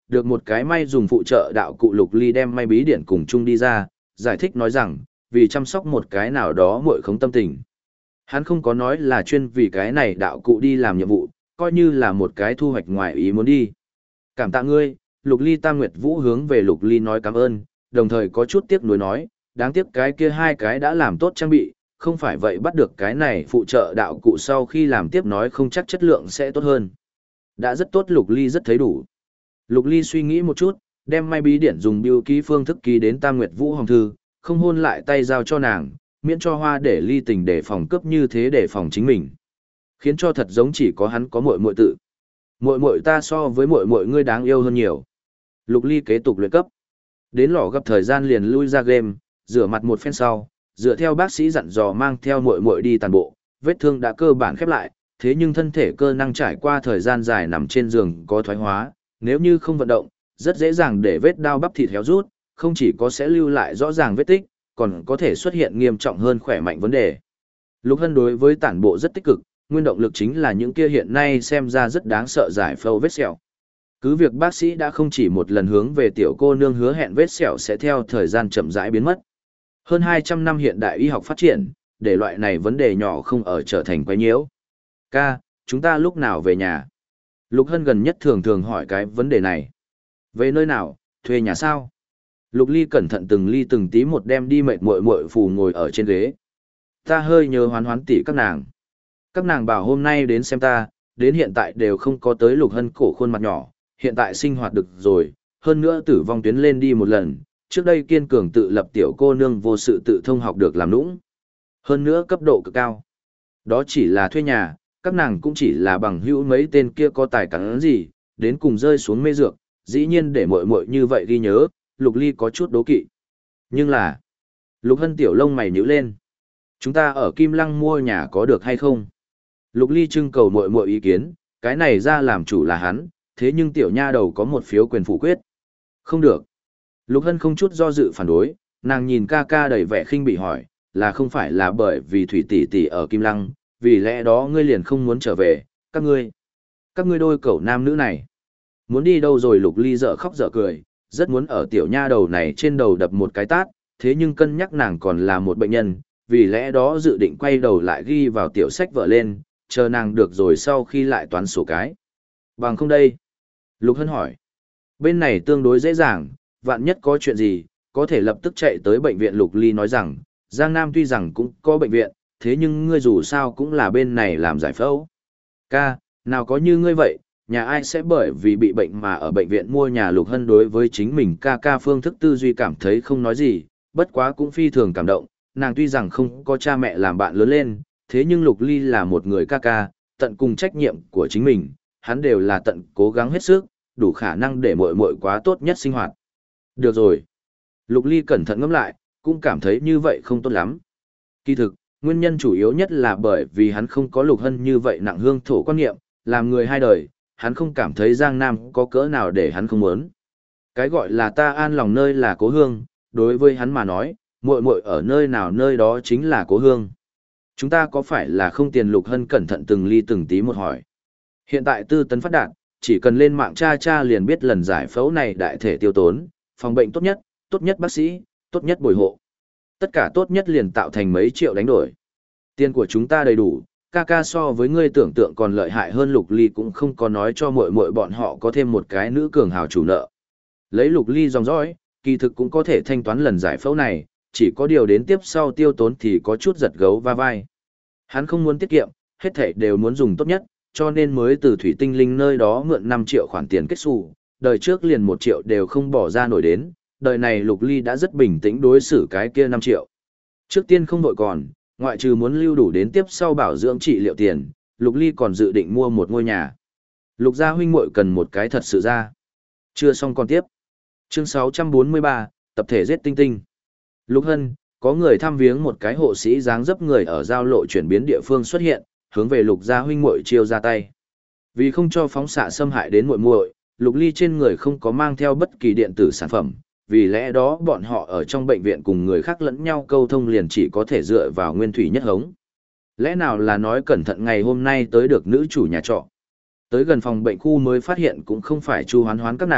[SPEAKER 1] được một cái may dùng phụ trợ đạo cụ Lục Ly đem may bí điển cùng chung đi ra, giải thích nói rằng, vì chăm sóc một cái nào đó muội không tâm tình. Hắn không có nói là chuyên vì cái này đạo cụ đi làm nhiệm vụ, coi như là một cái thu hoạch ngoài ý muốn đi. Cảm tạ ngươi, Lục Ly Tam Nguyệt Vũ hướng về Lục Ly nói cảm ơn, đồng thời có chút tiếc nuối nói, đáng tiếc cái kia hai cái đã làm tốt trang bị, không phải vậy bắt được cái này phụ trợ đạo cụ sau khi làm tiếp nói không chắc chất lượng sẽ tốt hơn. Đã rất tốt, Lục Ly rất thấy đủ. Lục Ly suy nghĩ một chút, đem may bí điển dùng biêu ký phương thức ký đến Tam Nguyệt Vũ hồng thư, không hôn lại tay giao cho nàng, miễn cho Hoa để Ly tình để phòng cướp như thế để phòng chính mình. Khiến cho thật giống chỉ có hắn có muội muội tự. Muội muội ta so với muội muội ngươi đáng yêu hơn nhiều. Lục Ly kế tục luyện cấp. Đến lò gặp thời gian liền lui ra game, rửa mặt một phen sau, dựa theo bác sĩ dặn dò mang theo muội muội đi tàn bộ, vết thương đã cơ bản khép lại, thế nhưng thân thể cơ năng trải qua thời gian dài nằm trên giường có thoái hóa, nếu như không vận động, rất dễ dàng để vết đau bắp thịt héo rút, không chỉ có sẽ lưu lại rõ ràng vết tích, còn có thể xuất hiện nghiêm trọng hơn khỏe mạnh vấn đề. Lục Hân đối với tản bộ rất tích cực, nguyên động lực chính là những kia hiện nay xem ra rất đáng sợ giải phẫu vết sẹo. Cứ việc bác sĩ đã không chỉ một lần hướng về tiểu cô nương hứa hẹn vết sẹo sẽ theo thời gian chậm rãi biến mất. Hơn 200 năm hiện đại y học phát triển, để loại này vấn đề nhỏ không ở trở thành quấy nhiễu. Ca, chúng ta lúc nào về nhà? Lục Hân gần nhất thường thường hỏi cái vấn đề này. Về nơi nào, thuê nhà sao? Lục Ly cẩn thận từng ly từng tí một đem đi mệt muội muội phù ngồi ở trên ghế. Ta hơi nhớ hoán hoán tỉ các nàng. Các nàng bảo hôm nay đến xem ta, đến hiện tại đều không có tới Lục Hân cổ khuôn mặt nhỏ, hiện tại sinh hoạt được rồi, hơn nữa tử vong tuyến lên đi một lần, trước đây kiên cường tự lập tiểu cô nương vô sự tự thông học được làm nũng. Hơn nữa cấp độ cực cao. Đó chỉ là thuê nhà, các nàng cũng chỉ là bằng hữu mấy tên kia có tài cắn gì, đến cùng rơi xuống mê dược, dĩ nhiên để muội muội như vậy ghi nhớ, Lục Ly có chút đố kỵ. Nhưng là, Lục Hân tiểu lông mày nhíu lên. Chúng ta ở Kim Lăng mua nhà có được hay không? Lục Ly trưng cầu muội muội ý kiến, cái này ra làm chủ là hắn, thế nhưng tiểu nha đầu có một phiếu quyền phủ quyết. Không được. Lục Hân không chút do dự phản đối, nàng nhìn ca ca đầy vẻ khinh bị hỏi, là không phải là bởi vì Thủy tỷ tỷ ở Kim Lăng, vì lẽ đó ngươi liền không muốn trở về, các ngươi đôi cẩu nam nữ này. Muốn đi đâu rồi? Lục Ly dở khóc dở cười, rất muốn ở tiểu nha đầu này trên đầu đập một cái tát, thế nhưng cân nhắc nàng còn là một bệnh nhân, vì lẽ đó dự định quay đầu lại ghi vào tiểu sách vở lên, chờ nàng được rồi sau khi lại toán sổ cái. Bằng không đây? Lục Hân hỏi. Bên này tương đối dễ dàng, vạn nhất có chuyện gì, có thể lập tức chạy tới bệnh viện. Lục Ly nói rằng, Giang Nam tuy rằng cũng có bệnh viện, thế nhưng ngươi dù sao cũng là bên này làm giải phẫu. Ca, nào có như ngươi vậy, nhà ai sẽ bởi vì bị bệnh mà ở bệnh viện mua nhà? Lục Hân đối với chính mình ca ca phương thức tư duy cảm thấy không nói gì, bất quá cũng phi thường cảm động, nàng tuy rằng không có cha mẹ làm bạn lớn lên, thế nhưng Lục Ly là một người ca ca, tận cùng trách nhiệm của chính mình, hắn đều là tận cố gắng hết sức, đủ khả năng để muội muội quá tốt nhất sinh hoạt. Được rồi. Lục Ly cẩn thận ngẫm lại, cũng cảm thấy như vậy không tốt lắm. Kỳ thực, nguyên nhân chủ yếu nhất là bởi vì hắn không có Lục Hân như vậy nặng hương thổ quan niệm, làm người hai đời, hắn không cảm thấy Giang Nam có cỡ nào để hắn không muốn. Cái gọi là ta an lòng nơi là cố hương, đối với hắn mà nói, muội muội ở nơi nào nơi đó chính là cố hương. Chúng ta có phải là không tiền? Lục Hân cẩn thận từng ly từng tí một hỏi. Hiện tại tư tấn phát đạt, chỉ cần lên mạng tra liền biết lần giải phẫu này đại thể tiêu tốn, phòng bệnh tốt nhất bác sĩ, tốt nhất bồi hộ. Tất cả tốt nhất liền tạo thành mấy triệu đánh đổi. Tiền của chúng ta đầy đủ, ca ca so với ngươi tưởng tượng còn lợi hại hơn. Lục Ly cũng không có nói cho muội muội bọn họ có thêm một cái nữ cường hào chủ nợ. Lấy Lục Ly dòng dõi, kỳ thực cũng có thể thanh toán lần giải phẫu này, chỉ có điều đến tiếp sau tiêu tốn thì có chút giật gấu va vai. Hắn không muốn tiết kiệm, hết thảy đều muốn dùng tốt nhất, cho nên mới từ Thủy Tinh Linh nơi đó mượn 5 triệu khoản tiền kết xù, đời trước liền 1 triệu đều không bỏ ra nổi đến, đời này Lục Ly đã rất bình tĩnh đối xử cái kia 5 triệu. Trước tiên không vội còn, ngoại trừ muốn lưu đủ đến tiếp sau bảo dưỡng trị liệu tiền, Lục Ly còn dự định mua một ngôi nhà. Lục gia huynh muội cần một cái thật sự ra. Chưa xong còn tiếp. Chương 643, tập thể giết tinh tinh. Lục Hân, có người thăm viếng một cái hộ sĩ dáng dấp người ở giao lộ chuyển biến địa phương xuất hiện, hướng về Lục gia huynh muội chiêu ra tay. Vì không cho phóng xạ xâm hại đến muội muội, Lục Ly trên người không có mang theo bất kỳ điện tử sản phẩm, vì lẽ đó bọn họ ở trong bệnh viện cùng người khác lẫn nhau câu thông liền chỉ có thể dựa vào nguyên thủy nhất hống. Lẽ nào là nói cẩn thận ngày hôm nay tới được nữ chủ nhà trọ. Tới gần phòng bệnh khu mới phát hiện cũng không phải Chu Hoán Hoán các nàng,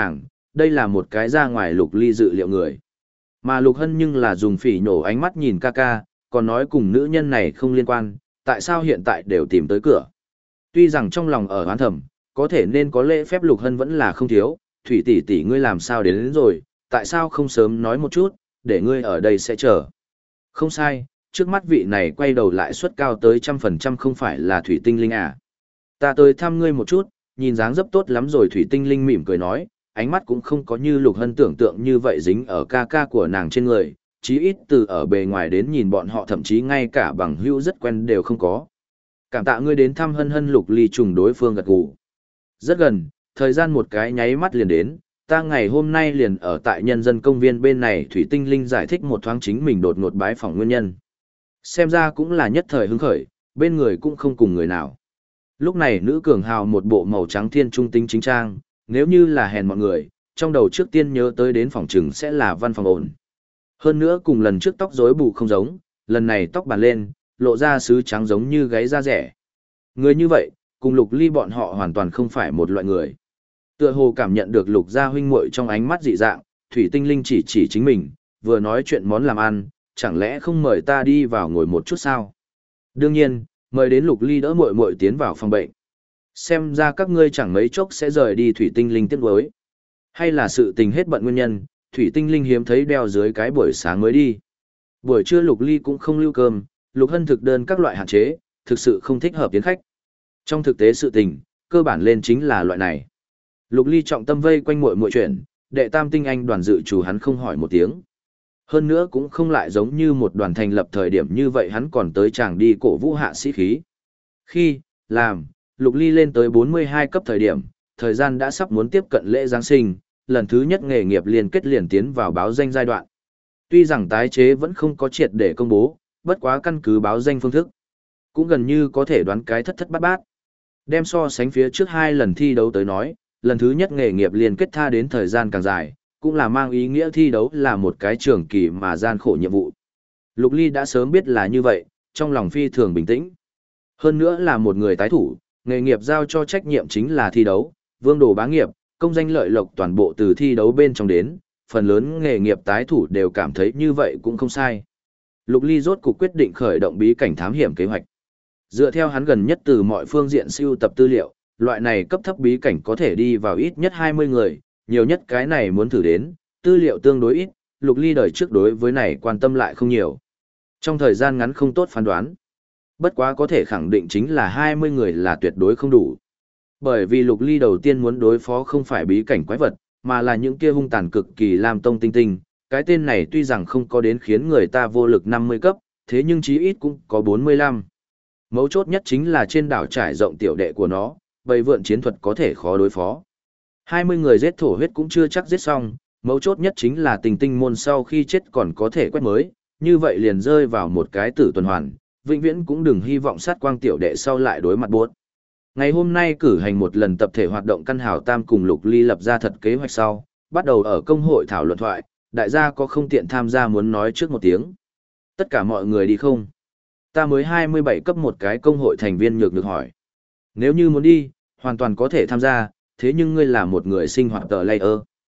[SPEAKER 1] đây là một cái ra ngoài Lục Ly dự liệu người. Mà Lục Hân nhưng là dùng phỉ nhổ ánh mắt nhìn ca ca, còn nói cùng nữ nhân này không liên quan, tại sao hiện tại đều tìm tới cửa. Tuy rằng trong lòng ở oán thầm, có thể nên có lễ phép Lục Hân vẫn là không thiếu, Thủy tỷ tỷ ngươi làm sao đến rồi, tại sao không sớm nói một chút, để ngươi ở đây sẽ chờ. Không sai, trước mắt vị này quay đầu lại suất cao tới 100% không phải là Thủy Tinh Linh à. Ta tới thăm ngươi một chút, nhìn dáng dấp tốt lắm rồi. Thủy Tinh Linh mỉm cười nói, ánh mắt cũng không có như Lục Hân tưởng tượng như vậy dính ở ca ca của nàng trên người, chí ít từ ở bề ngoài đến nhìn bọn họ thậm chí ngay cả bằng hữu rất quen đều không có. Cảm tạ ngươi đến thăm Hân Hân. Lục Ly trùng đối phương gật gù. Rất gần, thời gian một cái nháy mắt liền đến, ta ngày hôm nay liền ở tại nhân dân công viên bên này. Thủy Tinh Linh giải thích một thoáng chính mình đột ngột bái phỏng nguyên nhân. Xem ra cũng là nhất thời hứng khởi, bên người cũng không cùng người nào. Lúc này nữ cường hào một bộ màu trắng thiên trung tính chính trang, nếu như là hèn mọi người, trong đầu trước tiên nhớ tới đến phòng trừng sẽ là văn phòng ổn. Hơn nữa cùng lần trước tóc rối bù không giống, lần này tóc bàn lên, lộ ra sứ trắng giống như gáy da rẻ. Người như vậy, cùng Lục Ly bọn họ hoàn toàn không phải một loại người. Tựa hồ cảm nhận được Lục gia huynh muội trong ánh mắt dị dạng, Thủy Tinh Linh chỉ chính mình, vừa nói chuyện món làm ăn, chẳng lẽ không mời ta đi vào ngồi một chút sao? Đương nhiên, mời đến Lục Ly đỡ muội muội tiến vào phòng bệnh. Xem ra các ngươi chẳng mấy chốc sẽ rời đi. Thủy Tinh Linh tiếc nuối. Hay là sự tình hết bận nguyên nhân, Thủy Tinh Linh hiếm thấy đeo dưới cái buổi sáng mới đi. Buổi trưa Lục Ly cũng không lưu cơm, Lục Hân thực đơn các loại hạn chế, thực sự không thích hợp tiến khách. Trong thực tế sự tình, cơ bản lên chính là loại này. Lục Ly trọng tâm vây quanh muội muội chuyện, đệ tam tinh anh đoàn dự chủ hắn không hỏi một tiếng. Hơn nữa cũng không lại giống như một đoàn thành lập thời điểm như vậy hắn còn tới chàng đi cổ vũ hạ sĩ khí. Khi, làm, Lục Ly lên tới 42 cấp thời điểm, thời gian đã sắp muốn tiếp cận lễ Giáng sinh, lần thứ nhất nghề nghiệp liên kết liền tiến vào báo danh giai đoạn. Tuy rằng tái chế vẫn không có triệt để công bố, bất quá căn cứ báo danh phương thức, cũng gần như có thể đoán cái thất thất bát bát. Đem so sánh phía trước 2 lần thi đấu tới nói, lần thứ nhất nghề nghiệp liên kết tha đến thời gian càng dài, cũng là mang ý nghĩa thi đấu là một cái trường kỳ mà gian khổ nhiệm vụ. Lục Ly đã sớm biết là như vậy, trong lòng phi thường bình tĩnh. Hơn nữa là một người tái thủ, nghề nghiệp giao cho trách nhiệm chính là thi đấu, vương đồ bá nghiệp, công danh lợi lộc toàn bộ từ thi đấu bên trong đến, phần lớn nghề nghiệp tái thủ đều cảm thấy như vậy cũng không sai. Lục Ly rốt cuộc quyết định khởi động bí cảnh thám hiểm kế hoạch. Dựa theo hắn gần nhất từ mọi phương diện sưu tập tư liệu, loại này cấp thấp bí cảnh có thể đi vào ít nhất 20 người, nhiều nhất cái này muốn thử đến, tư liệu tương đối ít, Lục Ly đời trước đối với này quan tâm lại không nhiều. Trong thời gian ngắn không tốt phán đoán. Bất quá có thể khẳng định chính là 20 người là tuyệt đối không đủ. Bởi vì Lục Ly đầu tiên muốn đối phó không phải bí cảnh quái vật, mà là những kia hung tàn cực kỳ Lam Tông Tinh Tinh. Cái tên này tuy rằng không có đến khiến người ta vô lực 50 cấp, thế nhưng chí ít cũng có 45. Mấu chốt nhất chính là trên đảo trải rộng tiểu đệ của nó, bầy vượn chiến thuật có thể khó đối phó. 20 người giết thổ huyết cũng chưa chắc giết xong, mấu chốt nhất chính là tình tinh môn sau khi chết còn có thể quét mới, như vậy liền rơi vào một cái tử tuần hoàn, vĩnh viễn cũng đừng hy vọng sát quang tiểu đệ sau lại đối mặt buốt. Ngày hôm nay cử hành một lần tập thể hoạt động căn hào tam cùng Lục Ly lập ra thật kế hoạch sau, bắt đầu ở công hội thảo luận thoại, đại gia có không tiện tham gia muốn nói trước một tiếng. Tất cả mọi người đi không? Ta mới 27 cấp một cái công hội thành viên nhược được hỏi. Nếu như muốn đi, hoàn toàn có thể tham gia, thế nhưng ngươi là một người sinh hoạt tờ layer.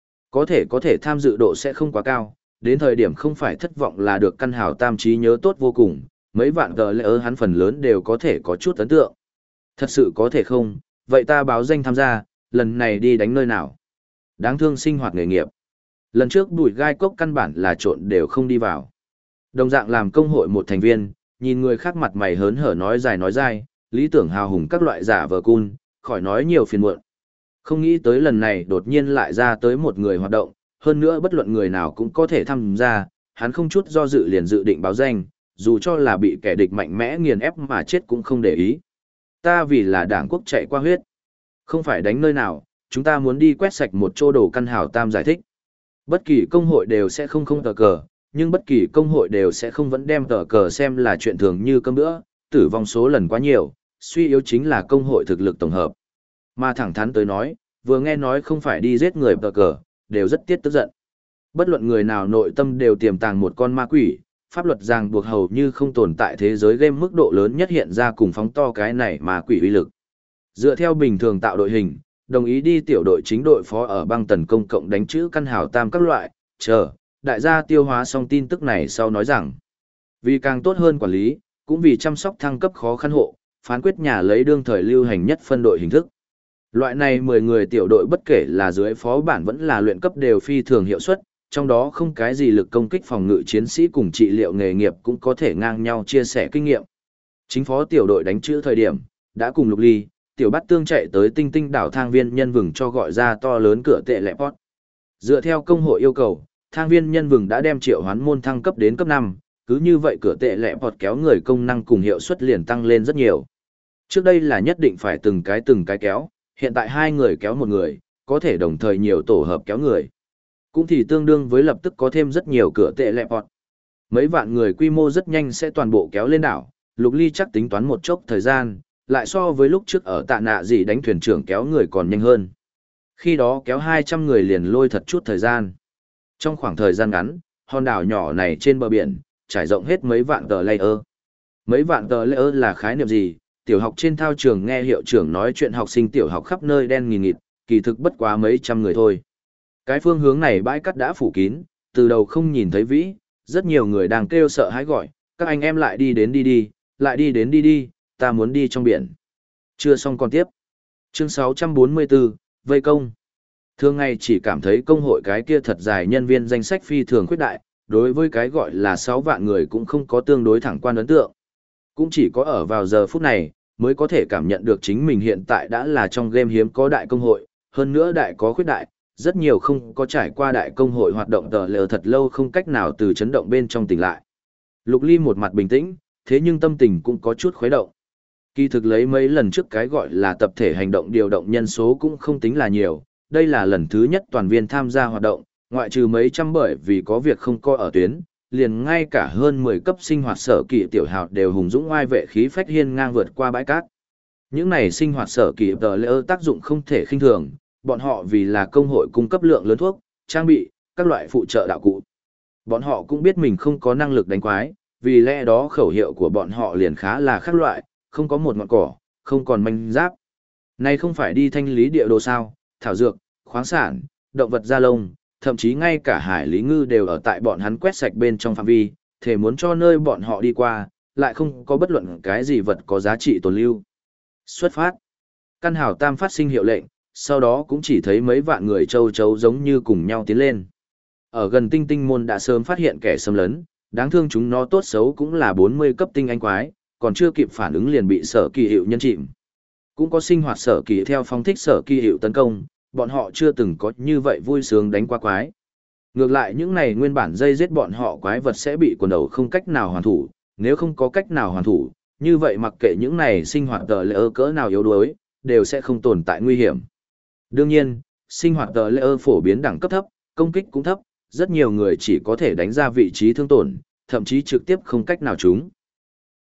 [SPEAKER 1] Có thể tham dự độ sẽ không quá cao, đến thời điểm không phải thất vọng là được. Căn hào tam trí nhớ tốt vô cùng, mấy vạn tờ layer hắn phần lớn đều có thể có chút ấn tượng. Thật sự có thể không, vậy ta báo danh tham gia, lần này đi đánh nơi nào? Đáng thương sinh hoạt nghề nghiệp. Lần trước Bùi Gai Cốc căn bản là trộn đều không đi vào. Đồng dạng làm công hội một thành viên, nhìn người khác mặt mày hớn hở nói dài nói dai, lý tưởng hào hùng các loại giả vờ cun, khỏi nói nhiều phiền muộn. Không nghĩ tới lần này đột nhiên lại ra tới một người hoạt động, hơn nữa bất luận người nào cũng có thể tham gia, hắn không chút do dự liền dự định báo danh, dù cho là bị kẻ địch mạnh mẽ nghiền ép mà chết cũng không để ý. Ta vì là đảng quốc chạy qua huyết. Không phải đánh nơi nào, chúng ta muốn đi quét sạch một chỗ đồ. Căn hào tam giải thích. Bất kỳ công hội đều sẽ không tờ cờ, nhưng bất kỳ công hội đều sẽ không vẫn đem tờ cờ xem là chuyện thường như cơm bữa, tử vong số lần quá nhiều, suy yếu chính là công hội thực lực tổng hợp. Mà thẳng thắn tới nói, vừa nghe nói không phải đi giết người tờ cờ, đều rất tức giận. Bất luận người nào nội tâm đều tiềm tàng một con ma quỷ, pháp luật ràng buộc hầu như không tồn tại thế giới game mức độ lớn nhất hiện ra cùng phóng to cái này ma quỷ uy lực. Dựa theo bình thường tạo đội hình, đồng ý đi tiểu đội chính đội phó ở băng tần công cộng đánh chữ căn hào tam các loại, đại gia tiêu hóa xong tin tức này sau nói rằng, vì càng tốt hơn quản lý, cũng vì chăm sóc thăng cấp khó khăn hộ, phán quyết nhà lấy đương thời lưu hành nhất phân đội hình thức. Loại này 10 người tiểu đội bất kể là dưới phó bản vẫn là luyện cấp đều phi thường hiệu suất, trong đó không cái gì lực công kích phòng ngự chiến sĩ cùng trị liệu nghề nghiệp cũng có thể ngang nhau chia sẻ kinh nghiệm. Chính phó tiểu đội đánh chữ thời điểm, đã cùng Lục Ly, tiểu bát tương chạy tới tinh tinh đảo thang viên nhân vừng cho gọi ra to lớn cửa tệ lẹ pot. Dựa theo công hội yêu cầu, thang viên nhân vừng đã đem triệu hoán môn thăng cấp đến cấp 5, cứ như vậy cửa tệ lẹ pot kéo người công năng cùng hiệu suất liền tăng lên rất nhiều. Trước đây là nhất định phải từng cái kéo, hiện tại 2 người kéo một người, có thể đồng thời nhiều tổ hợp kéo người. Cũng thì tương đương với lập tức có thêm rất nhiều cửa tệ lẹ pot. Mấy vạn người quy mô rất nhanh sẽ toàn bộ kéo lên đảo, Lục Ly chắc tính toán một chốc thời gian, lại so với lúc trước ở tạ nạ gì đánh thuyền trưởng kéo người còn nhanh hơn. Khi đó kéo 200 người liền lôi thật chút thời gian. Trong khoảng thời gian ngắn, hòn đảo nhỏ này trên bờ biển, trải rộng hết mấy vạn tờ layer. Mấy vạn tờ layer là khái niệm gì? Tiểu học trên thao trường nghe hiệu trưởng nói chuyện học sinh tiểu học khắp nơi đen nghìn nghịt, kỳ thực bất quá mấy trăm người thôi. Cái phương hướng này bãi cát đã phủ kín, từ đầu không nhìn thấy vĩ, rất nhiều người đang kêu sợ hãi gọi, các anh em lại đi đến đi đi, lại đi đến đi đi, ta muốn đi trong biển. Chưa xong còn tiếp. Chương 644, Vây công. Thường ngày chỉ cảm thấy công hội cái kia thật dài nhân viên danh sách phi thường khuyết đại, đối với cái gọi là 6 vạn người cũng không có tương đối thẳng quan ấn tượng. Cũng chỉ có ở vào giờ phút này, mới có thể cảm nhận được chính mình hiện tại đã là trong game hiếm có đại công hội, hơn nữa đại có khuyết đại, rất nhiều không có trải qua đại công hội hoạt động tờ lờ thật lâu không cách nào từ chấn động bên trong tỉnh lại. Lục Ly một mặt bình tĩnh, thế nhưng tâm tình cũng có chút khuấy động. Kỳ thực lấy mấy lần trước cái gọi là tập thể hành động điều động nhân số cũng không tính là nhiều, đây là lần thứ nhất toàn viên tham gia hoạt động, ngoại trừ mấy trăm bởi vì có việc không coi ở tuyến, liền ngay cả hơn 10 cấp sinh hoạt sở kỳ tiểu hào đều hùng dũng oai vệ khí phách hiên ngang vượt qua bãi cát. Những này sinh hoạt sở kỳ tờ lỡ tác dụng không thể khinh thường, bọn họ vì là công hội cung cấp lượng lớn thuốc, trang bị, các loại phụ trợ đạo cụ. Bọn họ cũng biết mình không có năng lực đánh quái, vì lẽ đó khẩu hiệu của bọn họ liền khá là khác loại, không có một ngọn cỏ, không còn manh giáp. Này không phải đi thanh lý địa đồ sao, thảo dược, khoáng sản, động vật da lông, thậm chí ngay cả hải lý ngư đều ở tại bọn hắn quét sạch bên trong phạm vi, thể muốn cho nơi bọn họ đi qua, lại không có bất luận cái gì vật có giá trị tồn lưu. Xuất phát. Căn hào tam phát sinh hiệu lệnh, sau đó cũng chỉ thấy mấy vạn người châu chấu giống như cùng nhau tiến lên. Ở gần tinh tinh môn đã sớm phát hiện kẻ xâm lấn, đáng thương chúng nó tốt xấu cũng là 40 cấp tinh anh quái, còn chưa kịp phản ứng liền bị sở kỳ hiệu nhân chìm. Cũng có sinh hoạt sở kỳ theo phong thích sở kỳ hiệu tấn công, bọn họ chưa từng có như vậy vui sướng đánh qua quái. Ngược lại những này nguyên bản dây giết bọn họ quái vật sẽ bị quần đầu không cách nào hoàn thủ, nếu không có cách nào hoàn thủ, như vậy mặc kệ những này sinh hoạt tờ lỡ cỡ nào yếu đuối, đều sẽ không tồn tại nguy hiểm. Đương nhiên, sinh hoạt tờ lỡ phổ biến đẳng cấp thấp, công kích cũng thấp, rất nhiều người chỉ có thể đánh ra vị trí thương tổn, thậm chí trực tiếp không cách nào trúng.